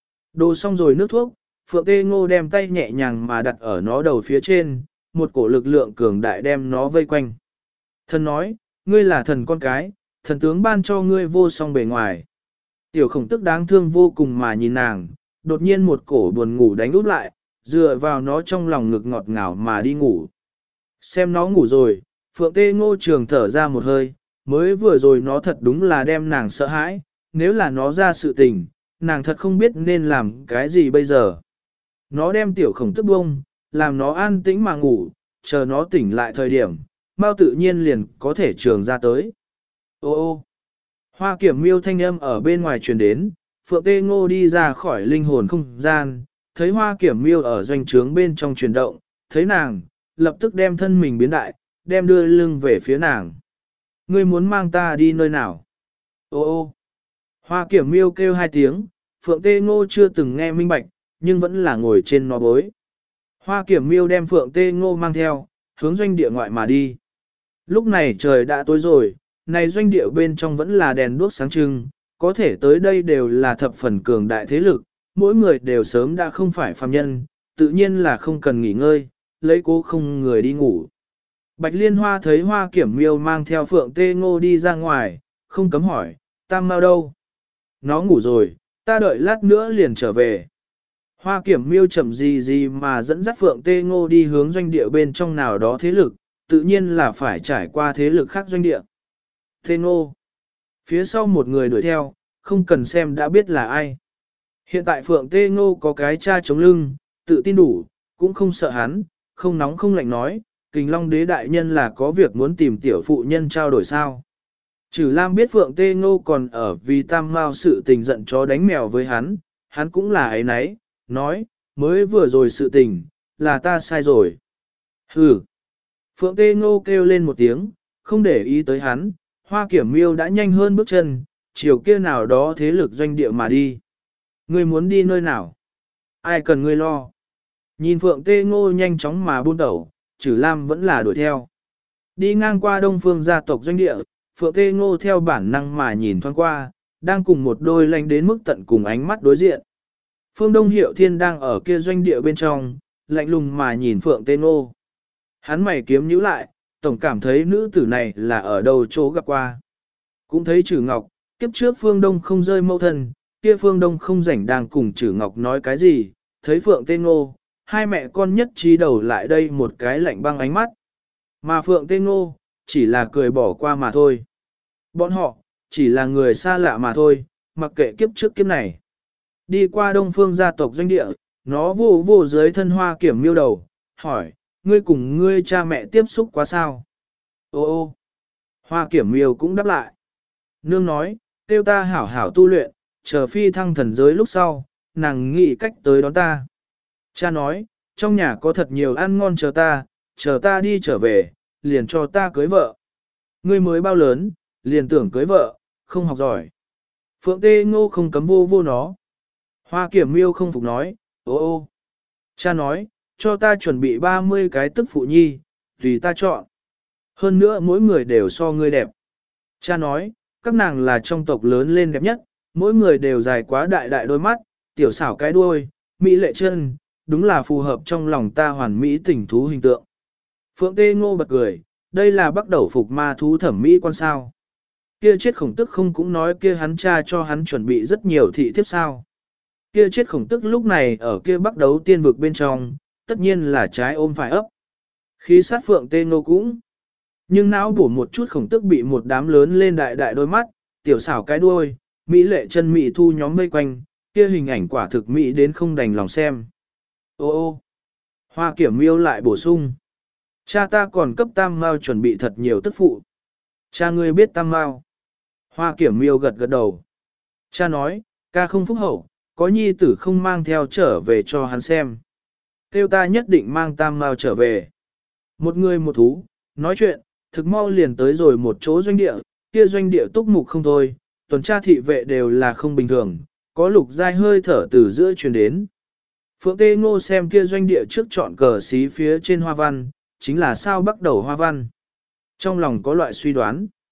Đồ xong rồi nước thuốc, Phượng Tê Ngô đem tay nhẹ nhàng mà đặt ở nó đầu phía trên, một cổ lực lượng cường đại đem nó vây quanh. Thần nói, ngươi là thần con cái, thần tướng ban cho ngươi vô song bề ngoài. Tiểu khổng tức đáng thương vô cùng mà nhìn nàng, đột nhiên một cổ buồn ngủ đánh úp lại, dựa vào nó trong lòng ngực ngọt ngào mà đi ngủ. Xem nó ngủ rồi, Phượng Tê Ngô trường thở ra một hơi, mới vừa rồi nó thật đúng là đem nàng sợ hãi, nếu là nó ra sự tình, nàng thật không biết nên làm cái gì bây giờ. Nó đem tiểu khổng tức bông, làm nó an tĩnh mà ngủ, chờ nó tỉnh lại thời điểm, Mao tự nhiên liền có thể trường ra tới. Ô ô, Hoa Kiểm Miêu thanh âm ở bên ngoài truyền đến, Phượng Tê Ngô đi ra khỏi linh hồn không gian, thấy Hoa Kiểm Miêu ở doanh trướng bên trong chuyển động, thấy nàng, lập tức đem thân mình biến đại, đem đưa lưng về phía nàng. Ngươi muốn mang ta đi nơi nào? Ô ô, Hoa Kiểm Miêu kêu hai tiếng, Phượng Tê Ngô chưa từng nghe minh bạch, nhưng vẫn là ngồi trên nó bối. Hoa Kiểm Miêu đem Phượng Tê Ngô mang theo, hướng doanh địa ngoại mà đi. Lúc này trời đã tối rồi, này doanh địa bên trong vẫn là đèn đuốc sáng trưng, có thể tới đây đều là thập phần cường đại thế lực, mỗi người đều sớm đã không phải phàm nhân, tự nhiên là không cần nghỉ ngơi, lấy cố không người đi ngủ. Bạch Liên Hoa thấy Hoa Kiểm Miêu mang theo Phượng Tê Ngô đi ra ngoài, không cấm hỏi, Tam Mao đâu? Nó ngủ rồi, ta đợi lát nữa liền trở về. Hoa Kiểm Miêu chậm gì mà dẫn dắt Phượng Tê Ngô đi hướng doanh địa bên trong nào đó thế lực, tự nhiên là phải trải qua thế lực khác doanh địa. Tê Ngô. Phía sau một người đuổi theo, không cần xem đã biết là ai. Hiện tại Phượng Tê Ngô có cái cha chống lưng, tự tin đủ, cũng không sợ hắn, không nóng không lạnh nói, Kình Long Đế đại nhân là có việc muốn tìm tiểu phụ nhân trao đổi sao. Trừ Lam biết Phượng Tê Ngô còn ở vì Tam Mao sự tình giận chó đánh mèo với hắn cũng là ấy nấy, nói, mới vừa rồi sự tình, là ta sai rồi. Hừ. Phượng Tê Ngô kêu lên một tiếng, không để ý tới hắn, Hoa Kiểm Miêu đã nhanh hơn bước chân, chiều kia nào đó thế lực doanh địa mà đi. Ngươi muốn đi nơi nào? Ai cần ngươi lo? Nhìn Phượng Tê Ngô nhanh chóng mà buôn tẩu, Trử Lam vẫn là đuổi theo. Đi ngang qua Đông Phương gia tộc doanh địa, Phượng Tê Ngô theo bản năng mà nhìn thoáng qua, đang cùng một đôi lanh đến mức tận cùng ánh mắt đối diện. Phương Đông Hiệu Thiên đang ở kia doanh địa bên trong, lạnh lùng mà nhìn Phượng Tê Ngô. Hắn mày kiếm nhíu lại, tổng cảm thấy nữ tử này là ở đâu chỗ gặp qua. Cũng thấy Trử Ngọc, kiếp trước Phương Đông không rơi mâu thân, kia Phương Đông không rảnh đang cùng Trử Ngọc nói cái gì, thấy Phượng Tê Ngô, hai mẹ con nhất trí đầu lại đây một cái lạnh băng ánh mắt. Mà Phượng Tê Ngô, chỉ là cười bỏ qua mà thôi. Bọn họ, chỉ là người xa lạ mà thôi, mặc kệ kiếp trước kiếp này. Đi qua Đông Phương gia tộc doanh địa, nó vô dưới thân Hoa Kiểm Miêu đầu, hỏi, ngươi cùng ngươi cha mẹ tiếp xúc quá sao? Ô ô, Hoa Kiểm Miêu cũng đáp lại. Nương nói, tiêu ta hảo hảo tu luyện, chờ phi thăng thần giới lúc sau, nàng nghĩ cách tới đón ta. Cha nói, trong nhà có thật nhiều ăn ngon chờ ta đi trở về, liền cho ta cưới vợ. Ngươi mới bao lớn, liền tưởng cưới vợ, không học giỏi. Phượng Tê Ngô không cấm vô nó. Hoa Kiểm Miêu không phục nói, ô ô. Cha nói, cho ta chuẩn bị 30 cái tức phụ nhi, tùy ta chọn. Hơn nữa mỗi người đều so ngươi đẹp. Cha nói, các nàng là trong tộc lớn lên đẹp nhất, mỗi người đều dài quá đại đôi mắt, tiểu xảo cái đuôi, mỹ lệ chân, đúng là phù hợp trong lòng ta hoàn mỹ tình thú hình tượng. Phượng Tê Ngô bật cười, đây là bắt đầu phục ma thú thẩm mỹ quan sao. Kia chết khổng tức không cũng nói kia hắn cha cho hắn chuẩn bị rất nhiều thị thiếp sao. Kia chết khổng tức lúc này ở kia bắt đấu tiên vực bên trong, tất nhiên là trái ôm phải ấp. Khí sát Phượng Tê Ngô cũng. Nhưng não bổ một chút khổng tức bị một đám lớn lên đại đôi mắt, tiểu xảo cái đuôi, mỹ lệ chân mỹ thu nhóm vây quanh, kia hình ảnh quả thực mỹ đến không đành lòng xem. Ô ô, Hoa Kiểm Miêu lại bổ sung. Cha ta còn cấp Tam Mao chuẩn bị thật nhiều tức phụ. Cha ngươi biết Tam Mao. Hoa Kiểm Miêu gật đầu. Cha nói, ca không phúc hậu, có nhi tử không mang theo trở về cho hắn xem. Kêu ta nhất định mang Tam Mao trở về. Một người một thú, nói chuyện, thực mau liền tới rồi một chỗ doanh địa, kia doanh địa túc mục không thôi, tuần tra thị vệ đều là không bình thường, có lục giai hơi thở từ giữa truyền đến. Phượng Tê Ngô xem kia doanh địa trước chọn cờ xí phía trên hoa văn, chính là sao bắt đầu hoa văn. Trong lòng có loại suy đoán.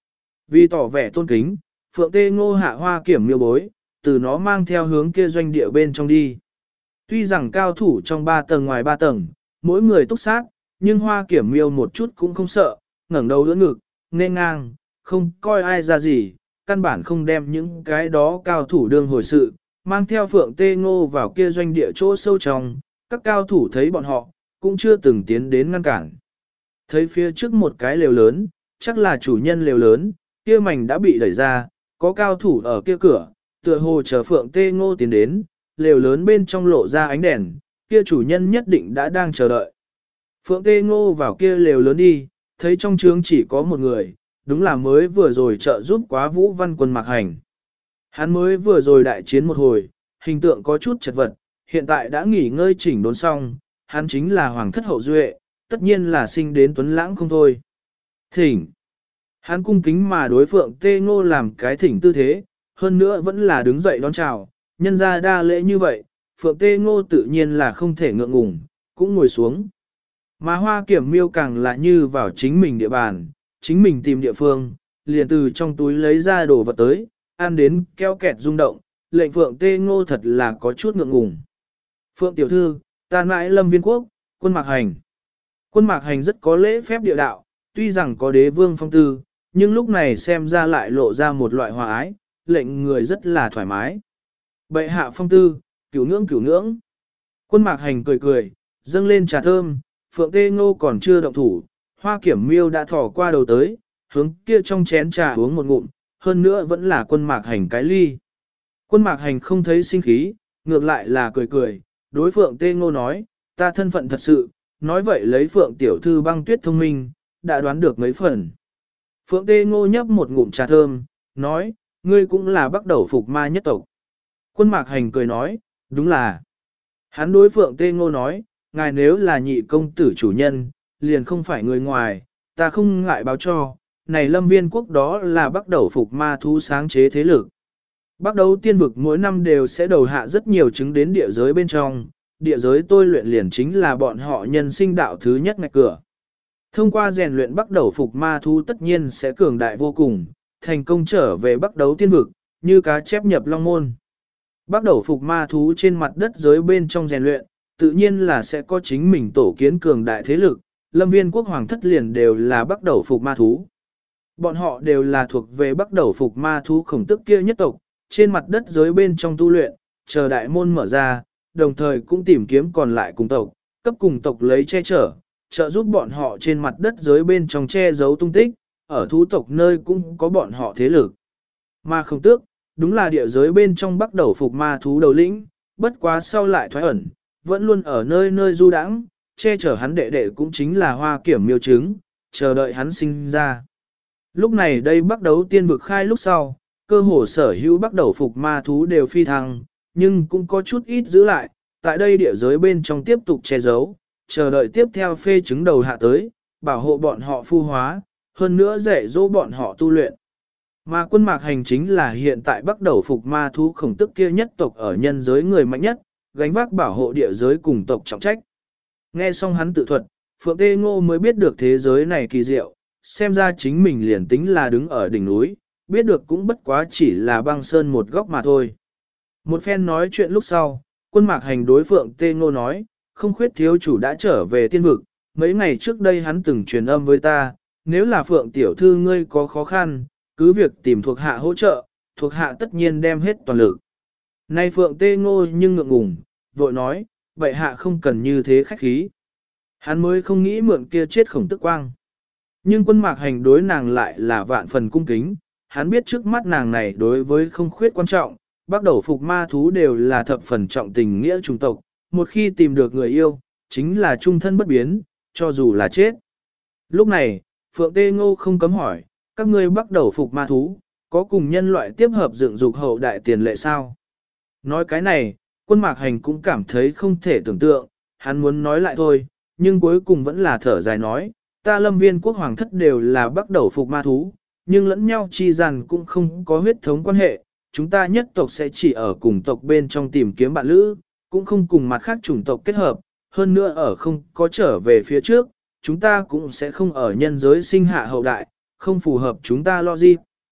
Vì tỏ vẻ tôn kính, Phượng Tê Ngô hạ hoa kiểm miêu bối, từ nó mang theo hướng kia doanh địa bên trong đi. Tuy rằng cao thủ trong 3 tầng ngoài 3 tầng, mỗi người túc sát, nhưng hoa kiểm miêu một chút cũng không sợ, ngẩng đầu đỡ ngực, nên ngang, không coi ai ra gì, căn bản không đem những cái đó cao thủ đương hồi sự, mang theo Phượng Tê Ngô vào kia doanh địa chỗ sâu trong, các cao thủ thấy bọn họ, cũng chưa từng tiến đến ngăn cản. Thấy phía trước một cái lều lớn, chắc là chủ nhân lều lớn, kia mảnh đã bị đẩy ra, có cao thủ ở kia cửa, tựa hồ chờ Phượng Tê Ngô tiến đến, lều lớn bên trong lộ ra ánh đèn, kia chủ nhân nhất định đã đang chờ đợi. Phượng Tê Ngô vào kia lều lớn đi, thấy trong trướng chỉ có một người, đúng là mới vừa rồi trợ giúp quá Vũ Văn Quân Mạc Hành. Hắn mới vừa rồi đại chiến một hồi, hình tượng có chút chật vật, hiện tại đã nghỉ ngơi chỉnh đốn xong, hắn chính là hoàng thất hậu duệ, tất nhiên là sinh đến tuấn lãng không thôi. Thỉnh! Hắn cung kính mà đối Phượng Tê Ngô làm cái thỉnh tư thế, hơn nữa vẫn là đứng dậy đón chào, nhân ra đa lễ như vậy, Phượng Tê Ngô tự nhiên là không thể ngượng ngùng, cũng ngồi xuống. Mà hoa kiểm miêu càng là như vào chính mình địa bàn, chính mình tìm địa phương, liền từ trong túi lấy ra đồ vật tới, ăn đến keo kẹt rung động, lệnh Phượng Tê Ngô thật là có chút ngượng ngùng. Phượng tiểu thư, ta mãi Lâm Viên Quốc, Quân Mạc Hành. Quân Mạc Hành rất có lễ phép địa đạo, tuy rằng có đế vương phong tư, nhưng lúc này xem ra lại lộ ra một loại hòa ái, lệnh người rất là thoải mái. Bệ hạ phong tư, cửu ngưỡng cửu ngưỡng. Quân Mạc Hành cười cười, dâng lên trà thơm, Phượng Tê Ngô còn chưa động thủ, hoa kiểm miêu đã thỏ qua đầu tới, hướng kia trong chén trà uống một ngụm, hơn nữa vẫn là Quân Mạc Hành cái ly. Quân Mạc Hành không thấy sinh khí, ngược lại là cười cười, đối Phượng Tê Ngô nói, ta thân phận thật sự, nói vậy lấy Phượng tiểu thư Băng Tuyết thông minh, đã đoán được mấy phần. Phượng Tê Ngô nhấp một ngụm trà thơm, nói, ngươi cũng là bắt đầu phục ma nhất tộc. Quân Mạc Hành cười nói, đúng là. Hắn đối Phượng Tê Ngô nói, ngài nếu là nhị công tử chủ nhân, liền không phải người ngoài, ta không ngại báo cho, này Lâm Viên Quốc đó là bắt đầu phục ma thú sáng chế thế lực. Bắt đầu tiên vực mỗi năm đều sẽ đầu hạ rất nhiều chứng đến địa giới bên trong, địa giới tôi luyện liền chính là bọn họ nhân sinh đạo thứ nhất ngạch cửa. Thông qua rèn luyện bắt đầu phục ma thú tất nhiên sẽ cường đại vô cùng, thành công trở về bắt đầu tiên vực, như cá chép nhập long môn. Bắt đầu phục ma thú trên mặt đất giới bên trong rèn luyện, tự nhiên là sẽ có chính mình tổ kiến cường đại thế lực, Lâm Viên Quốc hoàng thất liền đều là bắt đầu phục ma thú. Bọn họ đều là thuộc về bắt đầu phục ma thú khổng tức kia nhất tộc, trên mặt đất giới bên trong tu luyện, chờ đại môn mở ra, đồng thời cũng tìm kiếm còn lại cùng tộc, cấp cùng tộc lấy che chở, trợ giúp bọn họ trên mặt đất giới bên trong che giấu tung tích, ở thú tộc nơi cũng có bọn họ thế lực. Mà không tước, đúng là địa giới bên trong bắt đầu phục ma thú đầu lĩnh, bất quá sau lại thoái ẩn, vẫn luôn ở nơi nơi du đãng, che chở hắn đệ đệ cũng chính là hoa kiểm miêu trứng, chờ đợi hắn sinh ra. Lúc này đây bắt đầu tiên vực khai lúc sau, cơ hồ sở hữu bắt đầu phục ma thú đều phi thăng, nhưng cũng có chút ít giữ lại, tại đây địa giới bên trong tiếp tục che giấu, chờ đợi tiếp theo phê chứng đầu hạ tới, bảo hộ bọn họ phu hóa, hơn nữa dạy dỗ bọn họ tu luyện. Mà Quân Mạc Hành chính là hiện tại bắt đầu phục ma thú khổng tức kia nhất tộc ở nhân giới người mạnh nhất, gánh vác bảo hộ địa giới cùng tộc trọng trách. Nghe xong hắn tự thuật, Phượng Tê Ngô mới biết được thế giới này kỳ diệu, xem ra chính mình liền tính là đứng ở đỉnh núi, biết được cũng bất quá chỉ là băng sơn một góc mà thôi. Một phen nói chuyện lúc sau, Quân Mạc Hành đối Phượng Tê Ngô nói, không khuyết thiếu chủ đã trở về tiên vực, mấy ngày trước đây hắn từng truyền âm với ta, nếu là Phượng tiểu thư ngươi có khó khăn, cứ việc tìm thuộc hạ hỗ trợ, thuộc hạ tất nhiên đem hết toàn lực. Nay Phượng Tê Ngô nhưng ngượng ngùng, vội nói, vậy hạ không cần như thế khách khí. Hắn mới không nghĩ mượn kia chết khổng tức quang. Nhưng Quân Mạc Hành đối nàng lại là vạn phần cung kính, hắn biết trước mắt nàng này đối với không khuyết quan trọng, bắt đầu phục ma thú đều là thập phần trọng tình nghĩa chủng tộc, một khi tìm được người yêu, chính là trung thân bất biến, cho dù là chết. Lúc này, Phượng Tê Ngô không cấm hỏi, các ngươi bắt đầu phục ma thú, có cùng nhân loại tiếp hợp dựng dục hậu đại tiền lệ sao? Nói cái này, Quân Mạc Hành cũng cảm thấy không thể tưởng tượng, hắn muốn nói lại thôi, nhưng cuối cùng vẫn là thở dài nói, ta Lâm Viên Quốc hoàng thất đều là bắt đầu phục ma thú, nhưng lẫn nhau chi rằng cũng không có huyết thống quan hệ, chúng ta nhất tộc sẽ chỉ ở cùng tộc bên trong tìm kiếm bạn lữ, cũng không cùng mặt khác chủng tộc kết hợp, hơn nữa ở không có trở về phía trước, chúng ta cũng sẽ không ở nhân giới sinh hạ hậu đại, không phù hợp chúng ta logic.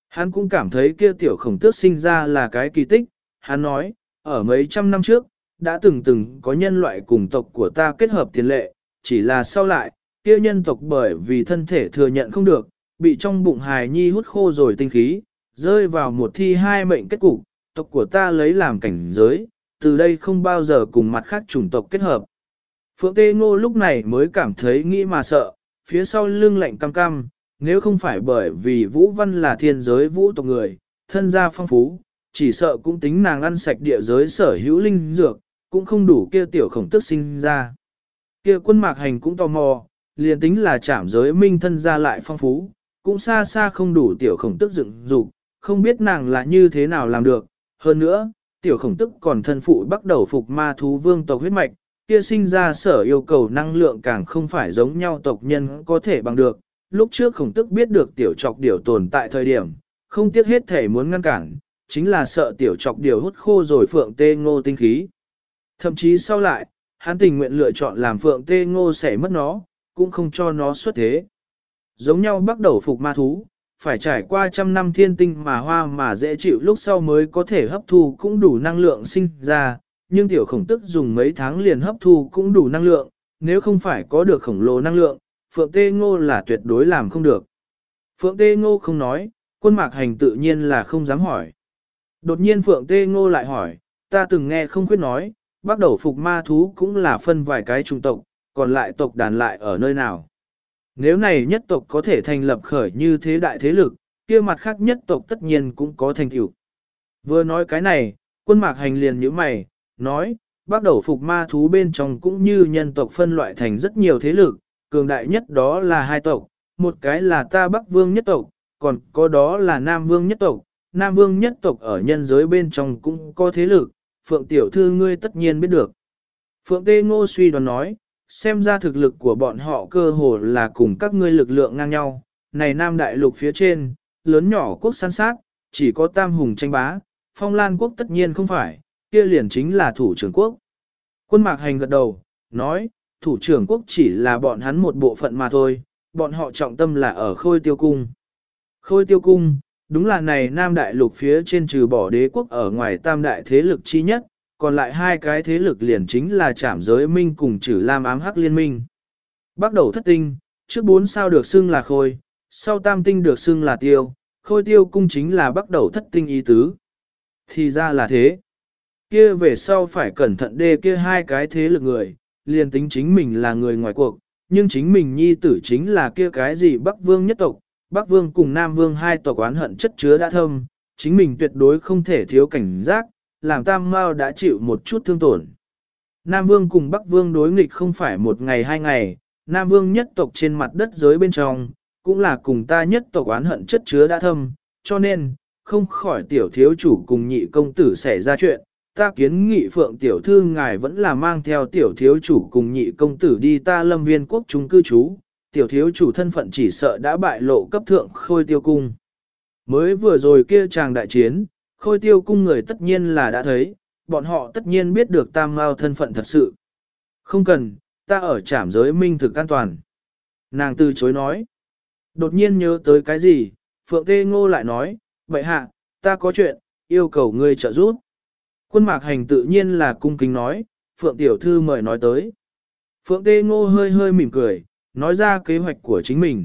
Hắn cũng cảm thấy kia tiểu khổng tước sinh ra là cái kỳ tích, hắn nói, ở mấy trăm năm trước, đã từng có nhân loại cùng tộc của ta kết hợp tiền lệ, chỉ là sau lại, kia nhân tộc bởi vì thân thể thừa nhận không được, bị trong bụng hài nhi hút khô rồi tinh khí, rơi vào một thi hai mệnh kết cục, tộc của ta lấy làm cảnh giới, từ đây không bao giờ cùng mặt khác chủng tộc kết hợp. Phượng Tê Ngô lúc này mới cảm thấy nghĩ mà sợ, phía sau lưng lạnh cam cam, nếu không phải bởi vì Vũ Văn là thiên giới vũ tộc người, thân gia phong phú, chỉ sợ cũng tính nàng ăn sạch địa giới sở hữu linh dược, cũng không đủ kia tiểu khổng tức sinh ra. Kia quân mạc hành cũng tò mò, liền tính là chạm giới minh thân gia lại phong phú, cũng xa xa không đủ tiểu khổng tức dựng dục, không biết nàng là như thế nào làm được. Hơn nữa, tiểu khổng tức còn thân phụ bắt đầu phục ma thú vương tộc huyết mạch, kia sinh ra sở yêu cầu năng lượng càng không phải giống nhau tộc nhân có thể bằng được. Lúc trước khổng tức biết được tiểu trọc điểu tồn tại thời điểm, không tiếc hết thể muốn ngăn cản, chính là sợ tiểu trọc điểu hút khô rồi Phượng Tê Ngô tinh khí. Thậm chí sau lại, hắn tình nguyện lựa chọn làm Phượng Tê Ngô sẽ mất nó, cũng không cho nó xuất thế. Giống nhau bắt đầu phục ma thú, phải trải qua trăm năm thiên tinh mà hoa mà dễ chịu lúc sau mới có thể hấp thu cũng đủ năng lượng sinh ra, nhưng tiểu khổng tức dùng mấy tháng liền hấp thu cũng đủ năng lượng, nếu không phải có được khổng lồ năng lượng, Phượng Tê Ngô là tuyệt đối làm không được. Phượng Tê Ngô không nói, quân mạc hành tự nhiên là không dám hỏi. Đột nhiên Phượng Tê Ngô lại hỏi, ta từng nghe không khuyết nói, bắt đầu phục ma thú cũng là phân vài cái chủng tộc, còn lại tộc đàn lại ở nơi nào. Nếu này nhất tộc có thể thành lập khởi như thế đại thế lực, kia mặt khác nhất tộc tất nhiên cũng có thành tựu. Vừa nói cái này, quân mạc hành liền nhíu mày, nói, bắt đầu phục ma thú bên trong cũng như nhân tộc phân loại thành rất nhiều thế lực, cường đại nhất đó là hai tộc, một cái là ta Bắc Vương nhất tộc, còn có đó là Nam Vương nhất tộc. Nam Vương nhất tộc ở nhân giới bên trong cũng có thế lực, Phượng tiểu thư ngươi tất nhiên biết được. Phượng Tê Ngô suy đoán nói, xem ra thực lực của bọn họ cơ hồ là cùng các ngươi lực lượng ngang nhau, này Nam Đại Lục phía trên, lớn nhỏ quốc san sát, chỉ có Tam Hùng tranh bá, Phong Lan quốc tất nhiên không phải, kia liền chính là thủ trưởng quốc. Quân mạc hành gật đầu, nói, thủ trưởng quốc chỉ là bọn hắn một bộ phận mà thôi, bọn họ trọng tâm là ở Khôi Tiêu Cung. Khôi Tiêu Cung, đúng là này Nam Đại Lục phía trên trừ bỏ đế quốc ở ngoài tam đại thế lực chi nhất, còn lại hai cái thế lực liền chính là Trảm Giới Minh cùng Trử Lam Ám Hắc Liên Minh. Bắt đầu thất tinh, trước 4 sao được xưng là Khôi, sau tam tinh được xưng là Tiêu, Khôi Tiêu Cung chính là bắt đầu thất tinh ý tứ. Thì ra là thế. Kia về sau phải cẩn thận đê kia hai cái thế lực người, liền tính chính mình là người ngoài cuộc, nhưng chính mình nhi tử chính là kia cái gì Bắc Vương nhất tộc, Bắc Vương cùng Nam Vương hai tộc oán hận chất chứa đã thâm, chính mình tuyệt đối không thể thiếu cảnh giác, làm Tam Mao đã chịu một chút thương tổn. Nam Vương cùng Bắc Vương đối nghịch không phải một ngày hai ngày, Nam Vương nhất tộc trên mặt đất giới bên trong, cũng là cùng ta nhất tộc oán hận chất chứa đã thâm, cho nên, không khỏi tiểu thiếu chủ cùng nhị công tử xảy ra chuyện, ta kiến nghị Phượng tiểu thư ngài vẫn là mang theo tiểu thiếu chủ cùng nhị công tử đi ta Lâm Viên quốc chúng cư trú, tiểu thiếu chủ thân phận chỉ sợ đã bại lộ cấp thượng Khôi Tiêu Cung. Mới vừa rồi kia chàng đại chiến, Khôi Tiêu Cung người tất nhiên là đã thấy, bọn họ tất nhiên biết được Tam Mao thân phận thật sự. Không cần, ta ở Trảm Giới Minh thực an toàn. Nàng từ chối nói. Đột nhiên nhớ tới cái gì, Phượng Tê Ngô lại nói, vậy hạ, ta có chuyện, yêu cầu ngươi trợ giúp. Quân mạc hành tự nhiên là cung kính nói, Phượng tiểu thư mời nói tới. Phượng Tê Ngô hơi hơi mỉm cười, nói ra kế hoạch của chính mình.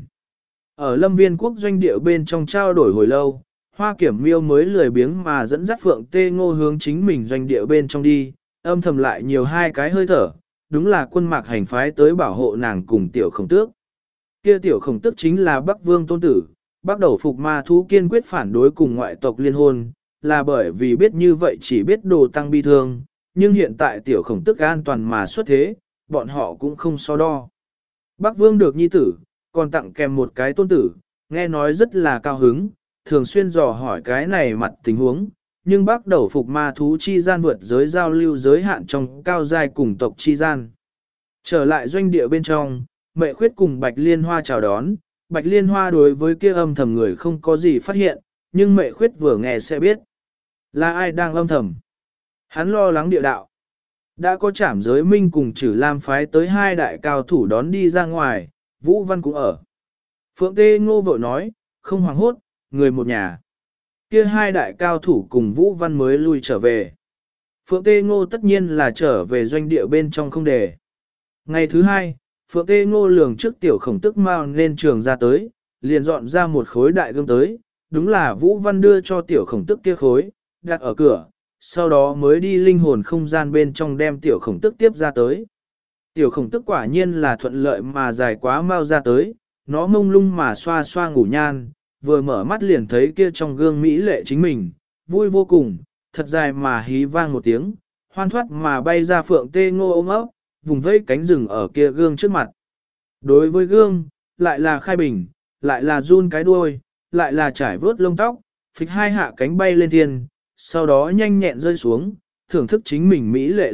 Ở Lâm Viên quốc doanh địa bên trong trao đổi hồi lâu, Hoa Kiểm Miêu mới lười biếng mà dẫn dắt Phượng Tê Ngô hướng chính mình doanh địa bên trong đi, âm thầm lại nhiều hai cái hơi thở, đúng là quân mạc hành phái tới bảo hộ nàng cùng tiểu khổng tước. Kia tiểu khổng tước chính là Bắc Vương tôn tử, Bắc đầu phục ma thú kiên quyết phản đối cùng ngoại tộc liên hôn, là bởi vì biết như vậy chỉ biết đồ tăng bi thương, nhưng hiện tại tiểu khổng tước an toàn mà xuất thế, bọn họ cũng không so đo. Bắc Vương được nhi tử, còn tặng kèm một cái tôn tử, nghe nói rất là cao hứng, thường xuyên dò hỏi cái này mặt tình huống, nhưng Bắc đầu phục ma thú chi gian vượt giới giao lưu giới hạn trong cao giai cùng tộc chi gian. Trở lại doanh địa bên trong, Mệ Khuyết cùng Bạch Liên Hoa chào đón, Bạch Liên Hoa đối với kia âm thầm người không có gì phát hiện, nhưng Mệ Khuyết vừa nghe sẽ biết là ai đang âm thầm. Hắn lo lắng địa đạo. Đã có Trảm Giới Minh cùng Trử Lam phái tới hai đại cao thủ đón đi ra ngoài, Vũ Văn cũng ở. Phượng Tê Ngô vội nói, không hoảng hốt, người một nhà. Kia hai đại cao thủ cùng Vũ Văn mới lui trở về. Phượng Tê Ngô tất nhiên là trở về doanh địa bên trong không để. Ngày thứ hai, Phượng Tê Ngô lường trước tiểu khổng tức mau lên trường ra tới, liền dọn ra một khối đại gương tới, đúng là Vũ Văn đưa cho tiểu khổng tức kia khối, đặt ở cửa, sau đó mới đi linh hồn không gian bên trong đem tiểu khổng tức tiếp ra tới. Tiểu khổng tức quả nhiên là thuận lợi mà dài quá mau ra tới, nó mông lung mà xoa xoa ngủ nhan, vừa mở mắt liền thấy kia trong gương mỹ lệ chính mình, vui vô cùng, thật dài mà hí vang một tiếng, hoan thoát mà bay ra Phượng Tê Ngô ôm ấp, vùng vẫy cánh rừng ở kia gương trước mặt. Đối với gương, lại là khai bình, lại là run cái đuôi, lại là trải vớt lông tóc, phịch hai hạ cánh bay lên thiên, sau đó nhanh nhẹn rơi xuống, thưởng thức chính mình mỹ lệ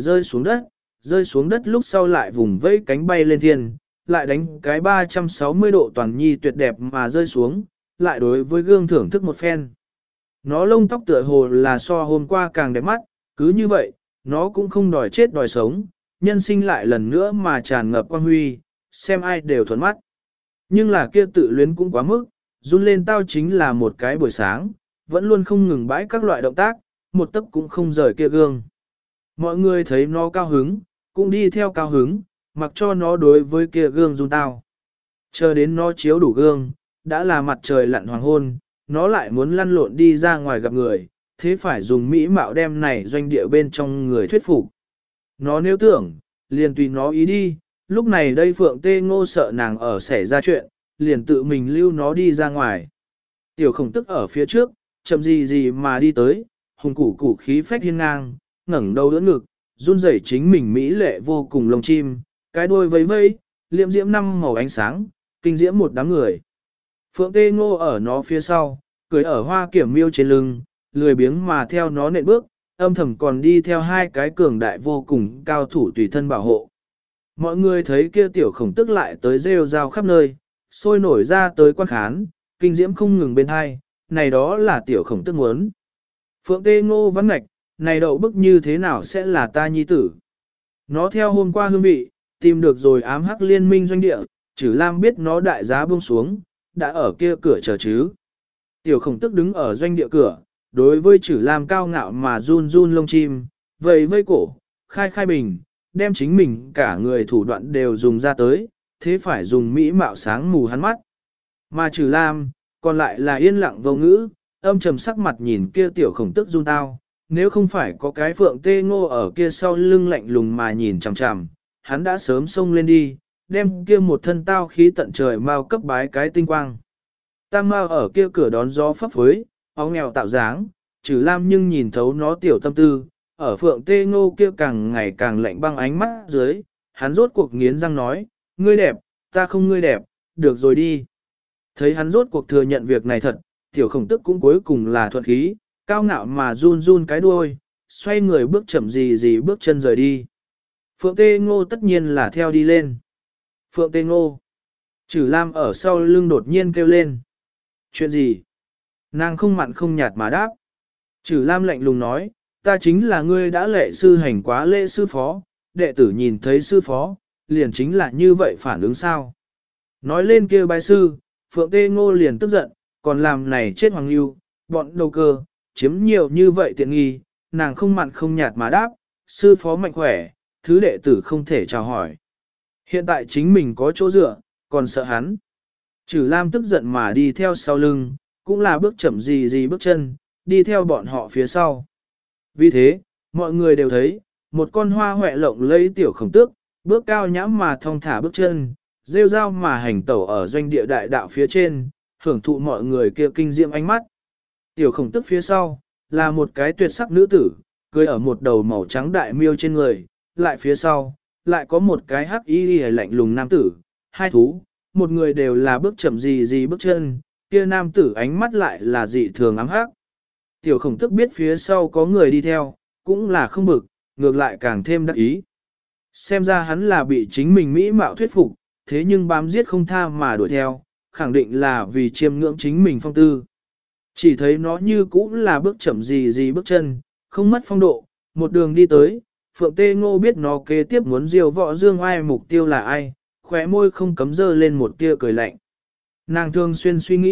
rơi xuống đất lúc sau lại vùng vẫy cánh bay lên thiên, lại đánh cái 360 độ toàn nhi tuyệt đẹp mà rơi xuống, lại đối với gương thưởng thức một phen. Nó lông tóc tựa hồ là so hôm qua càng đẹp mắt, cứ như vậy, nó cũng không đòi chết đòi sống, nhân sinh lại lần nữa mà tràn ngập quang huy, xem ai đều thuận mắt. Nhưng là kia tự luyến cũng quá mức, run lên tao chính là một cái buổi sáng, vẫn luôn không ngừng bãi các loại động tác, một tấc cũng không rời kia gương. Mọi người thấy nó cao hứng, cũng đi theo cao hứng, mặc cho nó đối với kia gương run tao. Chờ đến nó chiếu đủ gương, đã là mặt trời lặn hoàng hôn, nó lại muốn lăn lộn đi ra ngoài gặp người, thế phải dùng mỹ mạo đem này doanh địa bên trong người thuyết phục. Nó nếu tưởng, liền tùy nó ý đi, lúc này đây Phượng Tê Ngô sợ nàng ở xảy ra chuyện, liền tự mình lưu nó đi ra ngoài. Tiểu khổng tức ở phía trước, chậm gì mà đi tới, hùng củ khí phách hiên ngang, ngẩng đầu đỡ ngực, run rẩy chính mình mỹ lệ vô cùng lông chim, cái đuôi vẫy vẫy, liệm diễm năm màu ánh sáng, kinh diễm một đám người. Phượng Tê Ngô ở nó phía sau, cưới ở hoa kiểm miêu trên lưng, lười biếng mà theo nó nện bước, âm thầm còn đi theo hai cái cường đại vô cùng cao thủ tùy thân bảo hộ. Mọi người thấy kia tiểu khổng tức lại tới rêu rao khắp nơi, sôi nổi ra tới quan khán, kinh diễm không ngừng bên hai, này đó là tiểu khổng tức muốn. Phượng Tê Ngô vắng ngạch, này đậu bức như thế nào sẽ là ta nhi tử. Nó theo hôm qua hương vị, tìm được rồi ám hắc liên minh doanh địa, Trử Lam biết nó đại giá buông xuống, đã ở kia cửa chờ chứ. Tiểu khổng tức đứng ở doanh địa cửa, đối với Trử Lam cao ngạo mà run run lông chim, vầy vây cổ, khai bình, đem chính mình cả người thủ đoạn đều dùng ra tới, thế phải dùng mỹ mạo sáng mù hắn mắt. Mà Trử Lam, còn lại là yên lặng vô ngữ, âm trầm sắc mặt nhìn kia tiểu khổng tức run tao, nếu không phải có cái Phượng Tê Ngô ở kia sau lưng lạnh lùng mà nhìn chằm chằm, hắn đã sớm xông lên đi, đem kia một thân tao khí tận trời mau cấp bái cái tinh quang. Tam Mao ở kia cửa đón gió phấp phới, áo nghèo tạo dáng, Trử Lam nhưng nhìn thấu nó tiểu tâm tư, ở Phượng Tê Ngô kia càng ngày càng lạnh băng ánh mắt dưới, hắn rốt cuộc nghiến răng nói, ngươi đẹp, ta không ngươi đẹp, được rồi đi. Thấy hắn rốt cuộc thừa nhận việc này thật, tiểu khổng tức cũng cuối cùng là thuận khí, cao ngạo mà run run cái đuôi, xoay người bước chậm gì bước chân rời đi. Phượng Tê Ngô tất nhiên là theo đi lên. Phượng Tê Ngô. Trử Lam ở sau lưng đột nhiên kêu lên. Chuyện gì? Nàng không mặn không nhạt mà đáp. Trử Lam lạnh lùng nói, ta chính là ngươi đã lệ sư hành quá lễ sư phó, đệ tử nhìn thấy sư phó, liền chính là như vậy phản ứng sao. Nói lên kia bái sư, Phượng Tê Ngô liền tức giận, còn làm này chết hoàng lưu, bọn đầu cơ, chiếm nhiều như vậy tiện nghi, nàng không mặn không nhạt mà đáp, sư phó mạnh khỏe, thứ đệ tử không thể chào hỏi. Hiện tại chính mình có chỗ dựa, còn sợ hắn. Trử Lam tức giận mà đi theo sau lưng, cũng là bước chậm gì bước chân, đi theo bọn họ phía sau. Vì thế, mọi người đều thấy, một con hoa hoẹ lộng lấy tiểu khổng tước, bước cao nhãm mà thong thả bước chân, rêu rao mà hành tẩu ở doanh địa đại đạo phía trên, hưởng thụ mọi người kia kinh diệm ánh mắt. Tiểu khổng tước phía sau, là một cái tuyệt sắc nữ tử, cưỡi ở một đầu màu trắng đại miêu trên người, lại phía sau, lại có một cái hắc y lạnh lùng nam tử, hai thú, một người đều là bước chậm gì bước chân, kia nam tử ánh mắt lại là dị thường ám hắc. Tiểu khổng tức biết phía sau có người đi theo, cũng là không bực, ngược lại càng thêm đắc ý. Xem ra hắn là bị chính mình mỹ mạo thuyết phục, thế nhưng bám giết không tha mà đuổi theo, khẳng định là vì chiêm ngưỡng chính mình phong tư. Chỉ thấy nó như cũ là bước chậm gì bước chân, không mất phong độ, một đường đi tới, Phượng Tê Ngô biết nó kế tiếp muốn diều võ dương ai mục tiêu là ai, khóe môi không cấm dơ lên một tia cười lạnh. Nàng thường xuyên suy nghĩ,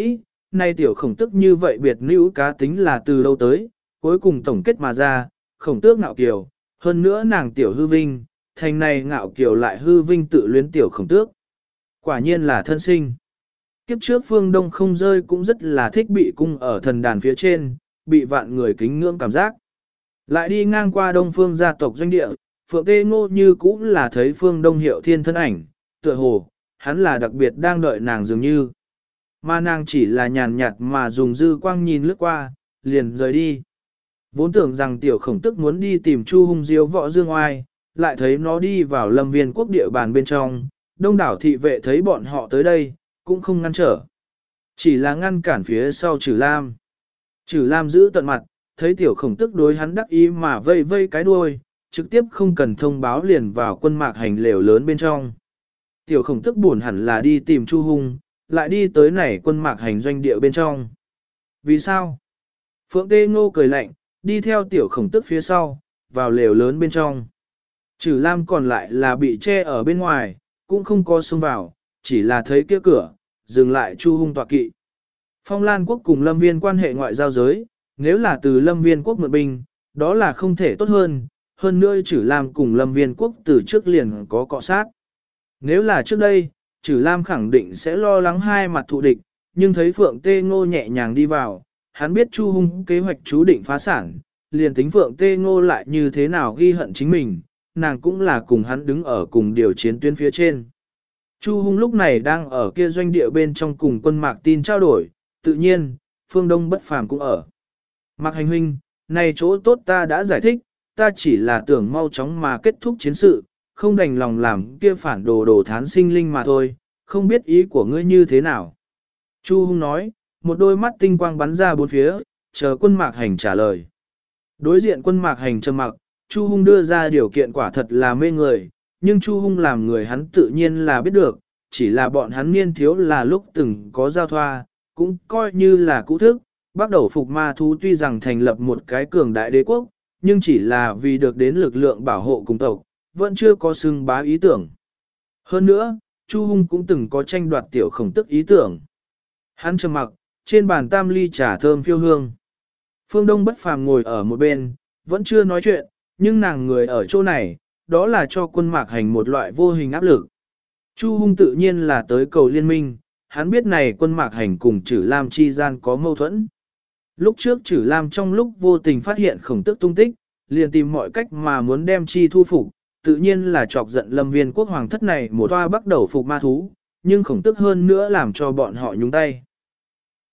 nay tiểu khổng tức như vậy biệt nữ cá tính là từ đâu tới, cuối cùng tổng kết mà ra, khổng tước ngạo kiều, hơn nữa nàng tiểu hư vinh, thành này ngạo kiều lại hư vinh tự luyến tiểu khổng tước. Quả nhiên là thân sinh. Kiếp trước phương đông không rơi cũng rất là thích bị cung ở thần đàn phía trên, bị vạn người kính ngưỡng cảm giác. Lại đi ngang qua đông phương gia tộc doanh địa, Phượng Tê Ngô như cũng là thấy phương đông hiệu thiên thân ảnh, tựa hồ, hắn là đặc biệt đang đợi nàng dường như. Mà nàng chỉ là nhàn nhạt mà dùng dư quang nhìn lướt qua, liền rời đi. Vốn tưởng rằng tiểu khổng tức muốn đi tìm Chu Hung diếu võ dương oai, lại thấy nó đi vào Lâm Viên quốc địa bàn bên trong, đông đảo thị vệ thấy bọn họ tới đây, cũng không ngăn trở. Chỉ là ngăn cản phía sau Trử Lam. Trử Lam giữ tận mặt, thấy tiểu khổng tức đối hắn đắc ý mà vây vây cái đuôi, trực tiếp không cần thông báo liền vào quân mạc hành lều lớn bên trong. Tiểu khổng tức buồn hẳn là đi tìm Chu Hung, lại đi tới này quân mạc hành doanh địa bên trong. Vì sao? Phượng Tê Ngô cười lạnh, đi theo tiểu khổng tức phía sau, vào lều lớn bên trong. Trử Lam còn lại là bị che ở bên ngoài, cũng không có xông vào, chỉ là thấy kia cửa, dừng lại Chu Hung tọa kỵ. Phong Lan quốc cùng Lâm Viên quan hệ ngoại giao giới, nếu là từ Lâm Viên quốc mượn binh, đó là không thể tốt hơn nữa Trử Lam cùng Lâm Viên quốc từ trước liền có cọ sát. Nếu là trước đây, Trử Lam khẳng định sẽ lo lắng hai mặt thù địch, nhưng thấy Phượng Tê Ngô nhẹ nhàng đi vào, hắn biết Chu Hung kế hoạch chú định phá sản, liền tính Phượng Tê Ngô lại như thế nào ghi hận chính mình, nàng cũng là cùng hắn đứng ở cùng điều chiến tuyến phía trên. Chu Hung lúc này đang ở kia doanh địa bên trong cùng quân Mạc tin trao đổi, tự nhiên, phương Đông bất phàm cũng ở. Mạc Hành huynh, này chỗ tốt ta đã giải thích, ta chỉ là tưởng mau chóng mà kết thúc chiến sự, không đành lòng làm kia phản đồ thán sinh linh mà thôi, không biết ý của ngươi như thế nào. Chu Hung nói, một đôi mắt tinh quang bắn ra bốn phía, chờ quân Mạc Hành trả lời. Đối diện quân Mạc Hành trầm mặc, Chu Hung đưa ra điều kiện quả thật là mê người, nhưng Chu Hung làm người hắn tự nhiên là biết được, chỉ là bọn hắn niên thiếu là lúc từng có giao thoa, cũng coi như là cũ thức, bắt đầu phục ma thú tuy rằng thành lập một cái cường đại đế quốc, nhưng chỉ là vì được đến lực lượng bảo hộ cùng tộc, vẫn chưa có xưng bá ý tưởng. Hơn nữa, Chu Hung cũng từng có tranh đoạt tiểu khổng tức ý tưởng. Hắn trầm mặc, trên bàn tam ly trà thơm phiêu hương. Phương Đông bất phàm ngồi ở một bên, vẫn chưa nói chuyện, nhưng nàng người ở chỗ này, đó là cho quân Mạc Hành một loại vô hình áp lực. Chu Hung tự nhiên là tới cầu liên minh, hắn biết này quân Mạc Hành cùng Trử Lam chi gian có mâu thuẫn. Lúc trước Trử Lam trong lúc vô tình phát hiện khổng tức tung tích, liền tìm mọi cách mà muốn đem chi thu phục, tự nhiên là chọc giận Lâm Viên quốc hoàng thất này một toa bắt đầu phục ma thú, nhưng khổng tức hơn nữa làm cho bọn họ nhúng tay.